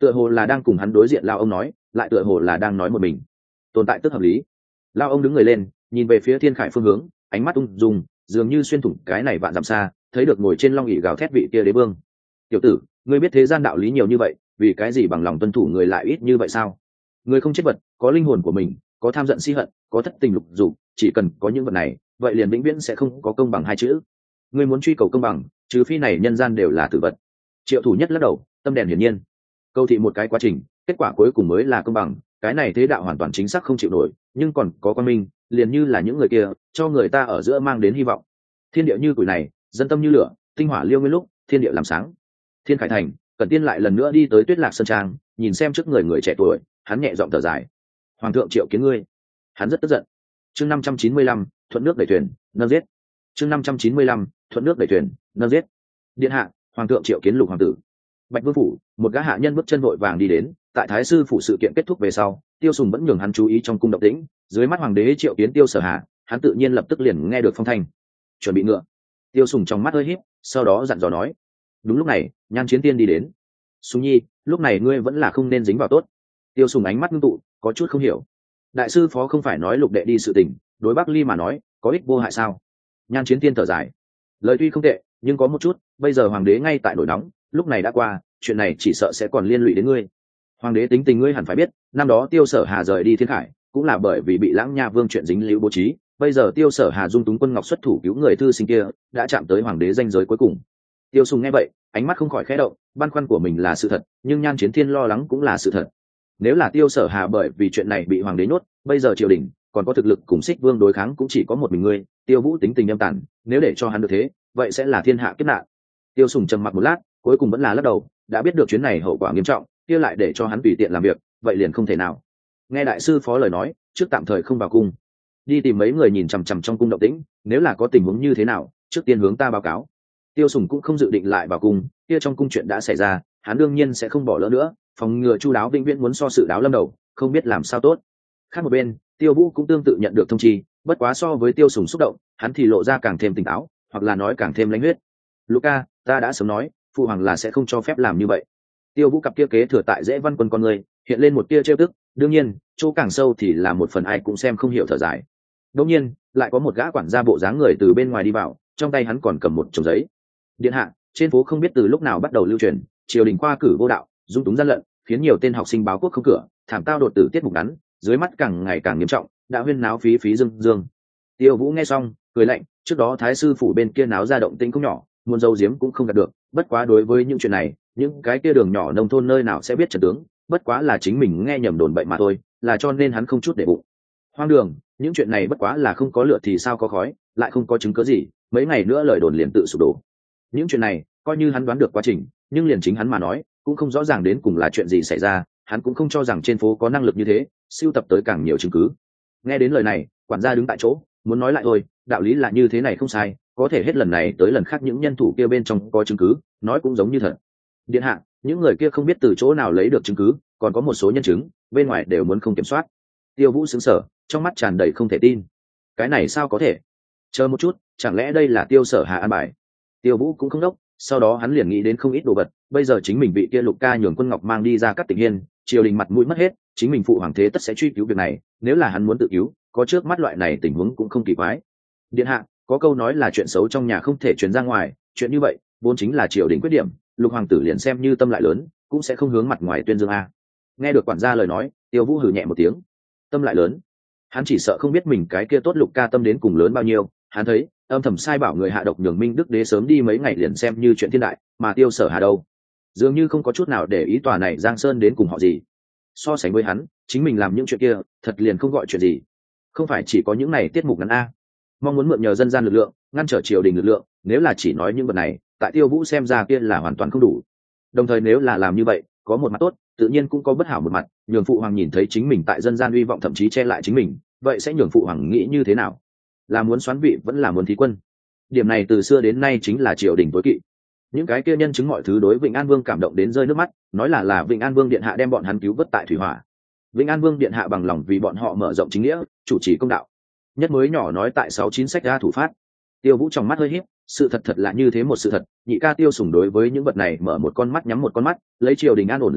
tựa hồ là đang cùng hắn đối diện lao ông nói, lại tựa hồ là đang nói một mình. Tồn tại tức hợp lý. Lao ông đứng người lên, nhìn về phía thiên khải phương hướng, ánh mắt ung dung, dường như xuyên thủng cái này vạn dặm xa, thấy được ngồi trên long ỷ gào thét vị kia đế vương. Tiểu tử, ngươi biết thế gian đạo lý nhiều như vậy, vì cái gì bằng lòng tuân thủ người lại ít như vậy sao? Người không chết vật, có linh hồn của mình, có tham giận si hận, có thất tình lục dục, chỉ cần có những vật này, vậy liền vĩnh viễn sẽ không có công bằng hai chữ. Ngươi muốn truy cầu công bằng, trừ phi này nhân gian đều là tử vật. Triệu Thủ Nhất lắc đầu, tâm đèn hiển nhiên. Câu thị một cái quá trình, kết quả cuối cùng mới là công bằng, cái này thế đạo hoàn toàn chính xác không chịu nổi, nhưng còn có quan minh, liền như là những người kia, cho người ta ở giữa mang đến hy vọng. Thiên địa như củi này, dân tâm như lửa, tinh hỏa liêu nguyên lúc, thiên địa làm sáng. Thiên Khải Thành, Cẩn Tiên lại lần nữa đi tới Tuyết Lạc Sơn Trang, nhìn xem trước người trẻ tuổi, hắn nhẹ giọng thở dài. Hoàng thượng triệu kiến ngươi. Hắn rất tức giận. Chương 595, thuận nước đẩy thuyền, nâng giết. Chương 595, thuận nước đẩy thuyền, nâng giết. Điện hạ, hoàng thượng triệu kiến Lục hoàng tử. Bạch Vương phủ, một gã hạ nhân bước chân vội vàng đi đến, tại Thái sư phủ sự kiện kết thúc về sau, Tiêu Sùng vẫn nhường hắn chú ý trong cung động tĩnh, dưới mắt hoàng đế triệu kiến Tiêu Sở Hà, hắn tự nhiên lập tức liền nghe được phong thanh. Chuẩn bị ngựa. Tiêu Sùng trong mắt hơi híp, sau đó dặn dò nói. Đúng lúc này, Nhan Chiến Tiên đi đến. Sùng Nhi, lúc này ngươi vẫn là không nên dính vào tốt. Tiêu Sùng ánh mắt ngưng tụ, có chút không hiểu. Đại sư phó không phải nói Lục đệ đi sự tình, đối Bắc Ly mà nói, có ích vô hại sao? Nhan Chiến Tiên thở dài. Lời tuy không tệ, nhưng có một chút, bây giờ hoàng đế ngay tại nổi nóng, lúc này đã qua, chuyện này chỉ sợ sẽ còn liên lụy đến ngươi. Hoàng đế tính tình ngươi hẳn phải biết, năm đó Tiêu Sở Hà rời đi Thiên Khải, cũng là bởi vì bị Lãng Nha Vương chuyện dính líu bố trí, bây giờ Tiêu Sở Hà dung túng quân ngọc xuất thủ cứu người thư sinh kia, đã chạm tới hoàng đế ranh giới cuối cùng. Tiêu Sùng nghe vậy, ánh mắt không khỏi khẽ động, băn khoăn của mình là sự thật, nhưng Nhan Chiến Thiên lo lắng cũng là sự thật. Nếu là Tiêu Sở Hà bởi vì chuyện này bị hoàng đế nhốt, bây giờ triều đình còn có thực lực cùng Xích Vương đối kháng cũng chỉ có một mình ngươi. Tiêu Vũ tính tình âm tàn, nếu để cho hắn được thế, vậy sẽ là thiên hạ kiếp nạn. Tiêu Sùng trầm mặc một lát, cuối cùng vẫn là lắc đầu, đã biết được chuyến này hậu quả nghiêm trọng, kia lại để cho hắn tùy tiện làm việc, vậy liền không thể nào. Nghe đại sư phó lời nói, trước tạm thời không vào cung, đi tìm mấy người nhìn chằm chằm trong cung động tĩnh, nếu là có tình huống như thế nào, trước tiên hướng ta báo cáo. Tiêu Sùng cũng không dự định lại vào cung, kia trong cung chuyện đã xảy ra, hắn đương nhiên sẽ không bỏ lỡ nữa, phòng ngừa chu đáo vĩnh viễn muốn so sự đáo lâm đầu, không biết làm sao tốt. Khác một bên, Tiêu Vũ cũng tương tự nhận được thông chi, bất quá so với Tiêu Sùng xúc động, hắn thì lộ ra càng thêm tỉnh táo, hoặc là nói càng thêm lãnh huyết. Luca, ta đã sớm nói, phụ hoàng là sẽ không cho phép làm như vậy. Tiêu Vũ cặp kia kế thừa tại Dễ Văn Quân con người, hiện lên một tia trêu tức, đương nhiên, chỗ càng sâu thì là một phần ai cũng xem không hiểu thở dài. Đương nhiên, lại có một gã quản gia bộ dáng người từ bên ngoài đi vào, trong tay hắn còn cầm một chồng giấy. Điện hạ, trên phố không biết từ lúc nào bắt đầu lưu truyền, triều đình khoa cử vô đạo, dung túng gian lận, khiến nhiều tên học sinh báo quốc không cửa, thảm tao đột tử tiết mục ngắn, dưới mắt càng ngày càng nghiêm trọng, đã huyên náo phí phí dương dương. Tiêu Vũ nghe xong, cười lạnh, trước đó thái sư phủ bên kia náo ra động tĩnh không nhỏ, muốn giấu giếm cũng không đạt được, bất quá đối với những chuyện này, những cái kia đường nhỏ nông thôn nơi nào sẽ biết trận tướng, bất quá là chính mình nghe nhầm đồn bậy mà thôi, là cho nên hắn không chút để bụng. Hoang đường, những chuyện này bất quá là không có lửa thì sao có khói, lại không có chứng cứ gì, mấy ngày nữa lời đồn liền tự sụp đổ. Những chuyện này, coi như hắn đoán được quá trình, nhưng liền chính hắn mà nói, cũng không rõ ràng đến cùng là chuyện gì xảy ra, hắn cũng không cho rằng trên phố có năng lực như thế, sưu tập tới càng nhiều chứng cứ. Nghe đến lời này, quản gia đứng tại chỗ, muốn nói lại thôi, đạo lý là như thế này không sai, có thể hết lần này tới lần khác những nhân thủ kia bên trong có chứng cứ, nói cũng giống như thật. Điện hạ, những người kia không biết từ chỗ nào lấy được chứng cứ, còn có một số nhân chứng, bên ngoài đều muốn không kiểm soát. Tiêu Vũ sững sờ, trong mắt tràn đầy không thể tin. Cái này sao có thể? Chờ một chút, chẳng lẽ đây là Tiêu Sở Hà an bài? Tiêu Vũ cũng không đốc, sau đó hắn liền nghĩ đến không ít đồ vật, bây giờ chính mình bị kia Lục ca nhường Quân Ngọc mang đi ra các tỉnh hiên, triều đình mặt mũi mất hết, chính mình phụ hoàng thế tất sẽ truy cứu việc này, nếu là hắn muốn tự cứu, có trước mắt loại này tình huống cũng không kỳ quái. Điện hạ, có câu nói là chuyện xấu trong nhà không thể truyền ra ngoài, chuyện như vậy vốn chính là triều đình quyết điểm, Lục hoàng tử liền xem như tâm lại lớn, cũng sẽ không hướng mặt ngoài tuyên dương a. Nghe được quản gia lời nói, Tiêu Vũ hừ nhẹ một tiếng. Tâm lại lớn? Hắn chỉ sợ không biết mình cái kia tốt Lục ca tâm đến cùng lớn bao nhiêu, hắn thấy âm thầm sai bảo người hạ độc nhường Minh Đức đế sớm đi mấy ngày liền xem như chuyện thiên đại, mà Tiêu Sở Hà đâu, dường như không có chút nào để ý tòa này Giang Sơn đến cùng họ gì. So sánh với hắn, chính mình làm những chuyện kia thật liền không gọi chuyện gì. Không phải chỉ có những này tiết mục ngắn a, mong muốn mượn nhờ dân gian lực lượng ngăn trở triều đình lực lượng, nếu là chỉ nói những vật này, tại Tiêu Vũ xem ra kia là hoàn toàn không đủ. Đồng thời nếu là làm như vậy, có một mặt tốt, tự nhiên cũng có bất hảo một mặt, nhường phụ hoàng nhìn thấy chính mình tại dân gian uy vọng thậm chí che lại chính mình, vậy sẽ nhường phụ hoàng nghĩ như thế nào? Là muốn xoán vị vẫn là muốn thí quân? Điểm này từ xưa đến nay chính là triều đình tối kỵ. Những cái kia nhân chứng mọi thứ đối Vịnh An Vương cảm động đến rơi nước mắt, nói là Vịnh An Vương điện hạ đem bọn hắn cứu vớt tại thủy hỏa. Vịnh An Vương điện hạ bằng lòng vì bọn họ mở rộng chính nghĩa, chủ trì công đạo. Nhất mới nhỏ nói tại 69 sách ra thủ phát. Tiêu Vũ trong mắt hơi híp, sự thật thật là như thế một sự thật, nhị ca Tiêu Sùng đối với những vật này mở một con mắt nhắm một con mắt, lấy triều đình an ổn làm trọng,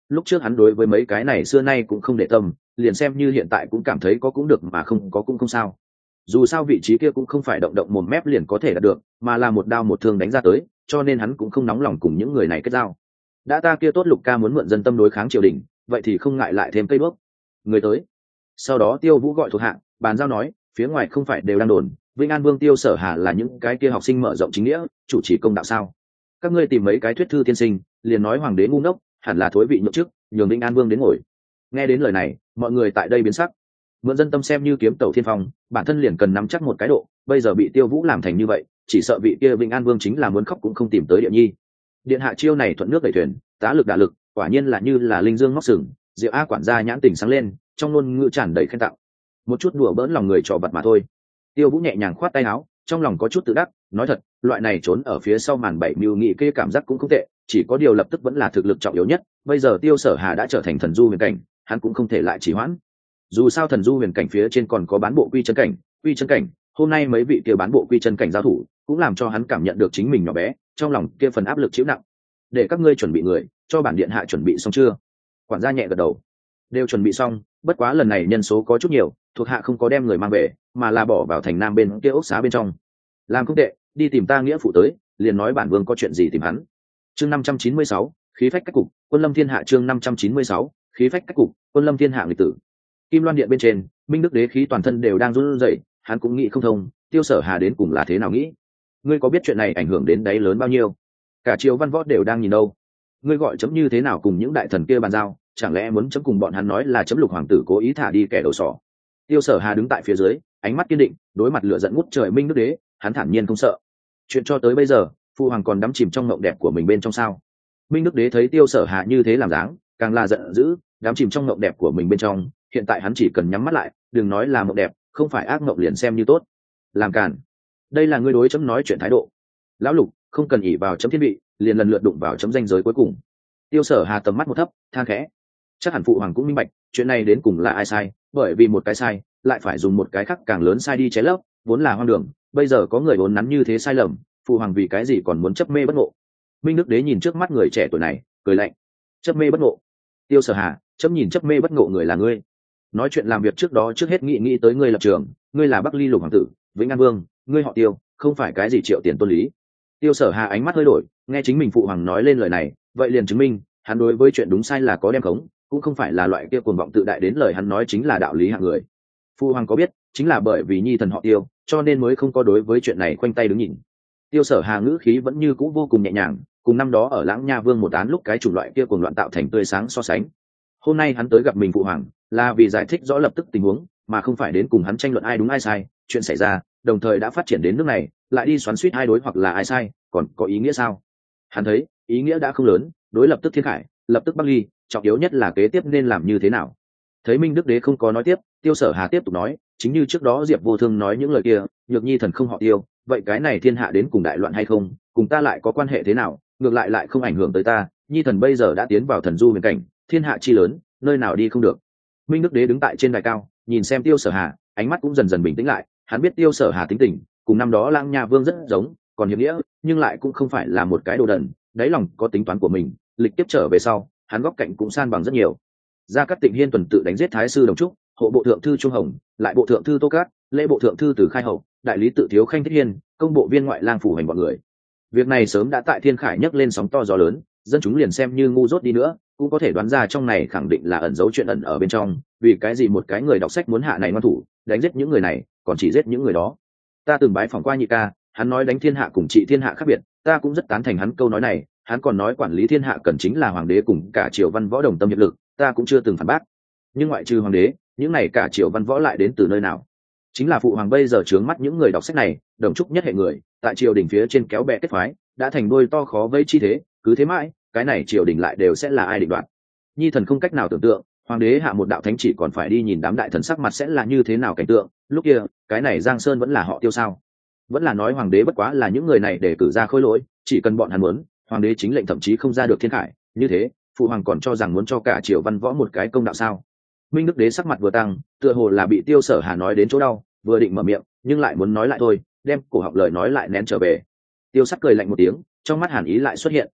lúc trước hắn đối với mấy cái này xưa nay cũng không để tâm, liền xem như hiện tại cũng cảm thấy có cũng được mà không có cũng không sao. Dù sao vị trí kia cũng không phải động động một mép liền có thể đạt được, mà là một đao một thương đánh ra tới, cho nên hắn cũng không nóng lòng cùng những người này kết giao. Đã ta kia tốt Lục ca muốn mượn dân tâm đối kháng triều đình, vậy thì không ngại lại thêm cây bước. Người tới. Sau đó Tiêu Vũ gọi thuộc hạ bàn giao nói, phía ngoài không phải đều đang đồn Vĩnh An Vương Tiêu Sở Hà là những cái kia học sinh mở rộng chính nghĩa, chủ trì công đạo sao? Các ngươi tìm mấy cái thuyết thư tiên sinh, liền nói hoàng đế ngu ngốc, hẳn là thối vị nhượng chức, nhường Vĩnh An Vương đến ngồi. Nghe đến lời này, mọi người tại đây biến sắc. Mượn dân tâm xem như kiếm tẩu thiên phong, bản thân liền cần nắm chắc một cái độ, bây giờ bị Tiêu Vũ làm thành như vậy, chỉ sợ vị kia Vĩnh An Vương chính là muốn khóc cũng không tìm tới địa nhi. Điện hạ chiêu này thuận nước đẩy thuyền, tá lực đả lực, quả nhiên là như là linh dương móc sừng. Diệu A quản gia nhãn tỉnh sáng lên, trong ngôn ngữ tràn đầy khen tặng. Một chút đùa bỡn lòng người trò vặt mà thôi. Tiêu Vũ nhẹ nhàng khoát tay áo, trong lòng có chút tự đắc, nói thật, loại này trốn ở phía sau màn bảy mưu nghị kê cảm giác cũng không tệ, chỉ có điều lập tức vẫn là thực lực trọng yếu nhất. Bây giờ Tiêu Sở Hà đã trở thành thần du huyền cảnh, hắn cũng không thể lại trì hoãn. Dù sao thần du huyền cảnh phía trên còn có bán bộ quy chân cảnh, hôm nay mấy vị kia bán bộ quy chân cảnh giao thủ, cũng làm cho hắn cảm nhận được chính mình nhỏ bé, trong lòng kia phần áp lực chịu nặng. Để các ngươi chuẩn bị người, cho bản điện hạ chuẩn bị xong chưa? Quản gia nhẹ gật đầu, đều chuẩn bị xong, bất quá lần này nhân số có chút nhiều, thuộc hạ không có đem người mang về, mà là bỏ vào thành nam bên kia ốc xá bên trong. Làm không tệ, đi tìm ta nghĩa phụ tới, liền nói bản vương có chuyện gì tìm hắn. Chương 596, khí phách cách cục, Quân Lâm Thiên Hạ. Chương 596, khí phách cách cục, Quân Lâm Thiên Hạ. Nghịch tử. Kim Loan điện bên trên, Minh Đức đế khí toàn thân đều đang run rẩy, hắn cũng nghĩ không thông, Tiêu Sở Hà đến cùng là thế nào nghĩ. Ngươi có biết chuyện này ảnh hưởng đến đáy lớn bao nhiêu? Cả triều văn võ đều đang nhìn đâu. Ngươi gọi chấm như thế nào cùng những đại thần kia bàn giao, chẳng lẽ muốn chấm cùng bọn hắn nói là chấm Lục hoàng tử cố ý thả đi kẻ đầu sỏ? Tiêu Sở Hà đứng tại phía dưới, ánh mắt kiên định, đối mặt lửa giận ngút trời Minh Đức đế, hắn thản nhiên không sợ. Chuyện cho tới bây giờ, phụ hoàng còn đắm chìm trong mộng đẹp của mình bên trong sao? Minh Đức đế thấy Tiêu Sở Hà như thế làm dáng, càng là giận dữ, đắm chìm trong mộng đẹp của mình bên trong, hiện tại hắn chỉ cần nhắm mắt lại, đừng nói là mộng đẹp, không phải ác mộng liền xem như tốt. Làm cản. Đây là ngươi đối chấm nói chuyện thái độ. Lão Lục, không cần ỷ vào chấm thiên vị, liền lần lượt đụng vào chấm danh giới cuối cùng. Tiêu Sở Hà tầm mắt một thấp, than khẽ. Chắc hẳn phụ hoàng cũng minh bạch, chuyện này đến cùng là ai sai, bởi vì một cái sai, lại phải dùng một cái khác càng lớn sai đi chế lấp, vốn là hoang đường, bây giờ có người vốn nắn như thế sai lầm, phụ hoàng vì cái gì còn muốn chấp mê bất ngộ? Minh Đức đế nhìn trước mắt người trẻ tuổi này, cười lạnh. Chấp mê bất ngộ? Tiêu Sở Hà, chấm nhìn chấp mê bất ngộ người là ngươi. Nói chuyện làm việc trước đó trước hết nghĩ tới ngươi lập trường, ngươi là Bắc Ly Lục hoàng tử, Vĩnh An Vương, ngươi họ Tiêu, không phải cái gì Triệu Tiền Tôn Lý. Tiêu Sở Hà ánh mắt hơi đổi, nghe chính mình phụ hoàng nói lên lời này, vậy liền chứng minh hắn đối với chuyện đúng sai là có đem khống, cũng không phải là loại kia cuồng vọng tự đại đến lời hắn nói chính là đạo lý hạng người. Phụ hoàng có biết, chính là bởi vì nhi thần họ Tiêu, cho nên mới không có đối với chuyện này khoanh tay đứng nhìn. Tiêu Sở Hà ngữ khí vẫn như cũ vô cùng nhẹ nhàng, cùng năm đó ở Lãng Nha Vương một án lúc cái chủng loại kia cuồng loạn tạo thành tươi sáng so sánh. Hôm nay hắn tới gặp mình phụ hoàng, là vì giải thích rõ lập tức tình huống, mà không phải đến cùng hắn tranh luận ai đúng ai sai. Chuyện xảy ra, đồng thời đã phát triển đến nước này, lại đi xoắn xuýt ai đối hoặc là ai sai, còn có ý nghĩa sao? Hắn thấy, ý nghĩa đã không lớn, đối lập tức Thiên Khải, lập tức Bắc Ly, trọng yếu nhất là kế tiếp nên làm như thế nào. Thấy Minh Đức đế không có nói tiếp, Tiêu Sở Hà tiếp tục nói, chính như trước đó Diệp Vô Thương nói những lời kia, nhược nhi thần không họ Tiêu, vậy cái này thiên hạ đến cùng đại loạn hay không, cùng ta lại có quan hệ thế nào, ngược lại không ảnh hưởng tới ta. Nhi thần bây giờ đã tiến vào thần du huyền cảnh, thiên hạ chi lớn, nơi nào đi không được. Minh Đức đế đứng tại trên đài cao, nhìn xem Tiêu Sở Hà, ánh mắt cũng dần dần bình tĩnh lại. Hắn biết Tiêu Sở Hà tính tình cùng năm đó Lãng Nha Vương rất giống, còn hiệp nghĩa, nhưng lại cũng không phải là một cái đồ đần, đáy lòng có tính toán của mình. Lịch tiếp trở về sau, hắn góc cạnh cũng san bằng rất nhiều. Gia Cát Tịnh Hiên tuần tự đánh giết Thái sư Đồng Trúc, hộ bộ thượng thư Trung Hồng, lại bộ thượng thư Tô Cát, lễ bộ thượng thư Từ Khai Hậu, đại lý tự thiếu Khanh Thiết Hiên, công bộ viên ngoại lang phủ hành bọn người. Việc này sớm đã tại Thiên Khải nhấc lên sóng to gió lớn, dân chúng liền xem như ngu dốt đi nữa, cũng có thể đoán ra trong này khẳng định là ẩn giấu chuyện ẩn ở bên trong. Vì cái gì một cái người đọc sách muốn hạ này ngoan thủ, đánh giết những người này, còn chỉ giết những người đó? Ta từng bái phỏng qua nhị ca, hắn nói đánh thiên hạ cùng trị thiên hạ khác biệt, ta cũng rất tán thành hắn câu nói này. Hắn còn nói quản lý thiên hạ cần chính là hoàng đế cùng cả triều văn võ đồng tâm hiệp lực, ta cũng chưa từng phản bác. Nhưng ngoại trừ hoàng đế, những này cả triều văn võ lại đến từ nơi nào? Chính là phụ hoàng bây giờ trướng mắt những người đọc sách này, Đồng Trúc nhất hệ người, tại triều đình phía trên kéo bè kết phái, đã thành đuôi to khó vây chi thế, cứ thế mãi, cái này triều đình lại đều sẽ là ai định đoạt? Nhi thần không cách nào tưởng tượng, hoàng đế hạ một đạo thánh chỉ còn phải đi nhìn đám đại thần sắc mặt sẽ là như thế nào cảnh tượng. Lúc kia, cái này Giang Sơn vẫn là họ Tiêu sao? Vẫn là nói hoàng đế bất quá là những người này để cử ra khôi lỗi, chỉ cần bọn hắn muốn, hoàng đế chính lệnh thậm chí không ra được Thiên Khải. Như thế, phụ hoàng còn cho rằng muốn cho cả triều văn võ một cái công đạo sao? Minh Đức đế sắc mặt vừa tăng, tựa hồ là bị Tiêu Sở Hà nói đến chỗ đau, vừa định mở miệng, nhưng lại muốn nói lại thôi, đem cổ họng lời nói lại nén trở về. Tiêu Sắc cười lạnh một tiếng, trong mắt hàn ý lại xuất hiện.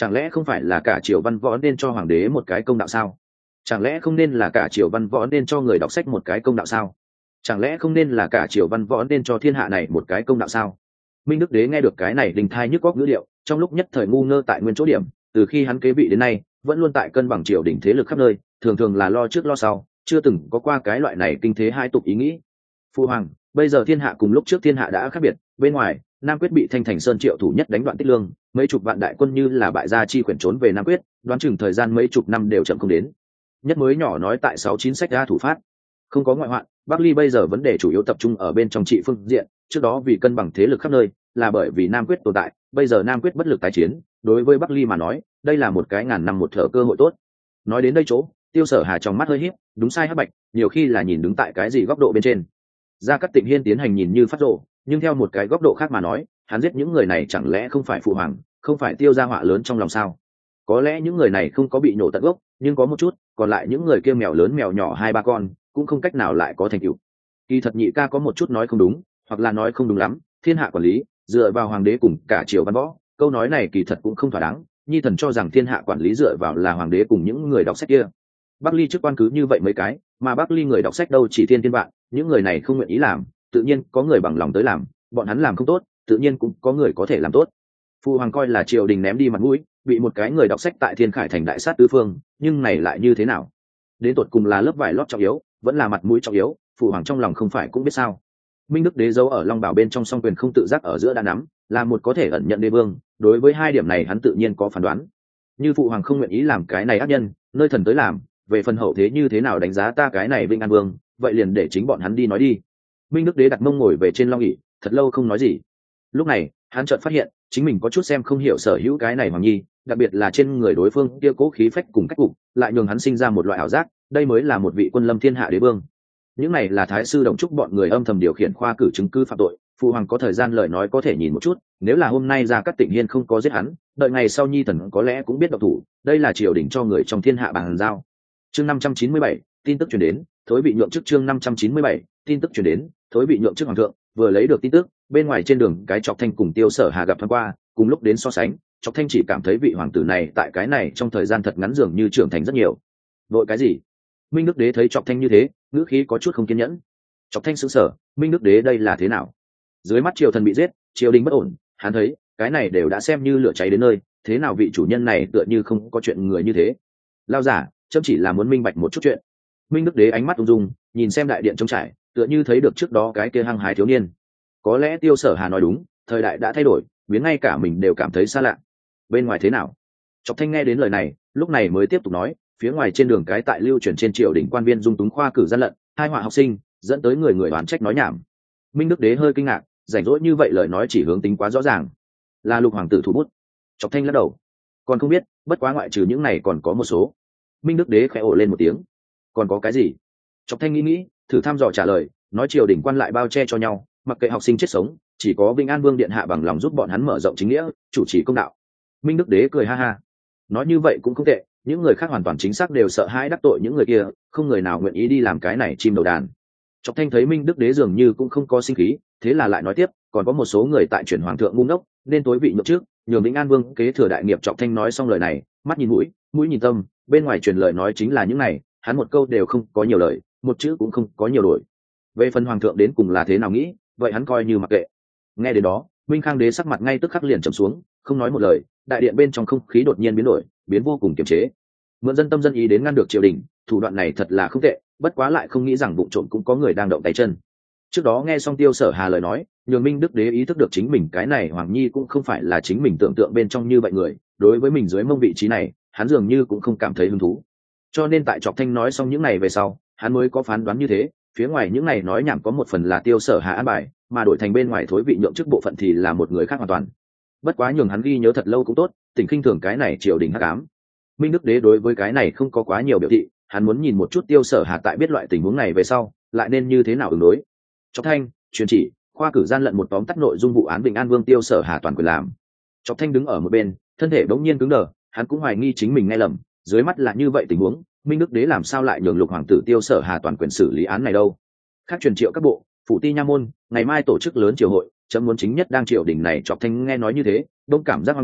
Chẳng lẽ không phải là cả triều văn võ nên cho hoàng đế một cái công đạo sao? Chẳng lẽ không nên là cả triều văn võ nên cho người đọc sách một cái công đạo sao? Chẳng lẽ không nên là cả triều văn võ nên cho thiên hạ này một cái công đạo sao? Minh Đức Đế nghe được cái này đình thai nhức góc ngữ điệu, trong lúc nhất thời ngu ngơ tại nguyên chỗ điểm. Từ khi hắn kế vị đến nay, vẫn luôn tại cân bằng triều đình thế lực khắp nơi, thường thường là lo trước lo sau, chưa từng có qua cái loại này kinh thế hai tục ý nghĩ. Phu hoàng, bây giờ thiên hạ cùng lúc trước thiên hạ đã khác biệt, bên ngoài Nam Quyết bị Thanh Thành Sơn triệu thủ nhất đánh đoạn Tích Lương, mấy chục vạn đại quân như là bại gia chi quyển trốn về Nam Quyết, đoán chừng thời gian mấy chục năm đều chậm không đến. Nhất mới nhỏ nói tại 69 sách ra thủ phát, không có ngoại hoạn. Bắc Ly bây giờ vấn đề chủ yếu tập trung ở bên trong trị phương diện, trước đó vì cân bằng thế lực khắp nơi, là bởi vì Nam Quyết tồn tại, bây giờ Nam Quyết bất lực tái chiến, đối với Bắc Ly mà nói, đây là một cái ngàn năm một thở cơ hội tốt. Nói đến đây chỗ, Tiêu Sở Hà trong mắt hơi híp, đúng sai hắc bạch, nhiều khi là nhìn đứng tại cái gì góc độ bên trên. Gia Cát Tịnh Hiên tiến hành nhìn như phát rồ, nhưng theo một cái góc độ khác mà nói, hắn giết những người này chẳng lẽ không phải phụ hoàng, không phải tiêu gia họa lớn trong lòng sao? Có lẽ những người này không có bị nổ tận gốc, nhưng có một chút, còn lại những người kia mèo lớn mèo nhỏ 2-3 con, cũng không cách nào lại có thành tựu. Kỳ thật nhị ca có một chút nói không đúng, hoặc là nói không đúng lắm, thiên hạ quản lý dựa vào hoàng đế cùng cả triều văn võ, câu nói này kỳ thật cũng không thỏa đáng. Nhi thần cho rằng thiên hạ quản lý dựa vào là hoàng đế cùng những người đọc sách kia. Bắc Ly chức quan cứ như vậy mấy cái, mà Bắc Ly người đọc sách đâu chỉ thiên vạn, những người này không nguyện ý làm, tự nhiên có người bằng lòng tới làm, bọn hắn làm không tốt, tự nhiên cũng có người có thể làm tốt. Phu hoàng coi là triều đình ném đi mặt mũi, bị một cái người đọc sách tại Thiên Khải thành đại sát tứ phương, nhưng này lại như thế nào? Đến tột cùng là lớp vải lót trọng yếu, vẫn là mặt mũi trọng yếu, phu hoàng trong lòng không phải cũng biết sao? Minh Đức Đế giấu ở Long Bảo bên trong song quyền không tự giác ở giữa đã nắm, là một có thể ẩn nhận đế vương, đối với hai điểm này hắn tự nhiên có phán đoán. Như phụ hoàng không nguyện ý làm cái này ác nhân, nơi thần tới làm, về phần hậu thế như thế nào đánh giá ta cái này Vĩnh An Vương, vậy liền để chính bọn hắn đi nói đi. Minh Đức Đế đặt mông ngồi về trên long ỷ, thật lâu không nói gì. Lúc này hắn chợt phát hiện chính mình có chút xem không hiểu sở hữu cái này hoàng nhi, đặc biệt là trên người đối phương kia cố khí phách cùng cách cục, lại nhường hắn sinh ra một loại ảo giác, đây mới là một vị quân lâm thiên hạ đế vương. Những này là thái sư Đồng Trúc bọn người âm thầm điều khiển khoa cử chứng cứ phạm tội, phụ hoàng có thời gian lời nói có thể nhìn một chút, nếu là hôm nay Gia Cát Tịnh Hiên không có giết hắn, đợi ngày sau nhi thần có lẽ cũng biết độc thủ, đây là triều đình cho người trong thiên hạ bàn giao. Chương 597, tin tức truyền đến, thối bị nhượng chức. Chương 597, tin tức truyền đến, thối bị nhượng chức hoàng thượng. Vừa lấy được tin tức, bên ngoài trên đường cái Chọc Thanh cùng Tiêu Sở Hà gặp thoáng qua, cùng lúc đến so sánh, Chọc Thanh chỉ cảm thấy vị hoàng tử này tại cái này trong thời gian thật ngắn dường như trưởng thành rất nhiều. Vội cái gì? Minh Đức Đế thấy Chọc Thanh như thế, ngữ khí có chút không kiên nhẫn. Chọc Thanh sững sờ, Minh Đức Đế đây là thế nào? Dưới mắt triều thần bị giết, triều đình bất ổn, hắn thấy cái này đều đã xem như lửa cháy đến nơi, thế nào vị chủ nhân này tựa như không có chuyện người như thế? Lao giả, chấm chỉ là muốn minh bạch một chút chuyện. Minh Đức Đế ánh mắt ung dung, nhìn xem đại điện trống trải, tựa như thấy được trước đó cái kia hăng hái thiếu niên. Có lẽ Tiêu Sở Hà nói đúng, thời đại đã thay đổi, biến ngay cả mình đều cảm thấy xa lạ. Bên ngoài thế nào? Chọc Thanh nghe đến lời này, lúc này mới tiếp tục nói, phía ngoài trên đường cái tại lưu truyền trên triều đình quan viên dung túng khoa cử gian lận, hai họa học sinh, dẫn tới người người oán trách nói nhảm. Minh Đức Đế hơi kinh ngạc, rảnh rỗi như vậy lời nói chỉ hướng tính quá rõ ràng. Là Lục hoàng tử thủ bút. Chọc Thanh lắc đầu, còn không biết, bất quá ngoại trừ những này còn có một số. Minh Đức Đế khẽ ồ lên một tiếng, còn có cái gì? Chọc Thanh nghĩ, thử thăm dò trả lời, nói triều đình quan lại bao che cho nhau, mặc kệ học sinh chết sống, chỉ có Vĩnh An Vương điện hạ bằng lòng giúp bọn hắn mở rộng chính nghĩa, chủ trì công đạo. Minh Đức Đế cười ha ha, nói như vậy cũng không tệ, những người khác hoàn toàn chính xác đều sợ hãi đắc tội những người kia, không người nào nguyện ý đi làm cái này chim đầu đàn. Chọc Thanh thấy Minh Đức Đế dường như cũng không có sinh khí, thế là lại nói tiếp, còn có một số người tại chuyển hoàng thượng ngu ngốc, nên tối vị nhượng trước, nhường Vĩnh An Vương kế thừa đại nghiệp. Chọc Thanh nói xong lời này, mắt nhìn mũi, mũi nhìn tâm, bên ngoài truyền lời nói chính là những này, hắn một câu đều không có nhiều lời, một chữ cũng không có nhiều đổi. Về phần hoàng thượng đến cùng là thế nào nghĩ, vậy hắn coi như mặc kệ. Nghe đến đó, Minh Khang Đế sắc mặt ngay tức khắc liền trầm xuống, không nói một lời, đại điện bên trong không khí đột nhiên biến đổi, biến vô cùng kiềm chế. Mượn dân tâm dân ý đến ngăn được triều đình, thủ đoạn này thật là không tệ, bất quá lại không nghĩ rằng vụ trộm cũng có người đang động tay chân. Trước đó nghe xong Tiêu Sở Hà lời nói, nhường Minh Đức Đế ý thức được chính mình cái này hoàng nhi cũng không phải là chính mình tưởng tượng bên trong như vậy người, đối với mình dưới mông vị trí này, hắn dường như cũng không cảm thấy hứng thú. Cho nên tại Chọc Thanh nói xong những này về sau, hắn mới có phán đoán như thế, phía ngoài những này nói nhảm có một phần là Tiêu Sở Hà an bài, mà đổi thành bên ngoài thối vị nhượng chức bộ phận thì là một người khác hoàn toàn. Bất quá nhường hắn ghi nhớ thật lâu cũng tốt, tỉnh khinh thường cái này triều đình hắc ám. Minh Đức Đế đối với cái này không có quá nhiều biểu thị, hắn muốn nhìn một chút Tiêu Sở Hà tại biết loại tình huống này về sau, lại nên như thế nào ứng đối. Chọc Thanh, truyền chỉ, khoa cử gian lận một tóm tắt nội dung vụ án Vĩnh An Vương Tiêu Sở Hà toàn quyền làm. Chọc Thanh đứng ở một bên, thân thể bỗng nhiên cứng đờ, hắn cũng hoài nghi chính mình nghe lầm, dưới mắt là như vậy tình huống, Minh Đức Đế làm sao lại nhường Lục hoàng tử Tiêu Sở Hà toàn quyền xử lý án này đâu? Khác truyền triệu các bộ, phủ ti nha môn, ngày mai tổ chức lớn triều hội, chấm muốn chính nhất đang triều đình này. Chọc Thanh nghe nói như thế, đông cảm giác hoang đường,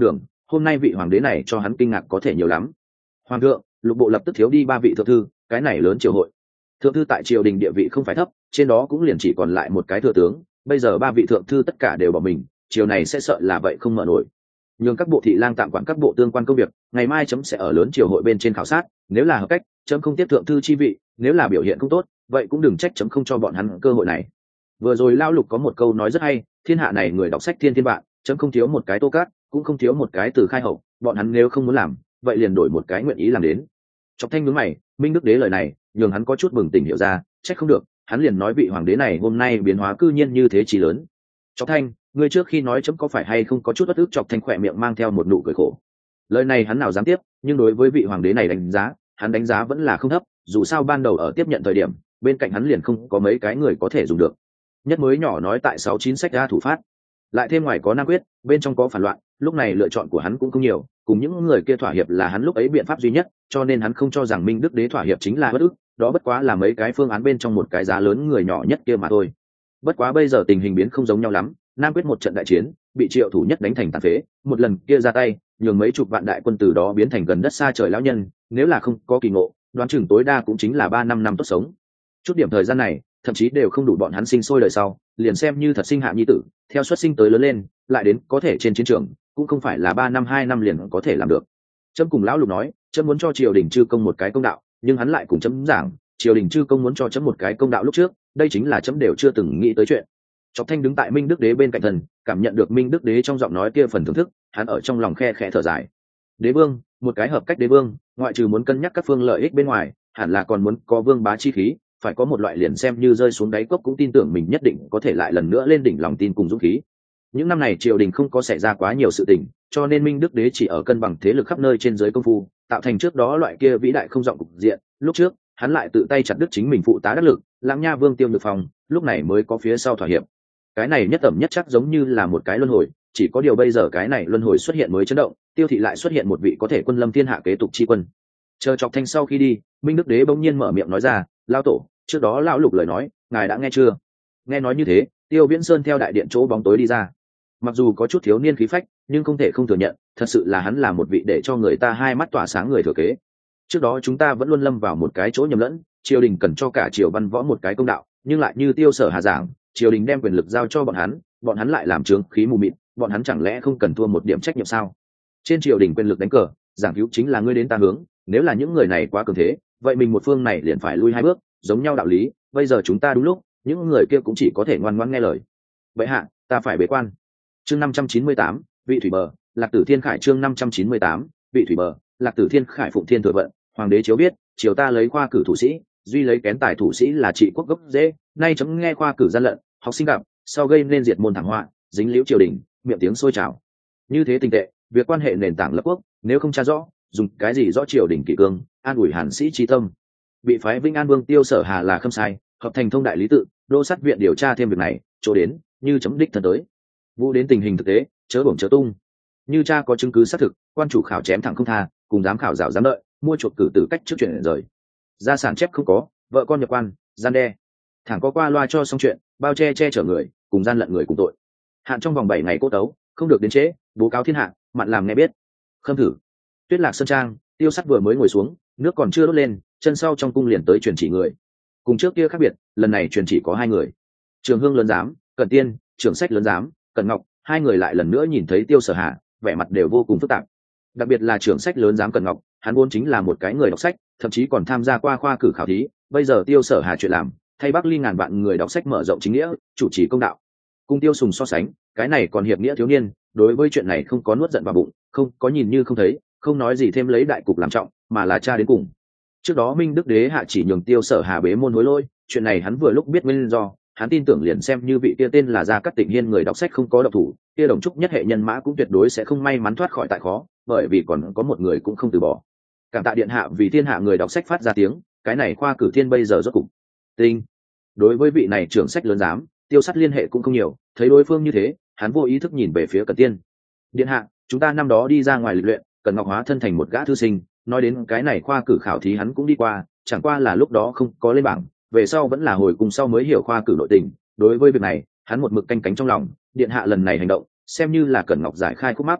hôm nay vị hoàng đế này cho hắn kinh ngạc có thể nhiều lắm. Hoàng thượng, lục bộ lập tức thiếu đi 3 vị thượng thư, cái này lớn triều hội. Thượng thư tại triều đình địa vị không phải thấp, trên đó cũng liền chỉ còn lại một cái thừa tướng, bây giờ 3 vị thượng thư tất cả đều bỏ mình, triều này sẽ sợ là vậy không mở nổi. Nhưng các bộ thị lang tạm quản các bộ tương quan công việc, ngày mai chấm sẽ ở lớn triều hội bên trên khảo sát, nếu là hợp cách, chấm không tiếp thượng thư chi vị, nếu là biểu hiện không tốt, vậy cũng đừng trách chấm không cho bọn hắn cơ hội này. Vừa rồi Lão Lục có một câu nói rất hay, thiên hạ này người đọc sách thiên thiên vạn, chấm không thiếu một cái Tô Cát, cũng không thiếu một cái Từ Khai Hậu, bọn hắn nếu không muốn làm, vậy liền đổi một cái nguyện ý làm đến. Chọc Thanh nhướng mày, Minh Đức Đế lời này, nhường hắn có chút bừng tỉnh hiểu ra, trách không được, hắn liền nói vị hoàng đế này hôm nay biến hóa cư nhiên như thế chí lớn. Chọc Thanh, ngươi trước khi nói chấm có phải hay không có chút bất ức? Chọc Thanh khỏe miệng mang theo một nụ cười khổ. Lời này hắn nào dám tiếp, nhưng đối với vị hoàng đế này hắn đánh giá vẫn là không thấp, dù sao ban đầu ở tiếp nhận thời điểm, bên cạnh hắn liền không có mấy cái người có thể dùng được. Nhất mới nhỏ nói tại 69 sách ra thủ phát, lại thêm ngoài có Nam Quyết, bên trong có phản loạn, lúc này lựa chọn của hắn cũng không nhiều, cùng những người kia thỏa hiệp là hắn lúc ấy biện pháp duy nhất, cho nên hắn không cho rằng Minh Đức Đế thỏa hiệp chính là bất ức, đó bất quá là mấy cái phương án bên trong một cái giá lớn người nhỏ nhất kia mà thôi. Bất quá bây giờ tình hình biến không giống nhau lắm, Nam Quyết một trận đại chiến, bị Triệu Thủ Nhất đánh thành tàn phế, một lần kia ra tay, nhường mấy chục vạn đại quân từ đó biến thành gần đất xa trời lão nhân, nếu là không có kỳ ngộ, đoán chừng tối đa cũng chính là 3-5 năm tốt sống. Chút điểm thời gian này, thậm chí đều không đủ bọn hắn sinh sôi đời sau, liền xem như thật sinh hạ nhi tử, theo xuất sinh tới lớn lên, lại đến có thể trên chiến trường, cũng không phải là 3 năm 2 năm liền có thể làm được. Chấm cùng Lão Lục nói, chấm muốn cho triều đình chư công một cái công đạo, nhưng hắn lại cùng chấm giảng, triều đình chư công muốn cho chấm một cái công đạo lúc trước, đây chính là chấm đều chưa từng nghĩ tới chuyện. Chọc Thanh đứng tại Minh Đức Đế bên cạnh thần, cảm nhận được Minh Đức Đế trong giọng nói kia phần thưởng thức, hắn ở trong lòng khe khẽ thở dài. Đế vương, một cái hợp cách đế vương, ngoại trừ muốn cân nhắc các phương lợi ích bên ngoài, hẳn là còn muốn có vương bá chi khí, phải có một loại liền xem như rơi xuống đáy cốc cũng tin tưởng mình nhất định có thể lại lần nữa lên đỉnh lòng tin cùng dũng khí. Những năm này triều đình không có xảy ra quá nhiều sự tình, cho nên Minh Đức Đế chỉ ở cân bằng thế lực khắp nơi trên dưới công phu, tạo thành trước đó loại kia vĩ đại không giọng cục diện. Lúc trước hắn lại tự tay chặt đứt chính mình phụ tá đắc lực, Lãng Nha Vương Tiêu Nhược Phong, lúc này mới có phía sau thỏa hiệp. Cái này nhất tầm nhất chắc giống như là một cái luân hồi, chỉ có điều bây giờ cái này luân hồi xuất hiện mới chấn động, Tiêu thị lại xuất hiện một vị có thể quân lâm thiên hạ kế tục chi quân. Chờ Chọc Thanh sau khi đi, Minh Đức Đế bỗng nhiên mở miệng nói ra, Lão tổ, trước đó Lão Lục lời nói, ngài đã nghe chưa? Nghe nói như thế, Tiêu Viễn Sơn theo đại điện chỗ bóng tối đi ra. Mặc dù có chút thiếu niên khí phách, nhưng không thể không thừa nhận, thật sự là hắn là một vị để cho người ta hai mắt tỏa sáng người thừa kế. Trước đó chúng ta vẫn luôn lâm vào một cái chỗ nhầm lẫn, triều đình cần cho cả triều văn võ một cái công đạo, nhưng lại như Tiêu Sở Hà giảng, triều đình đem quyền lực giao cho bọn hắn lại làm trướng khí mù mịt, bọn hắn chẳng lẽ không cần thua một điểm trách nhiệm sao? Trên triều đình quyền lực đánh cờ, giảng cứu chính là ngươi đến ta hướng, nếu là những người này quá cường thế, vậy mình một phương này liền phải lui 2 bước, giống nhau đạo lý, bây giờ chúng ta đúng lúc, những người kia cũng chỉ có thể ngoan ngoãn nghe lời. Vậy hạ, ta phải bế quan. Chương 598, vị thủy bờ, Lạc Tử Thiên Khải. Chương 598, vị thủy bờ, Lạc Tử Thiên Khải. Phụng Thiên thừa vận, hoàng đế chiếu biết, triều ta lấy khoa cử thủ sĩ, duy lấy kén tài thủ sĩ là trị quốc gốc dễ, nay chấm nghe khoa cử gian lận, học sinh gặp, sau gây nên diệt môn thảm họa, dính liễu triều đình, miệng tiếng sôi trào. Như thế tình tệ, việc quan hệ nền tảng lập quốc, nếu không tra rõ, dùng cái gì rõ triều đình kỷ cương, an ủi hàn sĩ trí tâm. Bị phái Vĩnh An Vương Tiêu Sở Hà là khâm sai, hợp thành thông đại lý tự, đô sát viện điều tra thêm việc này, chỗ đến, như chấm đích thân tới. Vụ đến tình hình thực tế, chớ bổng chớ tung. Như cha có chứng cứ xác thực, quan chủ khảo chém thẳng không tha, cùng giám khảo rào giám đợi, mua chuộc cử từ cách trước chuyện rời. Gia sản chép không có, vợ con nhập quan, gian đe. Thẳng có qua loa cho xong chuyện, bao che chở người, cùng gian lận người cùng tội. Hạn trong vòng 7 ngày cốt tấu, không được đến trễ, bố cáo thiên hạ, mặn làm nghe biết. Khâm thử. Tuyết Lạc Sơn Trang, Tiêu Sắt vừa mới ngồi xuống, nước còn chưa đốt lên, chân sau trong cung liền tới truyền chỉ người. Cùng trước kia khác biệt, lần này truyền chỉ có 2 người. Trường Hương lớn giám, Cẩn Tiên, Trưởng Sách lớn giám, Cẩn Ngọc, 2 người lại lần nữa nhìn thấy Tiêu Sở Hà, vẻ mặt đều vô cùng phức tạp. Đặc biệt là Trưởng Sách lớn giám Cẩn Ngọc, hắn vốn chính là một cái người đọc sách, thậm chí còn tham gia qua khoa cử khảo thí, bây giờ Tiêu Sở Hà chuyện làm, thay Bắc Ly ngàn vạn người đọc sách mở rộng chính nghĩa, chủ trì công đạo. Cùng Tiêu Sùng so sánh, cái này còn hiệp nghĩa thiếu niên, đối với chuyện này không có nuốt giận vào bụng, không có nhìn như không thấy, không nói gì thêm lấy đại cục làm trọng, mà là tra đến cùng. Trước đó Minh Đức Đế hạ chỉ nhường Tiêu Sở Hà bế môn hối lôi, chuyện này hắn vừa lúc biết nguyên do, hắn tin tưởng liền xem như vị kia tên là Gia Cát Tịnh Hiên người đọc sách không có độc thủ, kia Đồng Trúc nhất hệ nhân mã cũng tuyệt đối sẽ không may mắn thoát khỏi tại khó, bởi vì còn có một người cũng không từ bỏ. Cảm tạ điện hạ vì thiên hạ người đọc sách phát ra tiếng, cái này khoa cử thiên bây giờ rốt cục tinh. Đối với vị này trưởng sách lớn giám, Tiêu Sắt liên hệ cũng không nhiều, thấy đối phương như thế, hắn vô ý thức nhìn về phía Cẩn Tiên. Điện hạ, chúng ta năm đó đi ra ngoài lịch luyện, Cẩn Ngọc hóa thân thành một gã thư sinh, nói đến cái này khoa cử khảo thí hắn cũng đi qua, chẳng qua là lúc đó không có lên bảng, về sau vẫn là hồi cùng sau mới hiểu khoa cử nội tình. Đối với việc này, hắn một mực canh cánh trong lòng, điện hạ lần này hành động, xem như là Cẩn Ngọc giải khai khúc mắc.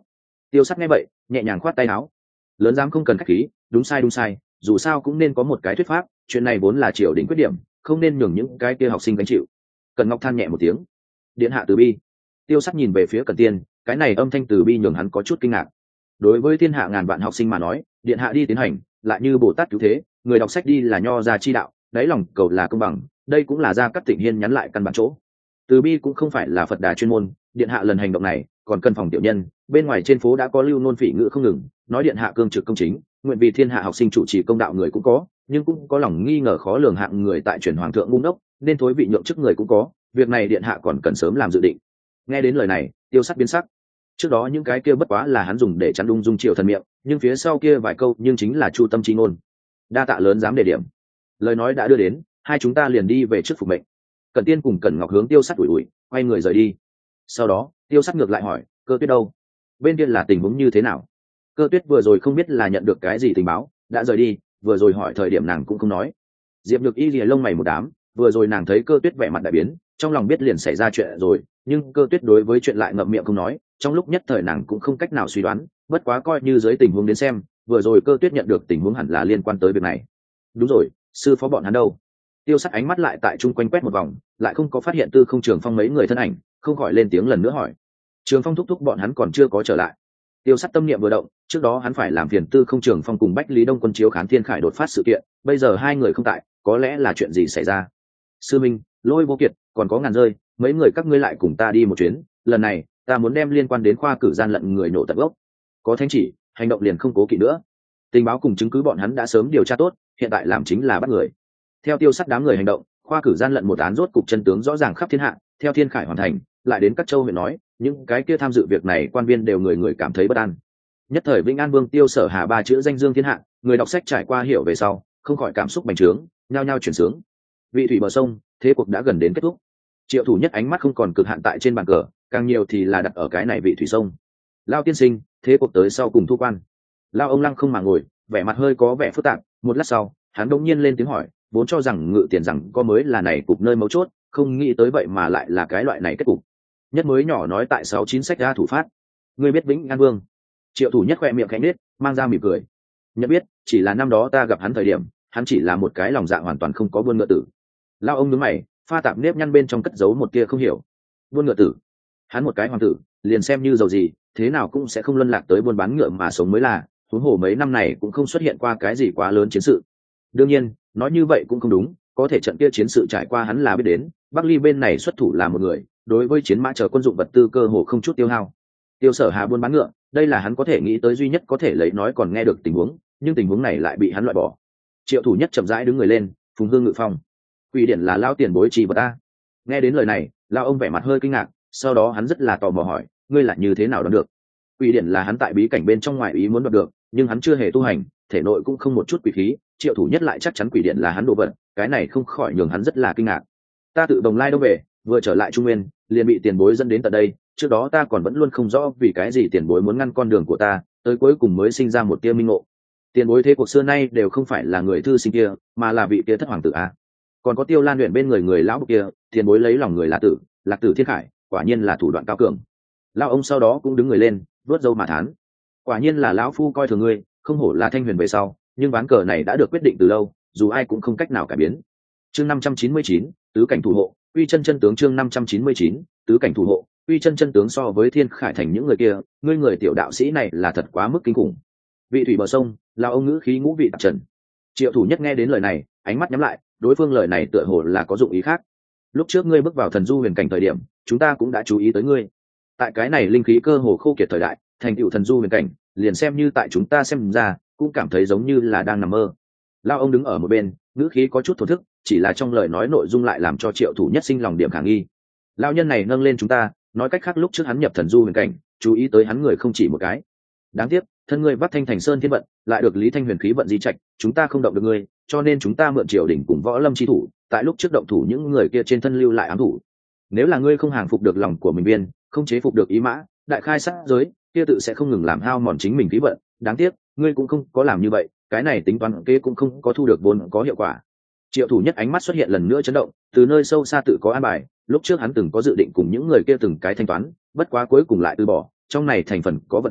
Tiêu Sắt nghe vậy nhẹ nhàng khoát tay áo, lớn dám không cần khách khí, đúng sai, dù sao cũng nên có một cái thuyết pháp, chuyện này vốn là triều đình quyết điểm, không nên nhường những cái kia học sinh gánh chịu. Cẩn Ngọc than nhẹ một tiếng, điện hạ từ bi. Tiêu Sắt nhìn về phía Cẩn Tiên, cái này âm thanh từ bi nhường hắn có chút kinh ngạc. Đối với thiên hạ ngàn vạn học sinh mà nói, điện hạ đi tiến hành lại như Bồ Tát cứu thế, người đọc sách đi là nho gia chi đạo, đáy lòng cầu là công bằng, đây cũng là Gia Cát Tịnh Hiên nhắn lại căn bản chỗ. Từ bi cũng không phải là Phật đà chuyên môn, điện hạ lần hành động này còn cần phòng tiểu nhân, bên ngoài trên phố đã có lưu nôn phỉ ngữ không ngừng, nói điện hạ cương trực công chính, nguyện vì thiên hạ học sinh chủ trì công đạo người cũng có, nhưng cũng có lòng nghi ngờ khó lường hạng người tại truyền hoàng thượng ngu ngốc, nên thối vị nhượng chức người cũng có, việc này điện hạ còn cần sớm làm dự định. Nghe đến lời này, Tiêu Sắt biến sắc. Trước đó những cái kia bất quá là hắn dùng để chắn ung dung triều thần miệng, nhưng phía sau kia vài câu nhưng chính là chu tâm chi ngôn. Đa tạ lớn dám đề điểm. Lời nói đã đưa đến, hai chúng ta liền đi về trước phục mệnh. Cẩn Tiên cùng Cẩn Ngọc hướng Tiêu Sắt ủi quay người rời đi. Sau đó Tiêu Sắt ngược lại hỏi, Cơ Tuyết đâu? Bên kia là tình huống như thế nào? Cơ Tuyết vừa rồi không biết là nhận được cái gì tình báo, đã rời đi, vừa rồi hỏi thời điểm nàng cũng không nói. Diệp Nhược Y lìa lông mày một đám, vừa rồi nàng thấy Cơ Tuyết vẻ mặt đại biến, trong lòng biết liền xảy ra chuyện rồi, nhưng Cơ Tuyết đối với chuyện lại ngậm miệng không nói, trong lúc nhất thời nàng cũng không cách nào suy đoán, bất quá coi như dưới tình huống đến xem, vừa rồi Cơ Tuyết nhận được tình huống hẳn là liên quan tới việc này. Đúng rồi, sư phó bọn hắn đâu? Tiêu Sắt ánh mắt lại tại chung quanh quét một vòng, lại không có phát hiện Tư Không Trường Phong mấy người thân ảnh, không khỏi lên tiếng lần nữa hỏi. Trường Phong thúc thúc bọn hắn còn chưa có trở lại. Tiêu Sắt tâm niệm vừa động, trước đó hắn phải làm phiền Tư Không Trường Phong cùng Bách Lý Đông Quân chiếu khán Thiên Khải đột phát sự kiện, bây giờ hai người không tại, có lẽ là chuyện gì xảy ra? Sư Minh, Lôi Vô Kiệt, còn có Ngàn Rơi, mấy người các ngươi lại cùng ta đi một chuyến, lần này ta muốn đem liên quan đến khoa cử gian lận người nổ tận gốc. Có thánh chỉ, hành động liền không cố kỵ nữa. Tình báo cùng chứng cứ bọn hắn đã sớm điều tra tốt, hiện tại làm chính là bắt người. Theo Tiêu Sắt đám người hành động, khoa cử gian lận một án rốt cục chân tướng rõ ràng khắp thiên hạ, theo Thiên Khải hoàn thành, lại đến các châu huyện nói, những cái kia tham dự việc này quan viên đều người cảm thấy bất an. Nhất thời Vĩnh An Vương Tiêu Sở Hà ba chữ danh dương thiên hạ, người đọc sách trải qua hiểu về sau, không khỏi cảm xúc bành trướng, nhao nhao chuyển sướng. Vị thủy bờ sông, thế cuộc đã gần đến kết thúc. Triệu Thủ Nhất ánh mắt không còn cực hạn tại trên bàn cờ, càng nhiều thì là đặt ở cái này vị thủy sông. Lao tiên sinh, thế cuộc tới sau cùng thu quan. Lao ông Lăng không mà ngồi, vẻ mặt hơi có vẻ phức tạp, một lát sau, hắn đột nhiên lên tiếng hỏi, vốn cho rằng Ngự Tiền rằng có mới là này cục nơi mấu chốt, không nghĩ tới vậy mà lại là cái loại này kết cục. Nhất mới nhỏ nói tại 69 sách ra thủ phát. Ngươi biết Vĩnh An Vương? Triệu Thủ Nhất khẽ miệng khẽ nhếch, mang ra mỉm cười. Nhất biết, chỉ là năm đó ta gặp hắn thời điểm, hắn chỉ là một cái lòng dạ hoàn toàn không có buôn ngựa tử. Lao ông nhướng mày, pha tạp nếp nhăn bên trong cất giấu một tia không hiểu. Buôn ngựa tử? Hắn một cái hoàng tử, liền xem như giàu gì, thế nào cũng sẽ không luân lạc tới buôn bán ngựa mà sống mới là, huống hồ mấy năm này cũng không xuất hiện qua cái gì quá lớn chiến sự. Đương nhiên, nói như vậy cũng không đúng, có thể trận kia chiến sự trải qua hắn là biết đến, Bắc Ly bên này xuất thủ là một người, đối với chiến mã chờ quân dụng vật tư cơ hồ không chút tiêu hao. Tiêu Sở Hà buôn bán ngựa, đây là hắn có thể nghĩ tới duy nhất có thể lấy nói còn nghe được tình huống, nhưng tình huống này lại bị hắn loại bỏ. Triệu Thủ Nhất chậm rãi đứng người lên, phùng hương ngự phong. Quỷ điển là lao tiền bối trì vật ta. Nghe đến lời này, lao ông vẻ mặt hơi kinh ngạc, sau đó hắn rất là tò mò hỏi, ngươi là như thế nào đoán được? Quỷ điển là hắn tại bí cảnh bên trong ngoại ý muốn đoạt được, nhưng hắn chưa hề tu hành, thể nội cũng không một chút quỷ khí, Triệu Thủ Nhất lại chắc chắn quỷ điện là hắn đồ vật, cái này không khỏi nhường hắn rất là kinh ngạc. Ta tự Đồng Lai đâu về, vừa trở lại Trung Nguyên, liền bị tiền bối dẫn đến tận đây, trước đó ta còn vẫn luôn không rõ vì cái gì tiền bối muốn ngăn con đường của ta, tới cuối cùng mới sinh ra một tia minh ngộ. Tiền bối thế cuộc xưa nay đều không phải là người thư sinh kia, mà là vị kia thất hoàng tử a. Còn có Tiêu Lan luyện bên người lão kia, tiền bối lấy lòng người là tử, Lạc Tử Thiên Khải, quả nhiên là thủ đoạn cao cường. Lão ông sau đó cũng đứng người lên, vuốt râu mà thán, quả nhiên là lão phu coi thường ngươi, không hổ là Thanh Huyền về sau, nhưng ván cờ này đã được quyết định từ lâu, dù ai cũng không cách nào cải biến. Chương 599, tứ cảnh thủ hộ, uy chân chân tướng. Chương 599, tứ cảnh thủ hộ, uy chân chân tướng. So với Thiên Khải thành những người kia, ngươi người tiểu đạo sĩ này là thật quá mức kinh khủng. Vị thủy bờ sông, là ông ngữ khí ngũ vị tạp trần. Triệu Thủ Nhất nghe đến lời này, ánh mắt nhắm lại, đối phương lời này tựa hồ là có dụng ý khác. Lúc trước ngươi bước vào thần du huyền cảnh thời điểm, chúng ta cũng đã chú ý tới ngươi. Tại cái này linh khí cơ hồ khô kiệt thời đại, thành tựu thần du huyền cảnh, liền xem như tại chúng ta xem ra, cũng cảm thấy giống như là đang nằm mơ. Lao ông đứng ở một bên, ngữ khí có chút thổ thức, chỉ là trong lời nói nội dung lại làm cho Triệu Thủ Nhất sinh lòng điểm khả nghi. Lao nhân này nâng lên chúng ta, nói cách khác lúc trước hắn nhập thần du huyền cảnh, chú ý tới hắn người không chỉ một cái. Đáng tiếc, thân ngươi vắt Thanh Thành Sơn thiên vận, lại được Lý Thanh Huyền khí vận di trạch, chúng ta không động được ngươi, cho nên chúng ta mượn triều đình cùng võ lâm chi thủ, tại lúc trước động thủ những người kia trên thân lưu lại ám thủ. Nếu là ngươi không hàng phục được lòng của mình viên, không chế phục được ý mã, đại khai sát giới, kia tự sẽ không ngừng làm hao mòn chính mình khí vận. Đáng tiếc, ngươi cũng không có làm như vậy, cái này tính toán kế cũng không có thu được vốn có hiệu quả. Triệu Thủ Nhất ánh mắt xuất hiện lần nữa chấn động, từ nơi sâu xa tự có an bài, lúc trước hắn từng có dự định cùng những người kia từng cái thanh toán, bất quá cuối cùng lại từ bỏ, trong này thành phần có vật khí,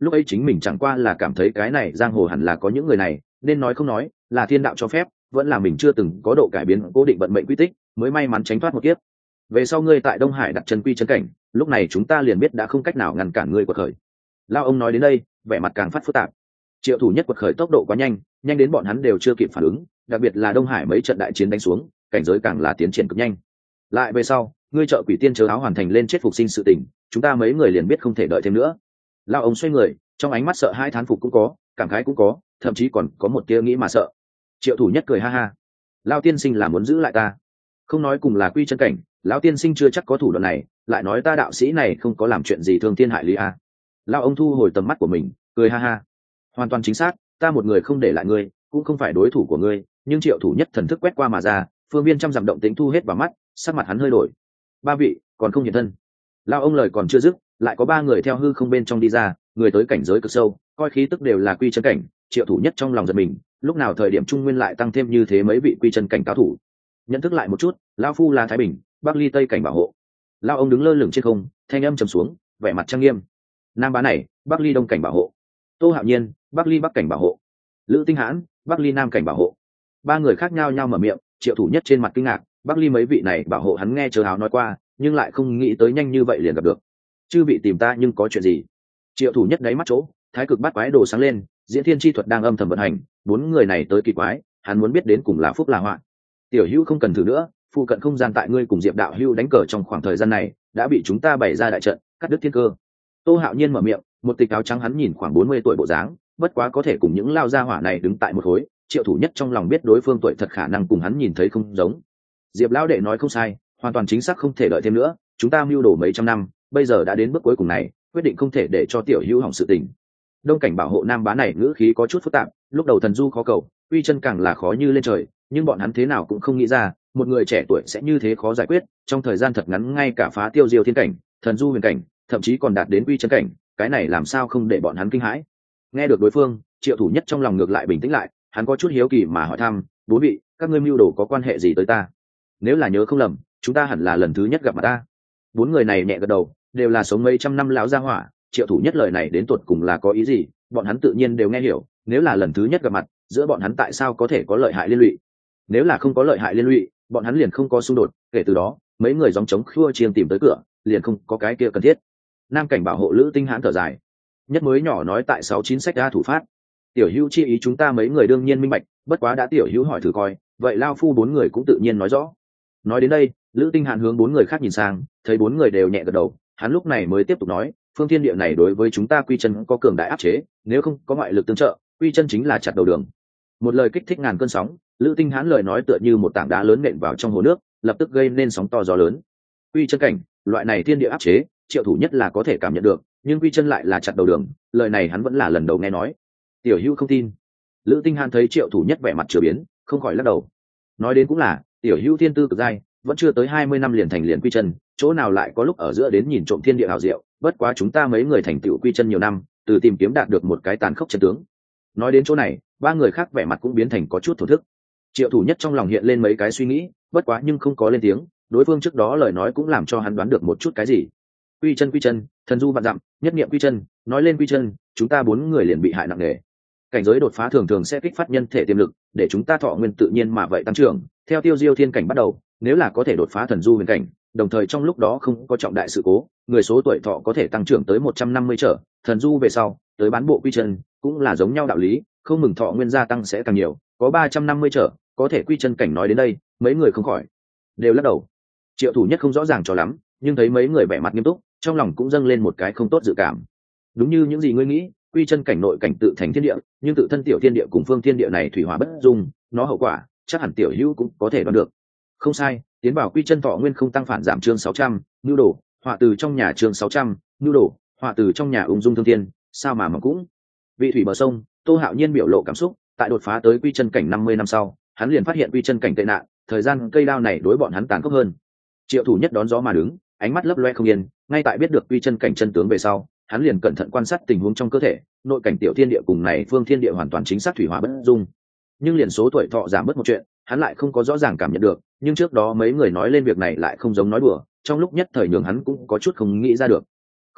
lúc ấy chính mình chẳng qua là cảm thấy cái này giang hồ hẳn là có những người này, nên nói không nói là thiên đạo cho phép, vẫn là mình chưa từng có độ cải biến cố định vận mệnh quy tích, mới may mắn tránh thoát một kiếp. Về sau ngươi tại Đông Hải đặt chân quy chân cảnh, lúc này chúng ta liền biết đã không cách nào ngăn cản ngươi quật khởi. Lao ông nói đến đây, vẻ mặt càng phát phức tạp. Triệu thủ nhất quật khởi tốc độ quá nhanh, nhanh đến bọn hắn đều chưa kịp phản ứng, đặc biệt là Đông Hải mấy trận đại chiến đánh xuống, cảnh giới càng là tiến triển cực nhanh. Lại về sau, ngươi trợ quỷ tiên chớ áo hoàn thành lên chết phục sinh sự tình, chúng ta mấy người liền biết không thể đợi thêm nữa. Lao ông xoay người, trong ánh mắt sợ hai thán phục cũng có, cảm khái cũng có, thậm chí còn có một tia nghĩ mà sợ. Triệu thủ nhất cười ha ha. Lao tiên sinh là muốn giữ lại ta, không nói cùng là quy chân cảnh, lão tiên sinh chưa chắc có thủ đoạn này, lại nói ta đạo sĩ này không có làm chuyện gì thương thiên hại lý à. Lao ông thu hồi tầm mắt của mình, cười ha ha. Hoàn toàn chính xác, ta một người không để lại ngươi, cũng không phải đối thủ của ngươi, nhưng Triệu thủ nhất thần thức quét qua mà ra, phương viên trăm dặm động tĩnh thu hết vào mắt, sắc mặt hắn hơi đổi. Ba vị còn không hiện thân. Lao ông lời còn chưa dứt, lại có ba người theo hư không bên trong đi ra, người tới cảnh giới cực sâu, coi khí tức đều là quy chân cảnh. Triệu thủ nhất trong lòng giật mình, lúc nào thời điểm trung nguyên lại tăng thêm như thế mấy vị quy chân cảnh cao thủ. Nhận thức lại một chút, lão phu là Thái Bình, Bắc Ly Tây cảnh bảo hộ. Lao ông đứng lơ lửng trên không, thanh âm trầm xuống, vẻ mặt trang nghiêm. Nam bá này, Bắc Ly Đông cảnh bảo hộ. Tô Hạo Nhiên, Bắc Ly Bắc cảnh bảo hộ. Lữ Tinh Hãn, Bắc Ly Nam cảnh bảo hộ. Ba người khác nhau nhau mở miệng. Triệu thủ nhất trên mặt kinh ngạc, Bắc Ly mấy vị này bảo hộ hắn nghe chờ hào nói qua, nhưng lại không nghĩ tới nhanh như vậy liền gặp được. Chư vị tìm ta nhưng có chuyện gì? Triệu thủ nhất đáy mắt chỗ, thái cực bát quái đồ sáng lên, diễn thiên chi thuật đang âm thầm vận hành, bốn người này tới kỳ quái, hắn muốn biết đến cùng là phúc là họa. Tiểu Hữu không cần thử nữa, phụ cận không gian tại ngươi cùng Diệp đạo hữu đánh cờ trong khoảng thời gian này đã bị chúng ta bày ra đại trận, cắt đứt thiên cơ. Tô Hạo Nhiên mở miệng, một tịch áo trắng, hắn nhìn khoảng 40 tuổi bộ dáng, bất quá có thể cùng những lao gia hỏa này đứng tại một khối. Triệu thủ nhất trong lòng biết đối phương tuổi thật khả năng cùng hắn nhìn thấy không giống. Diệp lão đệ nói không sai, hoàn toàn chính xác, không thể đợi thêm nữa, chúng ta mưu đồ mấy trăm năm, bây giờ đã đến bước cuối cùng này, quyết định không thể để cho Tiểu Hữu hỏng sự tình. Đông cảnh bảo hộ Nam bá này ngữ khí có chút phức tạp, lúc đầu thần du khó cầu, uy chân càng là khó như lên trời, nhưng bọn hắn thế nào cũng không nghĩ ra, một người trẻ tuổi sẽ như thế khó giải quyết, trong thời gian thật ngắn ngay cả phá tiêu diêu thiên cảnh, thần du huyền cảnh, thậm chí còn đạt đến uy chân cảnh, cái này làm sao không để bọn hắn kinh hãi. Nghe được đối phương, Triệu thủ nhất trong lòng ngược lại bình tĩnh lại, hắn có chút hiếu kỳ mà hỏi thăm, bốn vị, các ngươi mưu đồ có quan hệ gì tới ta? Nếu là nhớ không lầm, chúng ta hẳn là lần thứ nhất gặp mặt ta. Bốn người này nhẹ gật đầu, đều là sống mấy trăm năm lão gia hỏa. Triệu thủ nhất lời này đến tột cùng là có ý gì, bọn hắn tự nhiên đều nghe hiểu. Nếu là lần thứ nhất gặp mặt, giữa bọn hắn tại sao có thể có lợi hại liên lụy? Nếu là không có lợi hại liên lụy, bọn hắn liền không có xung đột, kể từ đó mấy người gióng trống khua chiêng tìm tới cửa, liền không có cái kia cần thiết. Nam cảnh bảo hộ Lữ Tinh Hãn thở dài, nhất mới nhỏ nói tại 69 sách ra thủ phát. Tiểu Hữu chi ý chúng ta mấy người đương nhiên minh bạch, bất quá đã Tiểu Hữu hỏi thử coi, vậy lao phu bốn người cũng tự nhiên nói rõ. Nói đến đây, Lữ Tinh Hãn hướng bốn người khác nhìn sang, thấy bốn người đều nhẹ gật đầu, hắn lúc này mới tiếp tục nói, phương thiên địa này đối với chúng ta quy chân có cường đại áp chế, nếu không có ngoại lực tương trợ, quy chân chính là chặt đầu đường. Một lời kích thích ngàn cơn sóng, Lữ Tinh Hãn lời nói tựa như một tảng đá lớn nện vào trong hồ nước, lập tức gây nên sóng to gió lớn. Quy chân cảnh, loại này thiên địa áp chế, Triệu thủ nhất là có thể cảm nhận được, nhưng quy chân lại là chặt đầu đường, lời này hắn vẫn là lần đầu nghe nói. Tiểu Hữu không tin. Lữ Tinh Hãn thấy Triệu thủ nhất vẻ mặt chưa biến, không khỏi lắc đầu. Nói đến cũng là, Tiểu Hữu thiên tư cực giai, vẫn chưa tới 20 năm liền thành liền quy chân, chỗ nào lại có lúc ở giữa đến nhìn trộm thiên địa hào diệu, bất quá chúng ta mấy người thành tựu quy chân nhiều năm, từ tìm kiếm đạt được một cái tàn khốc chân tướng. Nói đến chỗ này, ba người khác vẻ mặt cũng biến thành có chút thổ thức. Triệu thủ nhất trong lòng hiện lên mấy cái suy nghĩ, bất quá nhưng không có lên tiếng, đối phương trước đó lời nói cũng làm cho hắn đoán được một chút cái gì. Quy chân, thần du vạn dặm, nhất niệm quy chân, nói lên quy chân, chúng ta bốn người liền bị hại nặng nề. Cảnh giới đột phá thường thường sẽ kích phát nhân thể tiềm lực, để chúng ta thọ nguyên tự nhiên mà vậy tăng trưởng, theo tiêu diêu thiên cảnh bắt đầu, nếu là có thể đột phá thần du huyền cảnh, đồng thời trong lúc đó không có trọng đại sự cố, người số tuổi thọ có thể tăng trưởng tới 150 trở, thần du về sau, tới bán bộ quy chân, cũng là giống nhau đạo lý, không mừng thọ nguyên gia tăng sẽ càng nhiều, có 350 trở, có thể quy chân cảnh. Nói đến đây, mấy người không khỏi đều lắc đầu. Triệu thủ nhất không rõ ràng cho lắm, nhưng thấy mấy người vẻ mặt nghiêm túc, trong lòng cũng dâng lên một cái không tốt dự cảm. Đúng như những gì ngươi nghĩ, quy chân cảnh nội cảnh tự thành thiên địa, nhưng tự thân tiểu thiên địa cùng phương thiên địa này thủy hỏa bất dung, nó hậu quả chắc hẳn Tiểu Hữu cũng có thể đoán được. Không sai, tiến vào quy chân thọ nguyên không tăng phản giảm chương 600, nhu đồ, họa từ trong nhà chương 600, nhu đồ, họa từ trong nhà ung dung thương thiên, sao mà cũng. Vị thủy bờ sông, Tô Hạo Nhiên biểu lộ cảm xúc, tại đột phá tới quy chân cảnh 50 năm sau, hắn liền phát hiện quy chân cảnh tệ nạn, thời gian cây đao này đối bọn hắn tàn khốc hơn. Triệu thủ nhất đón gió mà đứng, ánh mắt lấp loe không yên, ngay tại biết được quy chân cảnh chân tướng về sau, hắn liền cẩn thận quan sát tình huống trong cơ thể, nội cảnh tiểu thiên địa cùng này phương thiên địa hoàn toàn chính xác thủy hỏa bất dung. Nhưng liền số tuổi thọ giảm bớt một chuyện, hắn lại không có rõ ràng cảm nhận được, nhưng trước đó mấy người nói lên việc này lại không giống nói đùa, trong lúc nhất thời nhường hắn cũng có chút không nghĩ ra được.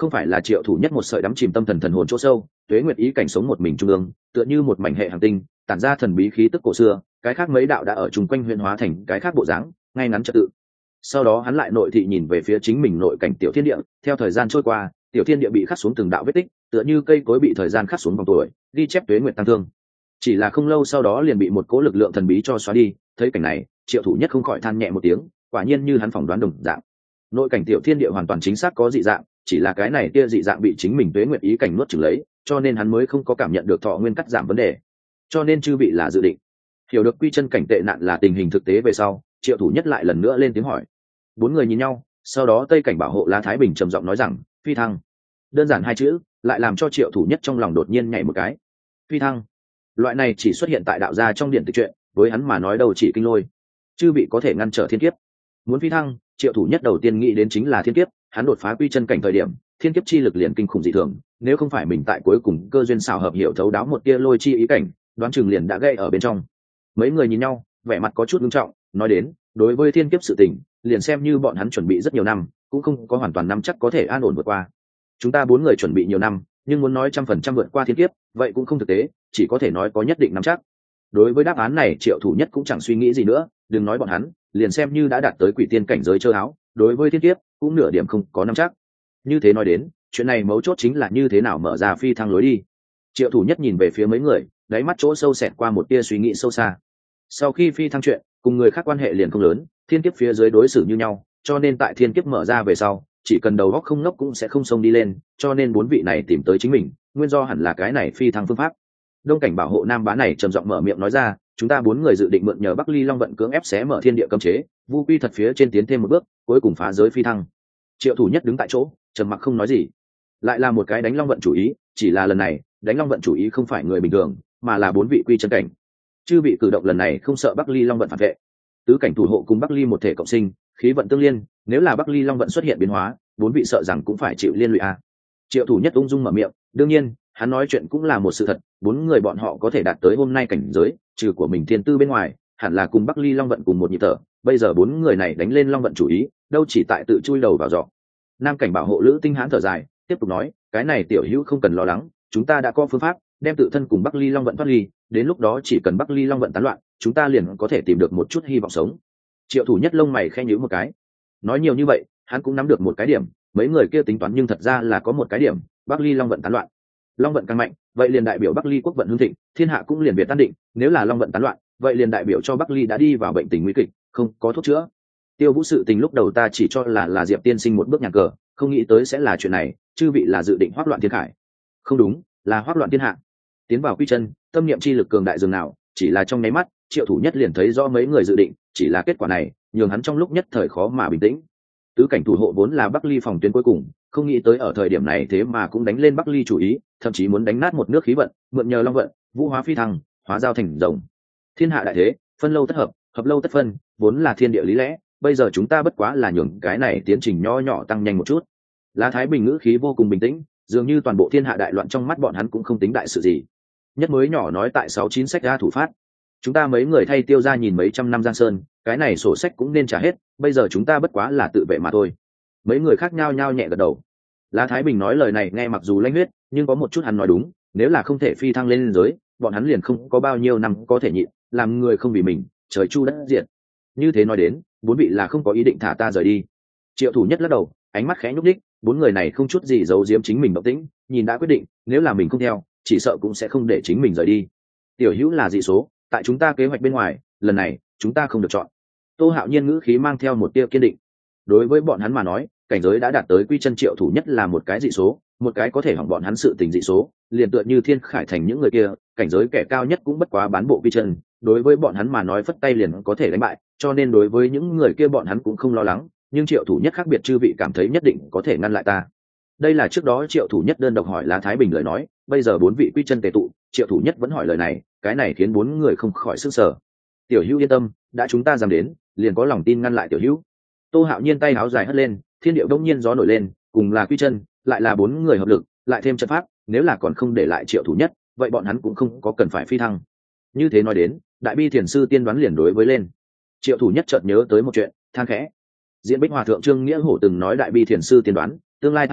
không phải là Triệu Thủ Nhất một sợi đắm chìm tâm thần thần hồn chỗ sâu, tuế nguyệt ý cảnh sống một mình trung ương, tựa như một mảnh hệ hành tinh, tản ra thần bí khí tức cổ xưa, cái khác mấy đạo đã ở chung quanh huyễn hóa thành cái khác bộ dáng, ngay ngắn trật tự. Sau đó hắn lại nội thị nhìn về phía chính mình nội cảnh tiểu thiên địa, theo thời gian trôi qua, tiểu thiên địa bị khắc xuống từng đạo vết tích, tựa như cây cối bị thời gian khắc xuống vòng tuổi, ghi chép tuế nguyệt tăng thương. Chỉ là không lâu sau đó liền bị một cỗ lực lượng thần bí cho xóa đi. Thấy cảnh này, Triệu Thủ Nhất không khỏi than nhẹ một tiếng, quả nhiên như hắn phỏng đoán đồng dạng, nội cảnh tiểu thiên địa hoàn toàn chính xác có dị dạng, chỉ là cái này kia dị dạng bị chính mình tuế nguyệt ý cảnh nuốt chửng lấy, cho nên hắn mới không có cảm nhận được thọ nguyên cắt giảm vấn đề. Cho nên chư vị là dự định hiểu được quy chân cảnh tệ nạn là tình hình thực tế về sau, Triệu Thủ Nhất lại lần nữa lên tiếng hỏi. Bốn người nhìn nhau, sau đó Tây Cảnh Bảo hộ La Thái Bình trầm giọng nói rằng, phi thăng. Đơn giản hai chữ, lại làm cho Triệu Thủ Nhất trong lòng đột nhiên nhảy một cái. Phi thăng, loại này chỉ xuất hiện tại đạo gia trong điện tịch truyện, với hắn mà nói đâu chỉ kinh lôi. Chư vị có thể ngăn trở thiên kiếp. Muốn phi thăng, Triệu Thủ Nhất đầu tiên nghĩ đến chính là thiên kiếp. Hắn đột phá quy chân cảnh thời điểm, thiên kiếp chi lực liền kinh khủng dị thường, nếu không phải mình tại cuối cùng cơ duyên xảo hợp hiểu thấu đáo một tia lôi chi ý cảnh, đoán chừng liền đã gây ở bên trong. Mấy người nhìn nhau, vẻ mặt có chút nghiêm trọng, nói đến, đối với thiên kiếp sự tình, liền xem như bọn hắn chuẩn bị rất nhiều năm, cũng không có hoàn toàn nắm chắc có thể an ổn vượt qua. Chúng ta bốn người chuẩn bị nhiều năm, nhưng muốn nói 100% vượt qua thiên kiếp, vậy cũng không thực tế, chỉ có thể nói có nhất định nắm chắc. Đối với đáp án này, Triệu Thủ Nhất cũng chẳng suy nghĩ gì nữa, đừng nói bọn hắn, liền xem như đã đạt tới quỷ tiên cảnh giới chơ áo, đối với thiên kiếp cũng nửa điểm không có nắm chắc. Như thế nói đến, chuyện này mấu chốt chính là như thế nào mở ra phi thăng lối đi. Triệu Thủ Nhất nhìn về phía mấy người, đáy mắt chỗ sâu xẹt qua một tia suy nghĩ sâu xa. Sau khi phi thăng chuyện, cùng người khác quan hệ liền không lớn, thiên kiếp phía dưới đối xử như nhau, cho nên tại thiên kiếp mở ra về sau, chỉ cần đầu óc không ngốc cũng sẽ không xông đi lên, cho nên bốn vị này tìm tới chính mình, nguyên do hẳn là cái này phi thăng phương pháp. Đông Cảnh Bảo hộ Nam Bá này trầm giọng mở miệng nói ra, chúng ta bốn người dự định mượn nhờ Bắc Ly Long vận cưỡng ép xé mở thiên địa cấm chế, vu quy thật phía trên tiến thêm một bước, cuối cùng phá giới phi thăng. Triệu Thủ Nhất đứng tại chỗ, trầm mặc không nói gì. Lại là một cái đánh Long vận chủ ý, chỉ là lần này, đánh Long vận chủ ý không phải người bình thường, mà là bốn vị quy chân cảnh. Chư vị cử động lần này không sợ Bắc Ly Long vận phản vệ. Tứ cảnh thủ hộ cùng Bắc Ly một thể cộng sinh, khí vận tương liên, nếu là Bắc Ly Long vận xuất hiện biến hóa, bốn vị sợ rằng cũng phải chịu liên lụy a. Triệu Thủ Nhất ung dung mở miệng, đương nhiên, hắn nói chuyện cũng là một sự thật, bốn người bọn họ có thể đạt tới hôm nay cảnh giới, trừ của mình thiên tư bên ngoài, hẳn là cùng Bắc Ly Long vận cùng một nhịp thở, bây giờ bốn người này đánh lên Long vận chủ ý, đâu chỉ tại tự chui đầu vào giỏ. Nam Cảnh Bảo hộ Lữ Tinh Hãn thở dài, tiếp tục nói, cái này tiểu hữu không cần lo lắng, chúng ta đã có phương pháp, đem tự thân cùng Bắc Ly Long vận thoát ly, đến lúc đó chỉ cần Bắc Ly Long vận tán loạn, chúng ta liền có thể tìm được một chút hy vọng sống. Triệu Thủ Nhất lông mày khẽ nhíu một cái. Nói nhiều như vậy, hắn cũng nắm được một cái điểm, mấy người kia tính toán nhưng thật ra là có một cái điểm, Bắc Ly Long vận tán loạn. Long vận càng mạnh, vậy liền đại biểu Bắc Ly quốc vận hưng thịnh, thiên hạ cũng liền biệt tan định, nếu là Long vận tán loạn, vậy liền đại biểu cho Bắc Ly đã đi vào bệnh tình nguy kịch, không có thuốc chữa. Tiêu Vũ sự tình lúc đầu ta chỉ cho là Diệp tiên sinh một bước nhàn cờ, không nghĩ tới sẽ là chuyện này, chư vị là dự định hoắc loạn thiên khải. Không đúng, là hoắc loạn thiên hạ. Tiến vào quy chân, tâm niệm chi lực cường đại dường nào, chỉ là trong nháy mắt, Triệu Thủ Nhất liền thấy rõ mấy người dự định, chỉ là kết quả này, nhường hắn trong lúc nhất thời khó mà bình tĩnh. Tứ cảnh thủ hộ vốn là Bắc Ly phòng tuyến cuối cùng, không nghĩ tới ở thời điểm này thế mà cũng đánh lên Bắc Ly chủ ý, thậm chí muốn đánh nát một nước khí vận, mượn nhờ Long vận, vũ hóa phi thăng, hóa giao thành rồng. Thiên hạ đại thế, phân lâu tất hợp, hợp lâu tất phân, vốn là thiên địa lý lẽ, bây giờ chúng ta bất quá là nhường cái này tiến trình nho nhỏ tăng nhanh một chút. La Thái Bình ngữ khí vô cùng bình tĩnh, dường như toàn bộ thiên hạ đại loạn trong mắt bọn hắn cũng không tính đại sự gì. Nhất mới nhỏ nói tại 69 sách ra thủ phát, chúng ta mấy người thay Tiêu gia nhìn mấy trăm năm giang sơn, cái này sổ sách cũng nên trả hết, bây giờ chúng ta bất quá là tự vệ mà thôi. Mấy người khác nhao nhao nhẹ gật đầu. La Thái Bình nói lời này nghe mặc dù lanh huyết, nhưng có một chút hắn nói đúng, nếu là không thể phi thăng lên giới, bọn hắn liền không có bao nhiêu năm có thể nhịn, làm người không vì mình, trời chu đất diệt. Như thế nói đến, bốn vị là không có ý định thả ta rời đi. Triệu Thủ Nhất lắc đầu, ánh mắt khẽ nhúc nhích, bốn người này không chút gì giấu giếm chính mình động tĩnh, nhìn đã quyết định, nếu là mình không theo, chỉ sợ cũng sẽ không để chính mình rời đi. Tiểu hữu là dị số, tại chúng ta kế hoạch bên ngoài, lần này chúng ta không được chọn. Tô Hạo Nhiên ngữ khí mang theo một tia kiên định. Đối với bọn hắn mà nói, cảnh giới đã đạt tới quy chân Triệu Thủ Nhất là một cái dị số, một cái có thể hỏng bọn hắn sự tình dị số, liền tựa như Thiên Khải Thành những người kia, cảnh giới kẻ cao nhất cũng bất quá bán bộ quy chân, đối với bọn hắn mà nói phất tay liền có thể đánh bại, cho nên đối với những người kia bọn hắn cũng không lo lắng, nhưng Triệu Thủ Nhất khác biệt, chư vị cảm thấy nhất định có thể ngăn lại ta. Đây là trước đó Triệu Thủ Nhất đơn độc hỏi La Thái Bình lời nói, bây giờ bốn vị quy chân tề tụ, Triệu Thủ Nhất vẫn hỏi lời này, cái này khiến bốn người không khỏi sửng sở. Tiểu hữu yên tâm, đã chúng ta dám đến, liền có lòng tin ngăn lại tiểu hữu. Tô Hạo Nhiên tay áo dài hất lên, thiên điệu đông nhiên gió nổi lên, cùng là quy chân, lại là bốn người hợp lực, lại thêm trận pháp, nếu là còn không để lại Triệu Thủ Nhất, vậy bọn hắn cũng không có cần phải phi thăng. Như thế nói đến, đại bi thiền sư tiên đoán liền đối với lên. Triệu Thủ Nhất chợt nhớ tới một chuyện, than khẽ. Diễn Bích Hòa thượng Trương Nghĩa Hổ từng nói đại bi thiền sư tiên đoán, tương lai tai họa,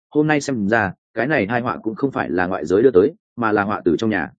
hôm nay xem ra cái này hai họa cũng không phải là ngoại giới đưa tới mà là họa từ trong nhà.